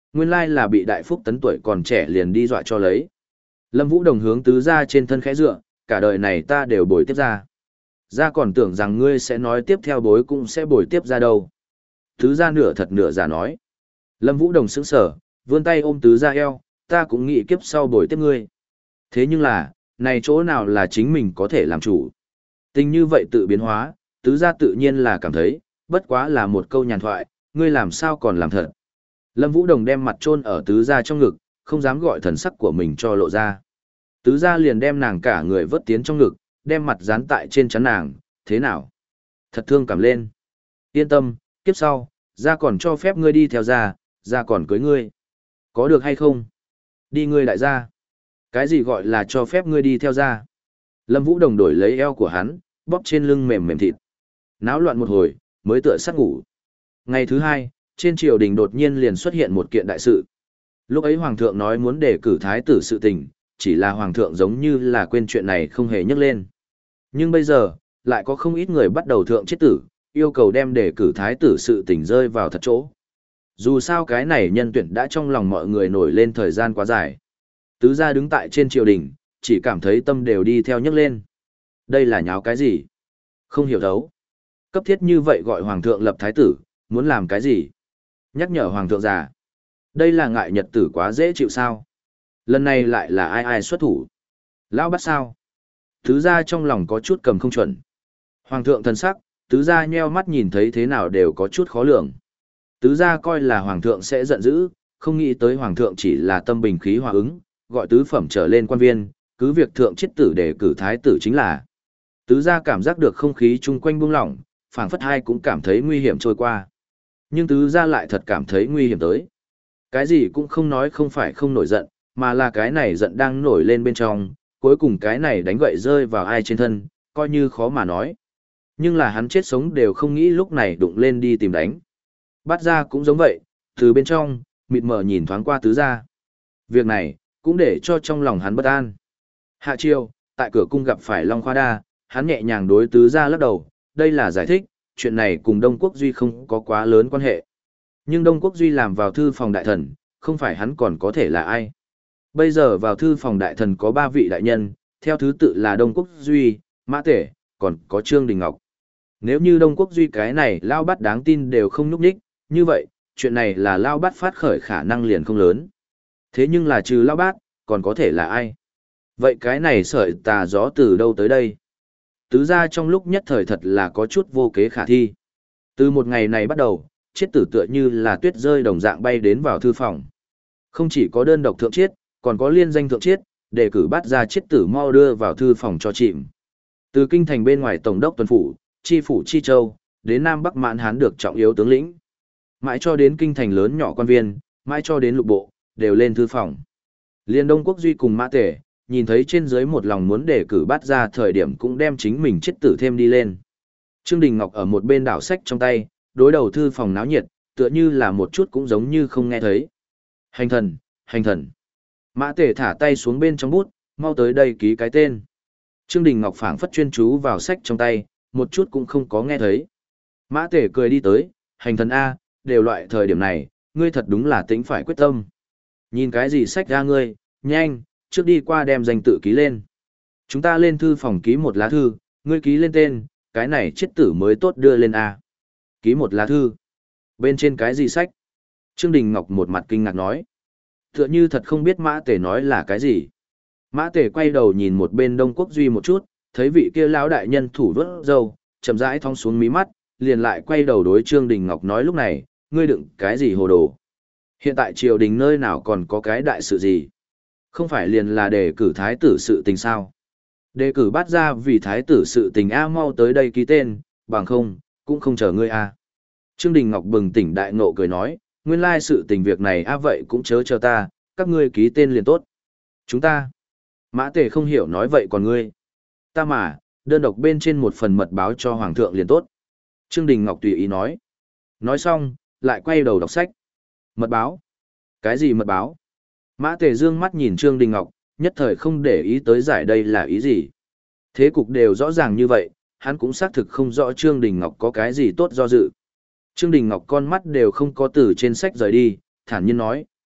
Nguyên lai là bị đại phúc tấn tuổi còn trẻ liền đi dọa cho lấy. Lâm Vũ Đồng hướng tứ gia trên thân khẽ dựa, cả đời này ta đều bồi tiếp ra. Gia còn tưởng rằng ngươi sẽ nói tiếp theo bối cũng sẽ bồi tiếp ra đâu. Tứ gia nửa thật nửa giả nói. Lâm Vũ Đồng sững sờ, vươn tay ôm tứ gia eo, ta cũng nghĩ kiếp sau bồi tiếp ngươi. Thế nhưng là, này chỗ nào là chính mình có thể làm chủ. Tình như vậy tự biến hóa, tứ gia tự nhiên là cảm thấy, bất quá là một câu nhàn thoại, ngươi làm sao còn làm thật. Lâm Vũ Đồng đem mặt chôn ở tứ gia trong ngực, không dám gọi thần sắc của mình cho lộ ra. Tứ gia liền đem nàng cả người vớt tiến trong ngực, đem mặt dán tại trên trán nàng, thế nào? Thật thương cảm lên. Yên tâm, kiếp sau, gia còn cho phép ngươi đi theo gia, gia còn cưới ngươi. Có được hay không? Đi ngươi đại gia. Cái gì gọi là cho phép ngươi đi theo gia? Lâm Vũ Đồng đổi lấy eo của hắn, bóp trên lưng mềm mềm thịt. Náo loạn một hồi, mới tựa sắt ngủ. Ngày thứ hai, trên triều đình đột nhiên liền xuất hiện một kiện đại sự. Lúc ấy hoàng thượng nói muốn đề cử thái tử sự tình, chỉ là hoàng thượng giống như là quên chuyện này không hề nhắc lên. Nhưng bây giờ, lại có không ít người bắt đầu thượng chết tử, yêu cầu đem đề cử thái tử sự tình rơi vào thật chỗ. Dù sao cái này nhân tuyển đã trong lòng mọi người nổi lên thời gian quá dài. Tứ gia đứng tại trên triều đình, chỉ cảm thấy tâm đều đi theo nhấc lên. Đây là nháo cái gì? Không hiểu thấu. Cấp thiết như vậy gọi hoàng thượng lập thái tử, muốn làm cái gì? Nhắc nhở hoàng thượng già. Đây là ngại nhật tử quá dễ chịu sao? Lần này lại là ai ai xuất thủ? Lão bắt sao? Tứ gia trong lòng có chút cầm không chuẩn. Hoàng thượng thần sắc, tứ gia nheo mắt nhìn thấy thế nào đều có chút khó lường. Tứ gia coi là hoàng thượng sẽ giận dữ, không nghĩ tới hoàng thượng chỉ là tâm bình khí hòa ứng, gọi tứ phẩm trở lên quan viên, cứ việc thượng chết tử để cử thái tử chính là. Tứ gia cảm giác được không khí chung quanh buông lỏng, phảng phất hai cũng cảm thấy nguy hiểm trôi qua. Nhưng tứ gia lại thật cảm thấy nguy hiểm tới. Cái gì cũng không nói không phải không nổi giận, mà là cái này giận đang nổi lên bên trong, cuối cùng cái này đánh gậy rơi vào ai trên thân, coi như khó mà nói. Nhưng là hắn chết sống đều không nghĩ lúc này đụng lên đi tìm đánh. Bát gia cũng giống vậy, từ bên trong, mịt mờ nhìn thoáng qua tứ gia. Việc này, cũng để cho trong lòng hắn bất an. Hạ chiêu, tại cửa cung gặp phải Long Khoa Đa, hắn nhẹ nhàng đối tứ gia lắc đầu, đây là giải thích, chuyện này cùng Đông Quốc Duy không có quá lớn quan hệ. Nhưng Đông Quốc Duy làm vào thư phòng đại thần, không phải hắn còn có thể là ai. Bây giờ vào thư phòng đại thần có ba vị đại nhân, theo thứ tự là Đông Quốc Duy, Mã Tể, còn có Trương Đình Ngọc. Nếu như Đông Quốc Duy cái này lao bắt đáng tin đều không nhúc nhích, như vậy, chuyện này là lao bắt phát khởi khả năng liền không lớn. Thế nhưng là trừ lao bát, còn có thể là ai? Vậy cái này sợi tà gió từ đâu tới đây? Tứ gia trong lúc nhất thời thật là có chút vô kế khả thi. Từ một ngày này bắt đầu, chết tử tựa như là tuyết rơi đồng dạng bay đến vào thư phòng. Không chỉ có đơn độc thượng chiết, còn có liên danh thượng chiết, để cử bắt ra chết tử mau đưa vào thư phòng cho chìm. Từ kinh thành bên ngoài tổng đốc tuần phủ, chi phủ chi châu, đến Nam Bắc Mãn Hán được trọng yếu tướng lĩnh. Mãi cho đến kinh thành lớn nhỏ quan viên, mãi cho đến lục bộ, đều lên thư phòng. Liên Đông Quốc Duy cùng Mã Tể, nhìn thấy trên dưới một lòng muốn đề cử bắt ra thời điểm cũng đem chính mình chết tử thêm đi lên. Trương Đình Ngọc ở một bên đảo sách trong tay, đối đầu thư phòng náo nhiệt, tựa như là một chút cũng giống như không nghe thấy. Hành thần, hành thần. Mã Tể thả tay xuống bên trong bút, mau tới đây ký cái tên. Trương Đình Ngọc phảng phất chuyên chú vào sách trong tay, một chút cũng không có nghe thấy. Mã Tể cười đi tới, hành thần A, đều loại thời điểm này, ngươi thật đúng là tính phải quyết tâm. Nhìn cái gì sách ra ngươi, nhanh, trước đi qua đem danh tự ký lên. Chúng ta lên thư phòng ký một lá thư, ngươi ký lên tên, cái này chết tử mới tốt đưa lên A. Ký một lá thư. Bên trên cái gì sách? Trương Đình Ngọc một mặt kinh ngạc nói. Tựa như thật không biết Mã Tể nói là cái gì. Mã Tể quay đầu nhìn một bên Đông Quốc Duy một chút, thấy vị kia lão đại nhân thủ vớt râu, chậm rãi thong xuống mí mắt, liền lại quay đầu đối Trương Đình Ngọc nói lúc này, ngươi đựng cái gì hồ đồ. Hiện tại triều đình nơi nào còn có cái đại sự gì? Không phải liền là đề cử thái tử sự tình sao? Đề cử bắt ra vì thái tử sự tình A mau tới đây ký tên, bằng không, cũng không chờ ngươi A. Trương Đình Ngọc bừng tỉnh đại ngộ cười nói, nguyên lai sự tình việc này A vậy cũng chớ chờ ta, các ngươi ký tên liền tốt. Chúng ta. Mã Tề không hiểu nói vậy còn ngươi. Ta mà, đơn độc bên trên một phần mật báo cho Hoàng thượng liền tốt. Trương Đình Ngọc tùy ý nói. Nói xong, lại quay đầu đọc sách. Mật báo? Cái gì mật báo? Mã Tề dương mắt nhìn Trương Đình Ngọc, nhất thời không để ý tới giải đây là ý gì. Thế cục đều rõ ràng như vậy, hắn cũng xác thực không rõ Trương Đình Ngọc có cái gì tốt do dự. Trương Đình Ngọc con mắt đều không có từ trên sách rời đi, thản nhiên nói,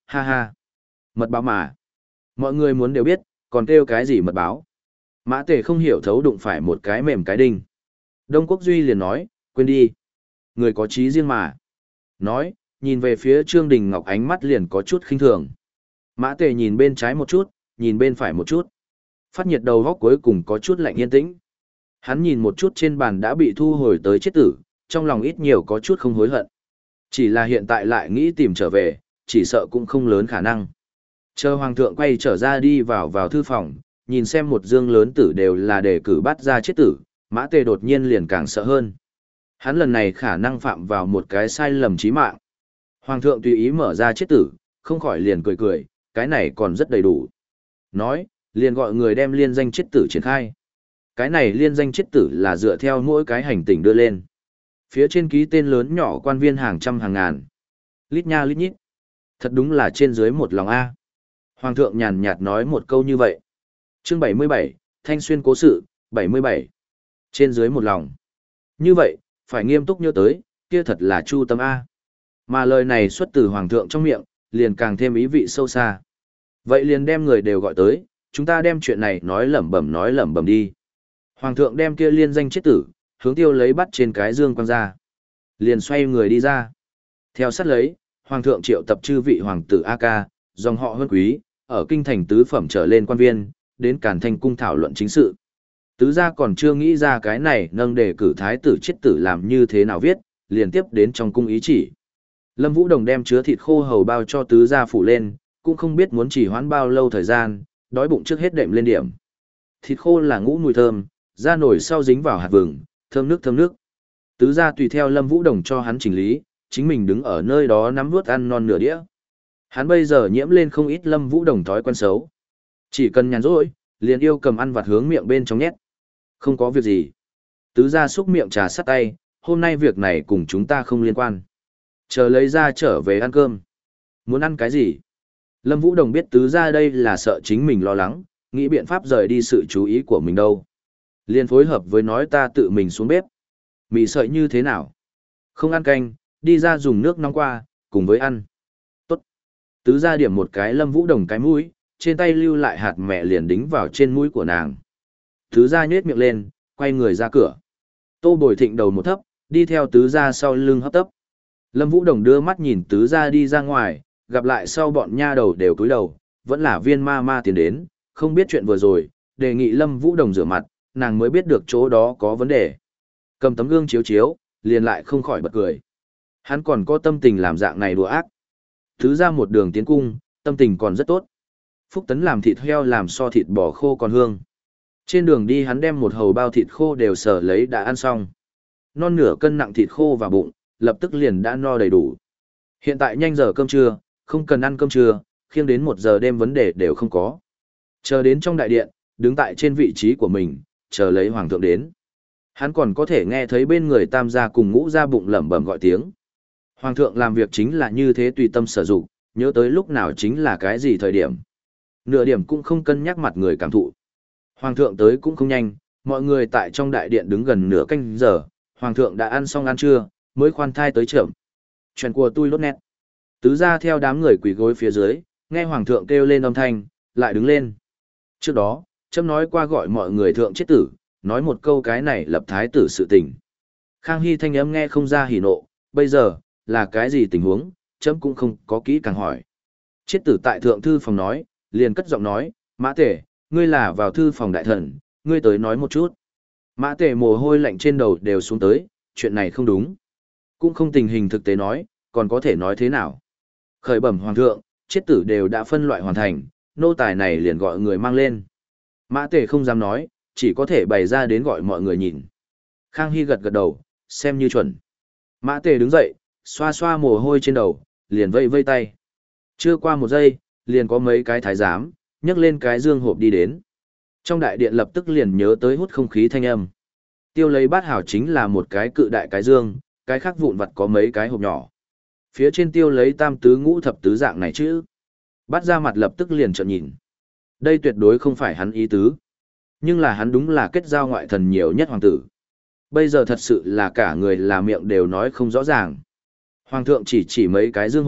ha ha. Mật báo mà. Mọi người muốn đều biết, còn kêu cái gì mật báo. Mã Tề không hiểu thấu đụng phải một cái mềm cái đinh. Đông Quốc Duy liền nói, quên đi. Người có trí riêng mà. Nói, nhìn về phía Trương Đình Ngọc ánh mắt liền có chút khinh thường. Mã Tề nhìn bên trái một chút, nhìn bên phải một chút. Phát nhiệt đầu góc cuối cùng có chút lạnh yên tĩnh. Hắn nhìn một chút trên bàn đã bị thu hồi tới chết tử, trong lòng ít nhiều có chút không hối hận. Chỉ là hiện tại lại nghĩ tìm trở về, chỉ sợ cũng không lớn khả năng. Chờ hoàng thượng quay trở ra đi vào vào thư phòng, nhìn xem một dương lớn tử đều là để cử bắt ra chết tử, Mã Tề đột nhiên liền càng sợ hơn. Hắn lần này khả năng phạm vào một cái sai lầm chí mạng. Hoàng thượng tùy ý mở ra chết tử, không khỏi liền cười cười, cái này còn rất đầy đủ. Nói, liền gọi người đem liên danh chết tử triển khai. Cái này liên danh chết tử là dựa theo mỗi cái hành tinh đưa lên. Phía trên ký tên lớn nhỏ quan viên hàng trăm hàng ngàn. Lít nha lít nhít. Thật đúng là trên dưới một lòng A. Hoàng thượng nhàn nhạt nói một câu như vậy. Chương bảy mươi bảy, Thanh Xuyên cố sự, bảy mươi bảy. Trên dưới một lòng. Như vậy, phải nghiêm túc nhớ tới, kia thật là chu tâm A. Mà lời này xuất từ Hoàng thượng trong miệng, liền càng thêm ý vị sâu xa. Vậy liền đem người đều gọi tới, chúng ta đem chuyện này nói lẩm bẩm nói lẩm bẩm đi. Hoàng thượng đem kia liên danh chết tử, hướng tiêu lấy bắt trên cái dương quăng ra. Liền xoay người đi ra. Theo sát lấy, Hoàng thượng triệu tập chư vị hoàng tử A Ca, dòng họ hơn quý, ở kinh thành tứ phẩm trở lên quan viên, đến Càn Thanh cung thảo luận chính sự. Tứ gia còn chưa nghĩ ra cái này nâng đề cử thái tử chết tử làm như thế nào viết, liền tiếp đến trong cung ý chỉ. Lâm Vũ Đồng đem chứa thịt khô hầu bao cho tứ gia phủ lên, cũng không biết muốn chỉ hoãn bao lâu thời gian, đói bụng trước hết đệm lên điểm. Thịt khô là ngũ mùi thơm, ra nổi sau dính vào hạt vừng, thơm nước thơm nước. Tứ gia tùy theo Lâm Vũ Đồng cho hắn chỉnh lý, chính mình đứng ở nơi đó nắm nuốt ăn non nửa đĩa. Hắn bây giờ nhiễm lên không ít Lâm Vũ Đồng thói quen xấu. Chỉ cần nhàn rỗi, liền yêu cầm ăn vặt hướng miệng bên trong nhét. Không có việc gì. Tứ gia xúc miệng trà sắt tay, hôm nay việc này cùng chúng ta không liên quan. Chờ lấy ra trở về ăn cơm. Muốn ăn cái gì? Lâm Vũ Đồng biết tứ gia đây là sợ chính mình lo lắng, nghĩ biện pháp rời đi sự chú ý của mình đâu. Liên phối hợp với nói ta tự mình xuống bếp. Mì sợi như thế nào? Không ăn canh, đi ra dùng nước nóng qua, cùng với ăn. Tốt. Tứ gia điểm một cái Lâm Vũ Đồng cái mũi, trên tay lưu lại hạt mẹ liền đính vào trên mũi của nàng. Tứ gia nhếch miệng lên, quay người ra cửa. Tô Bồi Thịnh đầu một thấp, đi theo tứ gia sau lưng hấp tấp. Lâm Vũ Đồng đưa mắt nhìn tứ gia đi ra ngoài, gặp lại sau bọn nha đầu đều cúi đầu, vẫn là viên ma ma tiến đến, không biết chuyện vừa rồi, đề nghị Lâm Vũ Đồng rửa mặt, nàng mới biết được chỗ đó có vấn đề. Cầm tấm gương chiếu chiếu, liền lại không khỏi bật cười. Hắn còn có tâm tình làm dạng này đùa ác. Tứ gia một đường tiến cung, tâm tình còn rất tốt. Phúc Tấn làm thịt heo làm so thịt bò khô còn hương. Trên đường đi hắn đem một hầu bao thịt khô đều sở lấy đã ăn xong. Non nửa cân nặng thịt khô vào bụng, lập tức liền đã no đầy đủ. Hiện tại nhanh giờ cơm trưa, không cần ăn cơm trưa, khiêng đến một giờ đêm vấn đề đều không có. Chờ đến trong đại điện, đứng tại trên vị trí của mình, chờ lấy hoàng thượng đến. Hắn còn có thể nghe thấy bên người tam gia cùng ngũ gia bụng lẩm bẩm gọi tiếng. Hoàng thượng làm việc chính là như thế tùy tâm sở dụng, nhớ tới lúc nào chính là cái gì thời điểm. Nửa điểm cũng không cân nhắc mặt người cảm thụ. Hoàng thượng tới cũng không nhanh, mọi người tại trong đại điện đứng gần nửa canh giờ, hoàng thượng đã ăn xong ăn trưa, mới khoan thai tới chậm. Chuyện của tôi lốt nét. Tứ gia theo đám người quỳ gối phía dưới, nghe hoàng thượng kêu lên âm thanh, lại đứng lên. Trước đó, chấm nói qua gọi mọi người thượng chết tử, nói một câu cái này lập thái tử sự tình. Khang Hy thanh âm nghe không ra hỉ nộ, bây giờ, là cái gì tình huống, chấm cũng không có kỹ càng hỏi. Chết tử tại thượng thư phòng nói, liền cất giọng nói, Mã Tề, ngươi là vào thư phòng đại thần, ngươi tới nói một chút. Mã Tề mồ hôi lạnh trên đầu đều xuống tới, chuyện này không đúng. Cũng không tình hình thực tế nói, còn có thể nói thế nào. Khởi bẩm hoàng thượng, chết tử đều đã phân loại hoàn thành, nô tài này liền gọi người mang lên. Mã Tề không dám nói, chỉ có thể bày ra đến gọi mọi người nhìn. Khang Hy gật gật đầu, xem như chuẩn. Mã Tề đứng dậy, xoa xoa mồ hôi trên đầu, liền vây vây tay. Chưa qua một giây, liền có mấy cái thái giám, nhấc lên cái dương hộp đi đến. Trong đại điện lập tức liền nhớ tới hút không khí thanh âm. Tiêu lấy bát hảo chính là một cái cự đại cái dương, cái khác vụn vặt có mấy cái hộp nhỏ. Phía trên tiêu lấy tam tứ ngũ thập tứ dạng này chứ. Bắt ra mặt lập tức liền trợn nhìn. Đây tuyệt đối không phải hắn ý tứ. Nhưng là hắn đúng là kết giao ngoại thần nhiều nhất hoàng tử. Bây giờ thật sự là cả người là miệng đều nói không rõ ràng. Hoàng thượng chỉ chỉ mấy cái dương hộp,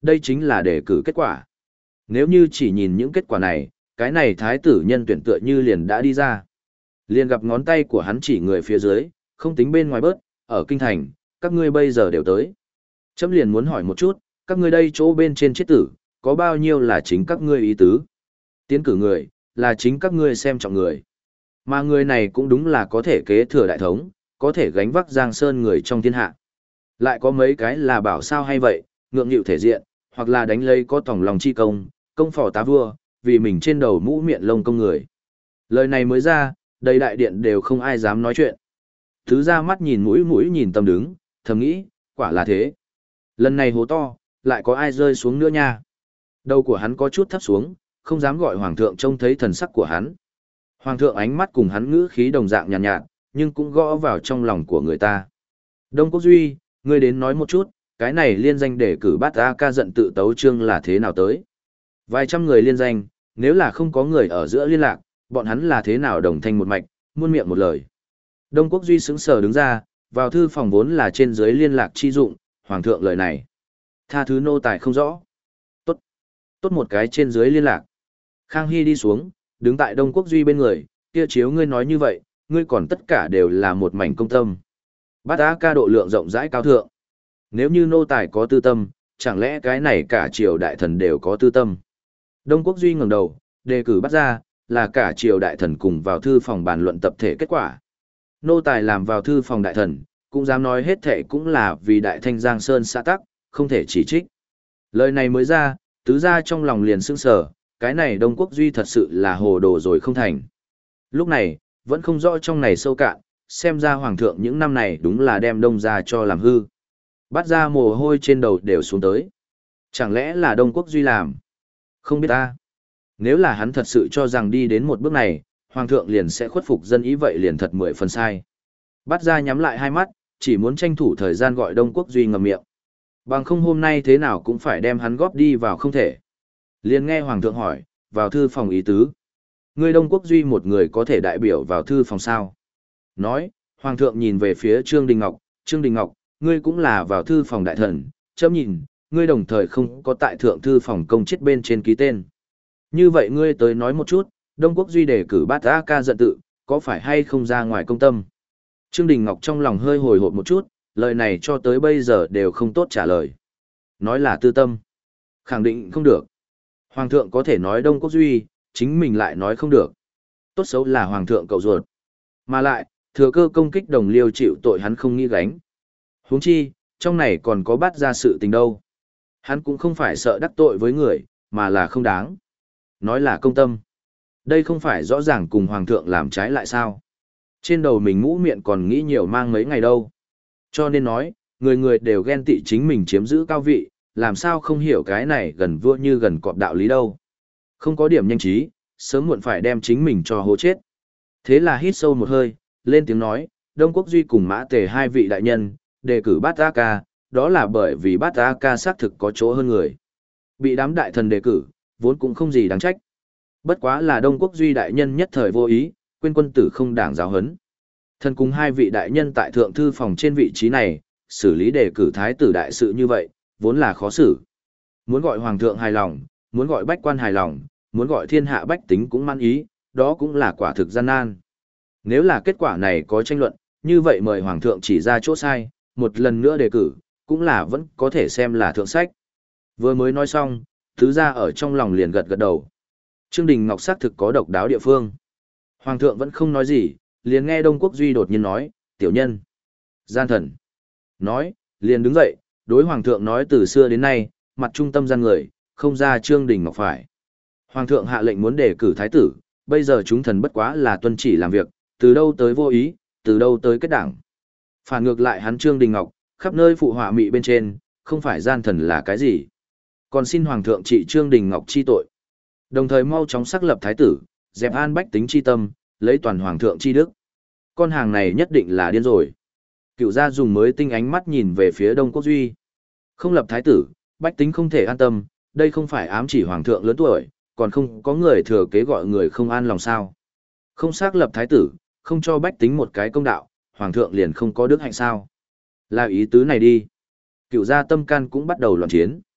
đây chính là đề cử kết quả. Nếu như chỉ nhìn những kết quả này, cái này thái tử nhân tuyển tựa như liền đã đi ra. Liền gặp ngón tay của hắn chỉ người phía dưới, không tính bên ngoài bớt, ở kinh thành, các ngươi bây giờ đều tới. Chấm liền muốn hỏi một chút, các ngươi đây chỗ bên trên chết tử, có bao nhiêu là chính các ngươi ý tứ? Tiến cử người, là chính các ngươi xem trọng người. Mà người này cũng đúng là có thể kế thừa đại thống, có thể gánh vác Giang Sơn người trong thiên hạ. Lại có mấy cái là bảo sao hay vậy, ngượng nghịu thể diện, hoặc là đánh lấy có tòng lòng chi công, công phò tá vua, vì mình trên đầu mũ miệng lông công người. Lời này mới ra, đầy đại điện đều không ai dám nói chuyện. Thứ ra mắt nhìn mũi mũi nhìn tâm đứng, thầm nghĩ, quả là thế. Lần này hố to, lại có ai rơi xuống nữa nha. Đầu của hắn có chút thấp xuống, không dám gọi hoàng thượng trông thấy thần sắc của hắn. Hoàng thượng ánh mắt cùng hắn ngữ khí đồng dạng nhàn nhạt, nhạt, nhưng cũng gõ vào trong lòng của người ta. Đông Quốc Duy, ngươi đến nói một chút, cái này liên danh để cử bát A ca giận tự tấu chương là thế nào tới? Vài trăm người liên danh, nếu là không có người ở giữa liên lạc, bọn hắn là thế nào đồng thanh một mạch, muôn miệng một lời. Đông Quốc Duy sững sờ đứng ra, vào thư phòng vốn là trên dưới liên lạc chi dụng, hoàng thượng lời này. Tha thứ nô tài không rõ. Tốt. Tốt một cái trên dưới liên lạc. Khang Hy đi xuống, đứng tại Đông Quốc Duy bên người, kia chiếu ngươi nói như vậy, ngươi còn tất cả đều là một mảnh công tâm. Bát á ca độ lượng rộng rãi cao thượng. Nếu như nô tài có tư tâm, chẳng lẽ cái này cả triều đại thần đều có tư tâm. Đông Quốc Duy ngẩng đầu, đề cử bắt ra, là cả triều đại thần cùng vào thư phòng bàn luận tập thể kết quả. Nô tài làm vào thư phòng đại thần, cũng dám nói hết thệ cũng là vì đại thanh Giang Sơn xã tắc, không thể chỉ trích. Lời này mới ra, tứ gia trong lòng liền sững sờ, cái này Đông Quốc Duy thật sự là hồ đồ rồi không thành. Lúc này, vẫn không rõ trong này sâu cạn, xem ra hoàng thượng những năm này đúng là đem đông ra cho làm hư. Bắt ra mồ hôi trên đầu đều xuống tới. Chẳng lẽ là Đông Quốc Duy làm? Không biết ta. Nếu là hắn thật sự cho rằng đi đến một bước này, hoàng thượng liền sẽ khuất phục dân ý vậy liền thật mười phần sai. Bắt ra nhắm lại hai mắt, chỉ muốn tranh thủ thời gian gọi Đông Quốc Duy ngậm miệng. Bằng không hôm nay thế nào cũng phải đem hắn góp đi vào không thể. Liền nghe hoàng thượng hỏi, vào thư phòng ý tứ. Ngươi Đông Quốc Duy một người có thể đại biểu vào thư phòng sao? Nói, hoàng thượng nhìn về phía Trương Đình Ngọc, Trương Đình Ngọc, ngươi cũng là vào thư phòng đại thần, chấm nhìn, ngươi đồng thời không có tại thượng thư phòng công chết bên trên ký tên. Như vậy ngươi tới nói một chút, Đông Quốc Duy đề cử bát A ca giận tự, có phải hay không ra ngoài công tâm? Trương Đình Ngọc trong lòng hơi hồi hộp một chút, lời này cho tới bây giờ đều không tốt trả lời. Nói là tư tâm. Khẳng định không được. Hoàng thượng có thể nói Đông Quốc Duy, chính mình lại nói không được. Tốt xấu là hoàng thượng cậu ruột. Mà lại, thừa cơ công kích đồng liêu chịu tội hắn không nghĩ gánh. Huống chi, trong này còn có bắt ra sự tình đâu. Hắn cũng không phải sợ đắc tội với người, mà là không đáng. Nói là công tâm. Đây không phải rõ ràng cùng hoàng thượng làm trái lại sao. Trên đầu mình mũ miệng còn nghĩ nhiều mang mấy ngày đâu. Cho nên nói, người người đều ghen tị chính mình chiếm giữ cao vị, làm sao không hiểu cái này gần vua như gần cọp đạo lý đâu. Không có điểm nhanh trí, sớm muộn phải đem chính mình cho hố chết. Thế là hít sâu một hơi, lên tiếng nói, Đông Quốc Duy cùng Mã Tề hai vị đại nhân, đề cử Bát A Ca, đó là bởi vì Bát A Ca xác thực có chỗ hơn người. Bị đám đại thần đề cử, vốn cũng không gì đáng trách. Bất quá là Đông Quốc Duy đại nhân nhất thời vô ý, quên quân tử không đảng giáo huấn. Thần cùng hai vị đại nhân tại thượng thư phòng trên vị trí này, xử lý đề cử thái tử đại sự như vậy, vốn là khó xử. Muốn gọi hoàng thượng hài lòng, muốn gọi bách quan hài lòng, muốn gọi thiên hạ bách tính cũng mang ý, đó cũng là quả thực gian nan. Nếu là kết quả này có tranh luận, như vậy mời hoàng thượng chỉ ra chỗ sai, một lần nữa đề cử, cũng là vẫn có thể xem là thượng sách. Vừa mới nói xong, thứ ra ở trong lòng liền gật gật đầu. Trương Đình Ngọc xác thực có độc đáo địa phương. Hoàng thượng vẫn không nói gì, liền nghe Đông Quốc Duy đột nhiên nói, tiểu nhân, gian thần. Nói, liền đứng dậy, đối hoàng thượng nói từ xưa đến nay, mặt trung tâm gian người, không ra Trương Đình Ngọc phải. Hoàng thượng hạ lệnh muốn đề cử thái tử, bây giờ chúng thần bất quá là tuân chỉ làm việc, từ đâu tới vô ý, từ đâu tới kết đảng. Phản ngược lại hắn Trương Đình Ngọc, khắp nơi phụ họa mị bên trên, không phải gian thần là cái gì. Còn xin hoàng thượng trị Trương Đình Ngọc chi tội. Đồng thời mau chóng xác lập thái tử, dẹp an bách tính chi tâm, lấy toàn hoàng thượng chi đức. Con hàng này nhất định là điên rồi. Cựu gia dùng mới tinh ánh mắt nhìn về phía Đông Quốc Duy. Không lập thái tử, bách tính không thể an tâm, đây không phải ám chỉ hoàng thượng lớn tuổi, còn không có người thừa kế gọi người không an lòng sao. Không xác lập thái tử, không cho bách tính một cái công đạo, hoàng thượng liền không có đức hạnh sao. Là ý tứ này đi. Cựu gia tâm can cũng bắt đầu loạn chiến.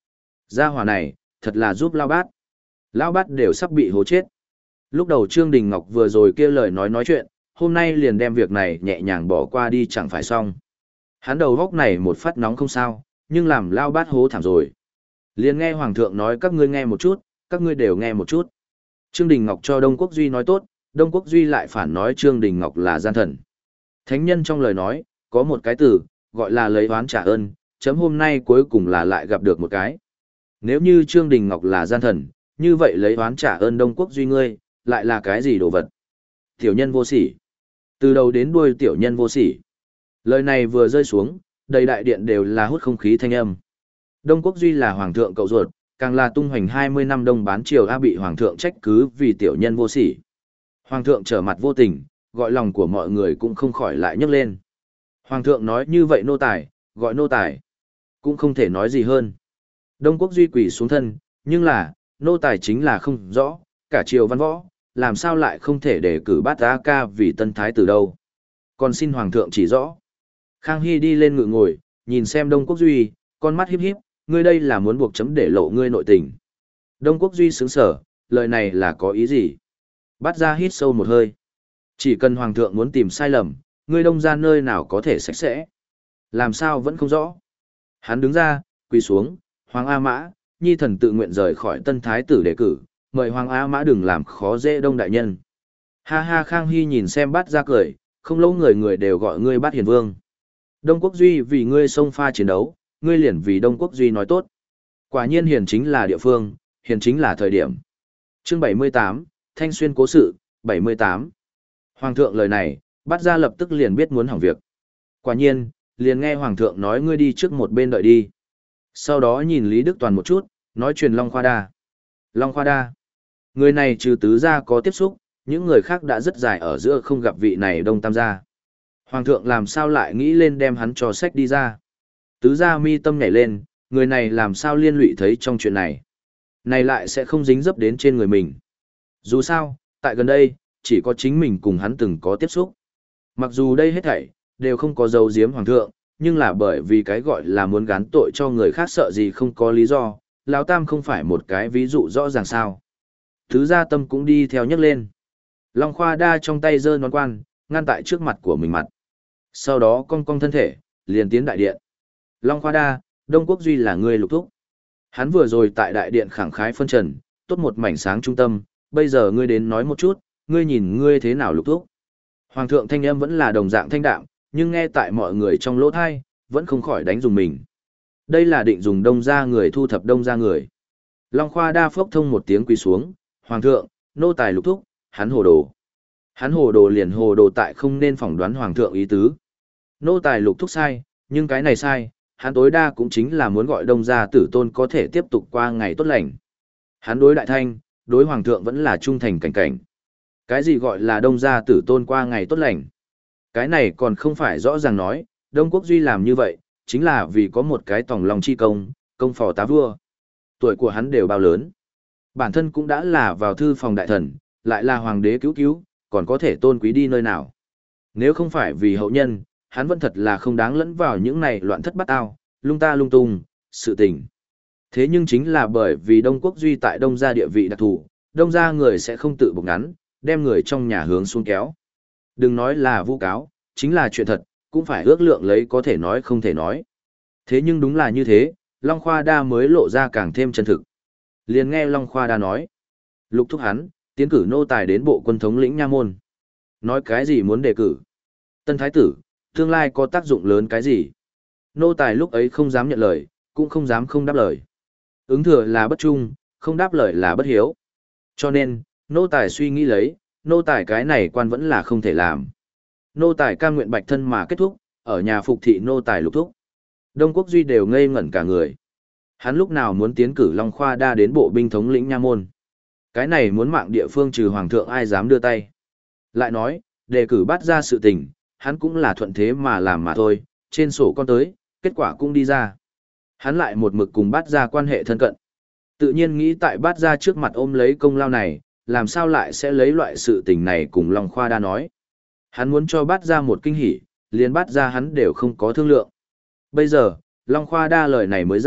Gia hỏa này, thật là giúp Lao Bát. Lao Bát đều sắp bị hố chết. Lúc đầu Trương Đình Ngọc vừa rồi kia lời nói nói chuyện, hôm nay liền đem việc này nhẹ nhàng bỏ qua đi chẳng phải xong. Hắn đầu góc này một phát nóng không sao, nhưng làm Lao Bát hố thảm rồi. Liền nghe Hoàng thượng nói các ngươi nghe một chút, các ngươi đều nghe một chút. Trương Đình Ngọc cho Đông Quốc Duy nói tốt, Đông Quốc Duy lại phản nói Trương Đình Ngọc là gian thần. Thánh nhân trong lời nói, có một cái từ, gọi là lấy oán trả ơn, chấm hôm nay cuối cùng là lại gặp được một cái. Nếu như Trương Đình Ngọc là gian thần, như vậy lấy oán trả ơn Đông Quốc Duy ngươi, lại là cái gì đồ vật? Tiểu nhân vô sỉ. Từ đầu đến đuôi tiểu nhân vô sỉ. Lời này vừa rơi xuống, đầy đại điện đều là hút không khí thanh âm. Đông Quốc Duy là hoàng thượng cậu ruột, càng là tung hoành hai mươi năm đông bán triều a bị hoàng thượng trách cứ vì tiểu nhân vô sỉ. Hoàng thượng trở mặt vô tình, gọi lòng của mọi người cũng không khỏi lại nhấc lên. Hoàng thượng nói như vậy nô tài, gọi nô tài, cũng không thể nói gì hơn. Đông Quốc Duy quỳ xuống thân, nhưng là, nô tài chính là không rõ, cả triều văn võ, làm sao lại không thể để cử bát á ca vì tân thái tử đâu. Còn xin hoàng thượng chỉ rõ. Khang Hy đi lên ngự ngồi, nhìn xem Đông Quốc Duy, con mắt híp híp, ngươi đây là muốn buộc chấm để lộ ngươi nội tình. Đông Quốc Duy sững sở, lời này là có ý gì? Bát ra hít sâu một hơi. Chỉ cần hoàng thượng muốn tìm sai lầm, ngươi đông ra nơi nào có thể sạch sẽ. Làm sao vẫn không rõ. Hắn đứng ra, quỳ xuống, Hoàng A Mã, nhi thần tự nguyện rời khỏi tân thái tử đề cử, mời Hoàng A Mã đừng làm khó dễ đông đại nhân. Ha ha Khang Hy nhìn xem Bát ra cười, không lâu người người đều gọi ngươi Bát Hiền Vương. Đông Quốc Duy vì ngươi xông pha chiến đấu, ngươi liền vì Đông Quốc Duy nói tốt. Quả nhiên hiền chính là địa phương, hiền chính là thời điểm. Chương bảy mươi tám, Thanh Xuyên cố sự, bảy mươi tám. Hoàng thượng lời này, Bát ra lập tức liền biết muốn hỏng việc. Quả nhiên, liền nghe Hoàng thượng nói ngươi đi trước một bên đợi đi. Sau đó nhìn Lý Đức Toàn một chút, nói truyền Long Khoa Đa. Long Khoa Đa. Người này trừ tứ gia có tiếp xúc, những người khác đã rất dài ở giữa không gặp vị này Đông Tam gia. Hoàng thượng làm sao lại nghĩ lên đem hắn cho sách đi ra. Tứ gia mi tâm nhảy lên, người này làm sao liên lụy thấy trong chuyện này. Này lại sẽ không dính dấp đến trên người mình. Dù sao, tại gần đây, chỉ có chính mình cùng hắn từng có tiếp xúc. Mặc dù đây hết thảy, đều không có dấu giếm hoàng thượng, nhưng là bởi vì cái gọi là muốn gán tội cho người khác sợ gì không có lý do, Lão Tam không phải một cái ví dụ rõ ràng sao. Thứ gia tâm cũng đi theo nhấc lên. Long Khoa Đa trong tay giơ nón quan, ngăn tại trước mặt của mình mặt. Sau đó cong cong thân thể, liền tiến đại điện. Long Khoa Đa, Đông Quốc Duy là người lục thúc. Hắn vừa rồi tại đại điện khẳng khái phân trần, tốt một mảnh sáng trung tâm, bây giờ ngươi đến nói một chút, ngươi nhìn ngươi thế nào lục thúc. Hoàng thượng thanh âm vẫn là đồng dạng thanh đạm, nhưng nghe tại mọi người trong lỗ thai, vẫn không khỏi đánh dùng mình. Đây là định dùng đông ra người thu thập đông ra người. Long Khoa Đa phốc thông một tiếng quỳ xuống, Hoàng thượng, nô tài lục thúc, hắn hồ đồ. Hắn hồ đồ liền hồ đồ tại không nên phỏng đoán Hoàng thượng ý tứ. Nô tài lục thúc sai, nhưng cái này sai, hắn tối đa cũng chính là muốn gọi đông gia tử tôn có thể tiếp tục qua ngày tốt lành. Hắn đối đại thanh, đối Hoàng thượng vẫn là trung thành cảnh cảnh. Cái gì gọi là đông gia tử tôn qua ngày tốt lành? Cái này còn không phải rõ ràng nói, Đông Quốc Duy làm như vậy, chính là vì có một cái tòng lòng chi công, công phò tá vua. Tuổi của hắn đều bao lớn. Bản thân cũng đã là vào thư phòng đại thần, lại là hoàng đế cứu cứu, còn có thể tôn quý đi nơi nào. Nếu không phải vì hậu nhân, hắn vẫn thật là không đáng lẫn vào những này loạn thất bát ao, lung ta lung tung, sự tình. Thế nhưng chính là bởi vì Đông Quốc Duy tại Đông gia địa vị đặc thù, Đông gia người sẽ không tự buộc ngắn, đem người trong nhà hướng xuống kéo. Đừng nói là vu cáo, chính là chuyện thật, cũng phải ước lượng lấy có thể nói không thể nói. Thế nhưng đúng là như thế, Long Khoa Đa mới lộ ra càng thêm chân thực. Liền nghe Long Khoa Đa nói. Lục thúc hắn, tiến cử nô tài đến bộ quân thống lĩnh nha môn. Nói cái gì muốn đề cử? Tân Thái tử, tương lai có tác dụng lớn cái gì? Nô tài lúc ấy không dám nhận lời, cũng không dám không đáp lời. Ứng thừa là bất trung, không đáp lời là bất hiếu. Cho nên, nô tài suy nghĩ lấy, nô tài cái này quan vẫn là không thể làm. Nô tài cam nguyện bạch thân mà kết thúc, ở nhà phục thị nô tài lục thúc. Đông Quốc Duy đều ngây ngẩn cả người. Hắn lúc nào muốn tiến cử Long Khoa Đa đến bộ binh thống lĩnh nha môn. Cái này muốn mạng địa phương trừ hoàng thượng ai dám đưa tay. Lại nói, đề cử bắt ra sự tình, hắn cũng là thuận thế mà làm mà thôi, trên sổ con tới, kết quả cũng đi ra. Hắn lại một mực cùng bắt ra quan hệ thân cận. Tự nhiên nghĩ tại bắt ra trước mặt ôm lấy công lao này, làm sao lại sẽ lấy loại sự tình này cùng Long Khoa Đa nói. Hắn muốn cho bắt ra một kinh hỉ, liền bắt ra hắn đều không có thương lượng. Bây giờ, Long Khoa Đa lời này mới ra,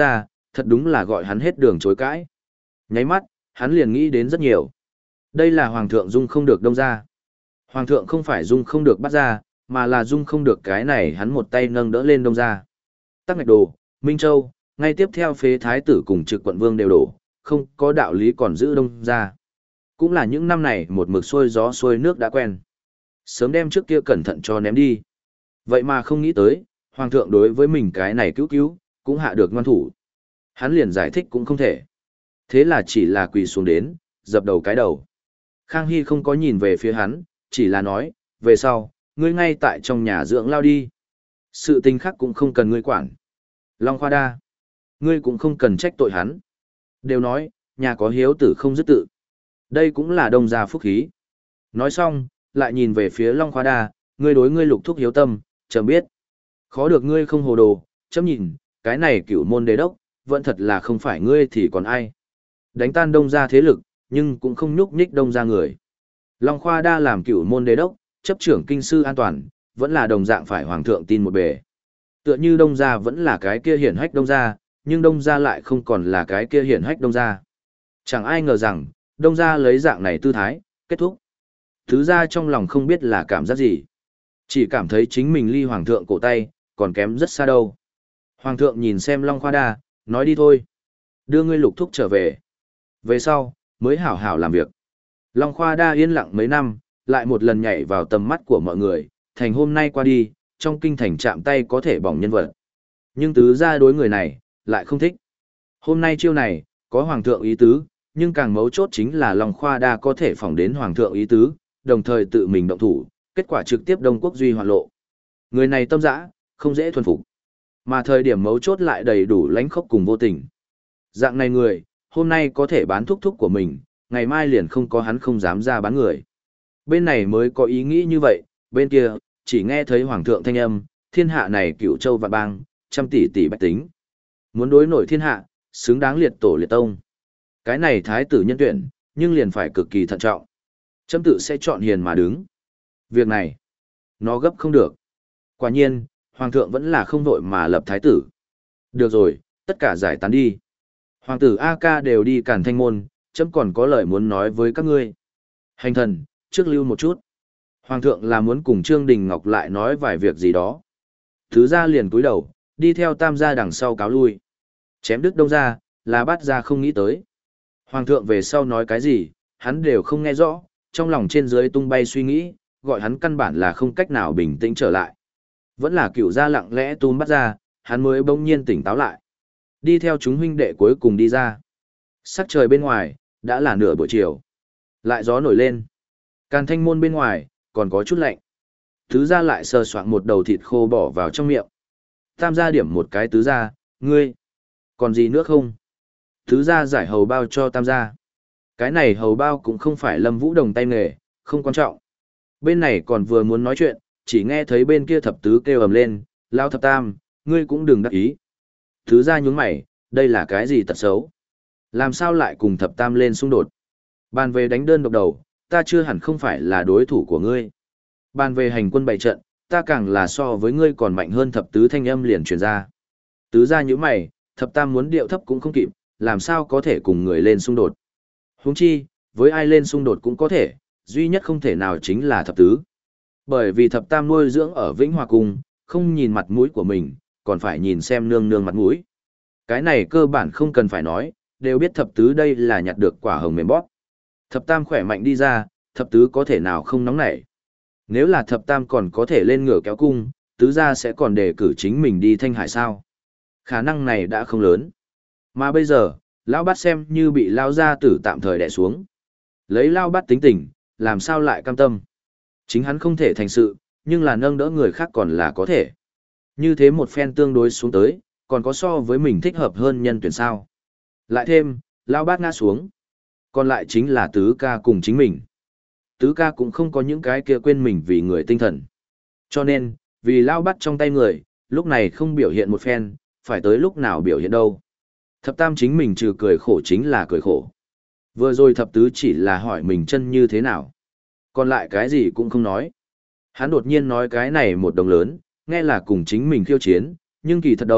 thật đúng là gọi hắn hết đường chối cãi. Nháy mắt, hắn liền nghĩ đến rất nhiều. Đây là Hoàng thượng dung không được Đông gia. Hoàng thượng không phải dung không được bắt ra, mà là dung không được cái này hắn một tay nâng đỡ lên Đông gia. Tắc Ngạch Đồ, Minh Châu, ngay tiếp theo phế thái tử cùng trực quận vương đều đổ, không có đạo lý còn giữ Đông gia. Cũng là những năm này một mực xuôi gió xuôi nước đã quen. Sớm đem trước kia cẩn thận cho ném đi. Vậy mà không nghĩ tới, Hoàng thượng đối với mình cái này cứu cứu, cũng hạ được ngoan thủ. Hắn liền giải thích cũng không thể. Thế là chỉ là quỳ xuống đến, dập đầu cái đầu. Khang Hy không có nhìn về phía hắn, chỉ là nói, về sau, ngươi ngay tại trong nhà dưỡng lao đi. Sự tình khác cũng không cần ngươi quản. Long Khoa Đa, ngươi cũng không cần trách tội hắn. Đều nói, nhà có hiếu tử không dứt tự. Đây cũng là Đông gia phúc khí. Nói xong, lại nhìn về phía Long Khoa Đa, ngươi đối ngươi lục thúc hiếu tâm, chấm biết. Khó được ngươi không hồ đồ, chấm nhìn, cái này cửu môn đế đốc, vẫn thật là không phải ngươi thì còn ai. Đánh tan Đông gia thế lực, nhưng cũng không nhúc nhích Đông gia người. Long Khoa Đa làm cửu môn đế đốc, chấp trưởng kinh sư an toàn, vẫn là đồng dạng phải hoàng thượng tin một bề. Tựa như Đông gia vẫn là cái kia hiển hách Đông gia, nhưng Đông gia lại không còn là cái kia hiển hách Đông gia. Chẳng ai ngờ rằng, Đông gia lấy dạng này tư thái, kết thúc. Thứ ra trong lòng không biết là cảm giác gì. Chỉ cảm thấy chính mình ly hoàng thượng cổ tay, còn kém rất xa đâu. Hoàng thượng nhìn xem Long Khoa Đa, nói đi thôi. Đưa ngươi lục thúc trở về. Về sau, mới hảo hảo làm việc. Long Khoa Đa yên lặng mấy năm, lại một lần nhảy vào tầm mắt của mọi người, thành hôm nay qua đi, trong kinh thành chạm tay có thể bỏng nhân vật. Nhưng tứ gia đối người này, lại không thích. Hôm nay chiêu này, có hoàng thượng ý tứ, nhưng càng mấu chốt chính là Long Khoa Đa có thể phỏng đến hoàng thượng ý tứ, đồng thời tự mình động thủ, kết quả trực tiếp Đông Quốc duy hoạn lộ. Người này tâm dã, không dễ thuần phục. Mà thời điểm mấu chốt lại đầy đủ lãnh khốc cùng vô tình. Dạng này người, hôm nay có thể bán thúc thúc của mình, ngày mai liền không có hắn không dám ra bán người. Bên này mới có ý nghĩ như vậy, bên kia, chỉ nghe thấy hoàng thượng thanh âm, thiên hạ này cửu châu vạn bang, trăm tỷ tỷ bách tính. Muốn đối nổi thiên hạ, xứng đáng liệt tổ liệt tông. Cái này thái tử nhân tuyển, nhưng liền phải cực kỳ thận trọng. Chấm tự sẽ chọn hiền mà đứng. Việc này, nó gấp không được. Quả nhiên, hoàng thượng vẫn là không vội mà lập thái tử. Được rồi, tất cả giải tán đi. Hoàng tử A Ca đều đi Càn Thanh môn, chấm còn có lời muốn nói với các ngươi. Hành thần, trước lưu một chút. Hoàng thượng là muốn cùng Trương Đình Ngọc lại nói vài việc gì đó. Thứ gia liền cúi đầu, đi theo tam gia đằng sau cáo lui. Chém đứt đông gia, là bắt gia không nghĩ tới. Hoàng thượng về sau nói cái gì, hắn đều không nghe rõ, trong lòng trên dưới tung bay suy nghĩ, gọi hắn căn bản là không cách nào bình tĩnh trở lại. Vẫn là cựu gia lặng lẽ túm bắt ra, hắn mới bỗng nhiên tỉnh táo lại. Đi theo chúng huynh đệ cuối cùng đi ra. Sắc trời bên ngoài, đã là nửa buổi chiều. Lại gió nổi lên. Càn Thanh môn bên ngoài, còn có chút lạnh. Tứ gia lại sờ soạng một đầu thịt khô bỏ vào trong miệng. Tam gia điểm một cái tứ gia, ngươi. Còn gì nữa không? Tứ gia giải hầu bao cho tam gia. Cái này hầu bao cũng không phải Lâm Vũ Đồng tay nghề, không quan trọng. Bên này còn vừa muốn nói chuyện, chỉ nghe thấy bên kia thập tứ kêu ầm lên, lao thập tam, ngươi cũng đừng đắc ý. Tứ gia nhún mày, đây là cái gì tật xấu? Làm sao lại cùng thập tam lên xung đột? Bàn về đánh đơn độc đầu, ta chưa hẳn không phải là đối thủ của ngươi. Bàn về hành quân bày trận, ta càng là so với ngươi còn mạnh hơn thập tứ thanh âm liền truyền ra. Tứ gia nhíu mày, thập tam muốn điệu thấp cũng không kịp, làm sao có thể cùng người lên xung đột. Huống chi, với ai lên xung đột cũng có thể, duy nhất không thể nào chính là thập tứ. Bởi vì thập tam nuôi dưỡng ở Vĩnh Hòa Cung, không nhìn mặt mũi của mình, còn phải nhìn xem nương nương mặt mũi. Cái này cơ bản không cần phải nói, đều biết thập tứ đây là nhặt được quả hồng mềm bóp. Thập tam khỏe mạnh đi ra, thập tứ có thể nào không nóng nảy. Nếu là thập tam còn có thể lên ngựa kéo cung, tứ gia sẽ còn đề cử chính mình đi Thanh Hải sao. Khả năng này đã không lớn. Mà bây giờ, lão bát xem như bị lao gia tử tạm thời đè xuống. Lấy lao bát tính tình, làm sao lại cam tâm. Chính hắn không thể thành sự, nhưng là nâng đỡ người khác còn là có thể. Như thế một phen tương đối xuống tới, còn có so với mình thích hợp hơn nhân tuyển sao. Lại thêm, lao bát ngã xuống. Còn lại chính là tứ ca cùng chính mình. Tứ ca cũng không có những cái kia quên mình vì người tinh thần. Cho nên, vì lao bát trong tay người, lúc này không biểu hiện một phen, phải tới lúc nào biểu hiện đâu. Thập tam chính mình trừ cười khổ chính là cười khổ. Vừa rồi thập tứ chỉ là hỏi mình chân như thế nào. Còn lại cái gì cũng không nói. Hắn đột nhiên nói cái này một đồng lớn, nghe là cùng chính mình khiêu chiến, nhưng kỳ thật đâu,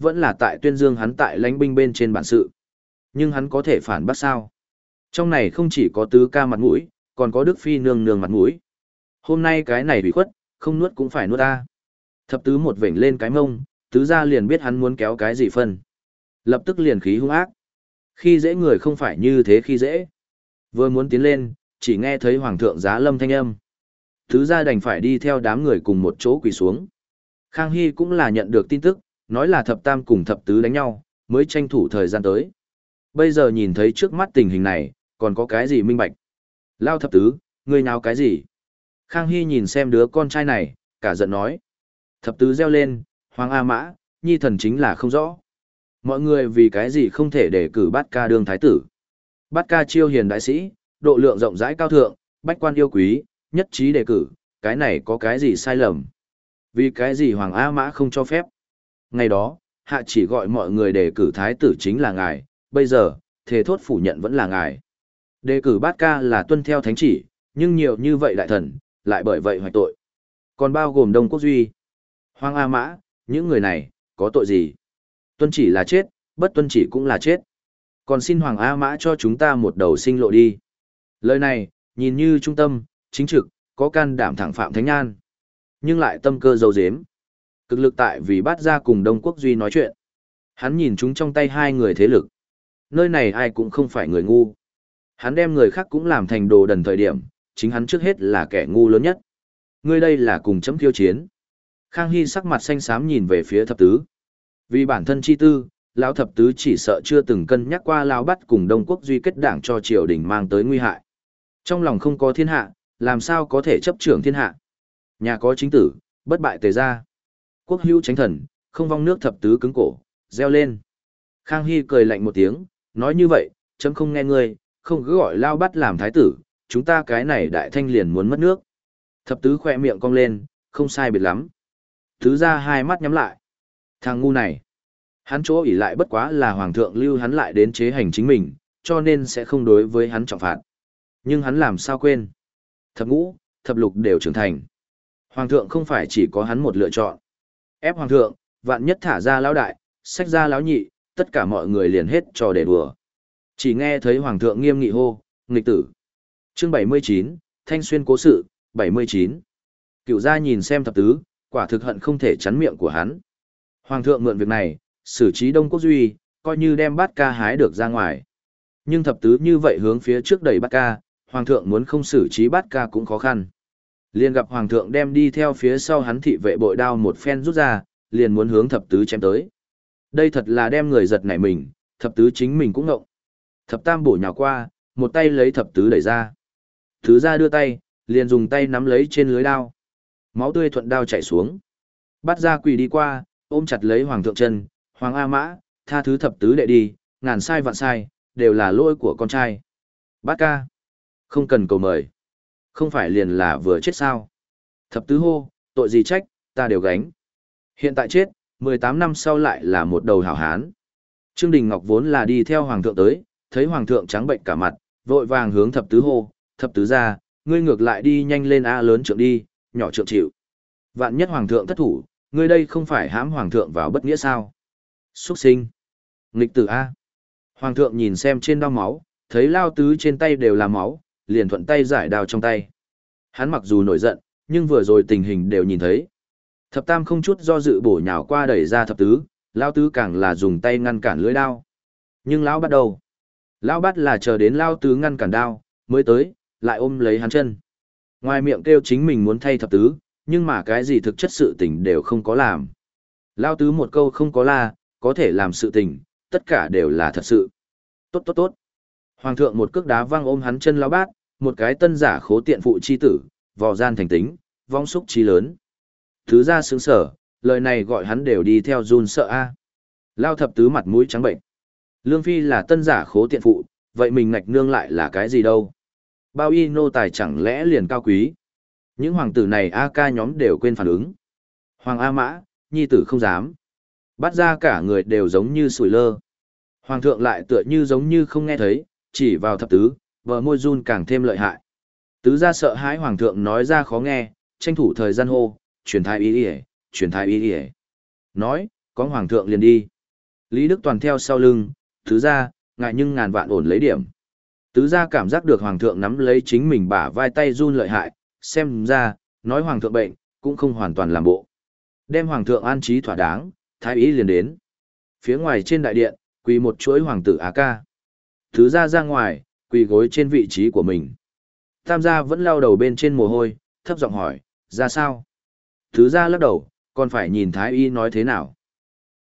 vẫn là tại tuyên dương hắn tại lãnh binh bên trên bản sự. Nhưng hắn có thể phản bác sao? Trong này không chỉ có tứ ca mặt mũi, còn có Đức Phi nương nương mặt mũi. Hôm nay cái này bị khuất, không nuốt cũng phải nuốt ta. Thập tứ một vểnh lên cái mông, tứ gia liền biết hắn muốn kéo cái gì phân. Lập tức liền khí hung ác. Khi dễ người không phải như thế khi dễ. Vừa muốn tiến lên, chỉ nghe thấy hoàng thượng giá lâm thanh âm. Tứ gia đành phải đi theo đám người cùng một chỗ quỳ xuống. Khang Hy cũng là nhận được tin tức, nói là thập tam cùng thập tứ đánh nhau, mới tranh thủ thời gian tới. Bây giờ nhìn thấy trước mắt tình hình này, còn có cái gì minh bạch? Lao thập tứ, ngươi nào cái gì? Khang Hy nhìn xem đứa con trai này, cả giận nói. Thập tứ reo lên, Hoàng A Mã, nhi thần chính là không rõ. Mọi người vì cái gì không thể để cử Bát Ca đương thái tử. Bát Ca chiêu hiền đại sĩ, độ lượng rộng rãi cao thượng, bách quan yêu quý, nhất trí đề cử, cái này có cái gì sai lầm? Vì cái gì Hoàng A Mã không cho phép? Ngày đó, hạ chỉ gọi mọi người đề cử thái tử chính là ngài, bây giờ, thề thốt phủ nhận vẫn là ngài. Đề cử Bát Ca là tuân theo thánh chỉ, nhưng nhiều như vậy đại thần, lại bởi vậy hoạch tội. Còn bao gồm Đông Quốc Duy, Hoàng A Mã, những người này, có tội gì? Tuân chỉ là chết, bất tuân chỉ cũng là chết. Còn xin Hoàng A Mã cho chúng ta một đầu sinh lộ đi. Lời này, nhìn như trung tâm, chính trực, có can đảm thẳng phạm thánh nhan. Nhưng lại tâm cơ dấu dếm. Cực lực tại vì Bát Gia cùng Đông Quốc Duy nói chuyện. Hắn nhìn chúng trong tay hai người thế lực. Nơi này ai cũng không phải người ngu. Hắn đem người khác cũng làm thành đồ đần thời điểm, chính hắn trước hết là kẻ ngu lớn nhất. Ngươi đây là cùng chấm khiêu chiến. Khang Hy sắc mặt xanh xám nhìn về phía thập tứ. Vì bản thân chi tư, lão thập tứ chỉ sợ chưa từng cân nhắc qua lão bắt cùng Đông Quốc Duy kết đảng cho triều đình mang tới nguy hại. Trong lòng không có thiên hạ, làm sao có thể chấp trưởng thiên hạ. Nhà có chính tử, bất bại tề gia. Quốc hữu tránh thần, không vong nước thập tứ cứng cổ, reo lên. Khang Hy cười lạnh một tiếng, nói như vậy, chấm không nghe ngươi, không cứ gọi lao bắt làm thái tử, chúng ta cái này đại thanh liền muốn mất nước. Thập tứ khỏe miệng cong lên, không sai biệt lắm. Tứ ra hai mắt nhắm lại. Thằng ngu này, hắn chỗ ỷ lại bất quá là hoàng thượng lưu hắn lại đến chế hành chính mình, cho nên sẽ không đối với hắn trọng phạt. Nhưng hắn làm sao quên. Thập ngũ, thập lục đều trưởng thành. Hoàng thượng không phải chỉ có hắn một lựa chọn. Ép hoàng thượng, vạn nhất thả ra lão đại, sách ra lão nhị, tất cả mọi người liền hết trò để đùa. Chỉ nghe thấy hoàng thượng nghiêm nghị hô, nghịch tử. Chương bảy mươi chín, Thanh Xuyên cố sự, bảy mươi chín. Cựu gia nhìn xem thập tứ, quả thực hận không thể chắn miệng của hắn. Hoàng thượng mượn việc này, xử trí Đông Quốc Duy, coi như đem Bát Ca hái được ra ngoài. Nhưng thập tứ như vậy hướng phía trước đẩy Bát Ca, hoàng thượng muốn không xử trí Bát Ca cũng khó khăn. Liền gặp hoàng thượng đem đi theo phía sau hắn thị vệ bội đao một phen rút ra, liền muốn hướng thập tứ chém tới. Đây thật là đem người giật nảy mình, thập tứ chính mình cũng ngộng. Thập tam bổ nhào qua, một tay lấy thập tứ đẩy ra. Thứ ra đưa tay, liền dùng tay nắm lấy trên lưới đao. Máu tươi thuận đao chảy xuống. Bắt ra quỳ đi qua, ôm chặt lấy hoàng thượng chân, Hoàng A Mã, tha thứ thập tứ đệ đi, ngàn sai vạn sai, đều là lỗi của con trai. Bát Ca, không cần cầu mời. Không phải liền là vừa chết sao. Thập tứ hô, tội gì trách, ta đều gánh. Hiện tại chết, mười tám năm sau lại là một đầu hảo hán. Trương Đình Ngọc vốn là đi theo hoàng thượng tới, thấy hoàng thượng trắng bệnh cả mặt, vội vàng hướng thập tứ hô, thập tứ ra, ngươi ngược lại đi nhanh lên A lớn trượng đi, nhỏ trượng chịu. Vạn nhất hoàng thượng thất thủ, ngươi đây không phải hãm hoàng thượng vào bất nghĩa sao. Xuất sinh. Nghịch tử A. Hoàng thượng nhìn xem trên đao máu, thấy lao tứ trên tay đều là máu, liền thuận tay giải đao trong tay. Hắn mặc dù nổi giận, nhưng vừa rồi tình hình đều nhìn thấy. Thập tam không chút do dự bổ nhào qua đẩy ra thập tứ, lao tứ càng là dùng tay ngăn cản lưỡi đao. Nhưng lão bắt đầu. Lão bắt là chờ đến lao tứ ngăn cản đao, mới tới, lại ôm lấy hắn chân. Ngoài miệng kêu chính mình muốn thay thập tứ, nhưng mà cái gì thực chất sự tình đều không có làm. Lao tứ một câu không có la, có thể làm sự tình, tất cả đều là thật sự. Tốt tốt tốt. Hoàng thượng một cước đá văng ôm hắn chân lao bát, một cái tân giả khố tiện phụ chi tử, vò gian thành tính, vong xúc chi lớn. Thứ ra sướng sở, lời này gọi hắn đều đi theo run sợ a. Lao thập tứ mặt mũi trắng bệnh. Lương Phi là tân giả khố tiện phụ, vậy mình ngạch nương lại là cái gì đâu? Bao y nô tài chẳng lẽ liền cao quý? Những hoàng tử này A ca nhóm đều quên phản ứng. Hoàng A Mã, nhi tử không dám. Bắt ra cả người đều giống như sủi lơ. Hoàng thượng lại tựa như giống như không nghe thấy, chỉ vào thập tứ, vợ môi run càng thêm lợi hại. Tứ ra sợ hãi hoàng thượng nói ra khó nghe, tranh thủ thời gian hô, truyền thái y y, truyền thái y y. Nói, có hoàng thượng liền đi. Lý Đức Toàn theo sau lưng, tứ gia, ngại nhưng ngàn vạn ổn lấy điểm. Tứ gia cảm giác được hoàng thượng nắm lấy chính mình bả vai tay run lợi hại, xem ra, nói hoàng thượng bệnh, cũng không hoàn toàn làm bộ. Đem hoàng thượng an trí thỏa đáng, thái ý liền đến. Phía ngoài trên đại điện, quỳ một chuỗi hoàng tử Á ca. Tứ gia ra ngoài, quỳ gối trên vị trí của mình. Tam gia vẫn lau đầu bên trên mồ hôi, thấp giọng hỏi, ra sao? Tứ gia lắc đầu, còn phải nhìn thái y nói thế nào.